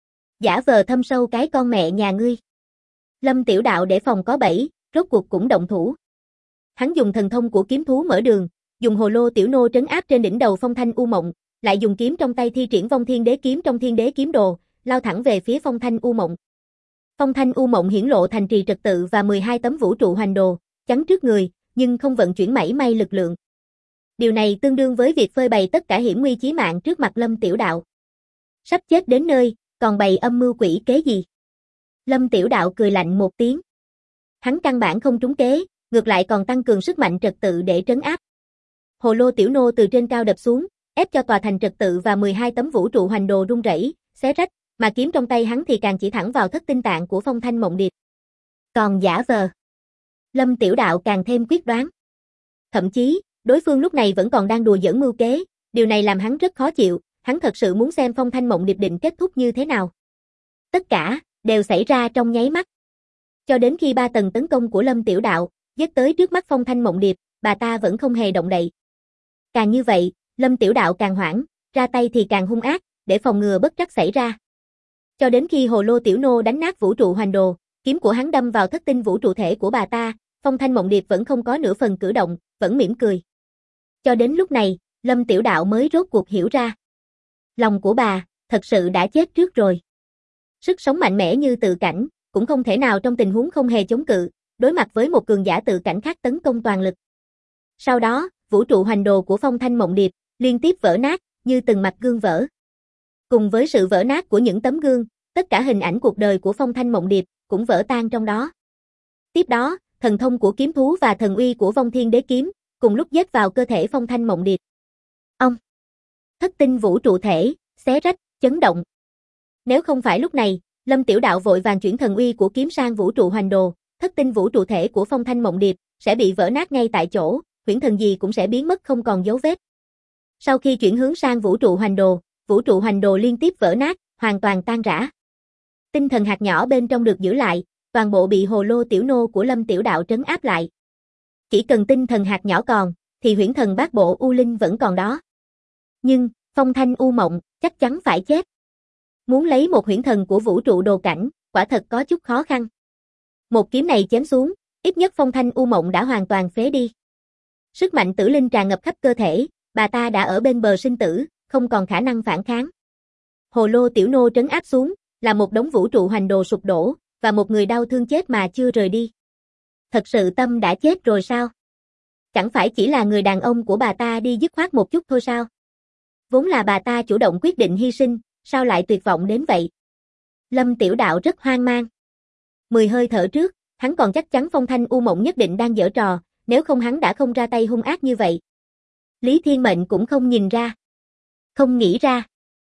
Giả vờ thâm sâu cái con mẹ nhà ngươi. Lâm Tiểu Đạo để phòng có bẫy, rốt cuộc cũng động thủ. Hắn dùng thần thông của kiếm thú mở đường, dùng hồ lô tiểu nô trấn áp trên đỉnh đầu Phong Thanh U Mộng, lại dùng kiếm trong tay thi triển Vong Thiên Đế kiếm trong Thiên Đế kiếm đồ, lao thẳng về phía Phong Thanh U Mộng. Phong Thanh U Mộng hiển lộ thành trì trật tự và 12 tấm vũ trụ hoành đồ, chắn trước người, nhưng không vận chuyển mảy may lực lượng. Điều này tương đương với việc phơi bày tất cả hiểm nguy chí mạng trước mặt Lâm Tiểu Đạo. Sắp chết đến nơi, còn bày âm mưu quỷ kế gì? Lâm Tiểu Đạo cười lạnh một tiếng. Hắn căn bản không trúng kế, ngược lại còn tăng cường sức mạnh trật tự để trấn áp. Hồ lô tiểu nô từ trên cao đập xuống, ép cho tòa thành trật tự và 12 tấm vũ trụ hoành đồ rung rẩy, xé rách, mà kiếm trong tay hắn thì càng chỉ thẳng vào thất tinh tạng của Phong Thanh Mộng Điệp. Còn giả vờ, Lâm Tiểu Đạo càng thêm quyết đoán. Thậm chí, đối phương lúc này vẫn còn đang đùa giỡn mưu kế, điều này làm hắn rất khó chịu, hắn thật sự muốn xem Phong Thanh Mộng Điệp định kết thúc như thế nào. Tất cả đều xảy ra trong nháy mắt. Cho đến khi 3 tầng tấn công của Lâm Tiểu Đạo giết tới trước mắt Phong Thanh Mộng Điệp, bà ta vẫn không hề động đậy. Càng như vậy, Lâm Tiểu Đạo càng hoảng, ra tay thì càng hung ác, để phòng ngừa bất trắc xảy ra. Cho đến khi Hồ lô tiểu nô đánh nát vũ trụ hoành đồ, kiếm của hắn đâm vào thất tinh vũ trụ thể của bà ta, Phong Thanh Mộng Điệp vẫn không có nửa phần cử động, vẫn mỉm cười. Cho đến lúc này, Lâm Tiểu Đạo mới rốt cuộc hiểu ra. Lòng của bà, thật sự đã chết trước rồi. Sức sống mạnh mẽ như tự cảnh, cũng không thể nào trong tình huống không hề chống cự, đối mặt với một cường giả tự cảnh khác tấn công toàn lực. Sau đó, vũ trụ hoành đồ của Phong Thanh Mộng Điệp liên tiếp vỡ nát, như từng mặt gương vỡ. Cùng với sự vỡ nát của những tấm gương, tất cả hình ảnh cuộc đời của Phong Thanh Mộng Điệp cũng vỡ tan trong đó. Tiếp đó, thần thông của kiếm thú và thần uy của Vong Thiên Đế kiếm cùng lúc giết vào cơ thể Phong Thanh Mộng Điệp. Ông, thất tinh vũ trụ thể xé rách, chấn động. Nếu không phải lúc này, Lâm Tiểu Đạo vội vàng chuyển thần uy của kiếm sang vũ trụ hoành đồ, thất tinh vũ trụ thể của Phong Thanh Mộng Điệp sẽ bị vỡ nát ngay tại chỗ, huyễn thần gì cũng sẽ biến mất không còn dấu vết. Sau khi chuyển hướng sang vũ trụ hoành đồ liên tiếp vỡ nát, hoàn toàn tan rã. Tinh thần hạt nhỏ bên trong được giữ lại, toàn bộ bị hồ lô tiểu nô của Lâm Tiểu Đạo trấn áp lại. Chỉ cần tinh thần hạt nhỏ còn, thì huyễn thần bát bộ U Linh vẫn còn đó. Nhưng, Phong Thanh U Mộng, chắc chắn phải chết. Muốn lấy một huyễn thần của vũ trụ đồ cảnh, quả thật có chút khó khăn. Một kiếm này chém xuống, ít nhất Phong Thanh U Mộng đã hoàn toàn phế đi. Sức mạnh tử linh tràn ngập khắp cơ thể, bà ta đã ở bên bờ sinh tử, không còn khả năng phản kháng. Hồ lô tiểu nô trấn áp xuống, là một đống vũ trụ hoành đồ sụp đổ, và một người đau thương chết mà chưa rời đi. Thật sự Tâm đã chết rồi sao? Chẳng phải chỉ là người đàn ông của bà ta đi dứt khoát một chút thôi sao? Vốn là bà ta chủ động quyết định hy sinh, sao lại tuyệt vọng đến vậy? Lâm Tiểu Đạo rất hoang mang. 10 hơi thở trước, hắn còn chắc chắn Phong Thanh U Mộng nhất định đang giở trò, nếu không hắn đã không ra tay hung ác như vậy. Lý Thiên Mệnh cũng không nhìn ra. Không nghĩ ra.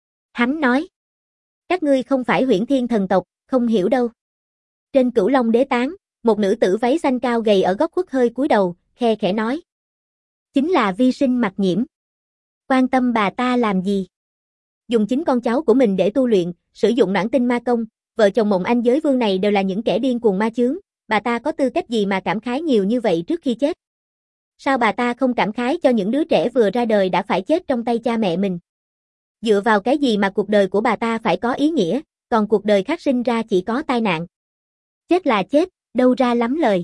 Hắn nói. Các ngươi không phải Huyễn Thiên thần tộc, không hiểu đâu. Trên Cửu Long Đế tán, một nữ tử váy xanh cao gầy ở góc khuất hơi cúi đầu, khe khẽ nói. Chính là Vi Sinh Mặc Nhiễm. Quan tâm bà ta làm gì? Dùng chính con cháu của mình để tu luyện, sử dụng noãn tinh ma công, vợ chồng Mộng Anh giới vương này đều là những kẻ điên cuồng ma chướng, bà ta có tư cách gì mà cảm khái nhiều như vậy trước khi chết? Sao bà ta không cảm khái cho những đứa trẻ vừa ra đời đã phải chết trong tay cha mẹ mình? Dựa vào cái gì mà cuộc đời của bà ta phải có ý nghĩa, còn cuộc đời khác sinh ra chỉ có tai nạn? Chết là chết, đâu ra lắm lời.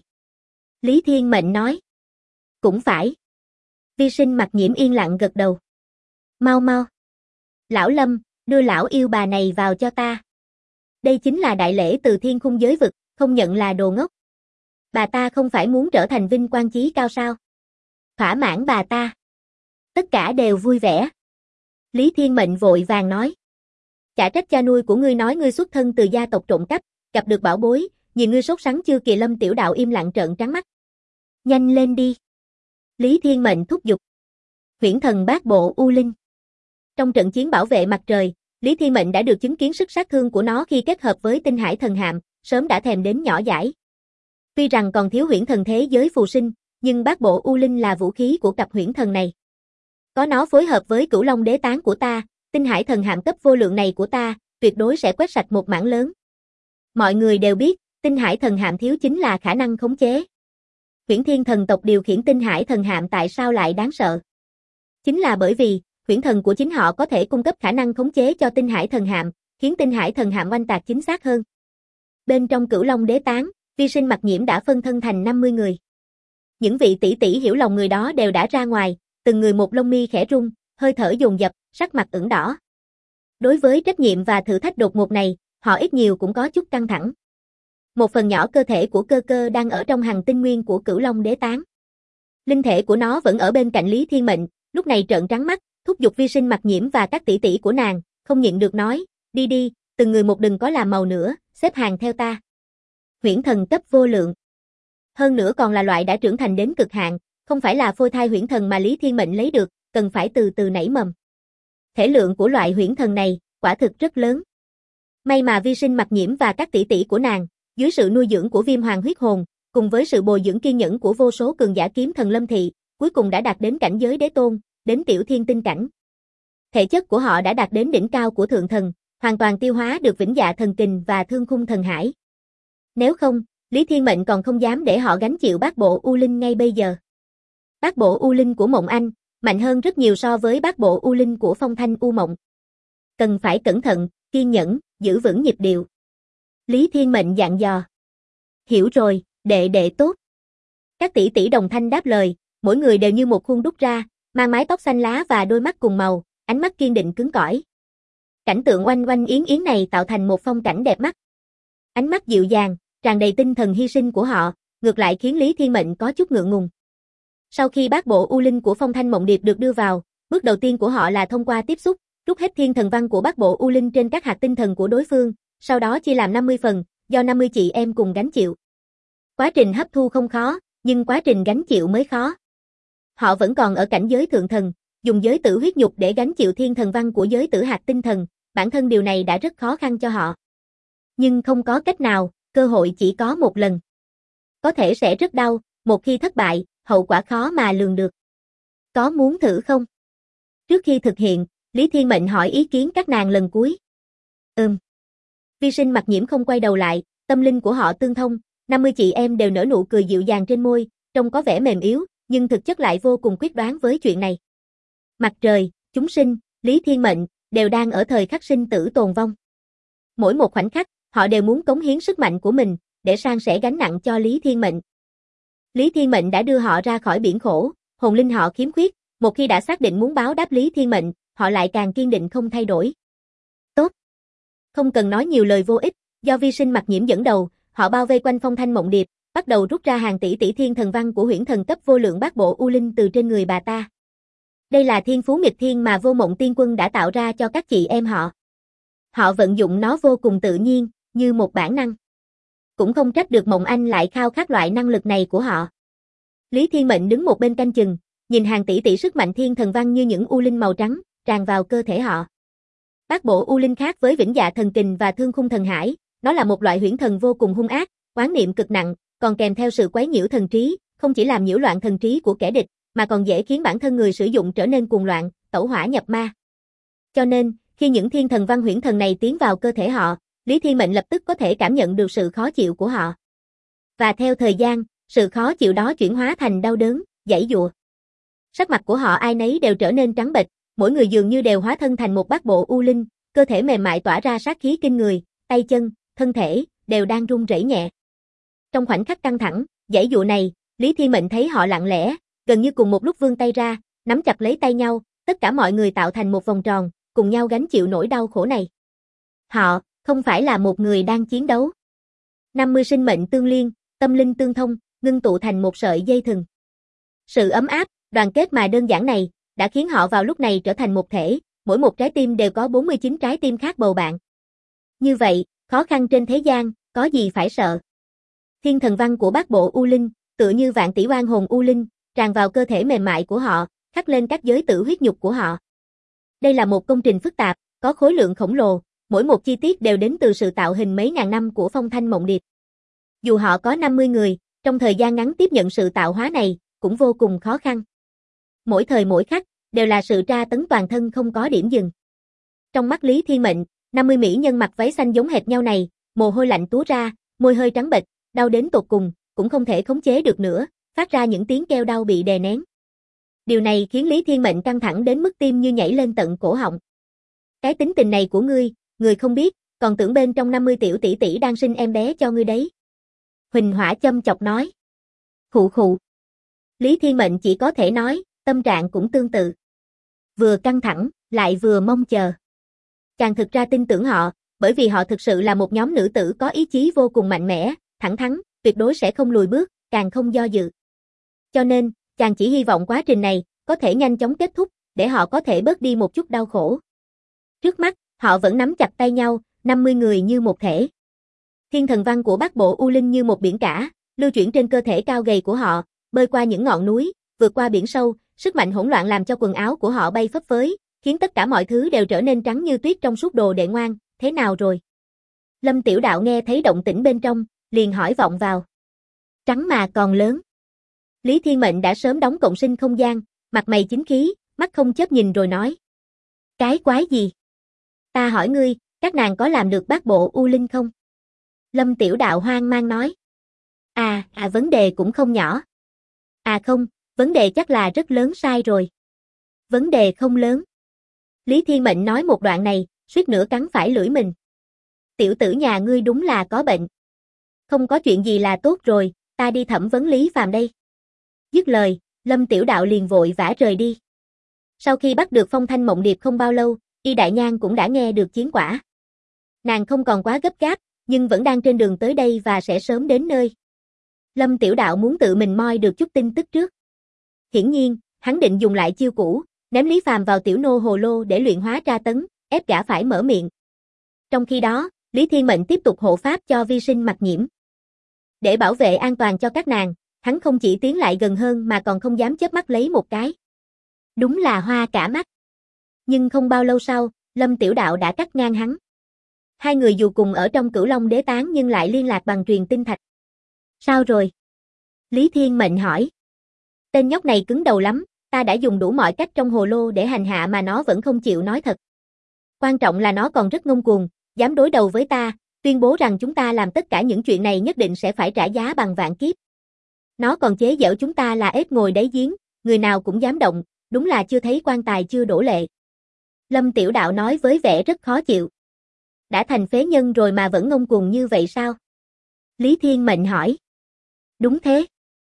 Lý Thiên Mệnh nói. Cũng phải. Vi Sinh Mặc Nhiễm yên lặng gật đầu. Mau mau. Lão Lâm, đưa lão yêu bà này vào cho ta. Đây chính là đại lễ từ thiên khung giới vực, không nhận là đồ ngốc. Bà ta không phải muốn trở thành vinh quang chí cao sao? Thỏa mãn bà ta. Tất cả đều vui vẻ. Lý Thiên Mệnh vội vàng nói. Chả trách cha nuôi của ngươi nói ngươi xuất thân từ gia tộc trộm cắp, gặp được bảo bối, nhìn ngươi sốt sắng chưa kìa. Lâm Tiểu Đạo im lặng trợn trắng mắt. Nhanh lên đi. Lý Thiên Mệnh thúc giục. Huyễn thần bát bộ U Linh. Trong trận chiến bảo vệ mặt trời, Lý Thiên Mệnh đã được chứng kiến sức sát thương của nó khi kết hợp với tinh hải thần hạm, sớm đã thèm đến nhỏ dãi. Tuy rằng còn thiếu huyễn thần thế giới phù sinh, nhưng bát bộ U Linh là vũ khí của cặp huyễn thần này. Có nó phối hợp với Cửu Long Đế tán của ta, tinh hải thần hạm cấp vô lượng này của ta, tuyệt đối sẽ quét sạch một mảng lớn. Mọi người đều biết, tinh hải thần hạm thiếu chính là khả năng khống chế. Huyễn Thiên thần tộc điều khiển tinh hải thần hạm tại sao lại đáng sợ? Chính là bởi vì, huyễn thần của chính họ có thể cung cấp khả năng khống chế cho tinh hải thần hạm, khiến tinh hải thần hạm oanh tạc chính xác hơn. Bên trong Cửu Long Đế tán, Vi Sinh Mặc Nhiễm đã phân thân thành 50 người. Những vị tỷ tỷ hiểu lòng người đó đều đã ra ngoài, từng người một lông mi khẽ rung, hơi thở dồn dập, sắc mặt ửng đỏ. Đối với trách nhiệm và thử thách đột ngột này, họ ít nhiều cũng có chút căng thẳng. Một phần nhỏ cơ thể của Cơ Cơ đang ở trong hằng tinh nguyên của Cửu Long Đế tán. Linh thể của nó vẫn ở bên cạnh Lý Thiên Mệnh, lúc này trợn trắng mắt, thúc giục Vi Sinh Mặc Nhiễm và các tỷ tỷ của nàng, không nhịn được nói, đi đi, từng người một đừng có làm màu nữa, xếp hàng theo ta. Huyễn thần cấp vô lượng. Hơn nữa còn là loại đã trưởng thành đến cực hạn, không phải là phôi thai huyễn thần mà Lý Thiên Mệnh lấy được, cần phải từ từ nảy mầm. Thể lượng của loại huyễn thần này, quả thực rất lớn. May mà Vi Sinh Mặc Nhiễm và các tỷ tỷ của nàng, dưới sự nuôi dưỡng của Viêm Hoàng huyết hồn, cùng với sự bồi dưỡng kiên nhẫn của vô số cường giả kiếm thần Lâm Thị, cuối cùng đã đạt đến cảnh giới đế tôn, đến tiểu thiên tinh cảnh. Thể chất của họ đã đạt đến đỉnh cao của thượng thần, hoàn toàn tiêu hóa được Vĩnh Dạ thần kình và Thương Khung thần hải. Nếu không, Lý Thiên Mệnh còn không dám để họ gánh chịu bát bộ U Linh ngay bây giờ. Bát bộ U Linh của Mộng Anh, mạnh hơn rất nhiều so với bát bộ U Linh của Phong Thanh U Mộng. Cần phải cẩn thận, kiên nhẫn, giữ vững nhịp điệu. Lý Thiên Mệnh dặn dò. Hiểu rồi, đệ đệ tốt. Các tỷ tỷ đồng thanh đáp lời, mỗi người đều như một khuôn đúc ra, mang mái tóc xanh lá và đôi mắt cùng màu, ánh mắt kiên định cứng cỏi. Cảnh tượng oanh oanh yến yến này tạo thành một phong cảnh đẹp mắt. Ánh mắt dịu dàng, tràn đầy tinh thần hy sinh của họ, ngược lại khiến Lý Thiên Mệnh có chút ngượng ngùng. Sau khi bát bộ U Linh của Phong Thanh Mộng Điệp được đưa vào, bước đầu tiên của họ là thông qua tiếp xúc, rút hết thiên thần văn của bát bộ U Linh trên các hạt tinh thần của đối phương, sau đó chia làm 50 phần, do 50 chị em cùng gánh chịu. Quá trình hấp thu không khó, nhưng quá trình gánh chịu mới khó. Họ vẫn còn ở cảnh giới thượng thần, dùng giới tử huyết nhục để gánh chịu thiên thần văn của giới tử hạt tinh thần, bản thân điều này đã rất khó khăn cho họ. Nhưng không có cách nào, cơ hội chỉ có một lần. Có thể sẽ rất đau, một khi thất bại, hậu quả khó mà lường được. Có muốn thử không? Trước khi thực hiện, Lý Thiên Mệnh hỏi ý kiến các nàng lần cuối. Vi Sinh Mặc Nhiễm không quay đầu lại, tâm linh của họ tương thông, 50 chị em đều nở nụ cười dịu dàng trên môi, trông có vẻ mềm yếu, nhưng thực chất lại vô cùng quyết đoán với chuyện này. Mặt trời, chúng sinh, Lý Thiên Mệnh, đều đang ở thời khắc sinh tử tồn vong. Mỗi một khoảnh khắc, họ đều muốn cống hiến sức mạnh của mình, để san sẻ gánh nặng cho Lý Thiên Mệnh. Lý Thiên Mệnh đã đưa họ ra khỏi biển khổ, hồn linh họ khiếm khuyết, một khi đã xác định muốn báo đáp Lý Thiên Mệnh, họ lại càng kiên định không thay đổi. Tốt. Không cần nói nhiều lời vô ích, do Vi Sinh Mặc Nhiễm dẫn đầu, họ bao vây quanh Phong Thanh Mộng Điệp, bắt đầu rút ra hàng tỷ tỷ thiên thần văn của huyễn thần cấp vô lượng bát bộ U Linh từ trên người bà ta. Đây là thiên phú nghịch thiên mà Vô Mộng Tiên Quân đã tạo ra cho các chị em họ. Họ vận dụng nó vô cùng tự nhiên, như một bản năng. Cũng không trách được Mộng Anh lại khao khát loại năng lực này của họ. Lý Thiên Mệnh đứng một bên canh chừng, nhìn hàng tỷ tỷ sức mạnh thiên thần văn như những U Linh màu trắng, tràn vào cơ thể họ. Bát bộ U Linh khác với Vĩnh Dạ thần kình và Thương Khung thần hải, nó là một loại huyễn thần vô cùng hung ác, oán niệm cực nặng, còn kèm theo sự quấy nhiễu thần trí, không chỉ làm nhiễu loạn thần trí của kẻ địch, mà còn dễ khiến bản thân người sử dụng trở nên cuồng loạn, tẩu hỏa nhập ma. Cho nên, khi những thiên thần văn huyễn thần này tiến vào cơ thể họ, Lý Thiên Mệnh lập tức có thể cảm nhận được sự khó chịu của họ. Và theo thời gian, sự khó chịu đó chuyển hóa thành đau đớn, giãy giụa. Sắc mặt của họ ai nấy đều trở nên trắng bệch, mỗi người dường như đều hóa thân thành một bát bộ U Linh, cơ thể mềm mại tỏa ra sát khí kinh người, tay chân, thân thể, đều đang run rẩy nhẹ. Trong khoảnh khắc căng thẳng, giãy giụa này, Lý Thiên Mệnh thấy họ lặng lẽ, gần như cùng một lúc vươn tay ra, nắm chặt lấy tay nhau, tất cả mọi người tạo thành một vòng tròn, cùng nhau gánh chịu nỗi đau khổ này. Họ, không phải là một người đang chiến đấu. 50 sinh mệnh tương liên, tâm linh tương thông, ngưng tụ thành một sợi dây thừng. Sự ấm áp, đoàn kết mà đơn giản này, đã khiến họ vào lúc này trở thành một thể, mỗi một trái tim đều có 49 trái tim khác bầu bạn. Như vậy, khó khăn trên thế gian, có gì phải sợ. Thiên thần văn của bát bộ U Linh, tựa như vạn tỷ oan hồn U Linh, tràn vào cơ thể mềm mại của họ, khắc lên các giới tử huyết nhục của họ. Đây là một công trình phức tạp, có khối lượng khổng lồ, mỗi một chi tiết đều đến từ sự tạo hình mấy ngàn năm của Phong Thanh Mộng Điệp. Dù họ có 50 người, trong thời gian ngắn tiếp nhận sự tạo hóa này, cũng vô cùng khó khăn. Mỗi thời mỗi khắc, đều là sự tra tấn toàn thân không có điểm dừng. Trong mắt Lý Thiên Mệnh, 50 mỹ nhân mặc váy xanh giống hệt nhau này, mồ hôi lạnh túa ra, môi hơi trắng bệch, đau đến tột cùng, cũng không thể khống chế được nữa, phát ra những tiếng kêu đau bị đè nén. Điều này khiến Lý Thiên Mệnh căng thẳng đến mức tim như nhảy lên tận cổ họng. Cái tính tình này của ngươi không biết, còn tưởng bên trong 50 tiểu tỷ tỷ đang sinh em bé cho ngươi đấy. Huỳnh Hỏa châm chọc nói. Khụ khụ. Lý Thiên Mệnh chỉ có thể nói, tâm trạng cũng tương tự. Vừa căng thẳng, lại vừa mong chờ. Chàng thực ra tin tưởng họ, bởi vì họ thực sự là một nhóm nữ tử có ý chí vô cùng mạnh mẽ, thẳng thắn, tuyệt đối sẽ không lùi bước, càng không do dự. Cho nên, chàng chỉ hy vọng quá trình này có thể nhanh chóng kết thúc, để họ có thể bớt đi một chút đau khổ. Trước mắt, họ vẫn nắm chặt tay nhau, 50 người như một thể. Thiên thần văn của bát bộ U Linh như một biển cả, lưu chuyển trên cơ thể cao gầy của họ, bơi qua những ngọn núi, vượt qua biển sâu, sức mạnh hỗn loạn làm cho quần áo của họ bay phấp phới, khiến tất cả mọi thứ đều trở nên trắng như tuyết trong suốt. Đồ đệ ngoan, thế nào rồi? Lâm Tiểu Đạo nghe thấy động tĩnh bên trong, liền hỏi vọng vào. Trắng mà còn lớn. Lý Thiên Mệnh đã sớm đóng cộng sinh không gian, mặt mày chính khí, mắt không chớp nhìn rồi nói. Cái quái gì? Ta hỏi ngươi, các nàng có làm được bát bộ U Linh không? Lâm Tiểu Đạo hoang mang nói. Vấn đề cũng không nhỏ. Không, vấn đề chắc là rất lớn. Sai rồi. Vấn đề không lớn. Lý Thiên Mệnh nói một đoạn này, suýt nữa cắn phải lưỡi mình. Tiểu tử nhà ngươi đúng là có bệnh. Không có chuyện gì là tốt rồi, ta đi thẩm vấn Lý Phàm đây. Dứt lời, Lâm Tiểu Đạo liền vội vã rời đi. Sau khi bắt được Phong Thanh Mộng Điệp không bao lâu, Y Đại Nhan cũng đã nghe được chiến quả. Nàng không còn quá gấp gáp, nhưng vẫn đang trên đường tới đây và sẽ sớm đến nơi. Lâm Tiểu Đạo muốn tự mình moi được chút tin tức trước. Hiển nhiên, hắn định dùng lại chiêu cũ, ném Lý Phàm vào tiểu nô hồ lô để luyện hóa tra tấn, ép gã phải mở miệng. Trong khi đó, Lý Thiên Mệnh tiếp tục hộ pháp cho Vi Sinh Mặc Nhiễm. Để bảo vệ an toàn cho các nàng, hắn không chỉ tiến lại gần hơn mà còn không dám chớp mắt lấy một cái. Đúng là hoa cả mắt. Nhưng không bao lâu sau, Lâm Tiểu Đạo đã cắt ngang hắn. Hai người dù cùng ở trong Cửu Long Đế Tán nhưng lại liên lạc bằng truyền tinh thạch. Sao rồi? Lý Thiên Mệnh hỏi. Tên nhóc này cứng đầu lắm, ta đã dùng đủ mọi cách trong hồ lô để hành hạ mà nó vẫn không chịu nói thật. Quan trọng là nó còn rất ngông cuồng, dám đối đầu với ta, tuyên bố rằng chúng ta làm tất cả những chuyện này nhất định sẽ phải trả giá bằng vạn kiếp. Nó còn chế giễu chúng ta là ếch ngồi đáy giếng, người nào cũng dám động, đúng là chưa thấy quan tài chưa đổ lệ. Lâm Tiểu Đạo nói với vẻ rất khó chịu. Đã thành phế nhân rồi mà vẫn ngông cuồng như vậy sao? Lý Thiên Mệnh hỏi. Đúng thế.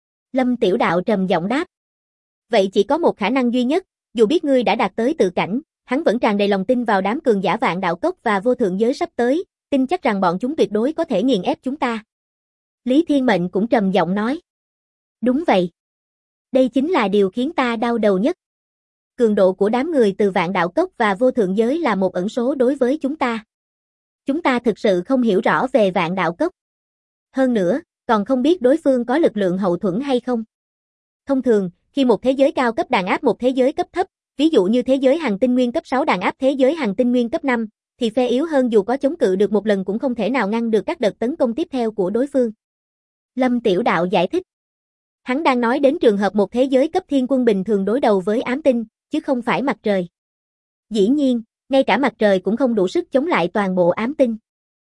Lâm Tiểu Đạo trầm giọng đáp. Vậy chỉ có một khả năng duy nhất, dù biết ngươi đã đạt tới tự cảnh, hắn vẫn tràn đầy lòng tin vào đám cường giả Vạn Đạo Cốc và vô thượng giới sắp tới, tin chắc rằng bọn chúng tuyệt đối có thể nghiền ép chúng ta. Lý Thiên Mệnh cũng trầm giọng nói. Đúng vậy. Đây chính là điều khiến ta đau đầu nhất. Cường độ của đám người từ Vạn Đạo Cốc và vô thượng giới là một ẩn số đối với chúng ta. Chúng ta thực sự không hiểu rõ về Vạn Đạo Cốc. Hơn nữa, còn không biết đối phương có lực lượng hậu thuẫn hay không. Thông thường, khi một thế giới cao cấp đàn áp một thế giới cấp thấp, ví dụ như thế giới hành tinh nguyên cấp 6 đàn áp thế giới hành tinh nguyên cấp 5, thì phe yếu hơn dù có chống cự được một lần cũng không thể nào ngăn được các đợt tấn công tiếp theo của đối phương. Lâm Tiểu Đạo giải thích. Hắn đang nói đến trường hợp một thế giới cấp thiên quân bình thường đối đầu với ám tinh, chứ không phải mặt trời. Dĩ nhiên, ngay cả mặt trời cũng không đủ sức chống lại toàn bộ ám tinh.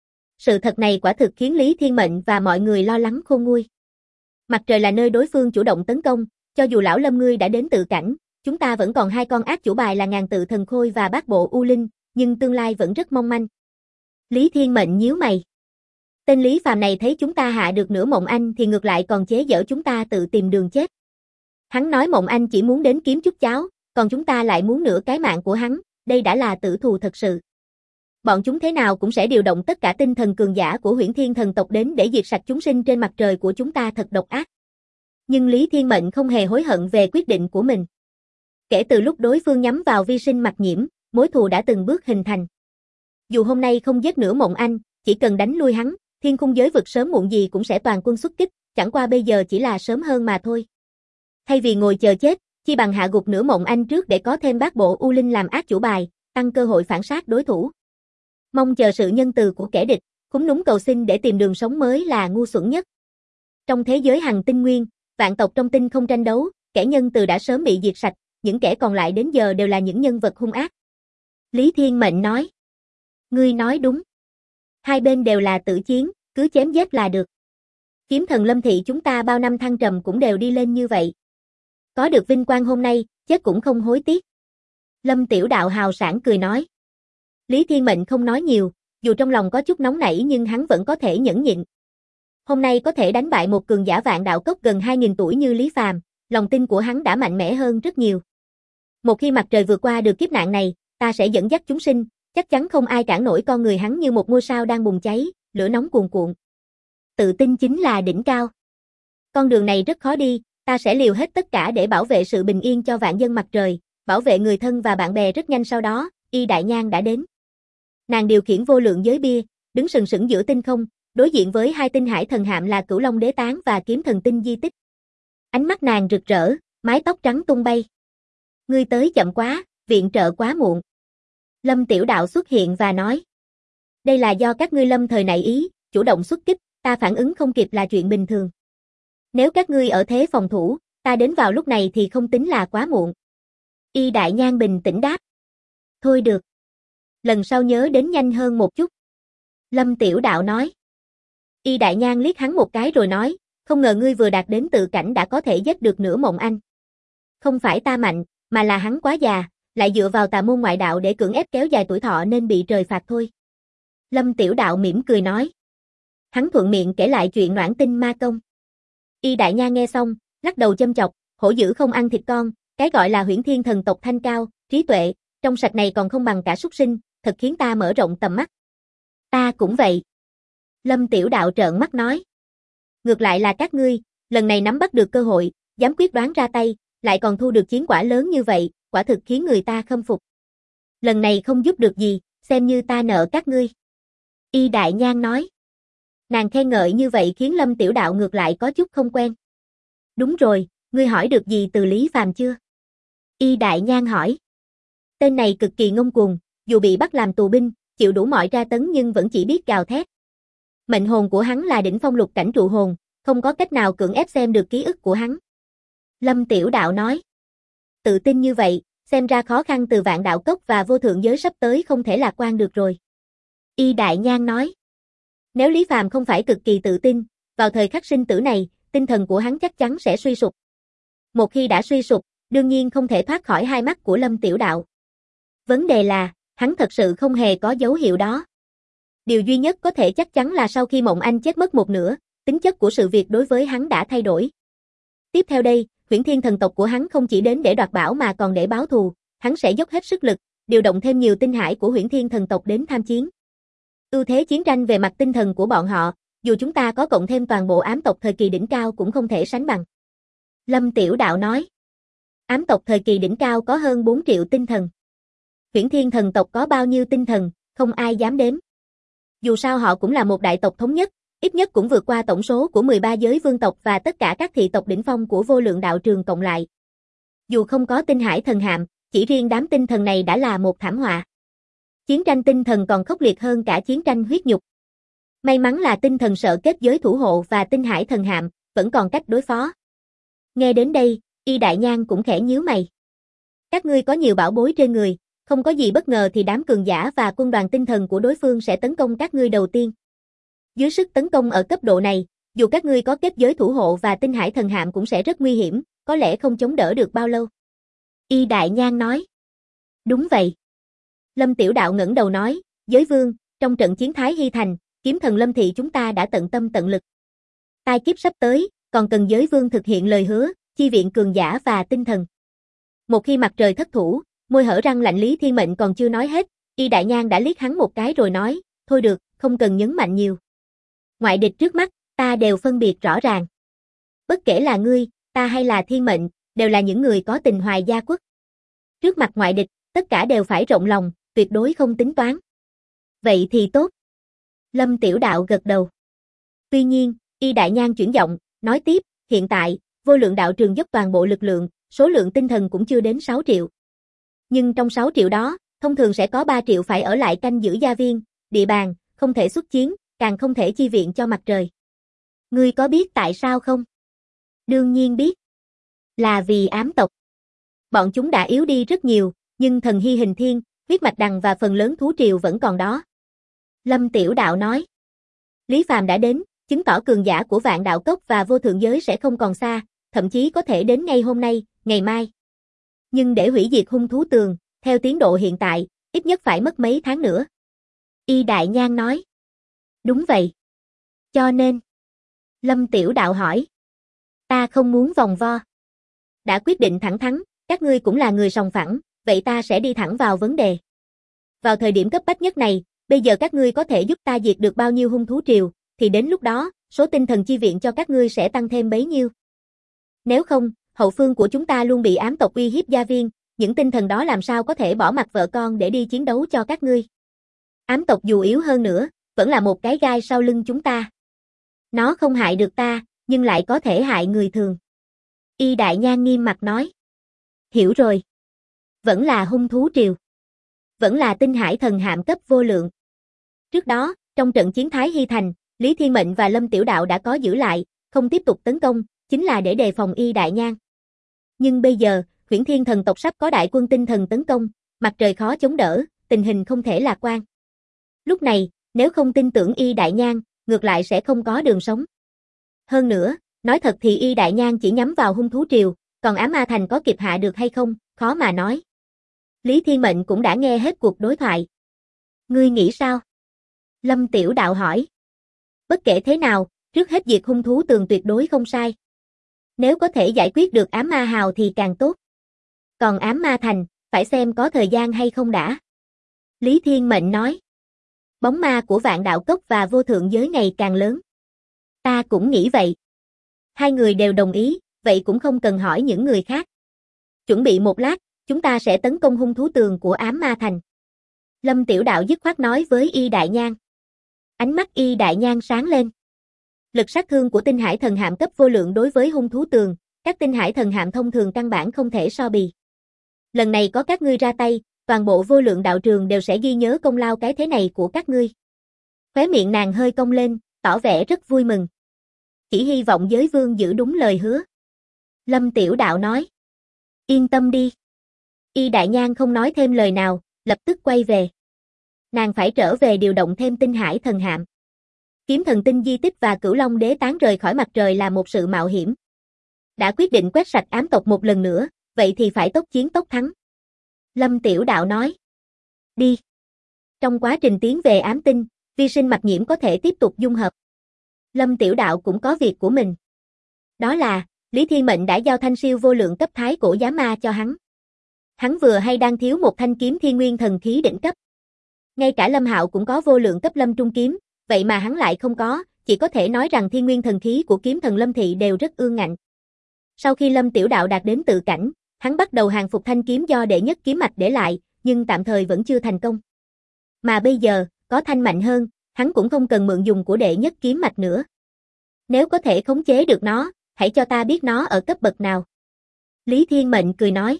Sự thật này quả thực khiến Lý Thiên Mệnh và mọi người lo lắng khôn nguôi. Mặt trời là nơi đối phương chủ động tấn công, cho dù lão Lâm ngươi đã đến tự cảnh, chúng ta vẫn còn hai con ác chủ bài là Ngàn Tự Thần Khôi và Bát Bộ U Linh, nhưng tương lai vẫn rất mong manh. Lý Thiên Mệnh nhíu mày. Tên Lý Phàm này thấy chúng ta hạ được nửa Mộng Anh thì ngược lại còn chế giễu chúng ta tự tìm đường chết. Hắn nói Mộng Anh chỉ muốn đến kiếm chút cháo, còn chúng ta lại muốn nửa cái mạng của hắn, đây đã là tử thù thật sự. Bọn chúng thế nào cũng sẽ điều động tất cả tinh thần cường giả của Huyễn Thiên thần tộc đến để diệt sạch chúng sinh trên mặt trời của chúng ta, thật độc ác. Nhưng Lý Thiên Mệnh không hề hối hận về quyết định của mình. Kể từ lúc đối phương nhắm vào Vi Sinh Mặc Nhiễm, mối thù đã từng bước hình thành. Dù hôm nay không giết nửa Mộng Anh, chỉ cần đánh lui hắn, thiên khung giới vực sớm muộn gì cũng sẽ toàn quân xuất kích, chẳng qua bây giờ chỉ là sớm hơn mà thôi. Thay vì ngồi chờ chết, chi bằng hạ gục nửa Mộng Anh trước để có thêm Bát Bộ U Linh làm ác chủ bài, tăng cơ hội phản sát đối thủ. Mong chờ sự nhân từ của kẻ địch, cúm núm cầu xin để tìm đường sống mới là ngu xuẩn nhất. Trong thế giới hằng tinh nguyên, vạn tộc trong tinh không tranh đấu, kẻ nhân từ đã sớm bị diệt sạch, những kẻ còn lại đến giờ đều là những nhân vật hung ác. Lý Thiên Mệnh nói. Ngươi nói đúng. Hai bên đều là tử chiến, cứ chém giết là được. Kiếm thần Lâm thị chúng ta bao năm thăng trầm cũng đều đi lên như vậy. Có được vinh quang hôm nay, chết cũng không hối tiếc. Lâm Tiểu Đạo hào sảng cười nói. Lý Thiên Mệnh không nói nhiều, dù trong lòng có chút nóng nảy nhưng hắn vẫn có thể nhẫn nhịn. Hôm nay có thể đánh bại một cường giả Vạn Đạo Cốc gần 2000 tuổi như Lý Phàm, lòng tin của hắn đã mạnh mẽ hơn rất nhiều. Một khi mặt trời vượt qua được kiếp nạn này, ta sẽ dẫn dắt chúng sinh, chắc chắn không ai cản nổi con người hắn như một ngôi sao đang bùng cháy, lửa nóng cuồn cuộn. Tự tin chính là đỉnh cao. Con đường này rất khó đi, ta sẽ liều hết tất cả để bảo vệ sự bình yên cho vạn dân mặt trời, bảo vệ người thân và bạn bè. Rất nhanh sau đó, Y Đại Nhan đã đến. Nàng điều khiển vô lượng giới bia, đứng sừng sững giữa tinh không, đối diện với hai tinh hải thần hạm là Cửu Long Đế Tán và Kiếm Thần Tinh di tích. Ánh mắt nàng rực rỡ, mái tóc trắng tung bay. Ngươi tới chậm quá, viện trợ quá muộn. Lâm Tiểu Đạo xuất hiện và nói. Đây là do các ngươi lâm thời nảy ý, chủ động xuất kích, ta phản ứng không kịp là chuyện bình thường. Nếu các ngươi ở thế phòng thủ, ta đến vào lúc này thì không tính là quá muộn. Y Đại Nhan bình tĩnh đáp. Thôi được. Lần sau nhớ đến nhanh hơn một chút. Lâm Tiểu Đạo nói. Y Đại Nhan liếc hắn một cái rồi nói, không ngờ ngươi vừa đạt đến tự cảnh đã có thể giết được nửa Mộng Anh. Không phải ta mạnh, mà là hắn quá già, lại dựa vào tà môn ngoại đạo để cưỡng ép kéo dài tuổi thọ nên bị trời phạt thôi. Lâm Tiểu Đạo mỉm cười nói. Hắn thuận miệng kể lại chuyện Noãn Tinh ma công. Y Đại Nha nghe xong, lắc đầu châm chọc, hổ dữ không ăn thịt con, cái gọi là Huyễn Thiên thần tộc thanh cao, trí tuệ, trong sạch này còn không bằng cả súc sinh, thật khiến ta mở rộng tầm mắt. Ta cũng vậy. Lâm Tiểu Đạo trợn mắt nói. Ngược lại là các ngươi, lần này nắm bắt được cơ hội, dám quyết đoán ra tay, lại còn thu được chiến quả lớn như vậy, quả thực khiến người ta khâm phục. Lần này không giúp được gì, xem như ta nợ các ngươi. Y Đại Nhan nói. Nàng khen ngợi như vậy khiến Lâm Tiểu Đạo ngược lại có chút không quen. Đúng rồi, ngươi hỏi được gì từ Lý Phàm chưa? Y Đại Nhan hỏi. Tên này cực kỳ ngông cuồng, dù bị bắt làm tù binh, chịu đủ mọi tra tấn nhưng vẫn chỉ biết gào thét. Mệnh hồn của hắn là đỉnh phong lục cảnh trụ hồn, không có cách nào cưỡng ép xem được ký ức của hắn. Lâm Tiểu Đạo nói. Tự tin như vậy, xem ra khó khăn từ Vạn Đạo Cốc và vô thượng giới sắp tới không thể lạc quan được rồi. Y Đại Nhan nói. Nếu Lý Phàm không phải cực kỳ tự tin, vào thời khắc sinh tử này, tinh thần của hắn chắc chắn sẽ suy sụp. Một khi đã suy sụp, đương nhiên không thể thoát khỏi hai mắt của Lâm Tiểu Đạo. Vấn đề là, hắn thật sự không hề có dấu hiệu đó. Điều duy nhất có thể chắc chắn là sau khi Mộng Anh chết mất một nửa, tính chất của sự việc đối với hắn đã thay đổi. Tiếp theo đây, Huyễn Thiên thần tộc của hắn không chỉ đến để đoạt bảo mà còn để báo thù, hắn sẽ dốc hết sức lực, điều động thêm nhiều tinh hải của Huyễn Thiên thần tộc đến tham chiến. Ưu thế chiến tranh về mặt tinh thần của bọn họ, dù chúng ta có cộng thêm toàn bộ ám tộc thời kỳ đỉnh cao cũng không thể sánh bằng. Lâm Tiểu Đạo nói. Ám tộc thời kỳ đỉnh cao có hơn 4 triệu tinh thần. Huyễn Thiên thần tộc có bao nhiêu tinh thần, không ai dám đếm. Dù sao họ cũng là một đại tộc thống nhất, ít nhất cũng vượt qua tổng số của 13 giới vương tộc và tất cả các thị tộc đỉnh phong của vô lượng đạo trường cộng lại. Dù không có tinh hải thần hạm, chỉ riêng đám tinh thần này đã là một thảm họa. Chiến tranh tinh thần còn khốc liệt hơn cả chiến tranh huyết nhục. May mắn là tinh thần sợ kết giới thủ hộ và tinh hải thần hạm, vẫn còn cách đối phó. Nghe đến đây, Y Đại Nhan cũng khẽ nhíu mày. Các ngươi có nhiều bảo bối trên người, không có gì bất ngờ thì đám cường giả và quân đoàn tinh thần của đối phương sẽ tấn công các ngươi đầu tiên. Dưới sức tấn công ở cấp độ này, dù các ngươi có kết giới thủ hộ và tinh hải thần hạm cũng sẽ rất nguy hiểm, có lẽ không chống đỡ được bao lâu. Y Đại Nhan nói. Đúng vậy. Lâm Tiểu Đạo ngẩng đầu nói, giới vương, trong trận chiến Thái Hy Thành, kiếm thần Lâm Thị chúng ta đã tận tâm tận lực. Tai kiếp sắp tới, còn cần giới vương thực hiện lời hứa, chi viện cường giả và tinh thần. Một khi mặt trời thất thủ, môi hở răng lạnh Lý Thiên Mệnh còn chưa nói hết, Y Đại Nhan đã liếc hắn một cái rồi nói, thôi được, không cần nhấn mạnh nhiều. Ngoại địch trước mắt, ta đều phân biệt rõ ràng. Bất kể là ngươi, ta hay là Thiên Mệnh, đều là những người có tình hoài gia quốc. Trước mặt ngoại địch, tất cả đều phải rộng lòng, tuyệt đối không tính toán. Vậy thì tốt. Lâm Tiểu Đạo gật đầu. Tuy nhiên, Y Đại Nhan chuyển giọng, nói tiếp, hiện tại, vô lượng đạo trường dốc toàn bộ lực lượng, số lượng tinh thần cũng chưa đến 6 triệu. Nhưng trong 6 triệu đó, thông thường sẽ có 3 triệu phải ở lại canh giữ gia viên, địa bàn, không thể xuất chiến, càng không thể chi viện cho mặt trời. Ngươi có biết tại sao không? Đương nhiên biết. Là vì ám tộc. Bọn chúng đã yếu đi rất nhiều, nhưng thần hy hình thiên, huyết mạch đằng và phần lớn thú triều vẫn còn đó. Lâm Tiểu Đạo nói. Lý Phàm đã đến, chứng tỏ cường giả của Vạn Đạo Cốc và vô thượng giới sẽ không còn xa, thậm chí có thể đến ngay hôm nay, ngày mai. Nhưng để hủy diệt hung thú tường, theo tiến độ hiện tại, ít nhất phải mất mấy tháng nữa. Y Đại Nhan nói. Đúng vậy. Cho nên. Lâm Tiểu Đạo hỏi. Ta không muốn vòng vo. Đã quyết định thẳng thắn, các ngươi cũng là người sòng phẳng, vậy ta sẽ đi thẳng vào vấn đề. Vào thời điểm cấp bách nhất này, bây giờ các ngươi có thể giúp ta diệt được bao nhiêu hung thú triều, thì đến lúc đó, số tinh thần chi viện cho các ngươi sẽ tăng thêm bấy nhiêu. Nếu không, hậu phương của chúng ta luôn bị ám tộc uy hiếp gia viên, những tinh thần đó làm sao có thể bỏ mặc vợ con để đi chiến đấu cho các ngươi. Ám tộc dù yếu hơn nữa, vẫn là một cái gai sau lưng chúng ta. Nó không hại được ta, nhưng lại có thể hại người thường. Y Đại Nhan nghiêm mặt nói. Hiểu rồi. Vẫn là hung thú triều. Vẫn là tinh hải thần hạm cấp vô lượng. Trước đó, trong trận chiến Thái Hy Thành, Lý Thiên Mệnh và Lâm Tiểu Đạo đã có giữ lại, không tiếp tục tấn công, chính là để đề phòng Y Đại Nhan. Nhưng bây giờ, Huyễn Thiên thần tộc sắp có đại quân tinh thần tấn công, mặt trời khó chống đỡ, tình hình không thể lạc quan. Lúc này, nếu không tin tưởng Y Đại Nhan, ngược lại sẽ không có đường sống. Hơn nữa, nói thật thì Y Đại Nhan chỉ nhắm vào hung thú triều, còn Ám Ma Thành có kịp hạ được hay không, khó mà nói. Lý Thiên Mệnh cũng đã nghe hết cuộc đối thoại. Ngươi nghĩ sao? Lâm Tiểu Đạo hỏi. Bất kể thế nào, trước hết diệt hung thú tường tuyệt đối không sai. Nếu có thể giải quyết được Ám Ma Hào thì càng tốt. Còn Ám Ma Thành, phải xem có thời gian hay không đã. Lý Thiên Mệnh nói. Bóng ma của Vạn Đạo Cốc và vô thượng giới ngày càng lớn. Ta cũng nghĩ vậy. Hai người đều đồng ý, vậy cũng không cần hỏi những người khác. Chuẩn bị một lát, chúng ta sẽ tấn công hung thú tường của Ám Ma Thành. Lâm Tiểu Đạo dứt khoát nói với Y Đại Nhan. Ánh mắt Y Đại Nhan sáng lên. Lực sát thương của tinh hải thần hạm cấp vô lượng đối với hung thú tường, các tinh hải thần hạm thông thường căn bản không thể so bì. Lần này có các ngươi ra tay, toàn bộ vô lượng đạo trường đều sẽ ghi nhớ công lao cái thế này của các ngươi. Khóe miệng nàng hơi cong lên, tỏ vẻ rất vui mừng. Chỉ hy vọng giới vương giữ đúng lời hứa. Lâm Tiểu Đạo nói. Yên tâm đi. Y Đại Nhan không nói thêm lời nào, lập tức quay về. Nàng phải trở về điều động thêm tinh hải thần hạm. Kiếm thần tinh di tích và Cửu Long đế tán rời khỏi mặt trời là một sự mạo hiểm. Đã quyết định quét sạch ám tộc một lần nữa, vậy thì phải tốc chiến tốc thắng. Lâm Tiểu Đạo nói. Đi. Trong quá trình tiến về ám tinh, vi sinh mạch nhiễm có thể tiếp tục dung hợp. Lâm Tiểu Đạo cũng có việc của mình. Đó là, Lý Thiên Mệnh đã giao thanh siêu vô lượng cấp thái cổ giá ma cho hắn. Hắn vừa hay đang thiếu một thanh kiếm thiên nguyên thần khí đỉnh cấp. Ngay cả Lâm Hạo cũng có vô lượng cấp lâm trung kiếm, vậy mà hắn lại không có, chỉ có thể nói rằng thiên nguyên thần khí của kiếm thần Lâm Thị đều rất ương ngạnh. Sau khi Lâm Tiểu Đạo đạt đến tự cảnh, hắn bắt đầu hàng phục thanh kiếm do đệ nhất kiếm mạch để lại, nhưng tạm thời vẫn chưa thành công. Mà bây giờ, có thanh mạnh hơn, hắn cũng không cần mượn dùng của đệ nhất kiếm mạch nữa. Nếu có thể khống chế được nó, hãy cho ta biết nó ở cấp bậc nào. Lý Thiên Mệnh cười nói.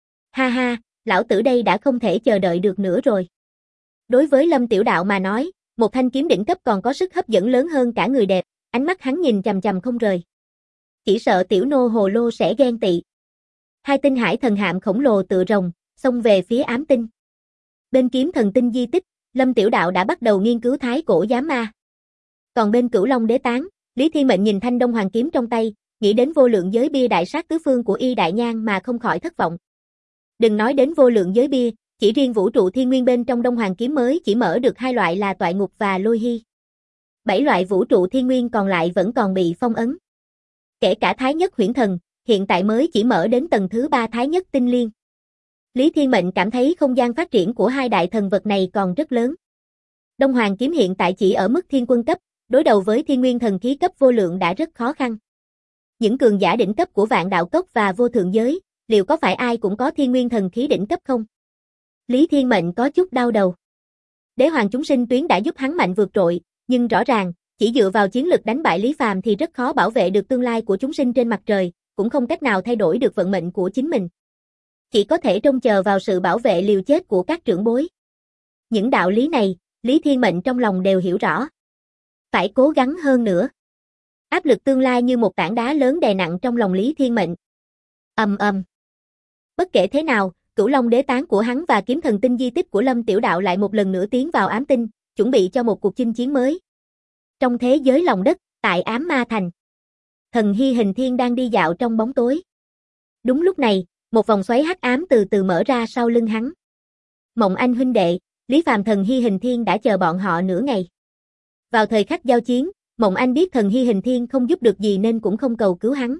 Ha ha, lão tử đây đã không thể chờ đợi được nữa rồi. Đối với Lâm Tiểu Đạo mà nói, một thanh kiếm đỉnh cấp còn có sức hấp dẫn lớn hơn cả người đẹp, ánh mắt hắn nhìn chằm chằm không rời. Chỉ sợ tiểu nô hồ lô sẽ ghen tị. Hai tinh hải thần hạm khổng lồ tựa rồng, xông về phía ám tinh. Bên kiếm thần tinh di tích, Lâm Tiểu Đạo đã bắt đầu nghiên cứu thái cổ giám ma. Còn bên Cửu Long đế tán, Lý Thiên Mệnh nhìn thanh đông hoàng kiếm trong tay, nghĩ đến vô lượng giới bia đại sát tứ phương của Y Đại Nhan mà không khỏi thất vọng. Đừng nói đến vô lượng giới bia, chỉ riêng vũ trụ thiên nguyên bên trong đông hoàng kiếm mới chỉ mở được hai loại là toại ngục và lôi hy. 7 loại vũ trụ thiên nguyên còn lại vẫn còn bị phong ấn. Kể cả thái nhất huyễn thần, hiện tại mới chỉ mở đến tầng thứ 3 thái nhất tinh liên. Lý Thiên Mệnh cảm thấy không gian phát triển của hai đại thần vật này còn rất lớn. Đông hoàng kiếm hiện tại chỉ ở mức thiên quân cấp, đối đầu với thiên nguyên thần khí cấp vô lượng đã rất khó khăn. Những cường giả đỉnh cấp của Vạn Đạo Cốc và vô thượng giới, liệu có phải ai cũng có thiên nguyên thần khí đỉnh cấp không? Lý Thiên Mệnh có chút đau đầu. Đế hoàng chúng sinh tuyến đã giúp hắn mạnh vượt trội, nhưng rõ ràng, chỉ dựa vào chiến lực đánh bại Lý Phàm thì rất khó bảo vệ được tương lai của chúng sinh trên mặt trời, cũng không cách nào thay đổi được vận mệnh của chính mình. Chỉ có thể trông chờ vào sự bảo vệ liều chết của các trưởng bối. Những đạo lý này, Lý Thiên Mệnh trong lòng đều hiểu rõ. Phải cố gắng hơn nữa. Áp lực tương lai như một tảng đá lớn đè nặng trong lòng Lý Thiên Mệnh. Ầm ầm. Bất kể thế nào, Cửu Long đế tán của hắn và kiếm thần tinh di tích của Lâm Tiểu Đạo lại một lần nữa tiến vào ám tinh, chuẩn bị cho một cuộc chinh chiến mới. Trong thế giới lòng đất, tại Ám Ma Thành, Thần Hy Hình Thiên đang đi dạo trong bóng tối. Đúng lúc này, một vòng xoáy hắc ám từ từ mở ra sau lưng hắn. Mộng Anh huynh đệ, Lý Phàm Thần Hy Hình Thiên đã chờ bọn họ nửa ngày. Vào thời khắc giao chiến, Mộng Anh biết Thần Hy Hình Thiên không giúp được gì nên cũng không cầu cứu hắn.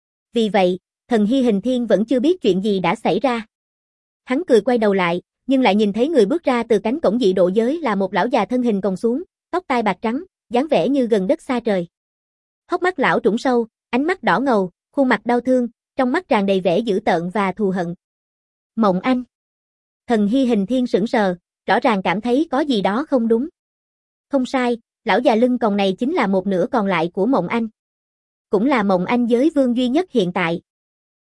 Vì vậy, Thần Hy Hình Thiên vẫn chưa biết chuyện gì đã xảy ra. Hắn cười quay đầu lại, nhưng lại nhìn thấy người bước ra từ cánh cổng dị độ giới là một lão già thân hình còng xuống, tóc tai bạc trắng, dáng vẻ như gần đất xa trời. Hốc mắt lão trũng sâu, ánh mắt đỏ ngầu, khuôn mặt đau thương, trong mắt tràn đầy vẻ dữ tợn và thù hận. Mộng Anh. Thần Hy Hình Thiên sững sờ, rõ ràng cảm thấy có gì đó không đúng. Không sai, lão già lưng còng này chính là một nửa còn lại của Mộng Anh. Cũng là Mộng Anh giới vương duy nhất hiện tại.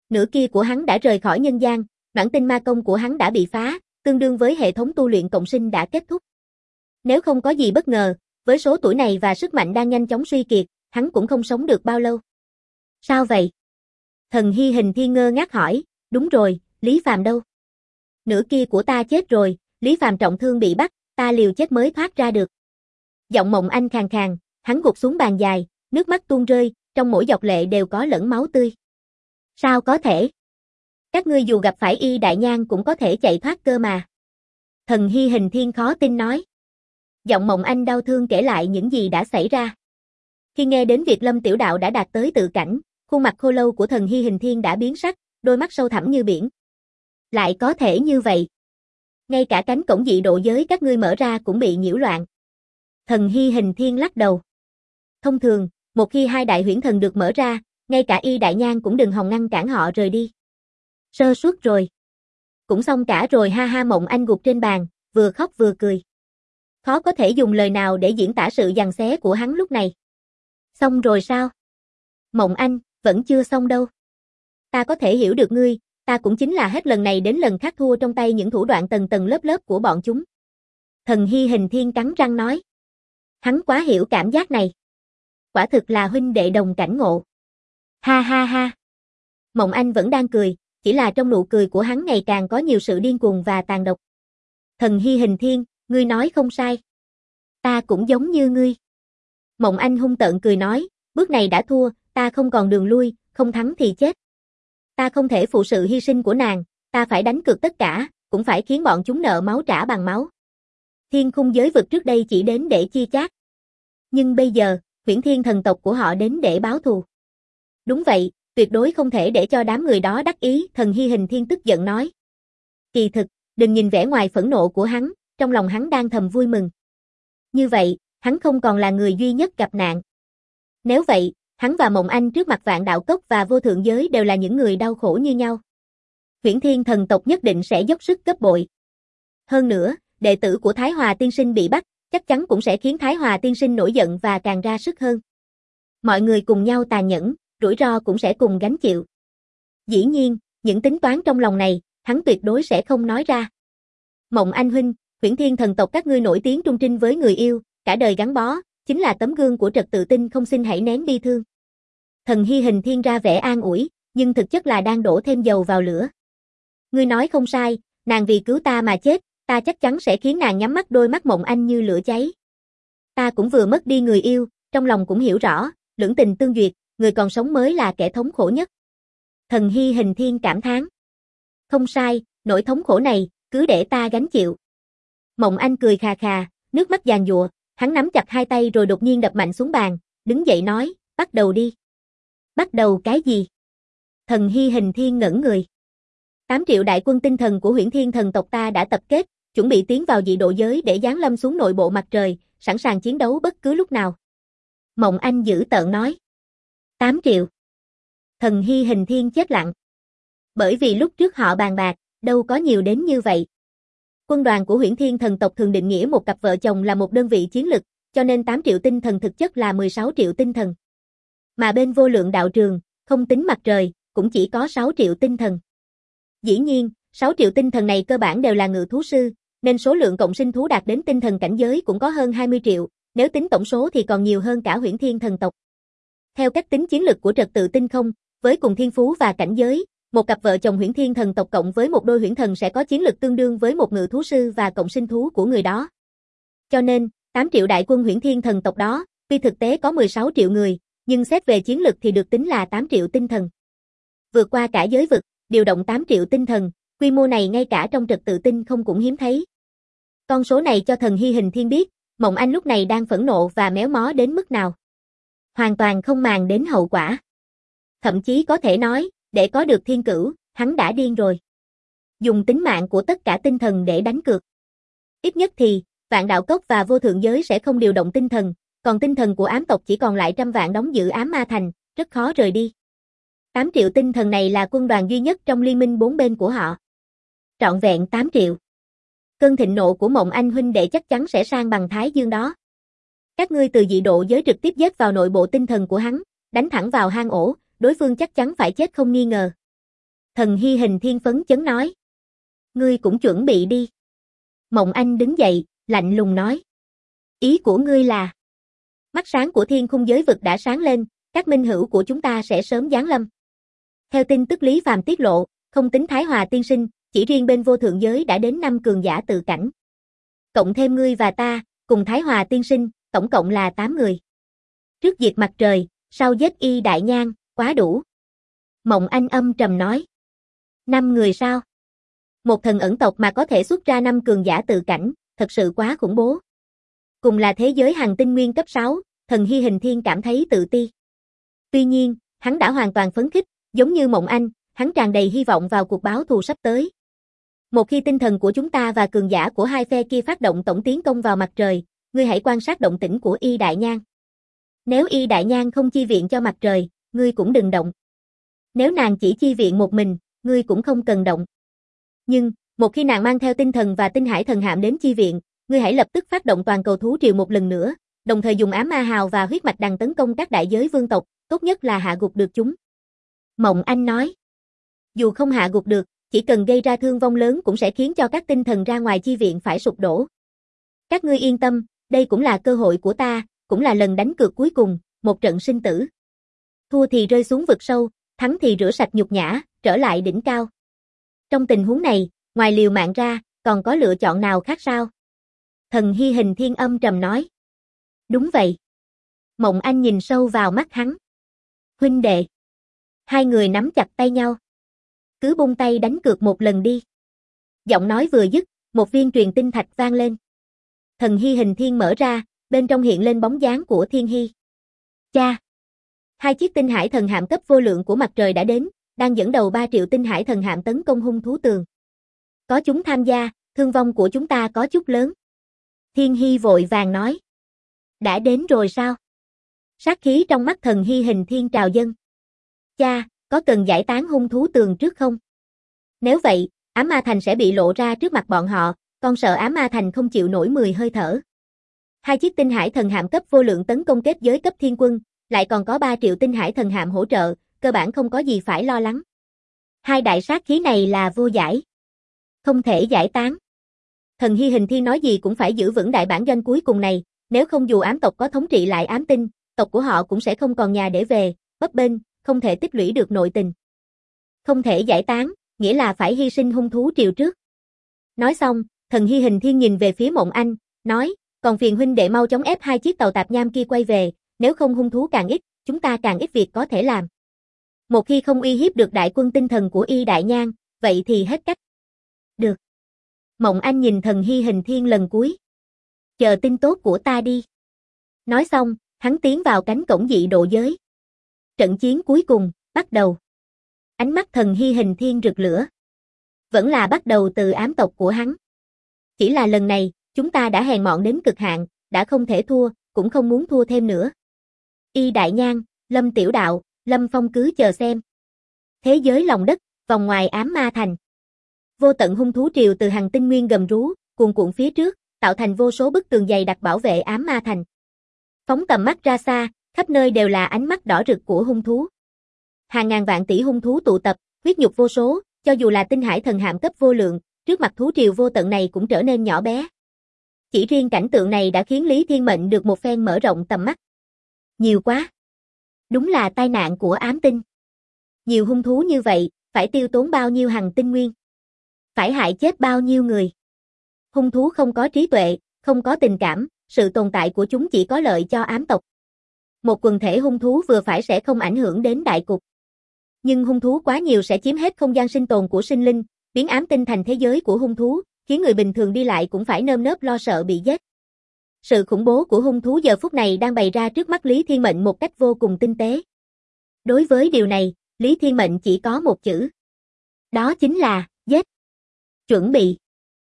Nửa kia của hắn đã rời khỏi nhân gian, noãn tinh ma công của hắn đã bị phá, tương đương với hệ thống tu luyện cộng sinh đã kết thúc. Nếu không có gì bất ngờ, với số tuổi này và sức mạnh đang nhanh chóng suy kiệt, hắn cũng không sống được bao lâu. Sao vậy? Thần Hy Hình Thiên ngơ ngác hỏi, đúng rồi, Lý Phàm đâu? Nửa kia của ta chết rồi, Lý Phàm trọng thương bị bắt, ta liều chết mới thoát ra được. Giọng Mộng Anh khàn khàn, hắn gục xuống bàn dài, nước mắt tuôn rơi, trong mỗi giọt lệ đều có lẫn máu tươi. Sao có thể? Các ngươi dù gặp phải Y Đại Nhan cũng có thể chạy thoát cơ mà. Thần Hy Hình Thiên khó tin nói. Giọng Mộng Anh đau thương kể lại những gì đã xảy ra. Khi nghe đến việc Lâm Tiểu Đạo đã đạt tới tự cảnh, khuôn mặt khô lâu của Thần Hy Hình Thiên đã biến sắc, đôi mắt sâu thẳm như biển. Lại có thể như vậy. Ngay cả cánh cổng dị độ giới các ngươi mở ra cũng bị nhiễu loạn. Thần Hy Hình Thiên lắc đầu. Thông thường, một khi hai đại huyễn thần được mở ra, ngay cả Y Đại Nhan cũng đừng hòng ngăn cản họ rời đi. Sơ suất rồi. Cũng xong cả rồi ha ha. Mộng Anh gục trên bàn, vừa khóc vừa cười. Khó có thể dùng lời nào để diễn tả sự giằng xé của hắn lúc này. Xong rồi sao? Mộng Anh, vẫn chưa xong đâu. Ta có thể hiểu được ngươi, ta cũng chính là hết lần này đến lần khác thua trong tay những thủ đoạn tầng tầng lớp lớp của bọn chúng. Thần Hy Hình Thiên cắn răng nói. Hắn quá hiểu cảm giác này. Quả thực là huynh đệ đồng cảnh ngộ. Ha ha ha. Mộng Anh vẫn đang cười, chỉ là trong nụ cười của hắn ngày càng có nhiều sự điên cuồng và tàn độc. Thần Hy Hình Thiên, ngươi nói không sai. Ta cũng giống như ngươi. Mộng Anh hung tợn cười nói, bước này đã thua, ta không còn đường lui, không thắng thì chết. Ta không thể phụ sự hy sinh của nàng, ta phải đánh cược tất cả, cũng phải khiến bọn chúng nợ máu trả bằng máu. Thiên khung giới vực trước đây chỉ đến để chia chác. Nhưng bây giờ, Huyễn Thiên thần tộc của họ đến để báo thù. Đúng vậy, tuyệt đối không thể để cho đám người đó đắc ý, Thần Hy Hình Thiên tức giận nói. Kỳ thực, đừng nhìn vẻ ngoài phẫn nộ của hắn, trong lòng hắn đang thầm vui mừng. Như vậy, hắn không còn là người duy nhất gặp nạn. Nếu vậy, hắn và Mộng Anh trước mặt Vạn Đạo Cốc và Vô Thượng Giới đều là những người đau khổ như nhau. Huyễn Thiên thần tộc nhất định sẽ dốc sức gấp bội. Hơn nữa, đệ tử của Thái Hòa Tiên Sinh bị bắt, chắc chắn cũng sẽ khiến Thái Hòa Tiên Sinh nổi giận và càng ra sức hơn. Mọi người cùng nhau tàn nhẫn, rủi ro cũng sẽ cùng gánh chịu. Dĩ nhiên, những tính toán trong lòng này, hắn tuyệt đối sẽ không nói ra. Mộng Anh huynh, Huyễn Thiên thần tộc các ngươi nổi tiếng trung trinh với người yêu, cả đời gắn bó, chính là tấm gương của trật tự tinh không, xin hãy nén bi thương. Thần Hy Hình Thiên ra vẻ an ủi, nhưng thực chất là đang đổ thêm dầu vào lửa. Ngươi nói không sai, nàng vì cứu ta mà chết, ta chắc chắn sẽ khiến nàng nhắm mắt. Đôi mắt Mộng Anh như lửa cháy. Ta cũng vừa mất đi người yêu, trong lòng cũng hiểu rõ, lưỡng tình tương duyệt, người còn sống mới là kẻ thống khổ nhất. Thần Hy Hình Thiên cảm thán. Không sai, nỗi thống khổ này, cứ để ta gánh chịu. Mộng Anh cười khà khà, nước mắt giàn giụa, hắn nắm chặt hai tay rồi đột nhiên đập mạnh xuống bàn, đứng dậy nói, bắt đầu đi. Bắt đầu cái gì? Thần Hy Hình Thiên ngẩn người. 8 triệu đại quân tinh thần của Huyễn Thiên thần tộc ta đã tập kết, chuẩn bị tiến vào dị độ giới để giáng lâm xuống nội bộ mặt trời, sẵn sàng chiến đấu bất cứ lúc nào. Mộng Anh dữ tợn nói. 8 triệu. Thần Hy Hình Thiên chết lặng. Bởi vì lúc trước họ bàn bạc, đâu có nhiều đến như vậy. Quân đoàn của Huyễn Thiên thần tộc thường định nghĩa một cặp vợ chồng là một đơn vị chiến lực, cho nên 8 triệu tinh thần thực chất là 16 triệu tinh thần. Mà bên Vô Lượng đạo trường, không tính mặt trời, cũng chỉ có 6 triệu tinh thần. Dĩ nhiên, 6 triệu tinh thần này cơ bản đều là ngự thú sư, nên số lượng cộng sinh thú đạt đến tinh thần cảnh giới cũng có hơn 20 triệu, nếu tính tổng số thì còn nhiều hơn cả Huyễn Thiên thần tộc. Theo cách tính chiến lực của trật tự tinh không, với cùng thiên phú và cảnh giới, một cặp vợ chồng Huyễn Thiên thần tộc cộng với một đôi huyễn thần sẽ có chiến lực tương đương với một ngự thú sư và cộng sinh thú của người đó. Cho nên, 8 triệu đại quân Huyễn Thiên thần tộc đó, tuy thực tế có 16 triệu người, nhưng xét về chiến lực thì được tính là 8 triệu tinh thần. Vượt qua cả giới vực, điều động 8 triệu tinh thần, quy mô này ngay cả trong trật tự tinh không cũng hiếm thấy. Con số này cho Thần Hy Hình Thiên biết, Mộng Anh lúc này đang phẫn nộ và méo mó đến mức nào. Hoàn toàn không màng đến hậu quả. Thậm chí có thể nói, để có được thiên cửu, hắn đã điên rồi. Dùng tính mạng của tất cả tinh thần để đánh cược. Ít nhất thì, Vạn Đạo Cốc và Vô Thượng Giới sẽ không điều động tinh thần, còn tinh thần của ám tộc chỉ còn lại trăm vạn đóng giữ ám ma thành, rất khó rời đi. 8 triệu tinh thần này là quân đoàn duy nhất trong liên minh bốn bên của họ. Trọn vẹn 8 triệu. Cơn thịnh nộ của Mộng Anh huynh đệ chắc chắn sẽ sang bằng Thái Dương đó. Các ngươi từ dị độ giới trực tiếp giết vào nội bộ tinh thần của hắn, đánh thẳng vào hang ổ, đối phương chắc chắn phải chết không nghi ngờ. Thần Hy Hình Thiên phấn chấn nói. Ngươi cũng chuẩn bị đi. Mộng Anh đứng dậy, lạnh lùng nói. Ý của ngươi là? Mắt sáng của thiên khung giới vực đã sáng lên, các minh hữu của chúng ta sẽ sớm giáng lâm. Theo tin tức Lý Phàm tiết lộ, không tính Thái Hòa tiên sinh, chỉ riêng bên vô thượng giới đã đến 5 cường giả tự cảnh. Cộng thêm ngươi và ta, cùng Thái Hòa tiên sinh, tổng cộng là 8 người. Trước diệt mặt trời, sau giết Y Đại Nhang, quá đủ. Mộng Anh âm trầm nói. 5 người sao? Một thần ẩn tộc mà có thể xuất ra 5 cường giả tự cảnh, thật sự quá khủng bố. Cùng là thế giới hành tinh nguyên cấp 6, Thần Hy Hình Thiên cảm thấy tự ti. Tuy nhiên, hắn đã hoàn toàn phấn khích, giống như Mộng Anh, hắn tràn đầy hy vọng vào cuộc báo thù sắp tới. Một khi tinh thần của chúng ta và cường giả của hai phe kia phát động tổng tiến công vào mặt trời, ngươi hãy quan sát động tĩnh của Y Đại Nhang. Nếu Y Đại Nhang không chi viện cho mặt trời, ngươi cũng đừng động. Nếu nàng chỉ chi viện một mình, ngươi cũng không cần động. Nhưng, một khi nàng mang theo tinh thần và tinh hải thần hạm đến chi viện, ngươi hãy lập tức phát động toàn cầu thú triều một lần nữa, đồng thời dùng ám ma hào và huyết mạch đằng tấn công các đại giới vương tộc, tốt nhất là hạ gục được chúng. Mộng Anh nói. Dù không hạ gục được, chỉ cần gây ra thương vong lớn cũng sẽ khiến cho các tinh thần ra ngoài chi viện phải sụp đổ. Các ngươi yên tâm, đây cũng là cơ hội của ta, cũng là lần đánh cược cuối cùng, một trận sinh tử. Thua thì rơi xuống vực sâu, thắng thì rửa sạch nhục nhã, trở lại đỉnh cao. Trong tình huống này, ngoài liều mạng ra, còn có lựa chọn nào khác sao? Thần Hy Hình Thiên âm trầm nói. Đúng vậy. Mộng Anh nhìn sâu vào mắt hắn. Huynh đệ. Hai người nắm chặt tay nhau. Cứ buông tay đánh cược một lần đi. Giọng nói vừa dứt, một viên truyền tinh thạch vang lên. Thần Hy Hình Thiên mở ra, bên trong hiện lên bóng dáng của Thiên Hy. Cha! 2 chiếc tinh hải thần hạm cấp vô lượng của mặt trời đã đến, đang dẫn đầu 3 triệu tinh hải thần hạm tấn công hung thú tường. Có chúng tham gia, thương vong của chúng ta có chút lớn. Thiên Hy vội vàng nói. Đã đến rồi sao? Sát khí trong mắt Thần Hy Hình Thiên trào dâng. Cha, có cần giải tán hung thú tường trước không? Nếu vậy, ám ma thành sẽ bị lộ ra trước mặt bọn họ, con sợ ám ma thành không chịu nổi 10 hơi thở. 2 chiếc tinh hải thần hạm cấp vô lượng tấn công kết giới cấp thiên quân, lại còn có 3 triệu tinh hải thần hạm hỗ trợ, cơ bản không có gì phải lo lắng. 2 đại sát khí này là vô giải. Không thể giải tán. Thần Hy Hình Thiên nói gì cũng phải giữ vững đại bản doanh cuối cùng này, nếu không dù ám tộc có thống trị lại ám tinh, tộc của họ cũng sẽ không còn nhà để về, bấp bênh, không thể tích lũy được nội tình. Không thể giải tán, nghĩa là phải hy sinh hung thú triều trước. Nói xong, Thần Hy Hình Thiên nhìn về phía Mộng Anh, nói, còn phiền huynh đệ mau chóng ép 2 chiếc tàu tạp nham kia quay về, nếu không hung thú càng ít, chúng ta càng ít việc có thể làm. Một khi không uy hiếp được đại quân tinh thần của Y Đại Nhang, vậy thì hết cách. Được. Mộng Anh nhìn Thần Hy Hình Thiên lần cuối. Chờ tin tốt của ta đi. Nói xong, hắn tiến vào cánh cổng dị độ giới. Trận chiến cuối cùng, bắt đầu. Ánh mắt Thần Hy Hình Thiên rực lửa. Vẫn là bắt đầu từ ám tộc của hắn. Chỉ là lần này, chúng ta đã hèn mọn đến cực hạn, đã không thể thua, cũng không muốn thua thêm nữa. Y Đại Nhang, Lâm Tiểu Đạo, Lâm Phong cứ chờ xem. Thế giới lòng đất, vòng ngoài ám ma thành. Vô tận hung thú triều từ hành tinh nguyên gầm rú, cuồn cuộn phía trước, tạo thành vô số bức tường dày đặc bảo vệ ám ma thành. Phóng tầm mắt ra xa, khắp nơi đều là ánh mắt đỏ rực của hung thú. Hàng ngàn vạn tỷ hung thú tụ tập, huyết nhục vô số, cho dù là tinh hải thần hạm cấp vô lượng, trước mặt thú triều vô tận này cũng trở nên nhỏ bé. Chỉ riêng cảnh tượng này đã khiến Lý Thiên Mệnh được một phen mở rộng tầm mắt. Nhiều quá. Đúng là tai nạn của ám tinh. Nhiều hung thú như vậy, phải tiêu tốn bao nhiêu hành tinh nguyên? Phải hại chết bao nhiêu người? Hung thú không có trí tuệ, không có tình cảm, sự tồn tại của chúng chỉ có lợi cho ám tộc. Một quần thể hung thú vừa phải sẽ không ảnh hưởng đến đại cục. Nhưng hung thú quá nhiều sẽ chiếm hết không gian sinh tồn của sinh linh, biến ám tinh thành thế giới của hung thú, khiến người bình thường đi lại cũng phải nơm nớp lo sợ bị giết. Sự khủng bố của hung thú giờ phút này đang bày ra trước mắt Lý Thiên Mệnh một cách vô cùng tinh tế. Đối với điều này, Lý Thiên Mệnh chỉ có một chữ. Đó chính là, giết. Chuẩn bị.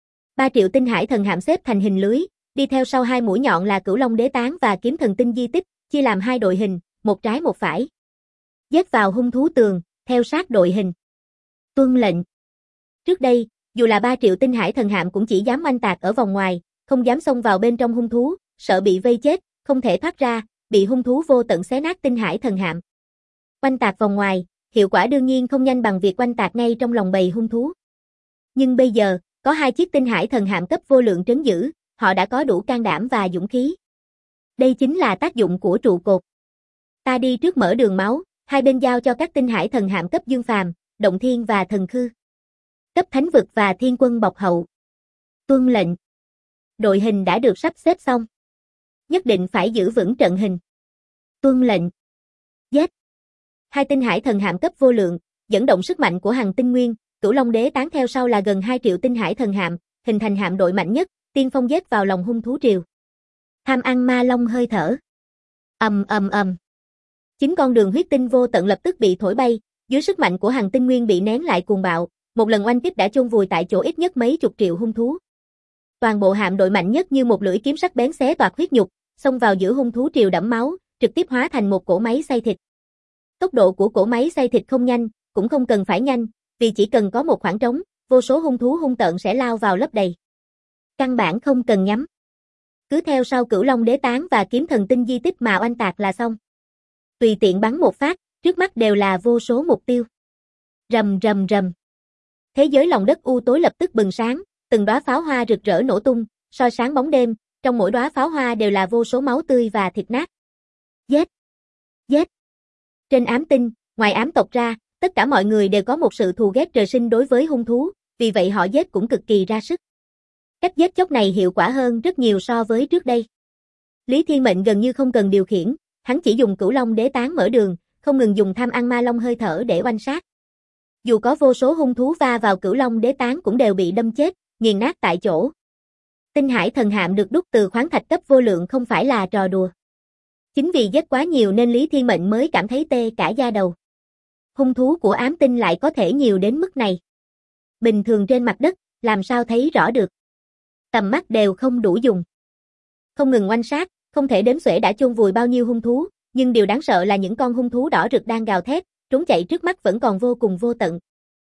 3 triệu tinh hải thần hạm xếp thành hình lưới, đi theo sau 2 mũi nhọn là Cửu Long Đế Tán và Kiếm Thần Tinh Di Tích, chia làm 2 đội hình, một trái một phải. Giết vào hung thú tường, theo sát đội hình. Tuân lệnh. Trước đây, dù là 3 triệu tinh hải thần hạm cũng chỉ dám oanh tạc ở vòng ngoài, không dám xông vào bên trong hung thú, sợ bị vây chết, không thể thoát ra, bị hung thú vô tận xé nát tinh hải thần hạm. Oanh tạc vòng ngoài, hiệu quả đương nhiên không nhanh bằng việc oanh tạc ngay trong lòng bầy hung thú. Nhưng bây giờ, có 2 chiếc tinh hải thần hạm cấp vô lượng trấn giữ, họ đã có đủ can đảm và dũng khí. Đây chính là tác dụng của trụ cột. Ta đi trước mở đường máu, hai bên giao cho các tinh hải thần hạm cấp dương phàm, động thiên và thần khư. Cấp thánh vực và thiên quân bọc hậu. Tuân lệnh. Đội hình đã được sắp xếp xong. Nhất định phải giữ vững trận hình. Tuân lệnh. Giết. Hai tinh hải thần hạm cấp vô lượng, dẫn động sức mạnh của Hằng Tinh Nguyên, Cửu Long Đế Tán theo sau là gần 2 triệu tinh hải thần hạm, hình thành hạm đội mạnh nhất, tiên phong giết vào lòng hung thú triều. Tham ăn ma long hơi thở. Ầm ầm ầm. 9 con đường huyết tinh vô tận lập tức bị thổi bay, dưới sức mạnh của Hằng Tinh Nguyên bị nén lại cuồng bạo, một lần oanh kích đã chôn vùi tại chỗ ít nhất mấy chục triệu hung thú. Toàn bộ hạm đội mạnh nhất như một lưỡi kiếm sắc bén xé toạc huyết nhục, xông vào giữa hung thú triều đẫm máu, trực tiếp hóa thành một cỗ máy xay thịt. Tốc độ của cỗ máy xay thịt không nhanh, cũng không cần phải nhanh, vì chỉ cần có một khoảng trống, vô số hung thú hung tợn sẽ lao vào lấp đầy. Căn bản không cần nhắm. Cứ theo sau Cửu Long Đế Tán và kiếm thần tinh di tích mà oanh tạc là xong. Tùy tiện bắn một phát, trước mắt đều là vô số mục tiêu. Rầm rầm rầm. Thế giới lòng đất u tối lập tức bừng sáng, từng đóa pháo hoa rực rỡ nổ tung, soi sáng bóng đêm, trong mỗi đóa pháo hoa đều là vô số máu tươi và thịt nát. Giết! Giết! Trên ám tinh, ngoài ám tộc ra, tất cả mọi người đều có một sự thù ghét trời sinh đối với hung thú, vì vậy họ giết cũng cực kỳ ra sức. Cách giết chóc này hiệu quả hơn rất nhiều so với trước đây. Lý Thiên Mệnh gần như không cần điều khiển, hắn chỉ dùng Cửu Long Đế Tán mở đường, không ngừng dùng tham ăn ma long hơi thở để oanh sát. Dù có vô số hung thú va vào Cửu Long Đế Tán cũng đều bị đâm chết, nghiền nát tại chỗ. Tinh hải thần hạm được đúc từ khoáng thạch cấp vô lượng không phải là trò đùa. Chính vì giết quá nhiều nên Lý Thiên Mệnh mới cảm thấy tê cả da đầu. Hung thú của ám tinh lại có thể nhiều đến mức này. Bình thường trên mặt đất, làm sao thấy rõ được. Tầm mắt đều không đủ dùng. Không ngừng oanh sát, không thể đếm xuể đã chôn vùi bao nhiêu hung thú, nhưng điều đáng sợ là những con hung thú đỏ rực đang gào thét, trốn chạy trước mắt vẫn còn vô cùng vô tận.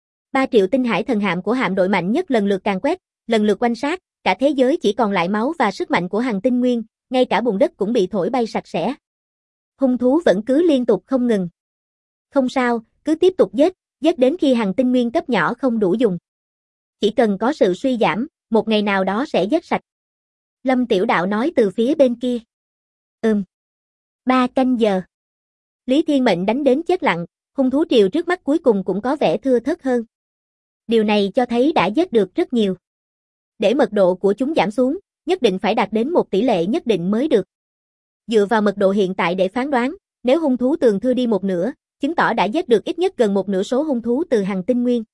3 triệu tinh hải thần hạm của hạm đội mạnh nhất lần lượt càn quét, lần lượt oanh sát, cả thế giới chỉ còn lại máu và sức mạnh của Hằng Tinh Nguyên, ngay cả bùn đất cũng bị thổi bay sạch sẽ. Hung thú vẫn cứ liên tục không ngừng. Không sao, cứ tiếp tục giết, giết đến khi Hằng Tinh Nguyên cấp nhỏ không đủ dùng. Chỉ cần có sự suy giảm, một ngày nào đó sẽ giết sạch. Lâm Tiểu Đạo nói từ phía bên kia. 3 canh giờ. Lý Thiên Mệnh đánh đến chết lặng, hung thú triều trước mắt cuối cùng cũng có vẻ thưa thớt hơn. Điều này cho thấy đã giết được rất nhiều. Để mật độ của chúng giảm xuống, nhất định phải đạt đến một tỷ lệ nhất định mới được. Dựa vào mật độ hiện tại để phán đoán, nếu hung thú tường thưa đi một nửa, chứng tỏ đã giết được ít nhất gần một nửa số hung thú từ Hằng Tinh Nguyên.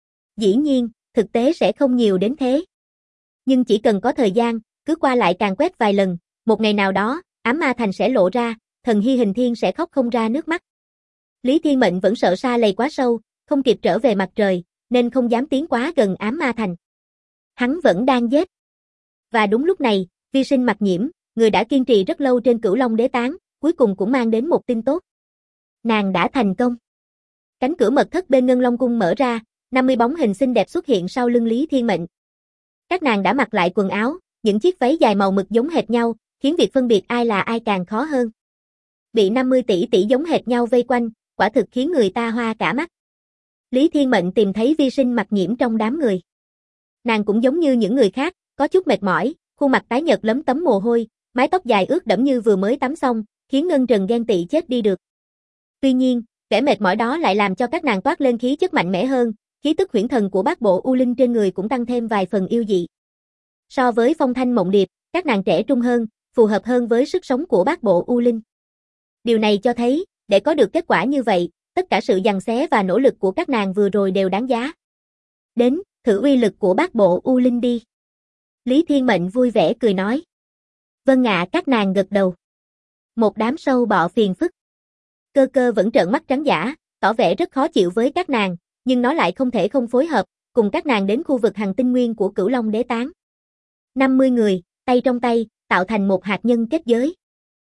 Dĩ nhiên, thực tế sẽ không nhiều đến thế. Nhưng chỉ cần có thời gian, cứ qua lại càn quét vài lần, một ngày nào đó, ám ma thành sẽ lộ ra, thần hy hình thiên sẽ khóc không ra nước mắt. Lý Thiên Mệnh vẫn sợ sa lầy quá sâu, không kịp trở về mặt trời, nên không dám tiến quá gần ám ma thành. Hắn vẫn đang giết. Và đúng lúc này, Vi Sinh Mặc Nhiễm, người đã kiên trì rất lâu trên Cửu Long Đế Tán, cuối cùng cũng mang đến một tin tốt. Nàng đã thành công. Cánh cửa mật thất bên Ngân Long Cung mở ra, 50 bóng hình xinh đẹp xuất hiện sau lưng Lý Thiên Mệnh. Các nàng đã mặc lại quần áo, những chiếc váy dài màu mực giống hệt nhau, khiến việc phân biệt ai là ai càng khó hơn. Bị 50 tỷ tỷ giống hệt nhau vây quanh, quả thực khiến người ta hoa cả mắt. Lý Thiên Mệnh tìm thấy Vi Sinh Mặc Nhiễm trong đám người. Nàng cũng giống như những người khác, có chút mệt mỏi, khuôn mặt tái nhợt lấm tấm mồ hôi, mái tóc dài ướt đẫm như vừa mới tắm xong, khiến Ngân Trần ghen tị chết đi được. Tuy nhiên, vẻ mệt mỏi đó lại làm cho các nàng toát lên khí chất mạnh mẽ hơn, khí tức huyễn thần của bát bộ U Linh trên người cũng tăng thêm vài phần yêu dị. So với Phong Thanh Mộng Điệp, các nàng trẻ trung hơn, phù hợp hơn với sức sống của bát bộ U Linh. Điều này cho thấy, để có được kết quả như vậy, tất cả sự giằng xé và nỗ lực của các nàng vừa rồi đều đáng giá. Đến, thử uy lực của bát bộ U Linh đi. Lý Thiên Mệnh vui vẻ cười nói. Vâng ạ, các nàng gật đầu. Một đám sâu bọ phiền phức. Cơ cơ vẫn trợn mắt trắng dã, tỏ vẻ rất khó chịu với các nàng, nhưng nó lại không thể không phối hợp, cùng các nàng đến khu vực Hằng Tinh Nguyên của Cửu Long Đế Tán. 50 người, tay trong tay, tạo thành một hạt nhân kết giới.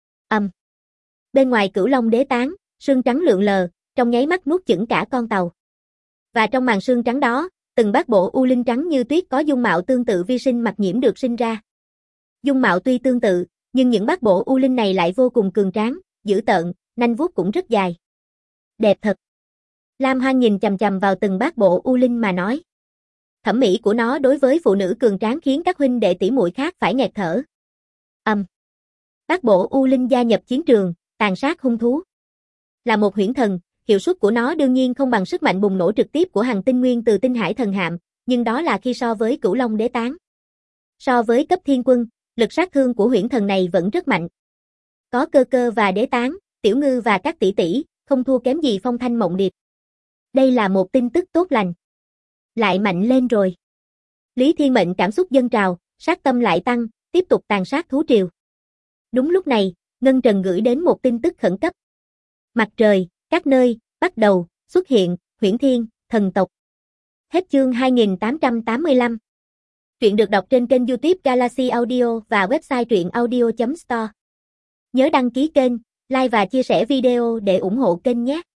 Bên ngoài Cửu Long Đế Tán, sương trắng lượn lờ, trong nháy mắt nuốt chửng cả con tàu. Và trong màn sương trắng đó, từng bát bộ U Linh trắng như tuyết có dung mạo tương tự Vi Sinh Mặc Nhiễm được sinh ra. Dung mạo tuy tương tự, nhưng những bát bộ U Linh này lại vô cùng cường tráng, dữ tợn, nanh vuốt cũng rất dài. Đẹp thật. Lam Hoan nhìn chằm chằm vào từng bát bộ U Linh mà nói. Thẩm mỹ của nó đối với phụ nữ cường tráng khiến các huynh đệ tỷ muội khác phải nghẹt thở. Bát bộ U Linh gia nhập chiến trường, tàn sát hung thú. Là một huyễn thần, hiệu suất của nó đương nhiên không bằng sức mạnh bùng nổ trực tiếp của hành tinh nguyên từ tinh hải thần hạm, nhưng đó là khi so với Cửu Long Đế Tán. So với cấp thiên quân, lực sát thương của huyễn thần này vẫn rất mạnh. Có cơ cơ và đế tán, tiểu ngư và các tỷ tỷ, không thua kém gì phong thanh mộng điệp. Đây là một tin tức tốt lành. Lại mạnh lên rồi. Lý Thiên Mệnh cảm xúc dâng trào, sát tâm lại tăng, tiếp tục tàn sát thú triều. Đúng lúc này, Ngân Trần gửi đến một tin tức khẩn cấp. Mặt trời, các nơi, bắt đầu, xuất hiện, huyễn thiên, thần tộc. Hết chương 2885. Truyện được đọc trên kênh YouTube Galaxy Audio và website truyệnaudio.store. Nhớ đăng ký kênh, like và chia sẻ video để ủng hộ kênh nhé.